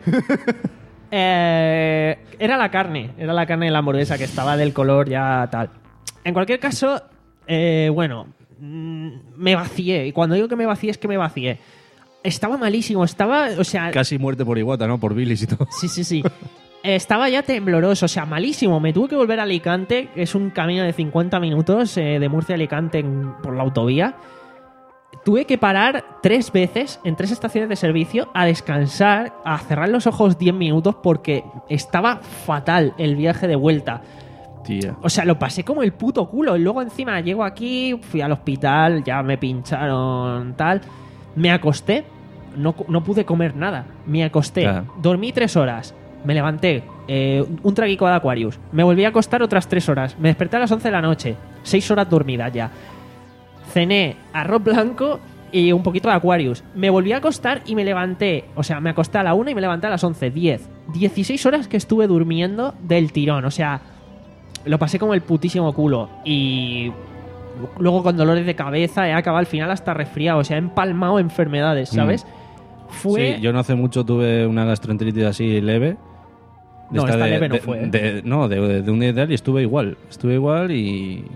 Eh, era la carne, era la carne de la hamburguesa, que estaba del color ya tal. En cualquier caso, eh, bueno, mm, me vacié. Y cuando digo que me vacié, es que me vacié. Estaba malísimo, estaba, o sea... Casi muerte por iguata, ¿no? Por bilis y todo. Sí, sí, sí. Estaba ya tembloroso, o sea, malísimo. Me tuve que volver a Alicante, que es un camino de cincuenta minutos eh, de Murcia a Alicante en- por la autovía. Tuve que parar tres veces en tres estaciones de servicio a descansar, a cerrar los ojos diez minutos porque estaba fatal el viaje de vuelta. Tía. O sea, lo pasé como el puto culo. Y luego encima llego aquí, fui al hospital, ya me pincharon tal. Me acosté, no, no pude comer nada. Me acosté, Claro. dormí tres horas, me levanté, eh, un traguico de Aquarius. Me volví a acostar otras tres horas. Me desperté a las once de la noche, seis horas dormidas ya. Cené arroz blanco y un poquito de Aquarius. Me volví a acostar y me levanté. O sea, me acosté a la una y me levanté a las once. diez. dieciséis horas que estuve durmiendo del tirón. O sea, lo pasé como el putísimo culo. Y luego con dolores de cabeza he acabado al final hasta resfriado. O sea, he empalmado enfermedades, ¿sabes? Mm. Fue... Sí, yo no hace mucho tuve una gastroenteritis así leve. De No, esta de- leve no de- fue, ¿eh? de- no, de, de un día y tal y estuve igual. Estuve igual y...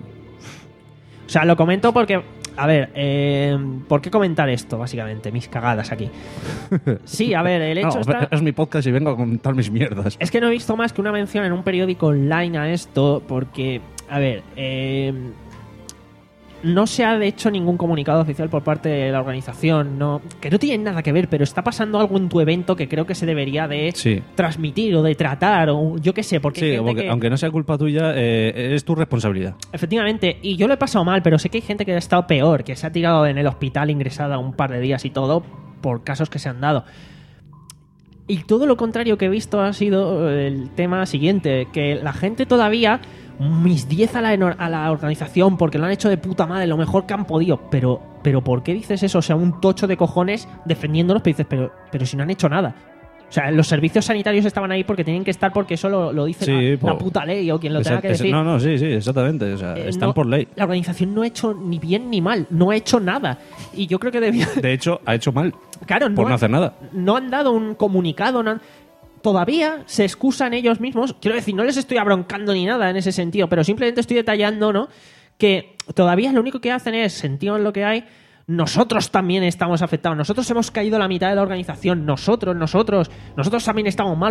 O sea, lo comento porque... A ver, eh, ¿por qué comentar esto, básicamente? Mis cagadas aquí. Sí, a ver, el hecho No, está... es mi podcast y vengo a comentar mis mierdas. Es que no he visto más que una mención en un periódico online a esto, porque, a ver, eh, no se ha hecho ningún comunicado oficial por parte de la organización, no, que no tiene nada que ver, pero está pasando algo en tu evento que creo que se debería de Sí. transmitir o de tratar, o yo qué sé, porque hay Sí, gente porque que- aunque no sea culpa tuya, eh, es tu responsabilidad. Efectivamente, y yo lo he pasado mal, pero sé que hay gente que ha estado peor, que se ha tirado en el hospital ingresada un par de días y todo por casos que se han dado. Y todo lo contrario que he visto ha sido el tema siguiente, que la gente todavía, mis diez a la, eno- a la organización, porque lo han hecho de puta madre, lo mejor que han podido, pero, pero ¿por qué dices eso? O sea, un tocho de cojones defendiéndolos, pero dices, pero, pero si no han hecho nada. O sea, los servicios sanitarios estaban ahí porque tienen que estar porque eso lo, lo dice Sí, la, por- la puta ley o quien lo Esa- tenga que ese- decir. No, no, sí, sí, exactamente. O sea, Eh, están no- por ley. La organización no ha hecho ni bien ni mal, no ha hecho nada. Y yo creo que debía... De hecho, ha hecho mal Claro, por no han- hacer nada. No han dado un comunicado, no han- todavía se excusan ellos mismos. Quiero decir, no les estoy abroncando ni nada en ese sentido, pero simplemente estoy detallando, ¿no? Que todavía lo único que hacen es, sentido en lo que hay, nosotros también estamos afectados, nosotros hemos caído la mitad de la organización, nosotros, nosotros, nosotros también estamos malos.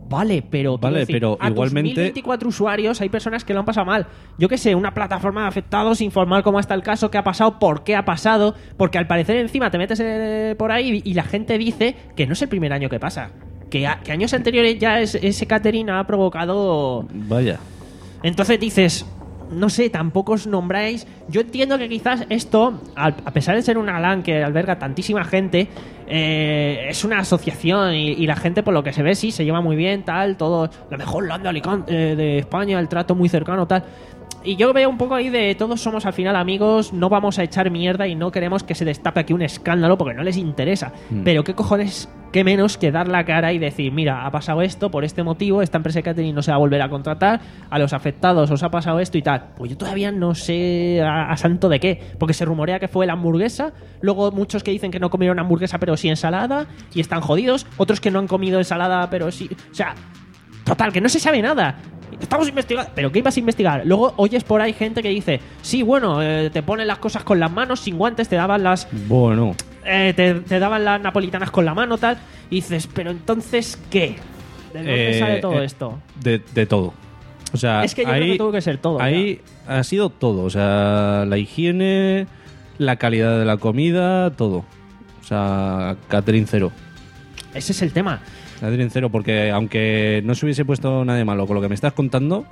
vale, pero... quiero Vale, decir, pero a igualmente- tus mil veinticuatro usuarios hay personas que lo han pasado mal. Yo qué sé, una plataforma de afectados, informar cómo está el caso, qué ha pasado, por qué ha pasado, porque al parecer encima te metes eh, por ahí y la gente dice que no es el primer año que pasa. Que, a- que años anteriores ya es- ese catering ha provocado... Vaya. Entonces dices, no sé, tampoco os nombráis. Yo entiendo que quizás esto, al- a pesar de ser una LAN que alberga tantísima gente, eh, es una asociación y, y la gente, por lo que se ve, sí, se lleva muy bien, tal, todo, la mejor LAN de Alicante, eh, de España, el trato muy cercano, tal. Y yo veo un poco ahí de todos somos al final amigos, no vamos a echar mierda y no queremos que se destape aquí un escándalo porque no les interesa. Mm. Pero qué cojones, qué menos que dar la cara y decir, mira, ha pasado esto por este motivo, esta empresa de catering no se va a volver a contratar, a los afectados os ha pasado esto y tal. Pues yo todavía no sé a, a santo de qué, porque se rumorea que fue la hamburguesa, luego muchos que dicen que no comieron hamburguesa pero sí ensalada y están jodidos, otros que no han comido ensalada pero sí... O sea, total, que no se sabe nada. Estamos investigando. ¿Pero qué ibas a investigar? Luego oyes por ahí gente que dice, sí, bueno, eh, te ponen las cosas con las manos, sin guantes, te daban las... Bueno. eh, te, te daban las napolitanas con la mano, tal. Y dices, ¿pero entonces qué? ¿De dónde Eh, sale todo eh, esto? De, de todo. O sea, Es que yo ahí, creo que tuvo que ser todo. Ahí ha sido todo. O sea, la higiene, la calidad de la comida, todo. O sea, catering cero. ya. Ese es el tema. Catering cero, porque aunque no se hubiese puesto nada de malo con lo que me estás contando,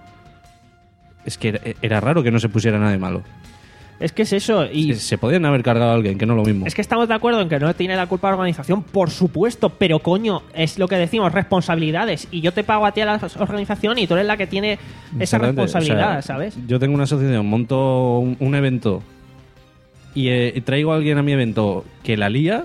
es que era, era raro que no se pusiera nada de malo. Es que es eso. Y Se, se podían haber cargado a alguien, que no es lo mismo. es que estamos de acuerdo en que no tiene la culpa la organización, por supuesto, pero coño, es lo que decimos, responsabilidades. Y yo te pago a ti a la organización y tú eres la que tiene esa Exactamente. responsabilidad, O sea, ¿sabes? Yo tengo una asociación, monto un, un evento y, eh, y traigo a alguien a mi evento que la lía,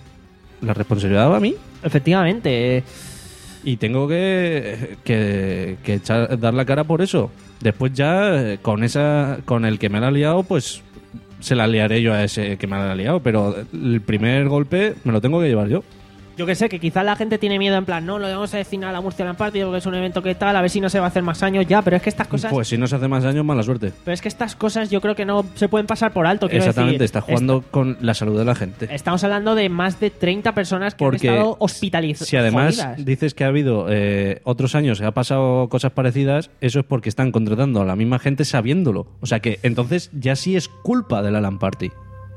la responsabilidad va a mí. Efectivamente. eh, Y tengo que, que, que echar- dar la cara por eso. Después ya, eh, con esa con el que me la ha liado, pues se la liaré yo a ese que me la ha liado. Pero el primer golpe me lo tengo que llevar yo. Yo que sé, que quizás la gente tiene miedo en plan, no, lo vamos a decir a la Murcia Land Party porque es un evento que tal, a ver si no se va a hacer más años ya, pero es que estas cosas... Pues si no se hace más años, mala suerte. Pero es que estas cosas yo creo que no se pueden pasar por alto, quiero Exactamente, decir. está jugando con la salud de la gente. Estamos hablando de más de treinta personas que Porque han estado hospitalizadas. Si además dices que ha habido eh, otros años que ha pasado cosas parecidas, eso es porque están contratando a la misma gente sabiéndolo. O sea que entonces ya sí es culpa de la LAN Party.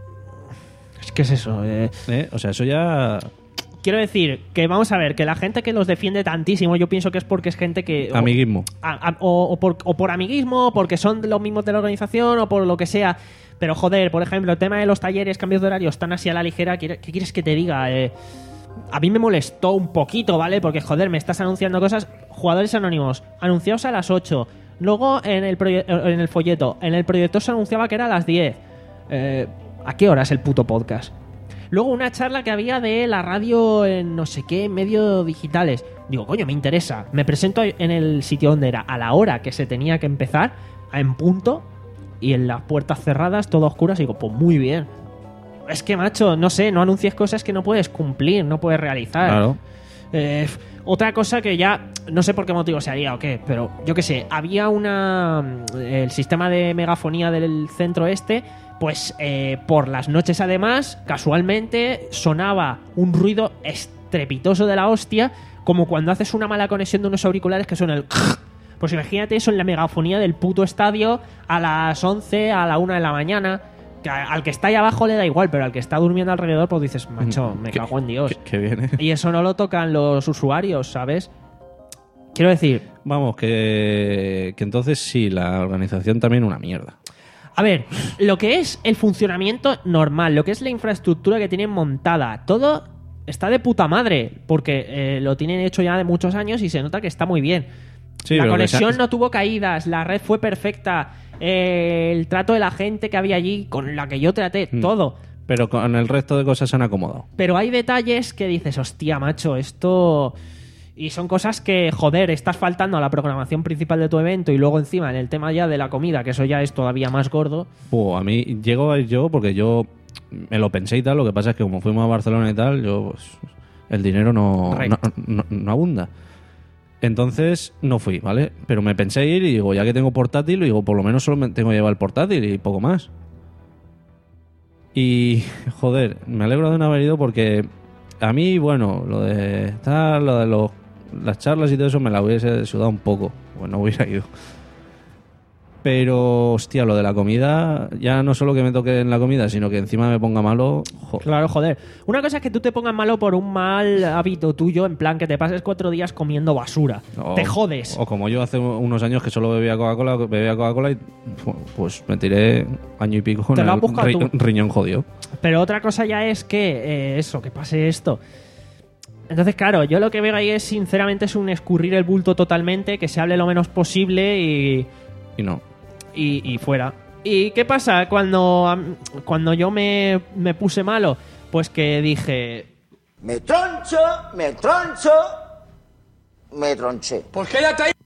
Es que es eso. Eh. ¿Eh? O sea, eso ya... Quiero decir que vamos a ver, que la gente que los defiende tantísimo, yo pienso que es porque es gente que... o- Amiguismo. a- a- o, o por, o por amiguismo, o porque son los mismos de la organización, o por lo que sea. Pero joder, por ejemplo, el tema de los talleres, cambios de horario, están así a la ligera. ¿Qué, qué quieres que te diga? Eh, a mí me molestó un poquito, ¿vale? Porque joder, me estás anunciando cosas. Jugadores anónimos, anunciados a las ocho. Luego en el, proye- en el folleto, en el proyecto se anunciaba que era a las diez. Eh, ¿A qué hora es el puto podcast? Luego una charla que había de la radio en no sé qué, medios digitales. Digo, coño, me interesa. Me presento en el sitio donde era, a la hora que se tenía que empezar, en punto, y en las puertas cerradas, todo oscuras. Y digo, pues muy bien. Es que, macho, no sé, no anuncies cosas que no puedes cumplir, no puedes realizar. Claro. Eh, otra cosa que ya no sé por qué motivo se haría o qué, pero yo qué sé, había una... El sistema de megafonía del centro este, pues eh, por las noches además, casualmente sonaba un ruido estrepitoso de la hostia, como cuando haces una mala conexión de unos auriculares que suena el... Pues imagínate eso en la megafonía del puto estadio a las once, a la una de la mañana. Que al que está ahí abajo le da igual, pero al que está durmiendo alrededor, pues dices, macho, me Qué- cago en Dios. Que, que viene. Y eso no lo tocan los usuarios, ¿sabes? Quiero decir, Vamos, que, que entonces sí, la organización también una mierda. a ver, lo que es el funcionamiento normal, lo que es la infraestructura que tienen montada, todo está de puta madre, porque eh, lo tienen hecho ya de muchos años y se nota que está muy bien. Sí, la pero que conexión sea- no tuvo caídas, la red fue perfecta, eh, el trato de la gente que había allí, con la que yo traté, Mm. todo. Pero con el resto de cosas se han acomodado. Pero hay detalles que dices, hostia, macho, esto... Y son cosas que, joder, estás faltando a la programación principal de tu evento y luego encima en el tema ya de la comida, que eso ya es todavía más gordo. Buh, a mí llego a ir yo porque yo me lo pensé y tal. Lo que pasa es que como fuimos a Barcelona y tal, yo pues, el dinero no, Rey. no, no- no abunda. Entonces no fui, ¿vale? Pero me pensé ir y digo, ya que tengo portátil, digo, por lo menos solo me tengo que llevar el portátil y poco más. Y, joder, me alegro de no haber ido porque a mí, bueno, lo de tal, lo de los las charlas y todo eso me la hubiese sudado un poco, pues no hubiera ido. Pero, hostia, lo de la comida, ya no solo que me toque en la comida, sino que encima me ponga malo. Jo. Claro, joder. Una cosa es que tú te pongas malo por un mal hábito tuyo, en plan que te pases cuatro días comiendo basura. O, te jodes. O como yo hace unos años que solo bebía Coca-Cola, bebía Coca-Cola y pues me tiré año y pico con Te lo has el buscado ri- tú. riñón jodido. Pero otra cosa ya es que eh, eso, que pase esto. Entonces, claro, yo lo que veo ahí es, sinceramente, es un escurrir el bulto totalmente, que se hable lo menos posible y... Y no. Y, y fuera. ¿Y qué pasa cuando, am, cuando yo me, me puse malo? Pues que dije... Me troncho, me troncho, me tronché. Pues quédate ahí.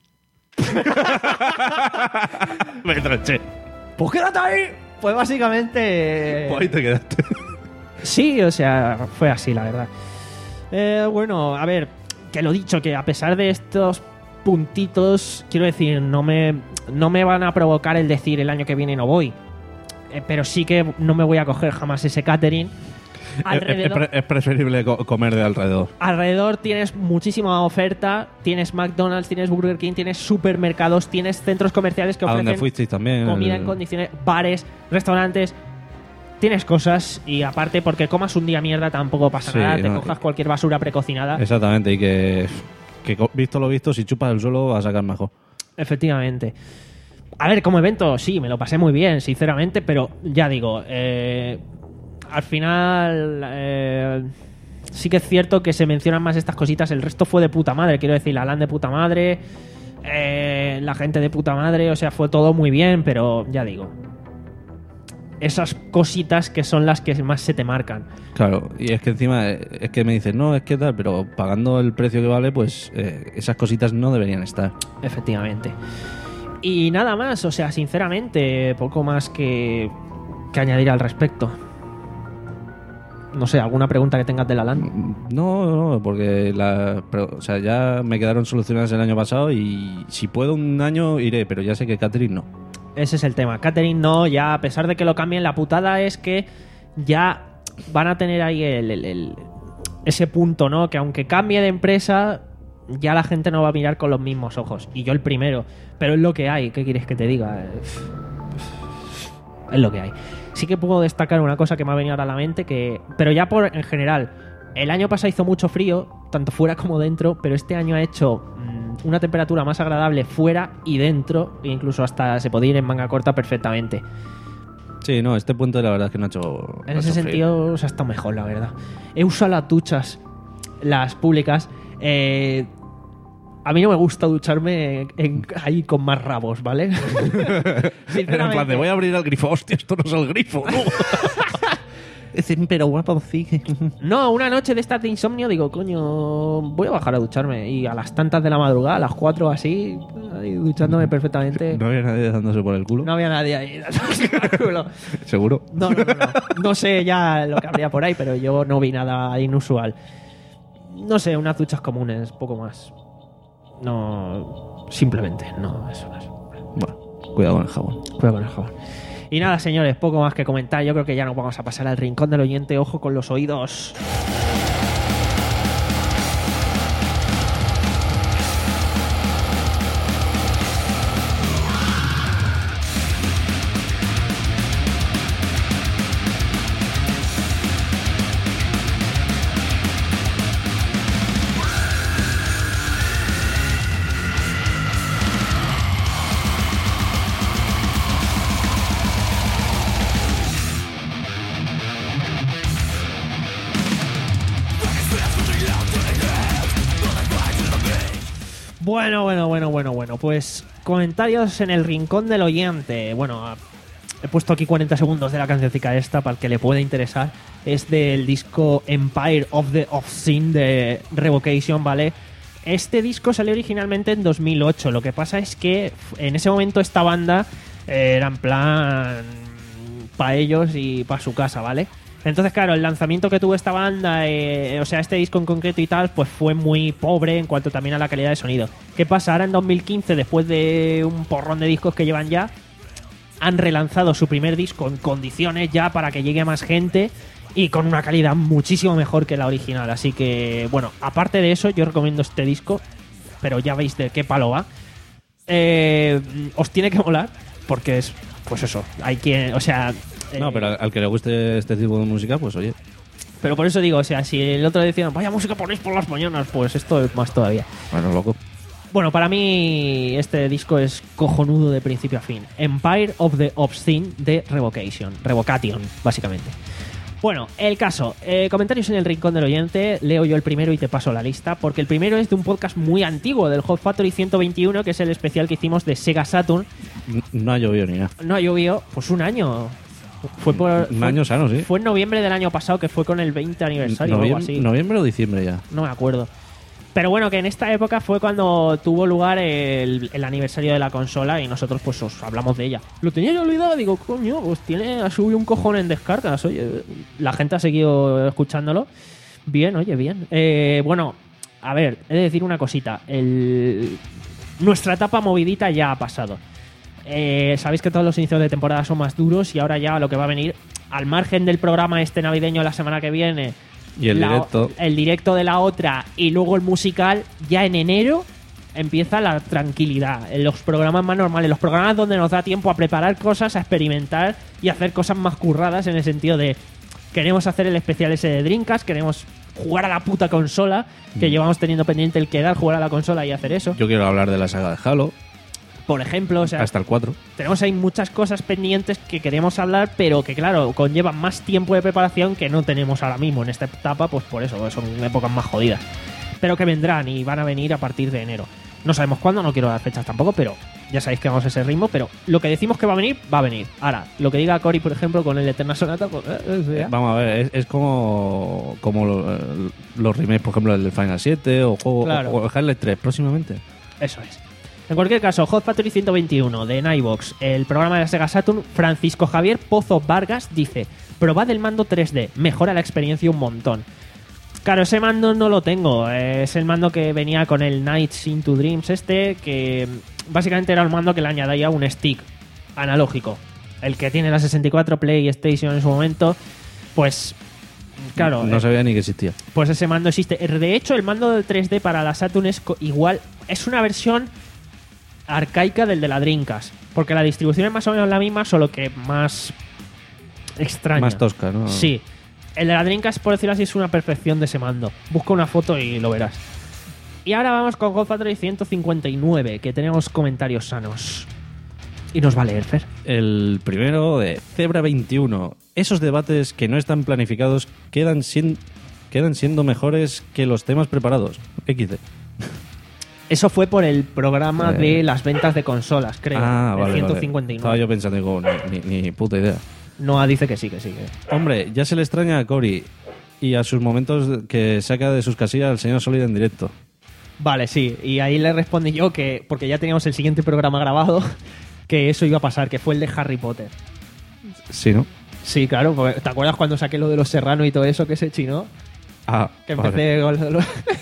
Me tronché. Pues quédate ahí. Pues básicamente... Pues ahí te quedaste. Sí, o sea, fue así, la verdad. Eh, bueno, a ver, que lo dicho, que a pesar de estos puntitos, quiero decir, no me, no me van a provocar el decir el año que viene no voy. Eh, pero sí que no me voy a coger jamás ese catering. Alrededor, Es, es preferible co- comer de alrededor. alrededor tienes muchísima oferta, tienes McDonald's, tienes Burger King, tienes supermercados, tienes centros comerciales que A ofrecen donde fuisteis también. comida el- en condiciones, bares, restaurantes. Tienes cosas y aparte porque comas un día mierda tampoco pasa Sí, nada, te no, cojas cualquier basura precocinada. Exactamente, y que, que co- visto lo visto, si chupas el suelo vas a sacar mejor. Efectivamente. A ver, como evento, sí, me lo pasé muy bien, sinceramente, pero ya digo, eh, al final eh, sí que es cierto que se mencionan más estas cositas, el resto fue de puta madre, quiero decir, la LAN de puta madre, eh, la gente de puta madre, o sea, fue todo muy bien, pero ya digo, esas cositas que son las que más se te marcan. Claro, y es que encima eh, es que me dicen, no, es que tal, pero pagando el precio que vale, pues eh, esas cositas no deberían estar. Efectivamente. Y nada más, o sea, sinceramente, poco más que, que añadir al respecto. No sé, ¿alguna pregunta que tengas de la LAN? No, no, porque la, pero, o sea, ya me quedaron solucionadas el año pasado y si puedo un año iré, pero ya sé que catering no. Ese es el tema. Catering no, ya a pesar de que lo cambien, la putada es que ya van a tener ahí el, el- el- ese punto, ¿no? Que aunque cambie de empresa, ya la gente no va a mirar con los mismos ojos. Y yo el primero. Pero es lo que hay, ¿qué quieres que te diga? Es lo que hay. Sí que puedo destacar una cosa que me ha venido ahora a la mente, que pero ya por en general. El año pasado hizo mucho frío, tanto fuera como dentro, pero este año ha hecho mmm, una temperatura más agradable fuera y dentro, e incluso hasta se podía ir en manga corta perfectamente. Sí, no, este punto la verdad es que no ha hecho. En no ha ese hecho sentido, frío. o sea, está mejor, la verdad. He usado las duchas, las públicas. Eh, a mí no me gusta ducharme en- ahí con más rabos, ¿vale? Era en plan de voy a abrir el grifo, hostia, esto no es el grifo, ¿no? Dicen, pero guapo, sí. No, una noche de estas de insomnio digo, coño, voy a bajar a ducharme. Y a las tantas de la madrugada, a las cuatro así, ahí duchándome perfectamente. No había nadie dándose por el culo. No había nadie ahí dándose por el culo. ¿Seguro? No, no, no, no. No sé ya lo que habría por ahí, pero yo no vi nada inusual. No sé, unas duchas comunes, poco más. No, simplemente, no, eso no es. Bueno, cuidado con el jabón. Cuidado con el jabón. Y nada, señores, poco más que comentar. Yo creo que ya nos vamos a pasar al rincón del oyente. Ojo con los oídos. Bueno, bueno, bueno, bueno, bueno. Pues comentarios en el rincón del oyente. Bueno, he puesto aquí cuarenta segundos de la cancioncica esta para el que le pueda interesar. Es del disco Empire of the Obscene de Revocation, ¿vale? Este disco salió originalmente en dos mil ocho. Lo que pasa es que en ese momento esta banda eh, era en plan para ellos y para su casa, ¿vale? Entonces, claro, el lanzamiento que tuvo esta banda, eh, o sea, este disco en concreto y tal, pues fue muy pobre en cuanto también a la calidad de sonido. ¿Qué pasa? Ahora en dos mil quince, después de un porrón de discos que llevan ya, han relanzado su primer disco en condiciones ya para que llegue a más gente y con una calidad muchísimo mejor que la original. Así que, bueno, aparte de eso, yo recomiendo este disco pero ya veis de qué palo va. Eh, os tiene que molar, porque es, pues eso, hay quien, o sea... Eh, No, pero al que le guste este tipo de música, pues oye. Pero por eso digo, o sea, si el otro decía, vaya música ponéis por las mañanas, pues esto es más todavía. Bueno, loco. Bueno, para mí este disco es cojonudo de principio a fin. Empire of the Obscene de Revocation. Revocation, básicamente. Bueno, el caso. Eh, comentarios en el rincón del oyente. Leo yo el primero y te paso la lista. Porque el primero es de un podcast muy antiguo, del Hot Factory ciento veintiuno, que es el especial que hicimos de Sega Saturn. No ha llovido ni nada. No ha llovido, pues un año. Fue por, Un fue, año sano, sí. Fue en noviembre del año pasado, que fue con el veinte aniversario o Noviem- algo así. ¿Noviembre o diciembre ya? No me acuerdo. Pero bueno, que en esta época fue cuando tuvo lugar el, el aniversario de la consola y nosotros pues os hablamos de ella. Lo tenía yo olvidado, digo, coño, pues tiene, ha subido un cojón en descargas. Oye, la gente ha seguido escuchándolo. Bien, oye, bien. Eh, bueno, a ver, he de decir una cosita. El, nuestra etapa movidita ya ha pasado. Eh, sabéis que todos los inicios de temporada son más duros y ahora ya lo que va a venir, al margen del programa este navideño la semana que viene... Y el la, directo. el directo de la otra y luego el musical, ya en enero empieza la tranquilidad. En los programas más normales, los programas donde nos da tiempo a preparar cosas, a experimentar y a hacer cosas más curradas, en el sentido de queremos hacer el especial ese de Dreamcast, queremos jugar a la puta consola, que Mm. llevamos teniendo pendiente el quedar, jugar a la consola y hacer eso. Yo quiero hablar de la saga de Halo. Por ejemplo, o sea, Hasta el cuatro. tenemos ahí muchas cosas pendientes que queremos hablar, pero que claro, conllevan más tiempo de preparación que no tenemos ahora mismo en esta etapa, pues por eso, son épocas más jodidas. Pero que vendrán y van a venir a partir de enero. No sabemos cuándo, no quiero dar fechas tampoco, pero ya sabéis que vamos a ese ritmo, pero lo que decimos que va a venir, va a venir. Ahora, lo que diga Cory, por ejemplo, con el Eterna Sonata, pues... eh, eh, ya. Vamos a ver, es, es como, como lo- eh, los remakes, por ejemplo, el del Final siete o juego Claro. o, o Half-Life tres próximamente. Eso es. En cualquier caso, Hot Factory ciento veintiuno de Nightbox, el programa de la Sega Saturn, Francisco Javier Pozo Vargas dice: probad el mando tres D, mejora la experiencia un montón. Claro, ese mando no lo tengo. Es el mando que venía con el Nights into Dreams este, que básicamente era el mando que le añadía un stick analógico. El que tiene la sesenta y cuatro PlayStation en su momento, pues... Claro, No eh, sabía ni que existía. pues ese mando existe. De hecho, el mando del tres D para la Saturn es co- igual, es una versión arcaica del de la Dreamcast, porque la distribución es más o menos la misma, solo que más extraña. Más tosca, ¿no? Sí. El de la Dreamcast, por decirlo así, es una perfección de ese mando. Busca una foto y lo verás. Y ahora vamos con Hot Factory ciento cincuenta y nueve, que tenemos comentarios sanos. Y nos va a leer, Fer. El primero de Zebra veintiuno. Esos debates que no están planificados quedan, sin- quedan siendo mejores que los temas preparados. equis de. Eso fue por el programa Eh. de las ventas de consolas, creo. Ah, el vale, ciento vale. cincuenta y nueve. Estaba yo pensando, digo, ni, ni- ni puta idea. Noah dice que sí, que sí. Que... Hombre, ya se le extraña a Cory y a sus momentos que saca de sus casillas al señor Solid en directo. Vale, sí. Y ahí le respondí yo que, porque ya teníamos el siguiente programa grabado, que eso iba a pasar, que fue el de Harry Potter. Sí, ¿no? Sí, claro. porque- ¿Te acuerdas cuando saqué lo de los Serrano y todo eso que se chinó? Ah, Que vale. empecé con lo de los...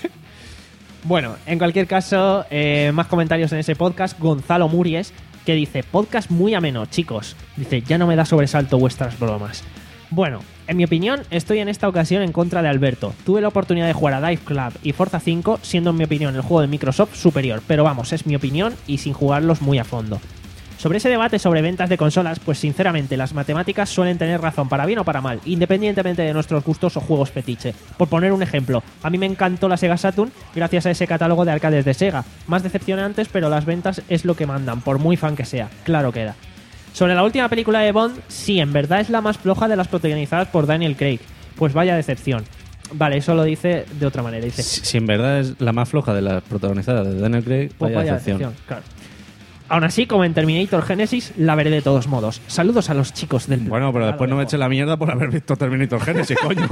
Bueno, en cualquier caso, eh, más comentarios en ese podcast. Gonzalo Muries, que dice: podcast muy ameno, chicos. Dice: ya no me da sobresalto vuestras bromas. Bueno, en mi opinión, estoy en esta ocasión en contra de Alberto. Tuve la oportunidad de jugar a Dive Club y Forza cinco, siendo en mi opinión el juego de Microsoft superior. Pero vamos, es mi opinión y sin jugarlos muy a fondo. Sobre ese debate sobre ventas de consolas, pues sinceramente las matemáticas suelen tener razón para bien o para mal, independientemente de nuestros gustos o juegos fetiche. Por poner un ejemplo, a mí me encantó la Sega Saturn gracias a ese catálogo de arcades de Sega. Más decepcionantes, pero las ventas es lo que mandan, por muy fan que sea, claro queda. Sobre la última película de Bond, sí, en verdad es la más floja de las protagonizadas por Daniel Craig. Pues vaya decepción. Vale, eso lo dice de otra manera, dice... Si, si en verdad es la más floja de las protagonizadas de Daniel Craig, Pues vaya vaya decepción. decepción, claro. Aún así, como en Terminator Genesis, la veré de todos modos. Saludos a los chicos del... Bueno, pero después no me eche la mierda por haber visto Terminator Genesis, coño.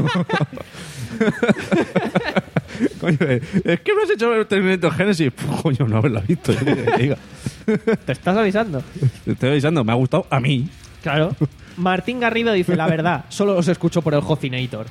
Coño, eh, es que me has hecho ver Terminator Genesis. Puf, coño, no haberla visto. yo qué te diga. Te estás avisando. Te estoy avisando, me ha gustado a mí. Claro. Martín Garrido dice: la verdad, solo los escucho por el Hocinator.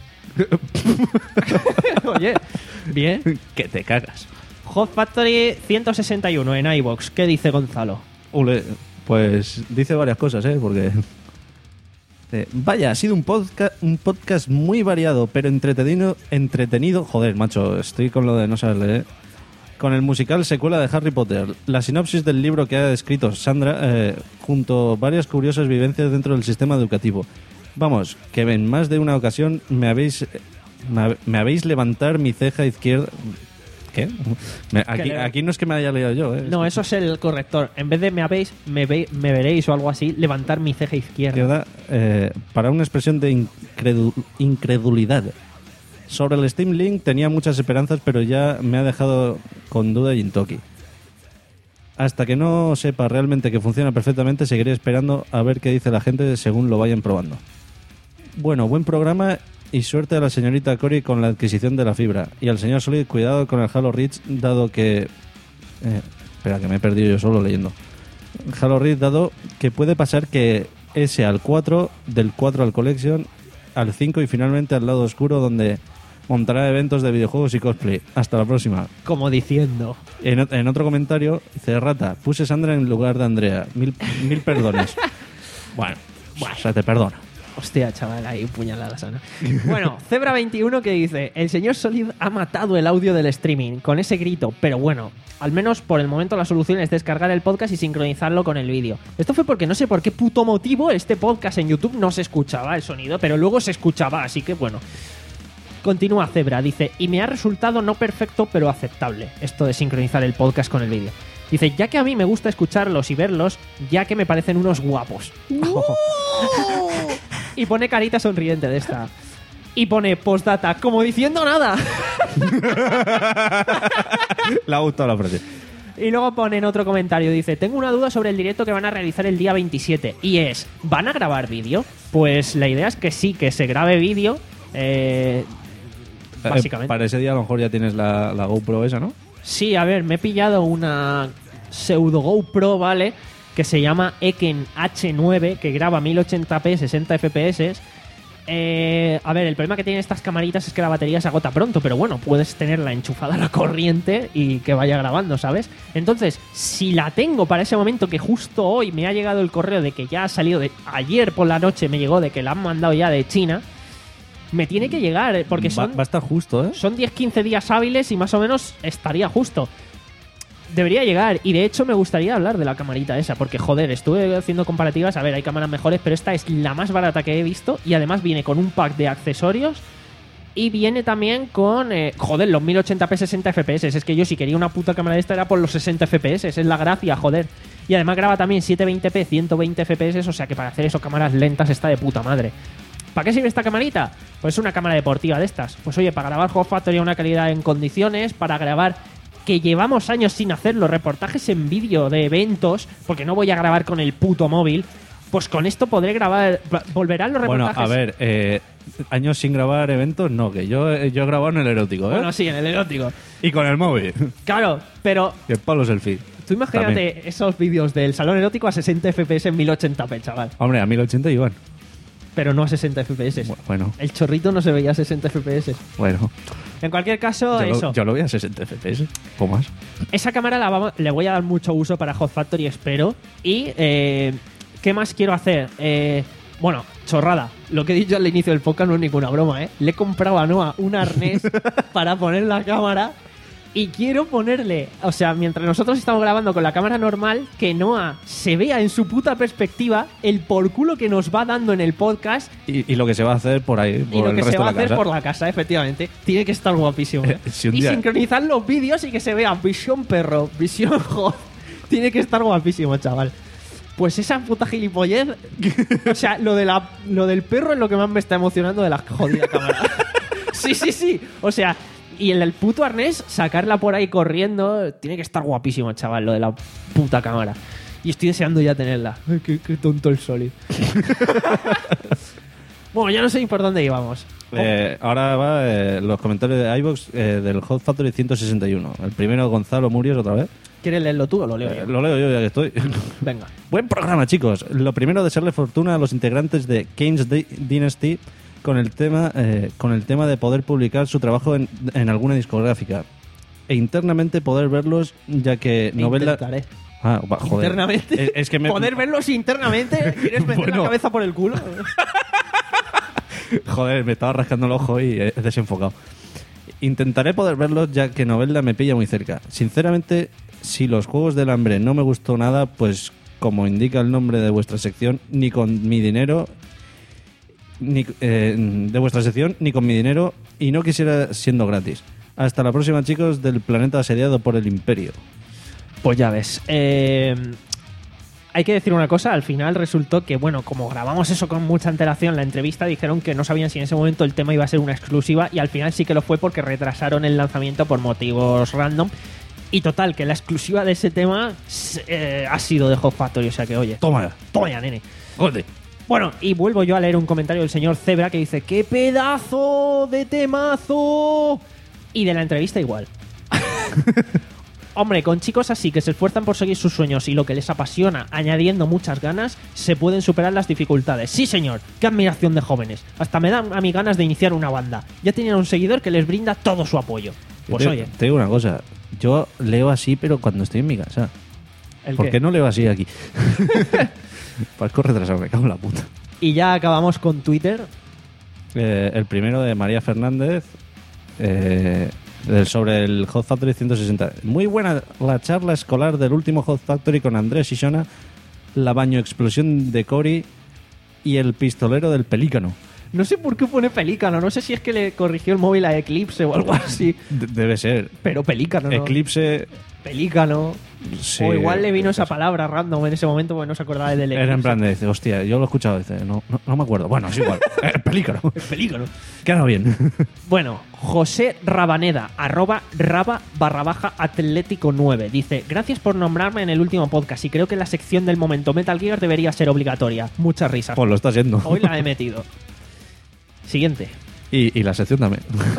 Oye, bien. Que te cagas. Hot Factory ciento sesenta y uno en iVoox. ¿Qué dice Gonzalo? Ule, pues dice varias cosas, ¿eh? Porque... Eh, vaya, ha sido un podcast, un podcast muy variado, pero entretenido, entretenido. Joder, macho, estoy con lo de no saber leer. con el musical secuela de Harry Potter, la sinopsis del libro que ha escrito Sandra, eh, junto a varias curiosas vivencias dentro del sistema educativo. Vamos, que en más de una ocasión me habéis me, me habéis levantar mi ceja izquierda. ¿Qué? Me- aquí, le- aquí no es que me haya liado yo, ¿eh? No, eso es el corrector. En vez de me habéis, me, ve- me veréis o algo así, levantar mi ceja izquierda. Izquierda, eh, para una expresión de incredu- incredulidad. Sobre el Steam Link tenía muchas esperanzas, pero ya me ha dejado con duda Jintoki. Hasta que no sepa realmente que funciona perfectamente, seguiré esperando a ver qué dice la gente según lo vayan probando. Bueno, buen programa y suerte a la señorita Cory con la adquisición de la fibra. Y al señor Solid, cuidado con el Halo Reach, dado que... Eh, espera, que me he perdido yo solo leyendo. Halo Reach, dado que puede pasar que ese al cuatro, del cuatro al Collection, al cinco y finalmente al lado oscuro, donde montará eventos de videojuegos y cosplay. Hasta la próxima. Como diciendo. En, ot- en otro comentario, dice Rata, puse Sandra en lugar de Andrea. Mil, mil perdones. Bueno, o sea, te perdono. Hostia, chaval, ahí puñalada sana. Bueno, Zebra veintiuno que dice: el señor Solid ha matado el audio del streaming con ese grito, pero bueno, al menos por el momento la solución es descargar el podcast y sincronizarlo con el vídeo. Esto fue porque no sé por qué puto motivo este podcast en YouTube no se escuchaba el sonido, pero luego se escuchaba, así que bueno. Continúa Zebra, dice: y me ha resultado no perfecto, pero aceptable, esto de sincronizar el podcast con el vídeo. Dice: ya que a mí me gusta escucharlos y verlos, ya que me parecen unos guapos. Y pone carita sonriente de esta. Y pone postdata, como diciendo nada. Le ha gustado la frase. Y luego pone en otro comentario, dice: tengo una duda sobre el directo que van a realizar el día veintisiete. Y es, ¿van a grabar vídeo? Pues la idea es que sí, que se grabe vídeo. Eh, básicamente. Eh, para ese día a lo mejor ya tienes la, la GoPro esa, ¿no? Sí, a ver, me he pillado una pseudo GoPro, ¿vale? Que se llama Eken H nueve, que graba mil ochenta p, sesenta F P S. Eh, a ver, el problema que tienen estas camaritas es que la batería se agota pronto, pero bueno, puedes tenerla enchufada a la corriente y que vaya grabando, ¿sabes? Entonces, si la tengo para ese momento, que justo hoy me ha llegado el correo de que ya ha salido, de ayer por la noche me llegó de que la han mandado ya de China, me tiene que llegar, eh, porque Va, son, va a estar justo, ¿eh? son diez quince días hábiles y más o menos estaría justo. Debería llegar, y de hecho me gustaría hablar de la camarita esa, porque joder, estuve haciendo comparativas, a ver, hay cámaras mejores, pero esta es la más barata que he visto y además viene con un pack de accesorios y viene también con, eh, joder, los mil ochenta p sesenta F P S. Es que yo si quería una puta cámara de esta era por los sesenta F P S, es la gracia, joder. Y además graba también setecientos veinte p, ciento veinte F P S, o sea que para hacer eso cámaras lentas está de puta madre. ¿Para qué sirve esta camarita? Pues es una cámara deportiva de estas. Pues oye, para grabar Hot Factory a una calidad en condiciones, para grabar, que llevamos años sin hacerlo, reportajes en vídeo de eventos, porque no voy a grabar con el puto móvil, pues con esto podré grabar, volverán los Bueno, reportajes. a ver, eh, años sin grabar eventos, no, que yo, yo he grabado en el erótico, ¿eh? Bueno, sí, en el erótico. Y con el móvil. Claro, pero Y el palo selfie. tú imagínate También. esos vídeos del salón erótico a sesenta F P S en mil ochenta p, chaval. Hombre, a mil ochenta iban. Pero no a sesenta F P S. Bueno, El chorrito no se veía a sesenta F P S. bueno. En cualquier caso, Yo eso. lo, yo lo voy a sesenta F P S. O más. Esa cámara la vamos- le voy a dar mucho uso para Hot Factory, espero. Y, eh, ¿qué más quiero hacer? Eh, bueno, chorrada. Lo que he dicho al inicio del podcast no es ninguna broma, ¿eh? Le he comprado a Noah un arnés para poner la cámara y quiero ponerle, o sea, mientras nosotros estamos grabando con la cámara normal, que Noah se vea en su puta perspectiva el por culo que nos va dando en el podcast Y, y lo que se va a hacer por ahí, por y lo el que resto se va a de la hacer casa. por la casa, efectivamente. Tiene que estar guapísimo. ¿eh? Si un y día- sincronizar los vídeos y que se vea visión perro, visión hot. Tiene que estar guapísimo, chaval. Pues esa puta gilipollez. O sea, lo, de la, lo del perro es lo que más me está emocionando de la jodida cámara. Sí, sí, sí. O sea, y el del puto arnés, sacarla por ahí corriendo, tiene que estar guapísimo, chaval, lo de la puta cámara. Y estoy deseando ya tenerla. Ay, qué, qué tonto el Solid. Bueno, ya no sé ni por dónde íbamos. Eh, ahora va eh, los comentarios de iVoox eh, del Hot Factory ciento sesenta y uno. El primero, Gonzalo Murios, otra vez. ¿Quieres leerlo tú o lo leo Eh, yo? lo leo yo ya que estoy. Venga. Buen programa, chicos. Lo primero, desearle fortuna a los integrantes de Kane's Di- Dynasty con el tema eh, con el tema de poder publicar su trabajo en, en alguna discográfica e internamente poder verlos, ya que novela... Intentaré. Ah, va, joder. Internamente. Es, es que me... ¿Poder verlos internamente? ¿Quieres meter Bueno. la cabeza por el culo? Joder, me estaba rascando el ojo y he desenfocado. Intentaré poder verlos ya que Novelda me pilla muy cerca. Sinceramente, si los Juegos del Hambre no me gustó nada, pues como indica el nombre de vuestra sección, ni con mi dinero, ni, eh, de vuestra sección, ni con mi dinero, y no quisiera siendo gratis. Hasta la próxima, chicos, del planeta asediado por el Imperio. Pues ya ves. Eh, hay que decir una cosa, al final resultó que, bueno, como grabamos eso con mucha antelación, la entrevista dijeron que no sabían si en ese momento el tema iba a ser una exclusiva, y al final sí que lo fue porque retrasaron el lanzamiento por motivos random. Y total, que la exclusiva de ese tema eh, ha sido de Hot Factory, o sea que, oye... Toma ya. Toma ya, nene. Joder. Bueno, y vuelvo yo a leer un comentario del señor Zebra que dice ¡qué pedazo de temazo! Y de la entrevista igual. Hombre, con chicos así que se esfuerzan por seguir sus sueños y lo que les apasiona, añadiendo muchas ganas, se pueden superar las dificultades. Sí, señor, qué admiración de jóvenes. Hasta me dan a mí ganas de iniciar una banda. Ya tenían un seguidor que les brinda todo su apoyo. Pues te, oye. Te digo una cosa, yo leo así, pero cuando estoy en mi casa. ¿El ¿Por qué? qué no leo así aquí? Parezco retrasado, me cago en la puta. Y ya acabamos con Twitter. Eh, el primero de María Fernández, eh, del- sobre el Hot Factory ciento sesenta. Muy buena la charla escolar del último Hot Factory con Andrés y Shona, la baño explosión de Cory y el pistolero del pelícano. No sé por qué pone Pelícano, no sé si es que le corrigió el móvil a Eclipse o algo así. De- debe ser. Pero Pelícano, ¿no? Eclipse. Pelícano. Sí, O igual le vino esa palabra random en ese momento porque no se acordaba del Eclipse. Era en plan de, dice, hostia, yo lo he escuchado, dice, no, no, no me acuerdo. Bueno, es igual. Eh, pelícano. Pelícano. Queda bien. Bueno, José Rabaneda, arroba raba barra baja atlético nueve, dice, gracias por nombrarme en el último podcast y creo que la sección del momento Metal Gear debería ser obligatoria. Muchas risas. Pues lo está siendo. Hoy la he metido. Siguiente. Y, y la sección también.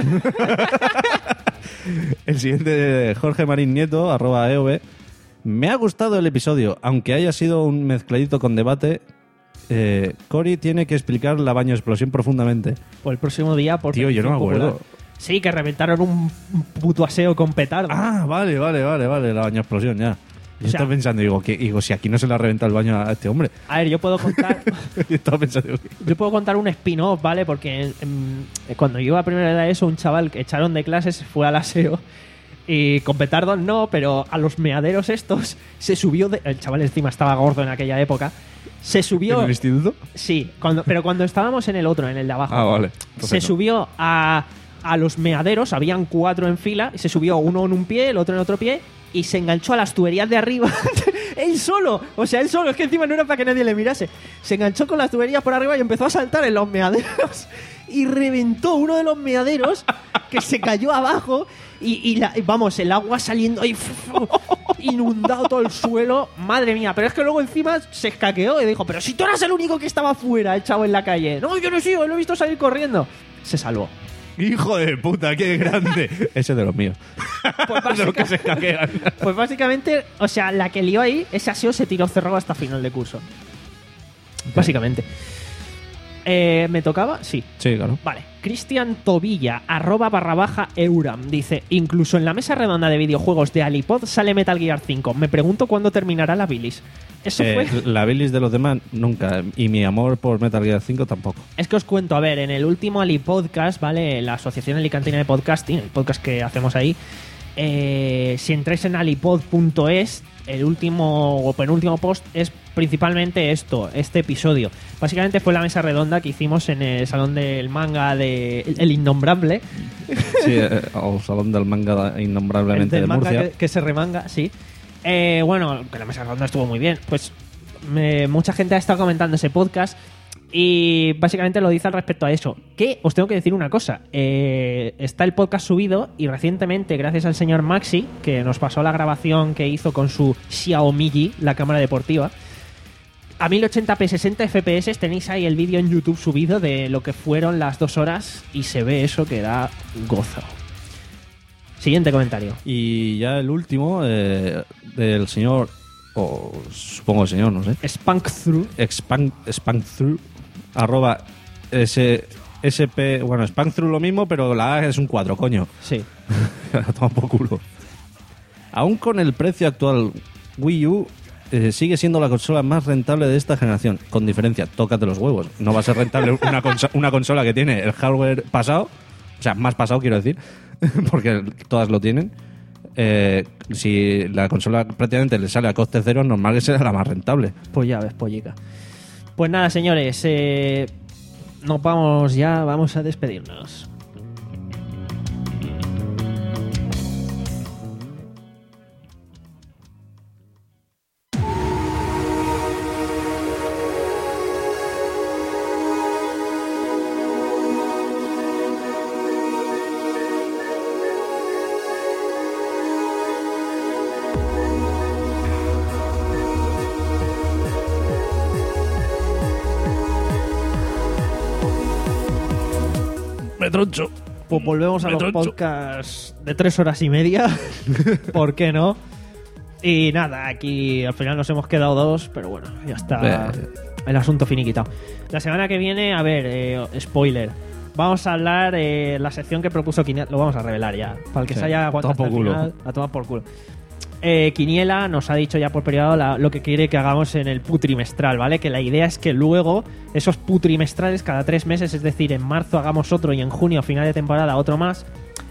El siguiente de Jorge Marín Nieto, arroba E O B. Me ha gustado el episodio, aunque haya sido un mezcladito con debate. Eh, Cory tiene que explicar la baño explosión profundamente. Por el próximo día, por Tío, yo no me petición acuerdo. popular. Sí, que reventaron un un puto aseo con petardo. Ah, vale, vale, vale, vale, la baño explosión, ya. Yo O sea- estaba pensando, digo, que, digo, si aquí no se le ha reventado el baño a este hombre. A ver, yo puedo contar... Yo estaba pensando, digo, Yo puedo contar un spin-off, ¿vale? Porque em, cuando yo iba a primera edad de eso, un chaval que echaron de clases fue al aseo y con petardos no, pero a los meaderos estos se subió... De, el chaval encima estaba gordo en aquella época. Se subió... ¿en el instituto? Sí, cuando, pero cuando estábamos en el otro, en el de abajo. Ah, vale. Se Entonces no. subió a, a los meaderos, habían cuatro en fila, y se subió uno en un pie, el otro en otro pie, y se enganchó a las tuberías de arriba. Él solo, o sea, él solo, es que encima no era para que nadie le mirase. Se enganchó con las tuberías por arriba y empezó a saltar en los meaderos y reventó uno de los meaderos que se cayó abajo y, y la- y vamos, el agua saliendo ahí, inundado todo el suelo. Madre mía, pero es que luego encima se escaqueó y dijo, pero si tú eras el único que estaba fuera, echado en la calle. No, yo no sigo, lo he visto salir corriendo. Se salvó. Hijo de puta, qué grande. Ese de los míos. Pues, De los que se escaquean. pues básicamente, o sea, la que lió ahí, ese aseo se tiró cerrado hasta final de curso. Básicamente. Eh, ¿Me tocaba? Sí. Sí, claro. Vale. Cristian Tobilla, arroba barra baja Euram, dice, incluso en la mesa redonda de videojuegos de Alipod sale Metal Gear cinco. Me pregunto cuándo terminará la bilis. Eso Eh, fue... La bilis de los demás, nunca. Y mi amor por Metal Gear cinco tampoco. Es que os cuento, a ver, en el último Alipodcast, ¿vale? La Asociación Alicantina de Podcasting, el podcast que hacemos ahí, eh, si entráis en alipod punto es, el último o penúltimo post es principalmente esto, este episodio. Básicamente fue la mesa redonda que hicimos en el Salón del Manga de El, el Innombrable. Sí, eh, al salón del manga innombrablemente El de del manga Murcia. que, que se remanga, sí. Eh, bueno, que la mesa redonda estuvo muy bien. Pues me- mucha gente ha estado comentando ese podcast y básicamente lo dice al respecto a eso. Que os tengo que decir una cosa. Eh, está el podcast subido y recientemente, gracias al señor Maxi, que nos pasó la grabación que hizo con su Xiaomi, la cámara deportiva, a mil ochenta p sesenta F P S tenéis ahí el vídeo en YouTube subido de lo que fueron las dos horas y se ve eso que da gozo. Siguiente comentario. Y ya el último, eh, del señor, o supongo el señor, no sé. Spankthrough. Spank, Spankthrough, arroba S, SP, bueno, Spankthrough lo mismo, pero la A es un cuatro, coño. Sí. Toma por culo. Aún con el precio actual, Wii U eh, sigue siendo la consola más rentable de esta generación. Con diferencia, tócate los huevos. No va a ser rentable una, conso- una consola que tiene el hardware pasado, o sea, más pasado quiero decir, porque todas lo tienen. Eh, si la consola prácticamente le sale a coste cero, normal que sea la más rentable. Pues ya ves, pollica. Pues nada, señores, eh, nos vamos ya, vamos a despedirnos. Me troncho. Pues volvemos a Me los troncho. podcasts de tres horas y media. ¿Por qué no? Y nada, aquí al final nos hemos quedado dos, pero bueno, ya está Eh. el asunto finiquitado. La semana que viene, a ver, eh, spoiler. Vamos a hablar eh, la sección que propuso Quiniela. Lo vamos a revelar ya. Para el que Sí, se haya aguantado toma hasta por el culo. final, a tomar por culo. Eh, Quiniela nos ha dicho ya por periodo la- lo que quiere que hagamos en el putrimestral, ¿vale? Que la idea es que luego esos putrimestrales cada tres meses, es decir, en marzo hagamos otro y en junio, a final de temporada, otro más,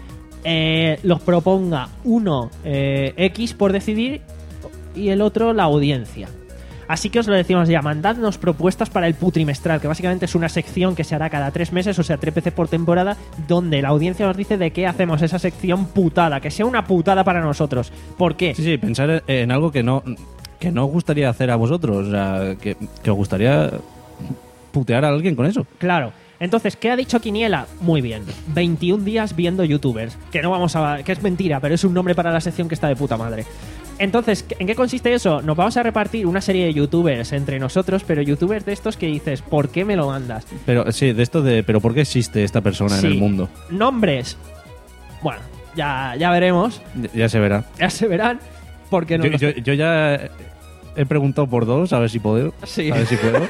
eh, los proponga uno eh, X por decidir y el otro la audiencia. Así que os lo decimos ya, mandadnos propuestas para el putrimestral, que básicamente es una sección que se hará cada tres meses, o sea, tres veces por temporada, donde la audiencia nos dice de qué hacemos esa sección putada, que sea una putada para nosotros. ¿Por qué? Sí, sí, pensar en algo que no que no os gustaría hacer a vosotros, o sea, que, que os gustaría putear a alguien con eso. Claro. Entonces, ¿qué ha dicho Quiniela? Muy bien. veintiún días viendo youtubers. Que no vamos a... que es mentira, pero es un nombre para la sección que está de puta madre. Entonces, ¿en qué consiste eso? Nos vamos a repartir una serie de youtubers entre nosotros, pero youtubers de estos que dices, ¿por qué me lo mandas? Pero sí, de esto de pero ¿por qué existe esta persona Sí. en el mundo? Nombres. Bueno, ya, ya veremos. Ya, ya se verá. Ya se verán. Porque no Yo, los- yo- yo ya he preguntado por dos, a ver si puedo. Sí. A ver si puedo.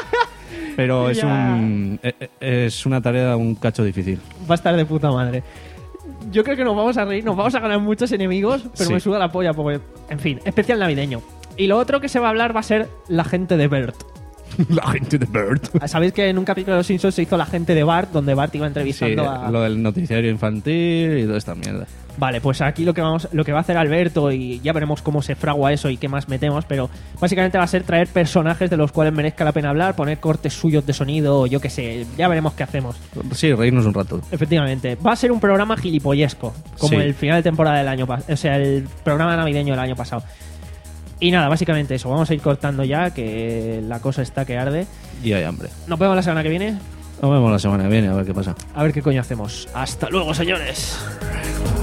Pero es Ya. un e- e- es una tarea un cacho difícil. Va a estar de puta madre. Yo creo que nos vamos a reír, nos vamos a ganar muchos enemigos, pero Sí. me suda la polla porque, en fin, especial navideño. Y lo otro que se va a hablar va a ser la gente de Bert. La gente de Bert. Sabéis que en un capítulo de Los Simpsons se hizo la gente de Bart, donde Bart iba Sí, entrevistando a... lo del noticiario infantil y toda esta mierda. Vale, pues aquí lo que vamos, lo que va a hacer Alberto, y ya veremos cómo se fragua eso y qué más metemos, pero básicamente va a ser traer personajes de los cuales merezca la pena hablar, poner cortes suyos de sonido, o yo qué sé, ya veremos qué hacemos. Sí, reírnos un rato. Efectivamente, va a ser un programa gilipollesco, como Sí. el final de temporada del año pasado, o sea, el programa navideño del año pasado. Y nada, básicamente eso, vamos a ir cortando ya, que la cosa está que arde. Y hay hambre. Nos vemos la semana que viene, Nos vemos la semana que viene, a ver qué pasa. a ver qué coño hacemos. Hasta luego, señores.